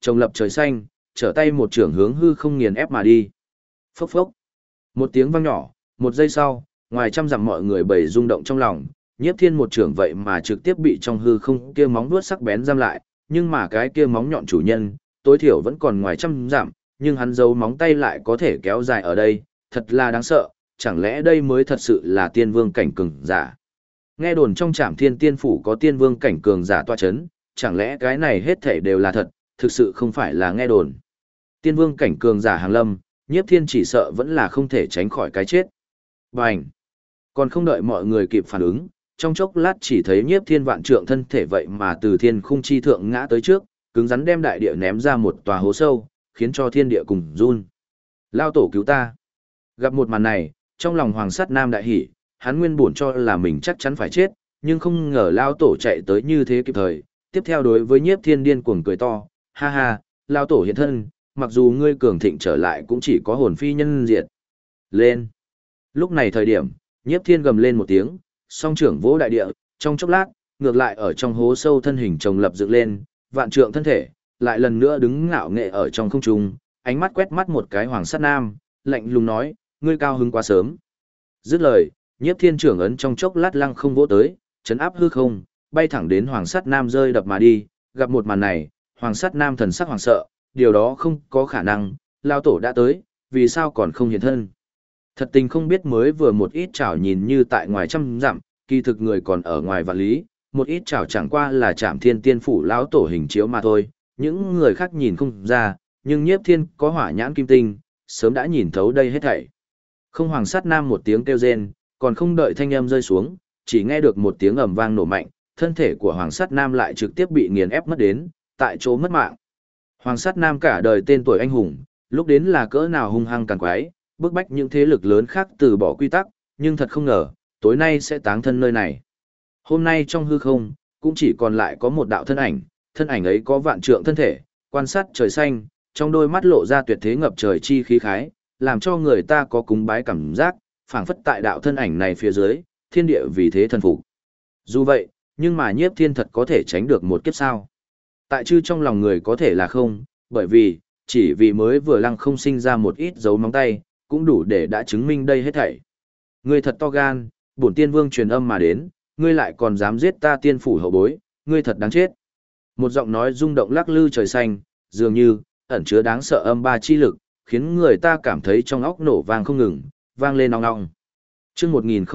trồng lập trời xanh, trở tay một trưởng hướng hư không nghiền ép mà đi. Phốc phốc. Một tiếng vang nhỏ, một giây sau, ngoài trăm dặm mọi người bầy rung động trong lòng, Nhiếp Thiên một trưởng vậy mà trực tiếp bị trong hư không kia móng vuốt sắc bén giam lại, nhưng mà cái kia móng nhọn chủ nhân, tối thiểu vẫn còn ngoài trăm dặm, nhưng hắn giấu móng tay lại có thể kéo dài ở đây, thật là đáng sợ, chẳng lẽ đây mới thật sự là tiên vương cảnh cường giả. Nghe đồn trong Trảm Thiên Tiên phủ có tiên vương cảnh cường giả tọa chấn, chẳng lẽ cái này hết thảy đều là thật, thực sự không phải là nghe đồn. Tiên vương cảnh cường giả hàng lâm, Nhiếp Thiên chỉ sợ vẫn là không thể tránh khỏi cái chết. Bành! Còn không đợi mọi người kịp phản ứng, trong chốc lát chỉ thấy Nhiếp Thiên vạn trượng thân thể vậy mà từ thiên khung chi thượng ngã tới trước, cứng rắn đem đại địa ném ra một tòa hố sâu, khiến cho thiên địa cùng run. Lao tổ cứu ta! Gặp một màn này, trong lòng Hoàng Sắt Nam đại hỉ, hắn nguyên buồn cho là mình chắc chắn phải chết, nhưng không ngờ Lao tổ chạy tới như thế kịp thời. Tiếp theo đối với Nhiếp Thiên điên cuồng cười to, ha ha, Lao tổ hiện thân, mặc dù ngươi cường thịnh trở lại cũng chỉ có hồn phi nhân diệt. Lên! Lúc này thời điểm, Nhiếp Thiên gầm lên một tiếng, song trưởng vỗ đại địa, trong chốc lát, ngược lại ở trong hố sâu thân hình chồng lập dựng lên, vạn trượng thân thể, lại lần nữa đứng ngạo nghệ ở trong không trung, ánh mắt quét mắt một cái Hoàng Sắt Nam, lạnh lùng nói, ngươi cao hứng quá sớm. Dứt lời, Nhiếp Thiên trưởng ấn trong chốc lát lăng không vỗ tới, chấn áp hư không, bay thẳng đến Hoàng Sắt Nam rơi đập mà đi, gặp một màn này, Hoàng Sắt Nam thần sắc hoảng sợ, điều đó không có khả năng, Lao tổ đã tới, vì sao còn không hiện thân. Thật tình không biết mới vừa một ít chảo nhìn như tại ngoài trăm dặm, kỳ thực người còn ở ngoài vạn lý, một ít chảo chẳng qua là Trảm Thiên Tiên phủ lão tổ hình chiếu mà thôi, những người khác nhìn không ra, nhưng Nhiếp Thiên có hỏa nhãn kim tinh, sớm đã nhìn thấu đây hết thảy. Không. Hoàng Sắt Nam một tiếng kêu rên, còn không đợi thanh âm rơi xuống, chỉ nghe được một tiếng ầm vang nổ mạnh, thân thể của Hoàng Sắt Nam lại trực tiếp bị nghiền ép mất đến, tại chỗ mất mạng. Hoàng Sắt Nam cả đời tên tuổi anh hùng, lúc đến là cỡ nào hung hăng càn quái, bức bách những thế lực lớn khác từ bỏ quy tắc, nhưng thật không ngờ, tối nay sẽ táng thân nơi này. Hôm nay trong hư không, cũng chỉ còn lại có một đạo thân ảnh ấy có vạn trượng thân thể, quan sát trời xanh, trong đôi mắt lộ ra tuyệt thế ngập trời chi khí khái, làm cho người ta có cúng bái cảm giác, phảng phất tại đạo thân ảnh này phía dưới, thiên địa vì thế thần phục. Dù vậy, nhưng mà Nhiếp Thiên thật có thể tránh được một kiếp sao? Tại chư trong lòng người có thể là không, bởi vì, chỉ vì mới vừa lăng không sinh ra một ít dấu móng tay, cũng đủ để đã chứng minh đây hết thảy. Ngươi thật to gan, bổn tiên vương truyền âm mà đến, ngươi lại còn dám giết ta tiên phủ hậu bối, ngươi thật đáng chết. Một giọng nói rung động lắc lư trời xanh, dường như, ẩn chứa đáng sợ âm ba chi lực, khiến người ta cảm thấy trong óc nổ vang không ngừng, vang lên ong ong. Chương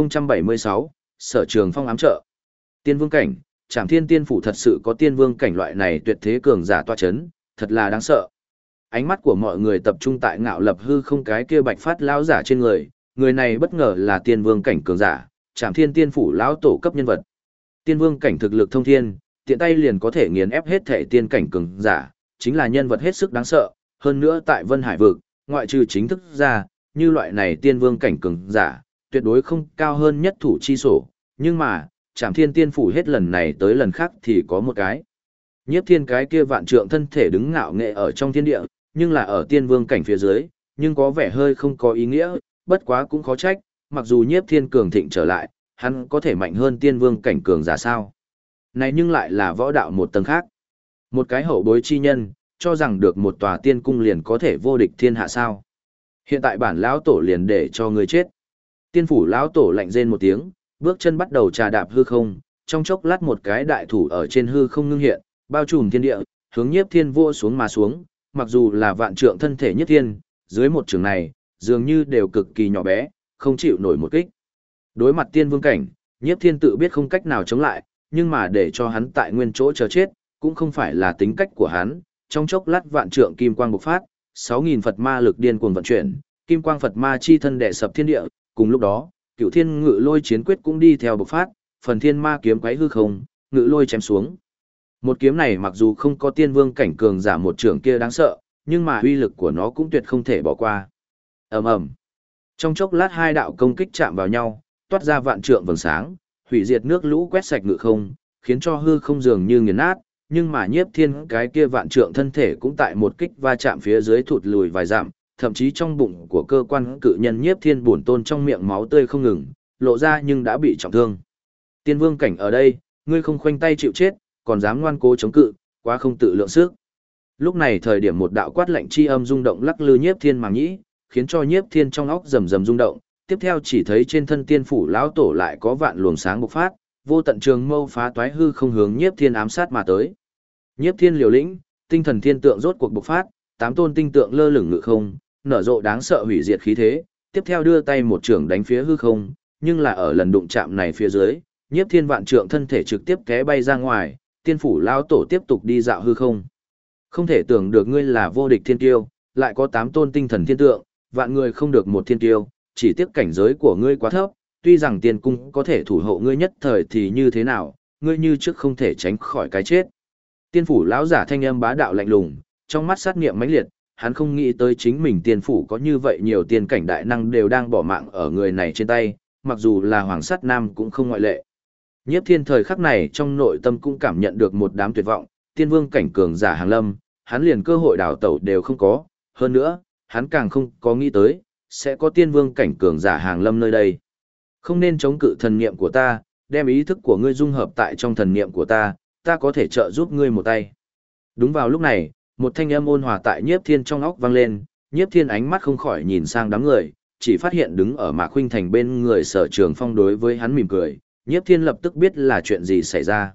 1076, Sở Trường Phong ám trợ. Tiên vương cảnh, Trảm Thiên Tiên phủ thật sự có tiên vương cảnh loại này tuyệt thế cường giả tọa chấn, thật là đáng sợ. Ánh mắt của mọi người tập trung tại Ngạo Lập hư không cái kia bạch phát lão giả trên người, người này bất ngờ là tiên vương cảnh cường giả, Trảm Thiên Tiên phủ lão tổ cấp nhân vật. Tiên vương cảnh thực lực thông thiên, tiện tay liền có thể nghiền ép hết thể tiên cảnh cường giả, chính là nhân vật hết sức đáng sợ, hơn nữa tại Vân Hải vực, ngoại trừ chính thức ra, như loại này tiên vương cảnh cường giả, tuyệt đối không cao hơn nhất thủ chi sổ, nhưng mà, Trảm Thiên Tiên phủ hết lần này tới lần khác thì có một cái. Nhiếp Thiên cái kia vạn trượng thân thể đứng ngạo nghệ ở trong thiên địa, nhưng là ở tiên vương cảnh phía dưới, nhưng có vẻ hơi không có ý nghĩa, bất quá cũng khó trách, mặc dù Nhiếp Thiên cường thịnh trở lại, hắn có thể mạnh hơn tiên vương cảnh cường giả sao. Này nhưng lại là võ đạo một tầng khác. Một cái hậu bối chi nhân, cho rằng được một tòa tiên cung liền có thể vô địch thiên hạ sao. Hiện tại bản lão tổ liền để cho người chết. Tiên phủ lão tổ lạnh rên một tiếng, bước chân bắt đầu trà đạp hư không, trong chốc lát một cái đại thủ ở trên hư không ngưng hiện, bao trùm thiên địa, hướng Nhiếp Thiên vua xuống mà xuống, mặc dù là vạn trượng thân thể Nhiếp Thiên, dưới một trường này, dường như đều cực kỳ nhỏ bé, không chịu nổi một kích. Đối mặt tiên vương cảnh, Nhiếp Thiên tự biết không cách nào chống lại, nhưng mà để cho hắn tại nguyên chỗ chờ chết, cũng không phải là tính cách của hắn. Trong chốc lát vạn trượng kim quang bộc phát, 6.000 Phật ma lực điên cuồng vận chuyển, kim quang Phật ma chi thân đè sập thiên địa, cùng lúc đó, Cửu Thiên Ngự Lôi chiến quyết cũng đi theo bộc phát, phần thiên ma kiếm quấy hư không, ngự lôi chém xuống. Một kiếm này mặc dù không có tiên vương cảnh cường giả một trường kia đáng sợ, nhưng mà uy lực của nó cũng tuyệt không thể bỏ qua. Ầm ầm. Trong chốc lát hai đạo công kích chạm vào nhau, toát ra vạn trượng vầng sáng, hủy diệt nước lũ quét sạch ngự không, khiến cho hư không dường như nghiền nát, nhưng mà Nhiếp Thiên cái kia vạn trượng thân thể cũng tại một kích va chạm phía dưới thụt lùi vài dặm, thậm chí trong bụng của cơ quan cự nhân Nhiếp Thiên bổn tôn trong miệng máu tươi không ngừng, lộ ra nhưng đã bị trọng thương. Tiên vương cảnh ở đây, ngươi không khoanh tay chịu chết, còn dám ngoan cố chống cự, quá không tự lượng sức. Lúc này thời điểm một đạo quát lạnh chi âm rung động lắc lư Nhiếp Thiên màng nhĩ, khiến cho Nhiếp Thiên trong óc rầm rầm rung động, tiếp theo chỉ thấy trên thân tiên phủ lão tổ lại có vạn luồng sáng bộc phát, vô tận trường mâu phá toái hư không hướng Nhiếp Thiên ám sát mà tới. Nhiếp Thiên liều lĩnh, tinh thần thiên tượng rốt cuộc bộc phát, 8 tôn tinh tượng lơ lửng ngự không, nở rộ đáng sợ hủy diệt khí thế, tiếp theo đưa tay một trường đánh phía hư không, nhưng là ở lần đụng chạm này phía dưới, Nhiếp Thiên vạn trượng thân thể trực tiếp té bay ra ngoài, tiên phủ lão tổ tiếp tục đi dạo hư không. Không thể tưởng được ngươi là vô địch thiên tiêu, lại có 8 tôn tinh thần thiên tượng, vạn người không được một thiên tiêu, chỉ tiếc cảnh giới của ngươi quá thấp, tuy rằng tiên cung có thể thủ hộ ngươi nhất thời thì như thế nào, ngươi như trước không thể tránh khỏi cái chết. Tiên phủ lão giả thanh âm bá đạo lạnh lùng, trong mắt sát niệm mãnh liệt, hắn không nghĩ tới chính mình tiên phủ có như vậy nhiều tiên cảnh đại năng đều đang bỏ mạng ở người này trên tay, mặc dù là Hoàng Sát Nam cũng không ngoại lệ. Nhiếp Thiên thời khắc này trong nội tâm cũng cảm nhận được một đám tuyệt vọng, tiên vương cảnh cường giả hàng lâm, hắn liền cơ hội đào tẩu đều không có, hơn nữa, hắn càng không có nghĩ tới, sẽ có tiên vương cảnh cường giả hàng lâm nơi đây. Không nên chống cự thần niệm của ta, đem ý thức của ngươi dung hợp tại trong thần niệm của ta, ta có thể trợ giúp ngươi một tay. Đúng vào lúc này, một thanh âm ôn hòa tại Nhiếp Thiên trong óc vang lên, Nhiếp Thiên ánh mắt không khỏi nhìn sang đám người, chỉ phát hiện đứng ở Mạc Khuynh Thành bên người Sở Trường Phong đối với hắn mỉm cười, Nhiếp Thiên lập tức biết là chuyện gì xảy ra.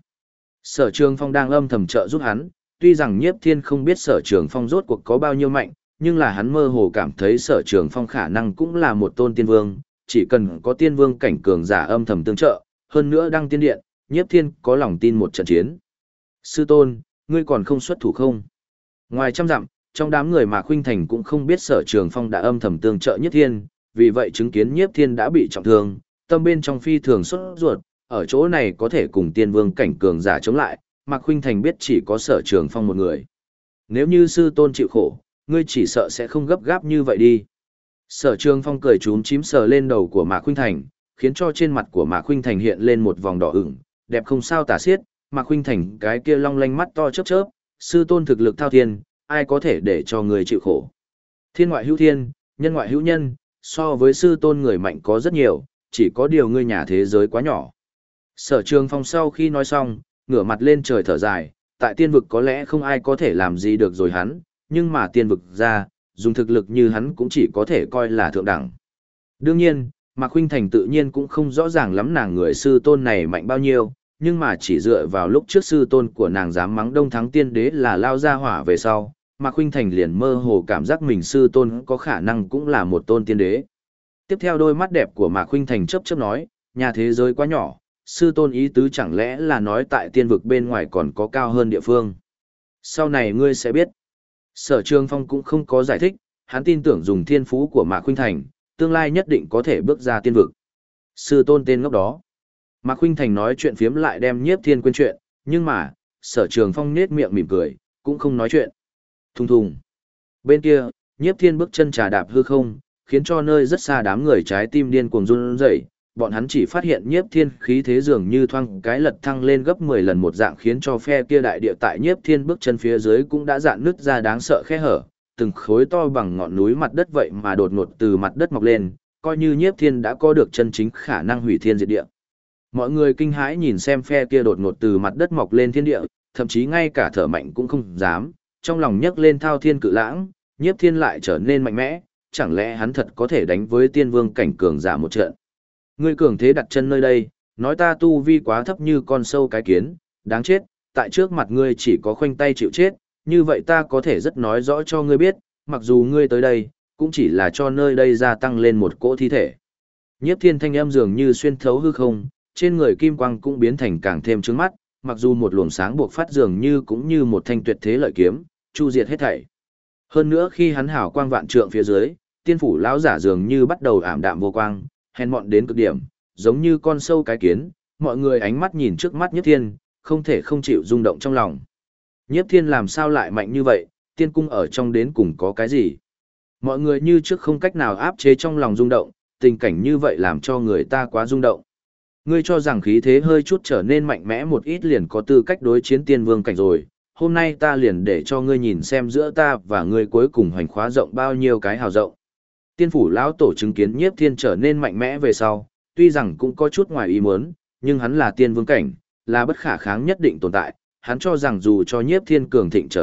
Sở Trường Phong đang âm thầm trợ giúp hắn, tuy rằng Nhiếp Thiên không biết Sở Trường Phong rốt cuộc có bao nhiêu mạnh, nhưng là hắn mơ hồ cảm thấy Sở Trường Phong khả năng cũng là một tôn tiên vương, chỉ cần có tiên vương cảnh cường giả âm thầm tương trợ, hơn nữa đăng tiên điện, Nhiếp Thiên có lòng tin một trận chiến. Sư tôn, ngươi còn không xuất thủ không? Ngoài trăm dặm, trong đám người mà Khuynh Thành cũng không biết Sở Trường Phong đã âm thầm tương trợ Nhiếp Thiên, vì vậy chứng kiến Nhiếp Thiên đã bị trọng thương, tâm bên trong phi thường sốt ruột, ở chỗ này có thể cùng tiên vương cảnh cường giả chống lại, Mạc Khuynh Thành biết chỉ có Sở Trường Phong một người. Nếu như sư tôn chịu khổ, ngươi chỉ sợ sẽ không gấp gáp như vậy đi. Sở Trường Phong cười chúm chím sờ lên đầu của Mạc Khuynh Thành, khiến cho trên mặt của Mạc Khuynh Thành hiện lên một vòng đỏ ửng, đẹp không sao tả xiết, Mạc Khuynh Thành cái kia long lanh mắt to chớp chớp, sư tôn thực lực thao thiên, ai có thể để cho người chịu khổ. Thiên ngoại hữu thiên, nhân ngoại hữu nhân, so với sư tôn người mạnh có rất nhiều, chỉ có điều ngươi nhà thế giới quá nhỏ. Sở Trường Phong sau khi nói xong, ngửa mặt lên trời thở dài, tại tiên vực có lẽ không ai có thể làm gì được rồi hắn, nhưng mà tiên vực ra, dùng thực lực như hắn cũng chỉ có thể coi là thượng đẳng. Đương nhiên, Mạc Khuynh Thành tự nhiên cũng không rõ ràng lắm nàng người sư tôn này mạnh bao nhiêu, nhưng mà chỉ dựa vào lúc trước sư tôn của nàng dám mắng Đông Thắng Tiên Đế là lao ra hỏa về sau, Mạc Khuynh Thành liền mơ hồ cảm giác mình sư tôn có khả năng cũng là một tôn tiên đế. Tiếp theo đôi mắt đẹp của Mạc Khuynh Thành chớp chớp nói, nhà thế giới quá nhỏ, sư tôn ý tứ chẳng lẽ là nói tại tiên vực bên ngoài còn có cao hơn địa phương. Sau này ngươi sẽ biết. Sở Trường Phong cũng không có giải thích, hắn tin tưởng dùng thiên phú của Mạc Khuynh Thành, tương lai nhất định có thể bước ra tiên vực. Sư tôn tên ngốc đó. Mạc Khuynh Thành nói chuyện phiếm lại đem Nhiếp Thiên quên chuyện, nhưng mà, Sở Trường Phong nhếch miệng mỉm cười, cũng không nói chuyện. Thùng thùng. Bên kia, Nhiếp Thiên bước chân trà đạp hư không, khiến cho nơi rất xa đám người trái tim điên cuồng run rẩy. Bọn hắn chỉ phát hiện Nhiếp Thiên khí thế dường như thoang cái lật thăng lên gấp 10 lần một dạng, khiến cho phe kia đại địa tại Nhiếp Thiên bước chân phía dưới cũng đã dạn nứt ra đáng sợ khe hở, từng khối to bằng ngọn núi mặt đất vậy mà đột ngột từ mặt đất mọc lên, coi như Nhiếp Thiên đã có được chân chính khả năng hủy thiên diệt địa. Mọi người kinh hãi nhìn xem phe kia đột ngột từ mặt đất mọc lên thiên địa, thậm chí ngay cả thở mạnh cũng không dám, trong lòng nhấc lên thao thiên cự lãng, Nhiếp Thiên lại trở nên mạnh mẽ, chẳng lẽ hắn thật có thể đánh với tiên vương cảnh cường giả một trận. Ngươi cường thế đặt chân nơi đây, nói ta tu vi quá thấp như con sâu cái kiến, đáng chết, tại trước mặt ngươi chỉ có khoanh tay chịu chết, như vậy ta có thể rất nói rõ cho ngươi biết, mặc dù ngươi tới đây, cũng chỉ là cho nơi đây gia tăng lên một cỗ thi thể. Nhiếp Thiên thanh âm dường như xuyên thấu hư không, trên người kim quang cũng biến thành càng thêm trướng mắt, mặc dù một luồng sáng buộc phát dường như cũng như một thanh tuyệt thế lợi kiếm, chu diệt hết thảy. Hơn nữa khi hắn hào quang vạn trượng phía dưới, tiên phủ lão giả dường như bắt đầu ảm đạm vô quang, hèn mọn đến cực điểm, giống như con sâu cái kiến, mọi người ánh mắt nhìn trước mắt Nhiếp Thiên, không thể không chịu rung động trong lòng. Nhiếp Thiên làm sao lại mạnh như vậy, tiên cung ở trong đến cùng có cái gì? Mọi người như trước không cách nào áp chế trong lòng rung động, tình cảnh như vậy làm cho người ta quá rung động. Ngươi cho rằng khí thế hơi chút trở nên mạnh mẽ một ít liền có tư cách đối chiến tiên vương cảnh rồi, hôm nay ta liền để cho ngươi nhìn xem giữa ta và ngươi cuối cùng hoành khóa rộng bao nhiêu cái hào rộng. Tiên phủ lão tổ chứng kiến Nhiếp Thiên trở nên mạnh mẽ về sau, tuy rằng cũng có chút ngoài ý muốn, nhưng hắn là tiên vương cảnh, là bất khả kháng nhất định tồn tại, hắn cho rằng dù cho Nhiếp Thiên cường thịnh trở lại,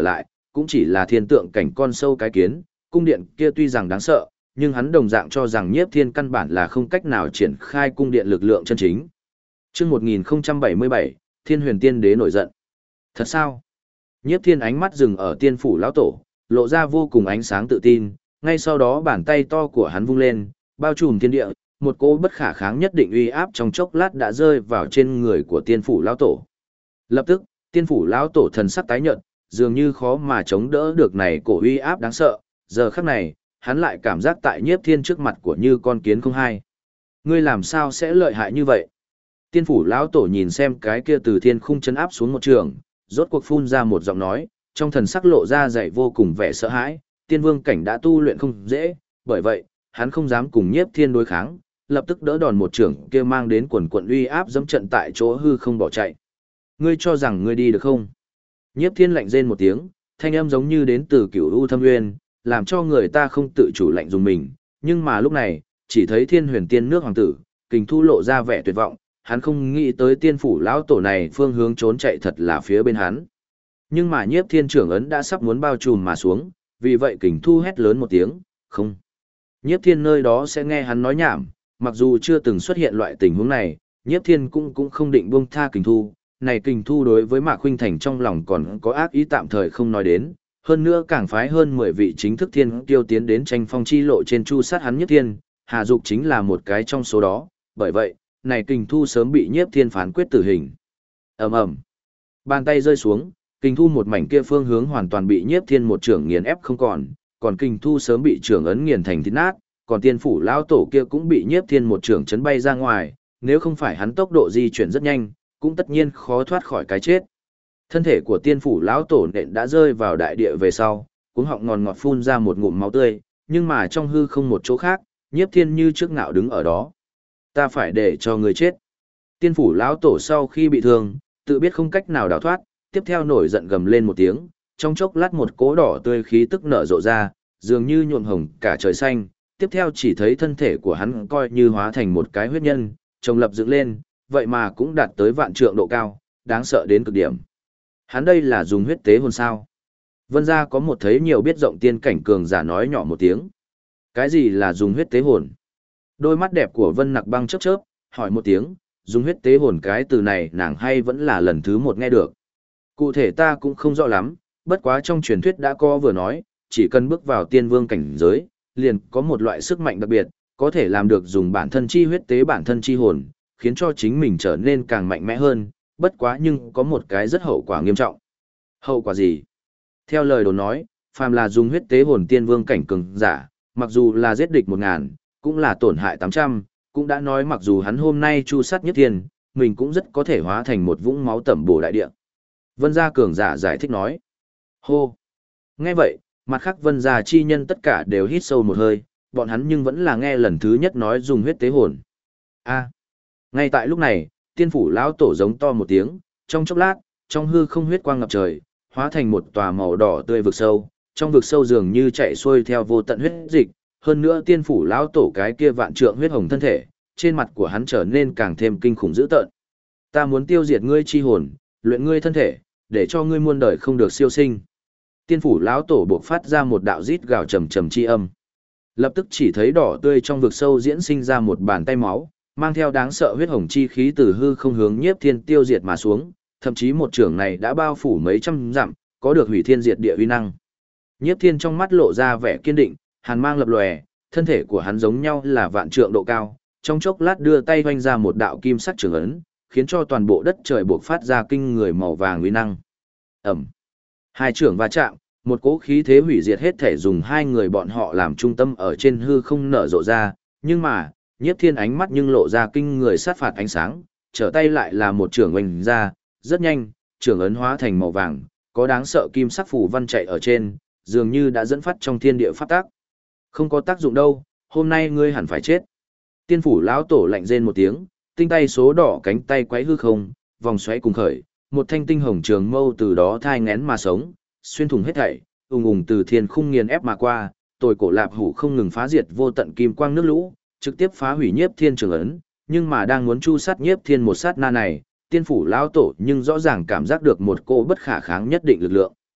cũng chỉ là thiên tượng cảnh con sâu cái kiến, cung điện kia tuy rằng đáng sợ, nhưng hắn đồng dạng cho rằng Nhiếp Thiên căn bản là không cách nào triển khai cung điện lực lượng chân chính. Chương 1077, Thiên Huyền Tiên Đế nổi giận. Thật sao? Nhiếp Thiên ánh mắt dừng ở tiên phủ lão tổ, lộ ra vô cùng ánh sáng tự tin, ngay sau đó bàn tay to của hắn vung lên, bao trùm thiên địa, một cỗ bất khả kháng nhất định uy áp trong chốc lát đã rơi vào trên người của tiên phủ lão tổ. Lập tức, tiên phủ lão tổ thần sắc tái nhợt, dường như khó mà chống đỡ được này cổ uy áp đáng sợ, giờ khắc này, hắn lại cảm giác tại Nhiếp Thiên trước mặt của như con kiến không hai. Ngươi làm sao sẽ lợi hại như vậy? Tiên phủ lão tổ nhìn xem cái kia từ thiên khung chấn áp xuống một trường, rốt cuộc phun ra một giọng nói, trong thần sắc lộ ra dày vô cùng vẻ sợ hãi, tiên vương cảnh đã tu luyện không dễ, bởi vậy, hắn không dám cùng Nhiếp Thiên đối kháng, lập tức đỡ đòn một trường kia mang đến quần quận uy áp dẫm trận tại chỗ hư không bỏ chạy. Ngươi cho rằng ngươi đi được không? Nhiếp Thiên lạnh rên một tiếng, thanh âm giống như đến từ cửu u thâm nguyên, làm cho người ta không tự chủ lạnh dùng mình, nhưng mà lúc này, chỉ thấy Thiên Huyền Tiên nước hoàng tử, Kình Thu lộ ra vẻ tuyệt vọng, hắn không nghĩ tới tiên phủ lão tổ này phương hướng trốn chạy thật là phía bên hắn. Nhưng mà Nhiếp Thiên trưởng ấn đã sắp muốn bao trùm mà xuống, vì vậy Kình Thu hét lớn một tiếng, không. Nhiếp Thiên nơi đó sẽ nghe hắn nói nhảm, mặc dù chưa từng xuất hiện loại tình huống này, Nhiếp Thiên cũng không định buông tha Kình Thu. Này Kình Thu đối với Mạc Khuynh Thành trong lòng còn có ác ý tạm thời không nói đến, hơn nữa càng phái hơn 10 vị chính thức thiên kiêu tiến đến tranh phong chi lộ trên chu sát hắn Nhiếp Thiên, Hà Dục chính là một cái trong số đó, bởi vậy, này Kình Thu sớm bị Nhiếp Thiên phán quyết tử hình. Ầm ầm. Bàn tay rơi xuống, Kình Thu một mảnh kia phương hướng hoàn toàn bị Nhiếp Thiên một trưởng nghiền ép không còn Kình Thu sớm bị trưởng ấn nghiền thành thịt nát, còn tiên phủ lão tổ kia cũng bị Nhiếp Thiên một trưởng chấn bay ra ngoài, nếu không phải hắn tốc độ di chuyển rất nhanh, cũng tất nhiên khó thoát khỏi cái chết. Thân thể của tiên phủ lão tổ nện đã rơi vào đại địa về sau, cuống họng ngòn ngọt phun ra một ngụm máu tươi, nhưng mà trong hư không một chỗ khác, Nhiếp Thiên như trước ngạo đứng ở đó. Ta phải để cho người chết. Tiên phủ lão tổ sau khi bị thương, tự biết không cách nào đào thoát, tiếp theo nổi giận gầm lên một tiếng, trong chốc lát một cỗ đỏ tươi khí tức nở rộ ra, dường như nhuộm hồng cả trời xanh, tiếp theo chỉ thấy thân thể của hắn coi như hóa thành một cái huyết nhân, trồng lập dựng lên, vậy mà cũng đạt tới vạn trượng độ cao, đáng sợ đến cực điểm. Hắn đây là dùng huyết tế hồn sao? Vân gia có một thấy nhiều biết rộng tiên cảnh cường giả nói nhỏ một tiếng. Cái gì là dùng huyết tế hồn? Đôi mắt đẹp của Vân Nặc Băng chớp chớp, hỏi một tiếng, dùng huyết tế hồn cái từ này nàng hay vẫn là lần thứ một nghe được. Cụ thể ta cũng không rõ lắm, bất quá trong truyền thuyết đã có vừa nói, chỉ cần bước vào tiên vương cảnh giới, liền có một loại sức mạnh đặc biệt, có thể làm được dùng bản thân chi huyết tế bản thân chi hồn, khiến cho chính mình trở nên càng mạnh mẽ hơn, bất quá nhưng có một cái rất hậu quả nghiêm trọng. Hậu quả gì? Theo lời đồn nói, phàm là dùng huyết tế hồn tiên vương cảnh cường giả, mặc dù là giết địch 1000, cũng là tổn hại 800, cũng đã nói mặc dù hắn hôm nay chu sát Nhất Thiên, mình cũng rất có thể hóa thành một vũng máu tẩm bổ đại địa. Vân gia cường giả giải thích nói. Hô! Nghe vậy, mặt khác Vân gia chi nhân tất cả đều hít sâu một hơi, bọn hắn nhưng vẫn là nghe lần thứ nhất nói dùng huyết tế hồn. A! Ngay tại lúc này, tiên phủ lão tổ giống to một tiếng, trong chốc lát, trong hư không huyết quang ngập trời, hóa thành một tòa màu đỏ tươi vực sâu, trong vực sâu dường như chạy xuôi theo vô tận huyết dịch, hơn nữa tiên phủ lão tổ cái kia vạn trượng huyết hồng thân thể, trên mặt của hắn trở nên càng thêm kinh khủng dữ tợn. Ta muốn tiêu diệt ngươi chi hồn, luyện ngươi thân thể, để cho ngươi muôn đời không được siêu sinh. Tiên phủ lão tổ buộc phát ra một đạo rít gào trầm trầm chi âm. Lập tức chỉ thấy đỏ tươi trong vực sâu diễn sinh ra một bàn tay máu, mang theo đáng sợ huyết hồng chi khí từ hư không hướng Nhiếp Thiên tiêu diệt mà xuống, thậm chí một trường này đã bao phủ mấy trăm dặm, có được hủy thiên diệt địa uy năng. Nhiếp Thiên trong mắt lộ ra vẻ kiên định, hàn mang lập lòe, thân thể của hắn giống nhau là vạn trượng độ cao, trong chốc lát đưa tay vung ra một đạo kim sắc trường ấn, khiến cho toàn bộ đất trời bộc phát ra kinh người màu vàng uy năng. Ầm. Hai trưởng va chạm, một cỗ khí thế hủy diệt hết thể dùng hai người bọn họ làm trung tâm ở trên hư không nở rộ ra, nhưng mà, Nhiếp Thiên ánh mắt nhưng lộ ra kinh người sát phạt ánh sáng, trở tay lại là một trưởng oanh ra, rất nhanh, trưởng ấn hóa thành màu vàng, có đáng sợ kim sắc phù văn chạy ở trên, dường như đã dẫn phát trong thiên địa pháp tác. Không có tác dụng đâu, hôm nay ngươi hẳn phải chết. Tiên phủ lão tổ lạnh rên một tiếng, tinh tay số đỏ cánh tay quấy hư không, vòng xoáy cùng khởi, một thanh tinh hồng trường mâu từ đó thai ngén mà sống, xuyên thủng hết thảy, ùng ùng từ thiên khung nghiền ép mà qua, tồi cổ lạp hủ không ngừng phá diệt vô tận kim quang nước lũ, trực tiếp phá hủy Nhiếp Thiên trường ấn, nhưng mà đang muốn chu sát Nhiếp Thiên một sát na này, tiên phủ lão tổ nhưng rõ ràng cảm giác được một cô bất khả kháng nhất định lực lượng.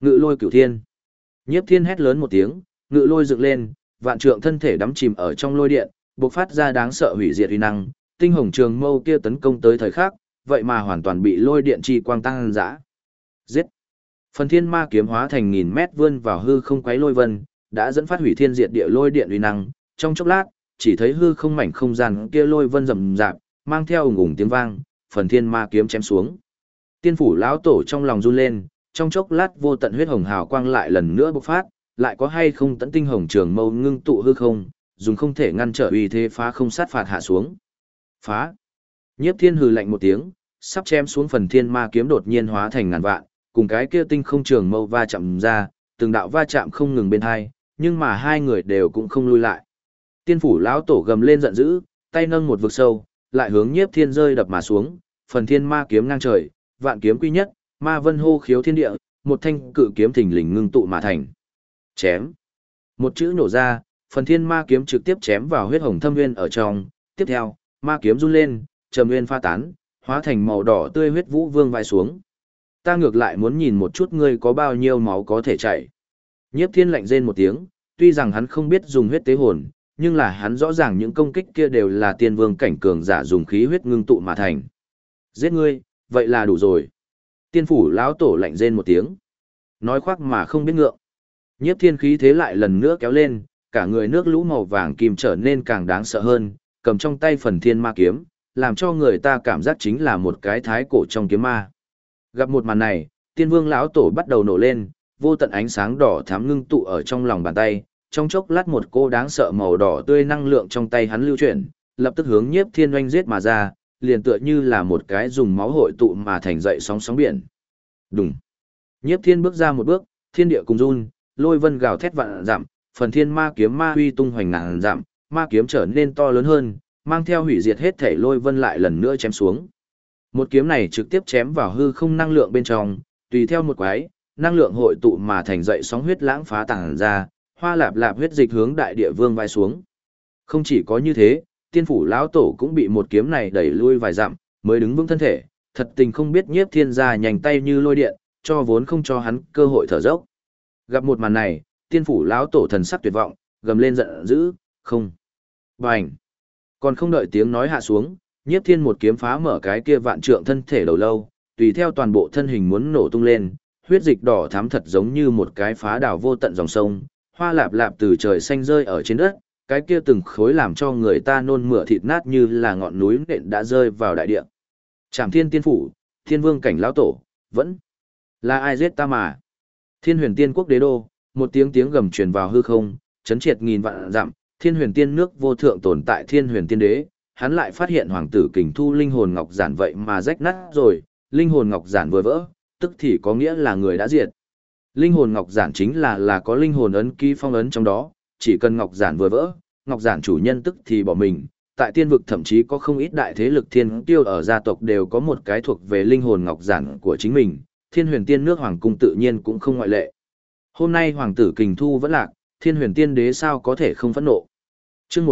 Ngự lôi cửu thiên. Nhiếp thiên hét lớn một tiếng, ngự lôi dựng lên, vạn trượng thân thể đắm chìm ở trong lôi điện, bộc phát ra đáng sợ hủy diệt uy năng, tinh hồng trường mâu kia tấn công tới thời khắc, vậy mà hoàn toàn bị lôi điện chi quang tăng dã. Giết! Phần thiên ma kiếm hóa thành nghìn mét vươn vào hư không quấy lôi vân, đã dẫn phát hủy thiên diệt địa lôi điện uy năng, trong chốc lát, chỉ thấy hư không mảnh không gian kia lôi vân rầm rạp, mang theo ùng ùng tiếng vang, phần thiên ma kiếm chém xuống. Tiên phủ lão tổ trong lòng run lên, trong chốc lát vô tận huyết hồng hào quang lại lần nữa bộc phát, lại có hay không tận tinh hồng trường mâu ngưng tụ hư không, dùng không thể ngăn trở uy thế phá không sát phạt hạ xuống. Phá! Nhiếp thiên hừ lạnh một tiếng, sắp chém xuống phần thiên ma kiếm đột nhiên hóa thành ngàn vạn, cùng cái kia tinh không trường mâu va chạm ra, từng đạo va chạm không ngừng bên hai, nhưng mà hai người đều cũng không lui lại. Tiên phủ lão tổ gầm lên giận dữ, tay nâng một vực sâu, lại hướng nhiếp thiên rơi đập mà xuống, phần thiên ma kiếm ngang trời, vạn kiếm quy nhất, ma vân hô khiếu thiên địa, một thanh cự kiếm thình lình ngưng tụ mà thành. Chém. Một chữ nổ ra, phần thiên ma kiếm trực tiếp chém vào huyết hồng thâm nguyên ở trong, tiếp theo, ma kiếm run lên, trầm nguyên pha tán, hóa thành màu đỏ tươi huyết vũ vương vai xuống. Ta ngược lại muốn nhìn một chút ngươi có bao nhiêu máu có thể chảy. Nhiếp thiên lạnh rên một tiếng, tuy rằng hắn không biết dùng huyết tế hồn, nhưng là hắn rõ ràng những công kích kia đều là tiên vương cảnh cường giả dùng khí huyết ngưng tụ mà thành. Giết ngươi, vậy là đủ rồi. Tiên phủ lão tổ lạnh rên một tiếng. Nói khoác mà không biết ngượng. Nhiếp thiên khí thế lại lần nữa kéo lên, cả người nước lũ màu vàng kim trở nên càng đáng sợ hơn, cầm trong tay phần thiên ma kiếm, làm cho người ta cảm giác chính là một cái thái cổ trong kiếm ma. Gặp một màn này, tiên vương lão tổ bắt đầu nổ lên, vô tận ánh sáng đỏ thắm ngưng tụ ở trong lòng bàn tay, trong chốc lát một cô đáng sợ màu đỏ tươi năng lượng trong tay hắn lưu chuyển, lập tức hướng nhiếp thiên oanh giết mà ra, liền tựa như là một cái dùng máu hội tụ mà thành dậy sóng sóng biển. Đùng. Nhiếp thiên bước ra một bước, thiên địa cùng run, lôi vân gào thét vạn dặm, phần thiên ma kiếm ma huy tung hoành ngàn dặm, ma kiếm trở nên to lớn hơn, mang theo hủy diệt hết thể lôi vân lại lần nữa chém xuống. Một kiếm này trực tiếp chém vào hư không năng lượng bên trong, tùy theo một quái, năng lượng hội tụ mà thành dậy sóng huyết lãng phá tàng ra, hoa lạp lạp huyết dịch hướng đại địa vương vai xuống. Không chỉ có như thế, tiên phủ lão tổ cũng bị một kiếm này đẩy lui vài dặm, mới đứng vững thân thể, thật tình không biết nhiếp thiên gia nhanh tay như lôi điện, cho vốn không cho hắn cơ hội thở dốc. Gặp một màn này, tiên phủ lão tổ thần sắc tuyệt vọng, gầm lên giận dữ, không. Bành. Còn không đợi tiếng nói hạ xuống, nhiếp thiên một kiếm phá mở cái kia vạn trượng thân thể đầu lâu, tùy theo toàn bộ thân hình muốn nổ tung lên, huyết dịch đỏ thắm thật giống như một cái phá đảo vô tận dòng sông, hoa lạp lạp từ trời xanh rơi ở trên đất, cái kia từng khối làm cho người ta nôn mửa thịt nát như là ngọn núi nện đã rơi vào đại địa. Trảm thiên tiên phủ, thiên vương cảnh lão tổ, vẫn là ai giết ta mà. Thiên huyền tiên quốc đế đô, một tiếng gầm truyền vào hư không, chấn triệt nghìn vạn dặm, thiên huyền tiên nước vô thượng tồn tại thiên huyền tiên đế, hắn lại phát hiện hoàng tử kình thu linh hồn ngọc giản vậy mà rách nát rồi, linh hồn ngọc giản vừa vỡ, tức thì có nghĩa là người đã diệt. Linh hồn ngọc giản chính là có linh hồn ấn ký phong ấn trong đó, chỉ cần ngọc giản vừa vỡ, ngọc giản chủ nhân tức thì bỏ mình. Tại tiên vực thậm chí có không ít đại thế lực thiên tiêu ở gia tộc đều có một cái thuộc về linh hồn ngọc giản của chính mình, thiên huyền tiên nước hoàng cung tự nhiên cũng không ngoại lệ. Hôm nay hoàng tử kình thu vẫn lạc, thiên huyền tiên đế sao có thể không phẫn nộ. Chương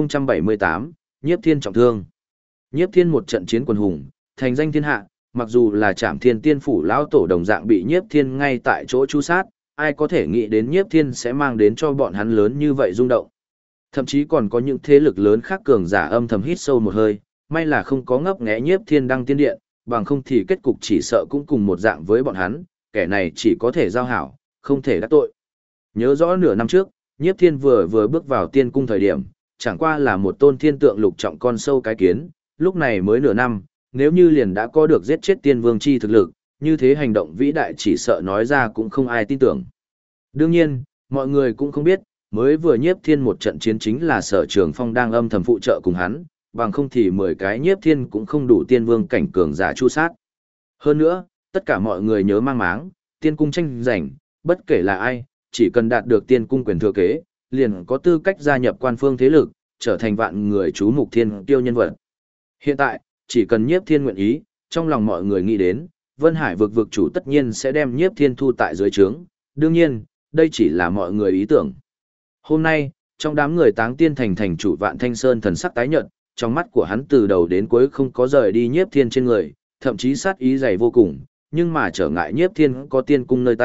1078, Nhiếp Thiên trọng thương. Nhiếp Thiên một trận chiến quần hùng, thành danh thiên hạ, mặc dù là Trảm Thiên tiên phủ lão tổ đồng dạng bị Nhiếp Thiên ngay tại chỗ chu sát, ai có thể nghĩ đến Nhiếp Thiên sẽ mang đến cho bọn hắn lớn như vậy rung động. Thậm chí còn có những thế lực lớn khác cường giả âm thầm hít sâu một hơi, may là không có ngấp nghé Nhiếp Thiên đăng tiên điện, bằng không thì kết cục chỉ sợ cũng cùng một dạng với bọn hắn, kẻ này chỉ có thể giao hảo, không thể đắc tội. Nhớ rõ nửa năm trước, Nhiếp Thiên vừa bước vào tiên cung thời điểm, chẳng qua là một tôn thiên tượng lục trọng con sâu cái kiến, lúc này mới nửa năm, nếu như liền đã có được giết chết tiên vương chi thực lực, như thế hành động vĩ đại chỉ sợ nói ra cũng không ai tin tưởng. Đương nhiên, mọi người cũng không biết, mới vừa Nhiếp Thiên một trận chiến chính là Sở Trường Phong đang âm thầm phụ trợ cùng hắn, bằng không thì 10 cái Nhiếp Thiên cũng không đủ tiên vương cảnh cường giả chu sát. Hơn nữa, tất cả mọi người nhớ mang máng, tiên cung tranh giành, bất kể là ai, chỉ cần đạt được tiên cung quyền thừa kế, liền có tư cách gia nhập quan phương thế lực, trở thành vạn người chú mục thiên tiêu nhân vật. Hiện tại, chỉ cần Nhiếp Thiên nguyện ý, trong lòng mọi người nghĩ đến, Vân Hải vực chủ tất nhiên sẽ đem Nhiếp Thiên thu tại dưới trướng. Đương nhiên, đây chỉ là mọi người ý tưởng. Hôm nay, trong đám người Táng Tiên thành chủ Vạn Thanh Sơn thần sắc tái nhợt, trong mắt của hắn từ đầu đến cuối không có rời đi Nhiếp Thiên trên người, thậm chí sát ý dày vô cùng, nhưng mà trở ngại Nhiếp Thiên có tiên cung nơi tay,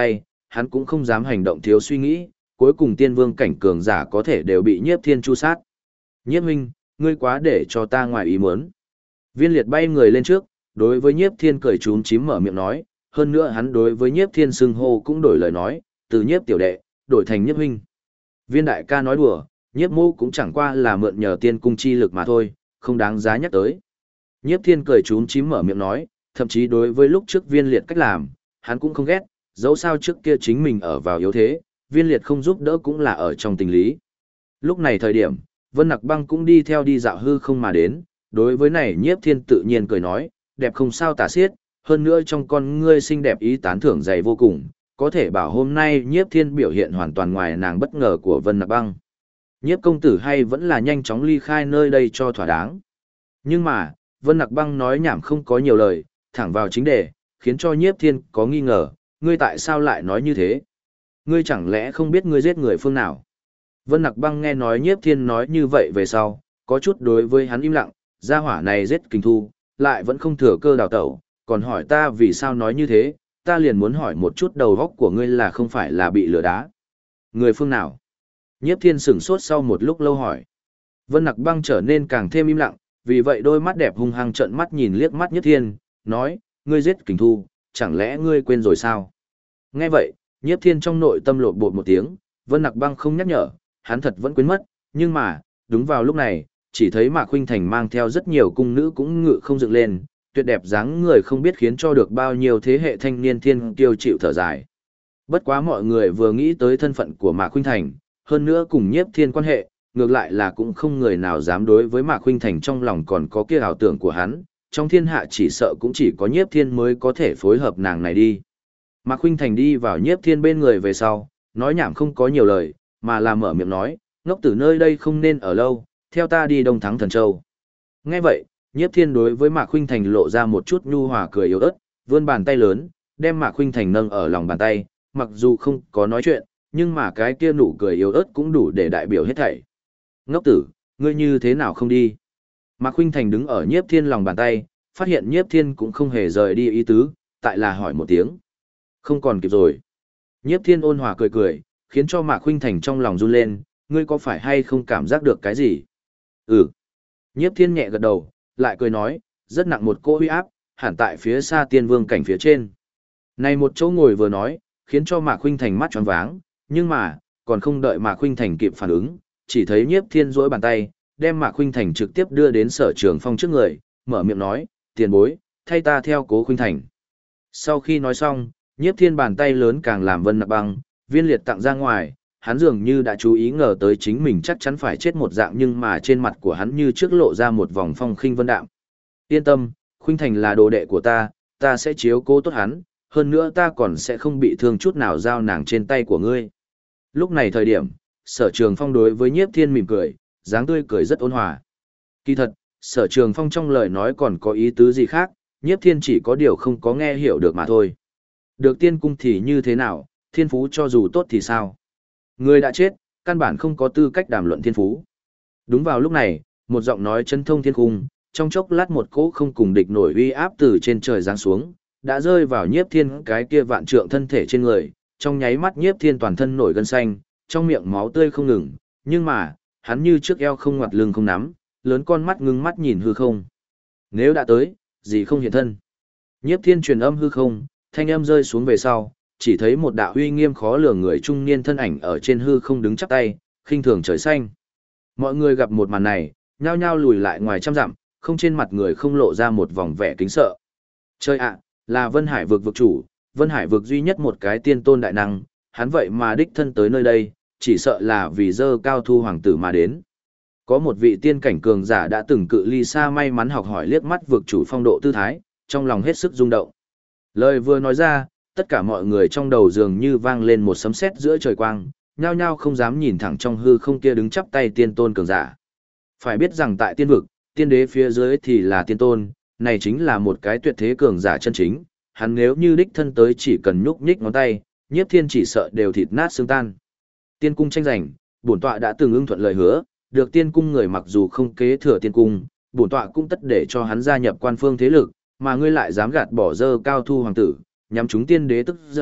hắn cũng không dám hành động thiếu suy nghĩ, cuối cùng tiên vương cảnh cường giả có thể đều bị Nhiếp Thiên chu sát. Nhiếp huynh, ngươi quá để cho ta ngoài ý muốn. Viên Liệt bay người lên trước, đối với Nhiếp Thiên cười chúm chím mở miệng nói, hơn nữa hắn đối với Nhiếp Thiên xưng hô cũng đổi lời nói, từ Nhiếp tiểu đệ, đổi thành Nhiếp huynh. Viên đại ca nói đùa, Nhiếp mô cũng chẳng qua là mượn nhờ tiên cung chi lực mà thôi, không đáng giá nhắc tới. Nhiếp Thiên cười chúm chím mở miệng nói, thậm chí đối với lúc trước Viên Liệt cách làm, hắn cũng không ghét, dẫu sao trước kia chính mình ở vào yếu thế, Viên Liệt không giúp đỡ cũng là ở trong tình lý. Lúc này thời điểm, Vân Nặc Băng cũng đi theo đi dạo hư không mà đến, đối với này Nhiếp Thiên tự nhiên cười nói, đẹp không sao tả xiết, hơn nữa trong con ngươi xinh đẹp ý tán thưởng dày vô cùng, có thể bảo hôm nay Nhiếp Thiên biểu hiện hoàn toàn ngoài nàng bất ngờ của Vân Nặc Băng. Nhiếp công tử hay vẫn là nhanh chóng ly khai nơi đây cho thỏa đáng. Nhưng mà, Vân Nặc Băng nói nhảm không có nhiều lời, thẳng vào chính đề, khiến cho Nhiếp Thiên có nghi ngờ, ngươi tại sao lại nói như thế? Ngươi chẳng lẽ không biết ngươi giết người phương nào? Vân Nặc Băng nghe nói Nhiếp Thiên nói như vậy về sau, có chút đối với hắn im lặng, gia hỏa này giết kình thu, lại vẫn không thừa cơ đào tẩu, còn hỏi ta vì sao nói như thế, ta liền muốn hỏi một chút đầu óc của ngươi là không phải là bị lừa đá. Người phương nào? Nhiếp Thiên sửng sốt sau một lúc lâu hỏi. Vân Nặc Băng trở nên càng thêm im lặng, vì vậy đôi mắt đẹp hung hăng trợn mắt nhìn liếc mắt Nhiếp Thiên, nói, ngươi giết kình thu, chẳng lẽ ngươi quên rồi sao? Nghe vậy, Nhiếp Thiên trong nội tâm lột bột một tiếng, Vân Nặc Băng không nhắc nhở, hắn thật vẫn quên mất, nhưng mà, đúng vào lúc này, chỉ thấy Mạc Khuynh Thành mang theo rất nhiều cung nữ cũng ngự không dựng lên, tuyệt đẹp dáng người không biết khiến cho được bao nhiêu thế hệ thanh niên thiên kiêu chịu thở dài. Bất quá mọi người vừa nghĩ tới thân phận của Mạc Khuynh Thành, hơn nữa cùng Nhiếp Thiên quan hệ, ngược lại là cũng không người nào dám đối với Mạc Khuynh Thành trong lòng còn có kia ảo tưởng của hắn, trong thiên hạ chỉ sợ cũng chỉ có Nhiếp Thiên mới có thể phối hợp nàng này đi. Mạc Khuynh Thành đi vào Nhiếp Thiên bên người về sau, nói nhảm không có nhiều lời, mà là mở miệng nói, ngốc tử nơi đây không nên ở lâu, theo ta đi Đông Thắng Thần Châu. Nghe vậy, Nhiếp Thiên đối với Mạc Khuynh Thành lộ ra một chút nhu hòa cười yếu ớt, vươn bàn tay lớn, đem Mạc Khuynh Thành nâng ở lòng bàn tay, mặc dù không có nói chuyện, nhưng mà cái kia nụ cười yếu ớt cũng đủ để đại biểu hết thảy. Ngốc tử, ngươi như thế nào không đi? Mạc Khuynh Thành đứng ở Nhiếp Thiên lòng bàn tay, phát hiện Nhiếp Thiên cũng không hề rời đi ý tứ, tại là hỏi một tiếng. Không còn kịp rồi. Nhiếp Thiên ôn hòa cười cười, khiến cho Mạc Khuynh Thành trong lòng run lên, ngươi có phải hay không cảm giác được cái gì? Ừ. Nhiếp Thiên nhẹ gật đầu, lại cười nói, rất nặng một cỗ huy áp, hẳn tại phía xa tiên vương cảnh phía trên. Này một chỗ ngồi vừa nói, khiến cho Mạc Khuynh Thành mắt tròn váng, nhưng mà, còn không đợi Mạc Khuynh Thành kịp phản ứng, chỉ thấy Nhiếp Thiên duỗi bàn tay, đem Mạc Khuynh Thành trực tiếp đưa đến Sở Trường Phong trước người, mở miệng nói, tiền bối, thay ta theo Cố Khuynh Thành. Sau khi nói xong, Nhiếp Thiên bàn tay lớn càng làm Vân Nặc Băng, Viên Liệt tặng ra ngoài, hắn dường như đã chú ý ngờ tới chính mình chắc chắn phải chết một dạng, nhưng mà trên mặt của hắn như trước lộ ra một vòng phong khinh vân đạm. Yên tâm, Khuynh Thành là đồ đệ của ta sẽ chiếu cố tốt hắn, hơn nữa ta còn sẽ không bị thương chút nào giao nàng trên tay của ngươi. Lúc này thời điểm, Sở Trường Phong đối với Nhiếp Thiên mỉm cười, dáng tươi cười rất ôn hòa. Kỳ thật, Sở Trường Phong trong lời nói còn có ý tứ gì khác, Nhiếp Thiên chỉ có điều không có nghe hiểu được mà thôi. Được tiên cung thì như thế nào, thiên phú cho dù tốt thì sao? Người đã chết, căn bản không có tư cách đàm luận thiên phú. Đúng vào lúc này, một giọng nói chấn thông thiên cung, trong chốc lát một cỗ không cùng địch nổi uy áp từ trên trời giáng xuống, đã rơi vào Nhiếp Thiên cái kia vạn trượng thân thể trên người, trong nháy mắt Nhiếp Thiên toàn thân nổi gân xanh, trong miệng máu tươi không ngừng, nhưng mà, hắn như trước eo không ngoặt lưng không nắm, lớn con mắt ngưng mắt nhìn hư không. Nếu đã tới, gì không hiện thân. Nhiếp Thiên truyền âm hư không, thanh âm rơi xuống về sau, chỉ thấy một đạo uy nghiêm khó lường người trung niên thân ảnh ở trên hư không đứng chắp tay, khinh thường trời xanh. Mọi người gặp một màn này, nhao nhao lùi lại ngoài trăm dặm, không trên mặt người không lộ ra một vòng vẻ kính sợ. Chơi ạ, là Vân Hải vực vực chủ, Vân Hải vực duy nhất một cái tiên tôn đại năng, hắn vậy mà đích thân tới nơi đây, chỉ sợ là vì dơ cao thu hoàng tử mà đến. Có một vị tiên cảnh cường giả đã từng cự ly xa may mắn học hỏi liếc mắt vực chủ phong độ tư thái, trong lòng hết sức rung động. Lời vừa nói ra, tất cả mọi người trong đầu dường như vang lên một sấm sét giữa trời quang, nhao nhao không dám nhìn thẳng trong hư không kia đứng chắp tay tiên tôn cường giả. Phải biết rằng tại tiên vực, tiên đế phía dưới thì là tiên tôn, này chính là một cái tuyệt thế cường giả chân chính, hắn nếu như đích thân tới chỉ cần nhúc nhích ngón tay, Nhiếp Thiên chỉ sợ đều thịt nát xương tan. Tiên cung tranh giành, bổn tọa đã từng ưng thuận lời hứa, được tiên cung người mặc dù không kế thừa tiên cung, bổn tọa cũng tất để cho hắn gia nhập quan phương thế lực, mà ngươi lại dám gạt bỏ dơ cao thu hoàng tử, nhằm chúng tiên đế tức giận,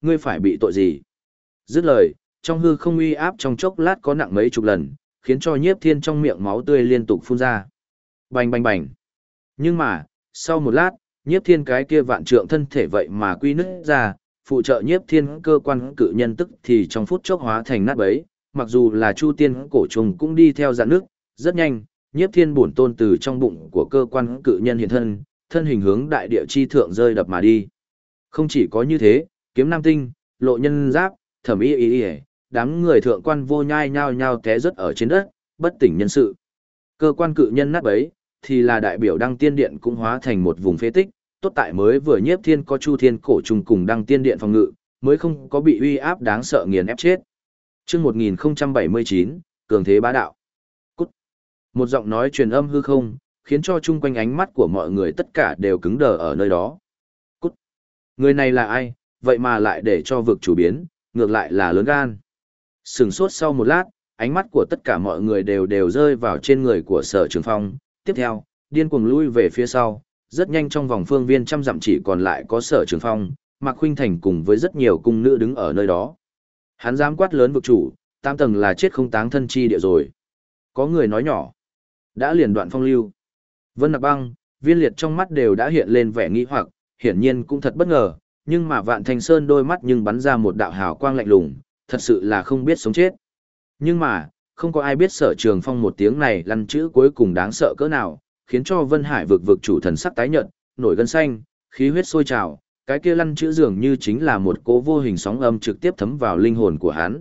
ngươi phải bị tội gì? Dứt lời, trong hư không uy áp trong chốc lát có nặng mấy chục lần, khiến cho Nhiếp Thiên trong miệng máu tươi liên tục phun ra. Bành bành bành. Nhưng mà, sau một lát, Nhiếp Thiên cái kia vạn trượng thân thể vậy mà quy nứt ra, phụ trợ Nhiếp Thiên cơ quan cự nhân tức thì trong phút chốc hóa thành nát bấy, mặc dù là Chu Tiên cổ trùng cũng đi theo dạn nước, rất nhanh, Nhiếp Thiên bổn tôn từ trong bụng của cơ quan cự nhân hiện thân, thân hình hướng đại địa chi thượng rơi đập mà đi. Không chỉ có như thế, Kiếm Nam Tinh, Lộ Nhân Giáp, Thẩm Y, đám người thượng quan vô nhai nhao nhao té rớt ở trên đất, bất tỉnh nhân sự. Cơ quan cự nhân nát bấy, thì là đại biểu Đăng Tiên Điện cũng hóa thành một vùng phế tích, tốt tại mới vừa Nhiếp Thiên có Chu Thiên cổ trùng cùng Đăng Tiên Điện phòng ngự, mới không có bị uy áp đáng sợ nghiền ép chết. Chương 1079, cường thế bá đạo. Cút. Một giọng nói truyền âm hư không, khiến cho chung quanh ánh mắt của mọi người tất cả đều cứng đờ ở nơi đó. Cút. Người này là ai, vậy mà lại để cho vực chủ biến, ngược lại là lớn gan. Sừng sốt sau một lát, ánh mắt của tất cả mọi người đều rơi vào trên người của Sở Trường Phong. Tiếp theo, điên cuồng lui về phía sau, rất nhanh trong vòng phương viên trăm dặm chỉ còn lại có Sở Trường Phong, Mạc Khuynh Thành cùng với rất nhiều cung nữ đứng ở nơi đó. Hắn dám quát lớn vực chủ, tam tầng là chết không táng thân chi địa rồi. Có người nói nhỏ, đã liền đoạn phong lưu. Vân Nặc Băng, Viên Liệt trong mắt đều đã hiện lên vẻ nghi hoặc, hiển nhiên cũng thật bất ngờ, nhưng mà Vạn Thanh Sơn đôi mắt nhưng bắn ra một đạo hào quang lạnh lùng, thật sự là không biết sống chết. Nhưng mà, không có ai biết Sở Trường Phong một tiếng này lăn chữ cuối cùng đáng sợ cỡ nào, khiến cho Vân Hải vực chủ thần sắc tái nhợt, nổi gân xanh, khí huyết sôi trào, cái kia lăn chữ dường như chính là một cỗ vô hình sóng âm trực tiếp thấm vào linh hồn của hắn.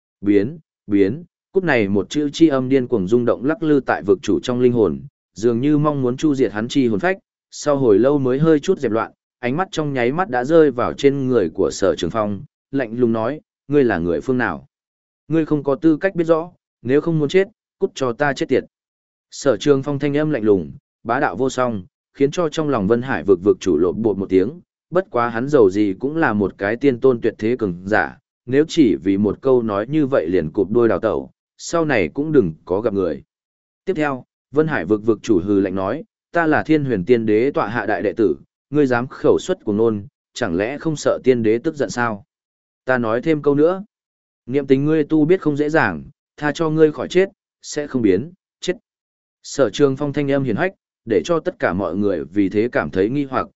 Biến, cút này một chữ chi âm điên cuồng rung động lắc lư tại vực chủ trong linh hồn, dường như mong muốn chu diệt hắn chi hồn phách, sau hồi lâu mới hơi chút dẹp loạn, ánh mắt trong nháy mắt đã rơi vào trên người của Sở Trường Phong, lạnh lùng nói, ngươi là người phương nào? Ngươi không có tư cách biết rõ, nếu không muốn chết, cút cho ta chết tiệt. Sở Trường Phong thanh âm lạnh lùng, bá đạo vô song, khiến cho trong lòng Vân Hải vực chủ lộn bột một tiếng, bất quá hắn giàu gì cũng là một cái tiên tôn tuyệt thế cường giả, nếu chỉ vì một câu nói như vậy liền cụp đuôi đào tẩu, sau này cũng đừng có gặp người. Tiếp theo, Vân Hải vực chủ hừ lạnh nói, ta là Thiên Huyền Tiên Đế tọa hạ đại đệ tử, ngươi dám khẩu xuất của nôn, chẳng lẽ không sợ tiên đế tức giận sao? Ta nói thêm câu nữa, niệm tình ngươi tu biết không dễ dàng, tha cho ngươi khỏi chết, sẽ không biến, chết. Sở Trường Phong thanh âm hiền hách, để cho tất cả mọi người vì thế cảm thấy nghi hoặc,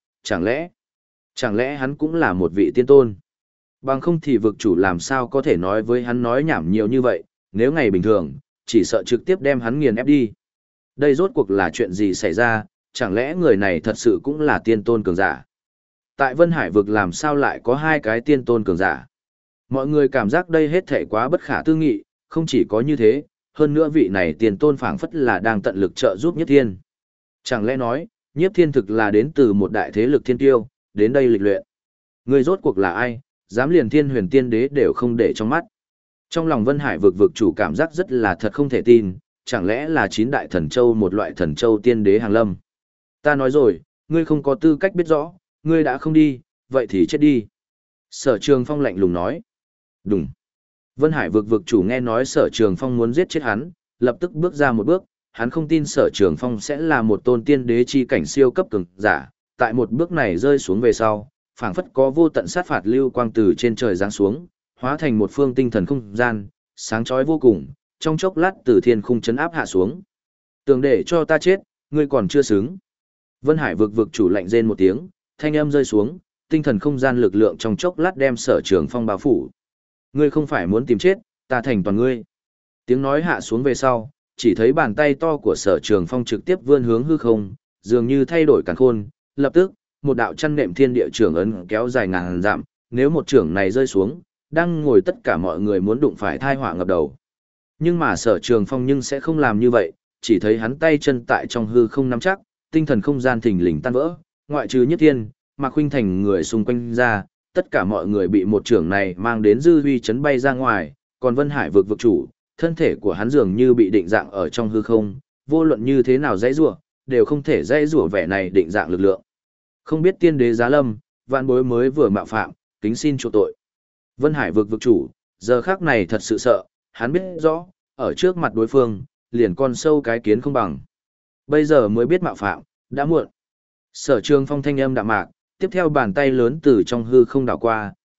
chẳng lẽ hắn cũng là một vị tiên tôn? Bằng không thì vực chủ làm sao có thể nói với hắn nói nhảm nhiều như vậy, nếu ngày bình thường, chỉ sợ trực tiếp đem hắn nghiền ép đi. Đây rốt cuộc là chuyện gì xảy ra, chẳng lẽ người này thật sự cũng là tiên tôn cường giả? Tại Vân Hải vực làm sao lại có hai cái tiên tôn cường giả? Mọi người cảm giác đây hết thể quá bất khả tư nghị, không chỉ có như thế, hơn nữa vị này tiên tôn phảng phất là đang tận lực trợ giúp Nhiếp Thiên. Chẳng lẽ nói, Nhiếp Thiên thực là đến từ một đại thế lực thiên tiêu, đến đây lịch luyện. Người rốt cuộc là ai, dám liền Thiên Huyền Tiên Đế đều không để trong mắt. Trong lòng Vân Hải vực chủ cảm giác rất là thật không thể tin, chẳng lẽ là 9 đại thần châu một loại thần châu tiên đế hàng lâm. Ta nói rồi, ngươi không có tư cách biết rõ, ngươi đã không đi, vậy thì chết đi. Sở Trường Phong lạnh lùng nói. Đúng. Vân Hải vực chủ nghe nói Sở Trường Phong muốn giết chết hắn, lập tức bước ra một bước, hắn không tin Sở Trường Phong sẽ là một tôn tiên đế chi cảnh siêu cấp cường giả, tại một bước này rơi xuống về sau, phảng phất có vô tận sát phạt lưu quang từ trên trời giáng xuống, hóa thành một phương tinh thần không gian, sáng chói vô cùng, trong chốc lát từ thiên khung chấn áp hạ xuống. Tưởng để cho ta chết, ngươi còn chưa xứng. Vân Hải vực chủ lạnh rên một tiếng, thanh âm rơi xuống, tinh thần không gian lực lượng trong chốc lát đem Sở Trường Phong bao phủ. Ngươi không phải muốn tìm chết, ta thành toàn ngươi. Tiếng nói hạ xuống về sau, chỉ thấy bàn tay to của Sở Trường Phong trực tiếp vươn hướng hư không, dường như thay đổi càn khôn, lập tức, một đạo chăn nệm thiên địa trưởng ấn kéo dài ngàn dặm, nếu một trưởng này rơi xuống, đang ngồi tất cả mọi người muốn đụng phải thai họa ngập đầu. Nhưng mà Sở Trường Phong nhưng sẽ không làm như vậy, chỉ thấy hắn tay chân tại trong hư không nắm chắc, tinh thần không gian thình lình tan vỡ, ngoại trừ Nhất Thiên, Mạc Khuynh Thành người xung quanh ra, tất cả mọi người bị một trưởng này mang đến dư huy chấn bay ra ngoài, còn Vân Hải vực chủ, thân thể của hắn dường như bị định dạng ở trong hư không, vô luận như thế nào dãy rủa, đều không thể dãy rủa vẻ này định dạng lực lượng. Không biết tiên đế giá lâm, vạn bối mới vừa mạo phạm, kính xin chuộc tội. Vân Hải vực chủ, giờ khắc này thật sự sợ, hắn biết rõ, ở trước mặt đối phương, liền con sâu cái kiến không bằng. Bây giờ mới biết mạo phạm, đã muộn. Sở Trường Phong thanh âm đạm mạc, tiếp theo bàn tay lớn từ trong hư không đảo qua,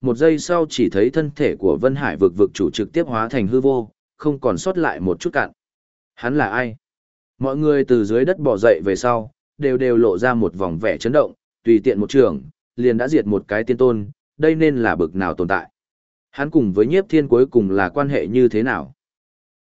một giây sau chỉ thấy thân thể của Vân Hải vực vực chủ trực tiếp hóa thành hư vô, không còn sót lại một chút cạn. Hắn là ai? Mọi người từ dưới đất bò dậy về sau, đều lộ ra một vòng vẻ chấn động, tùy tiện một trường, liền đã diệt một cái tiên tôn, đây nên là bực nào tồn tại. Hắn cùng với Nhiếp Thiên cuối cùng là quan hệ như thế nào?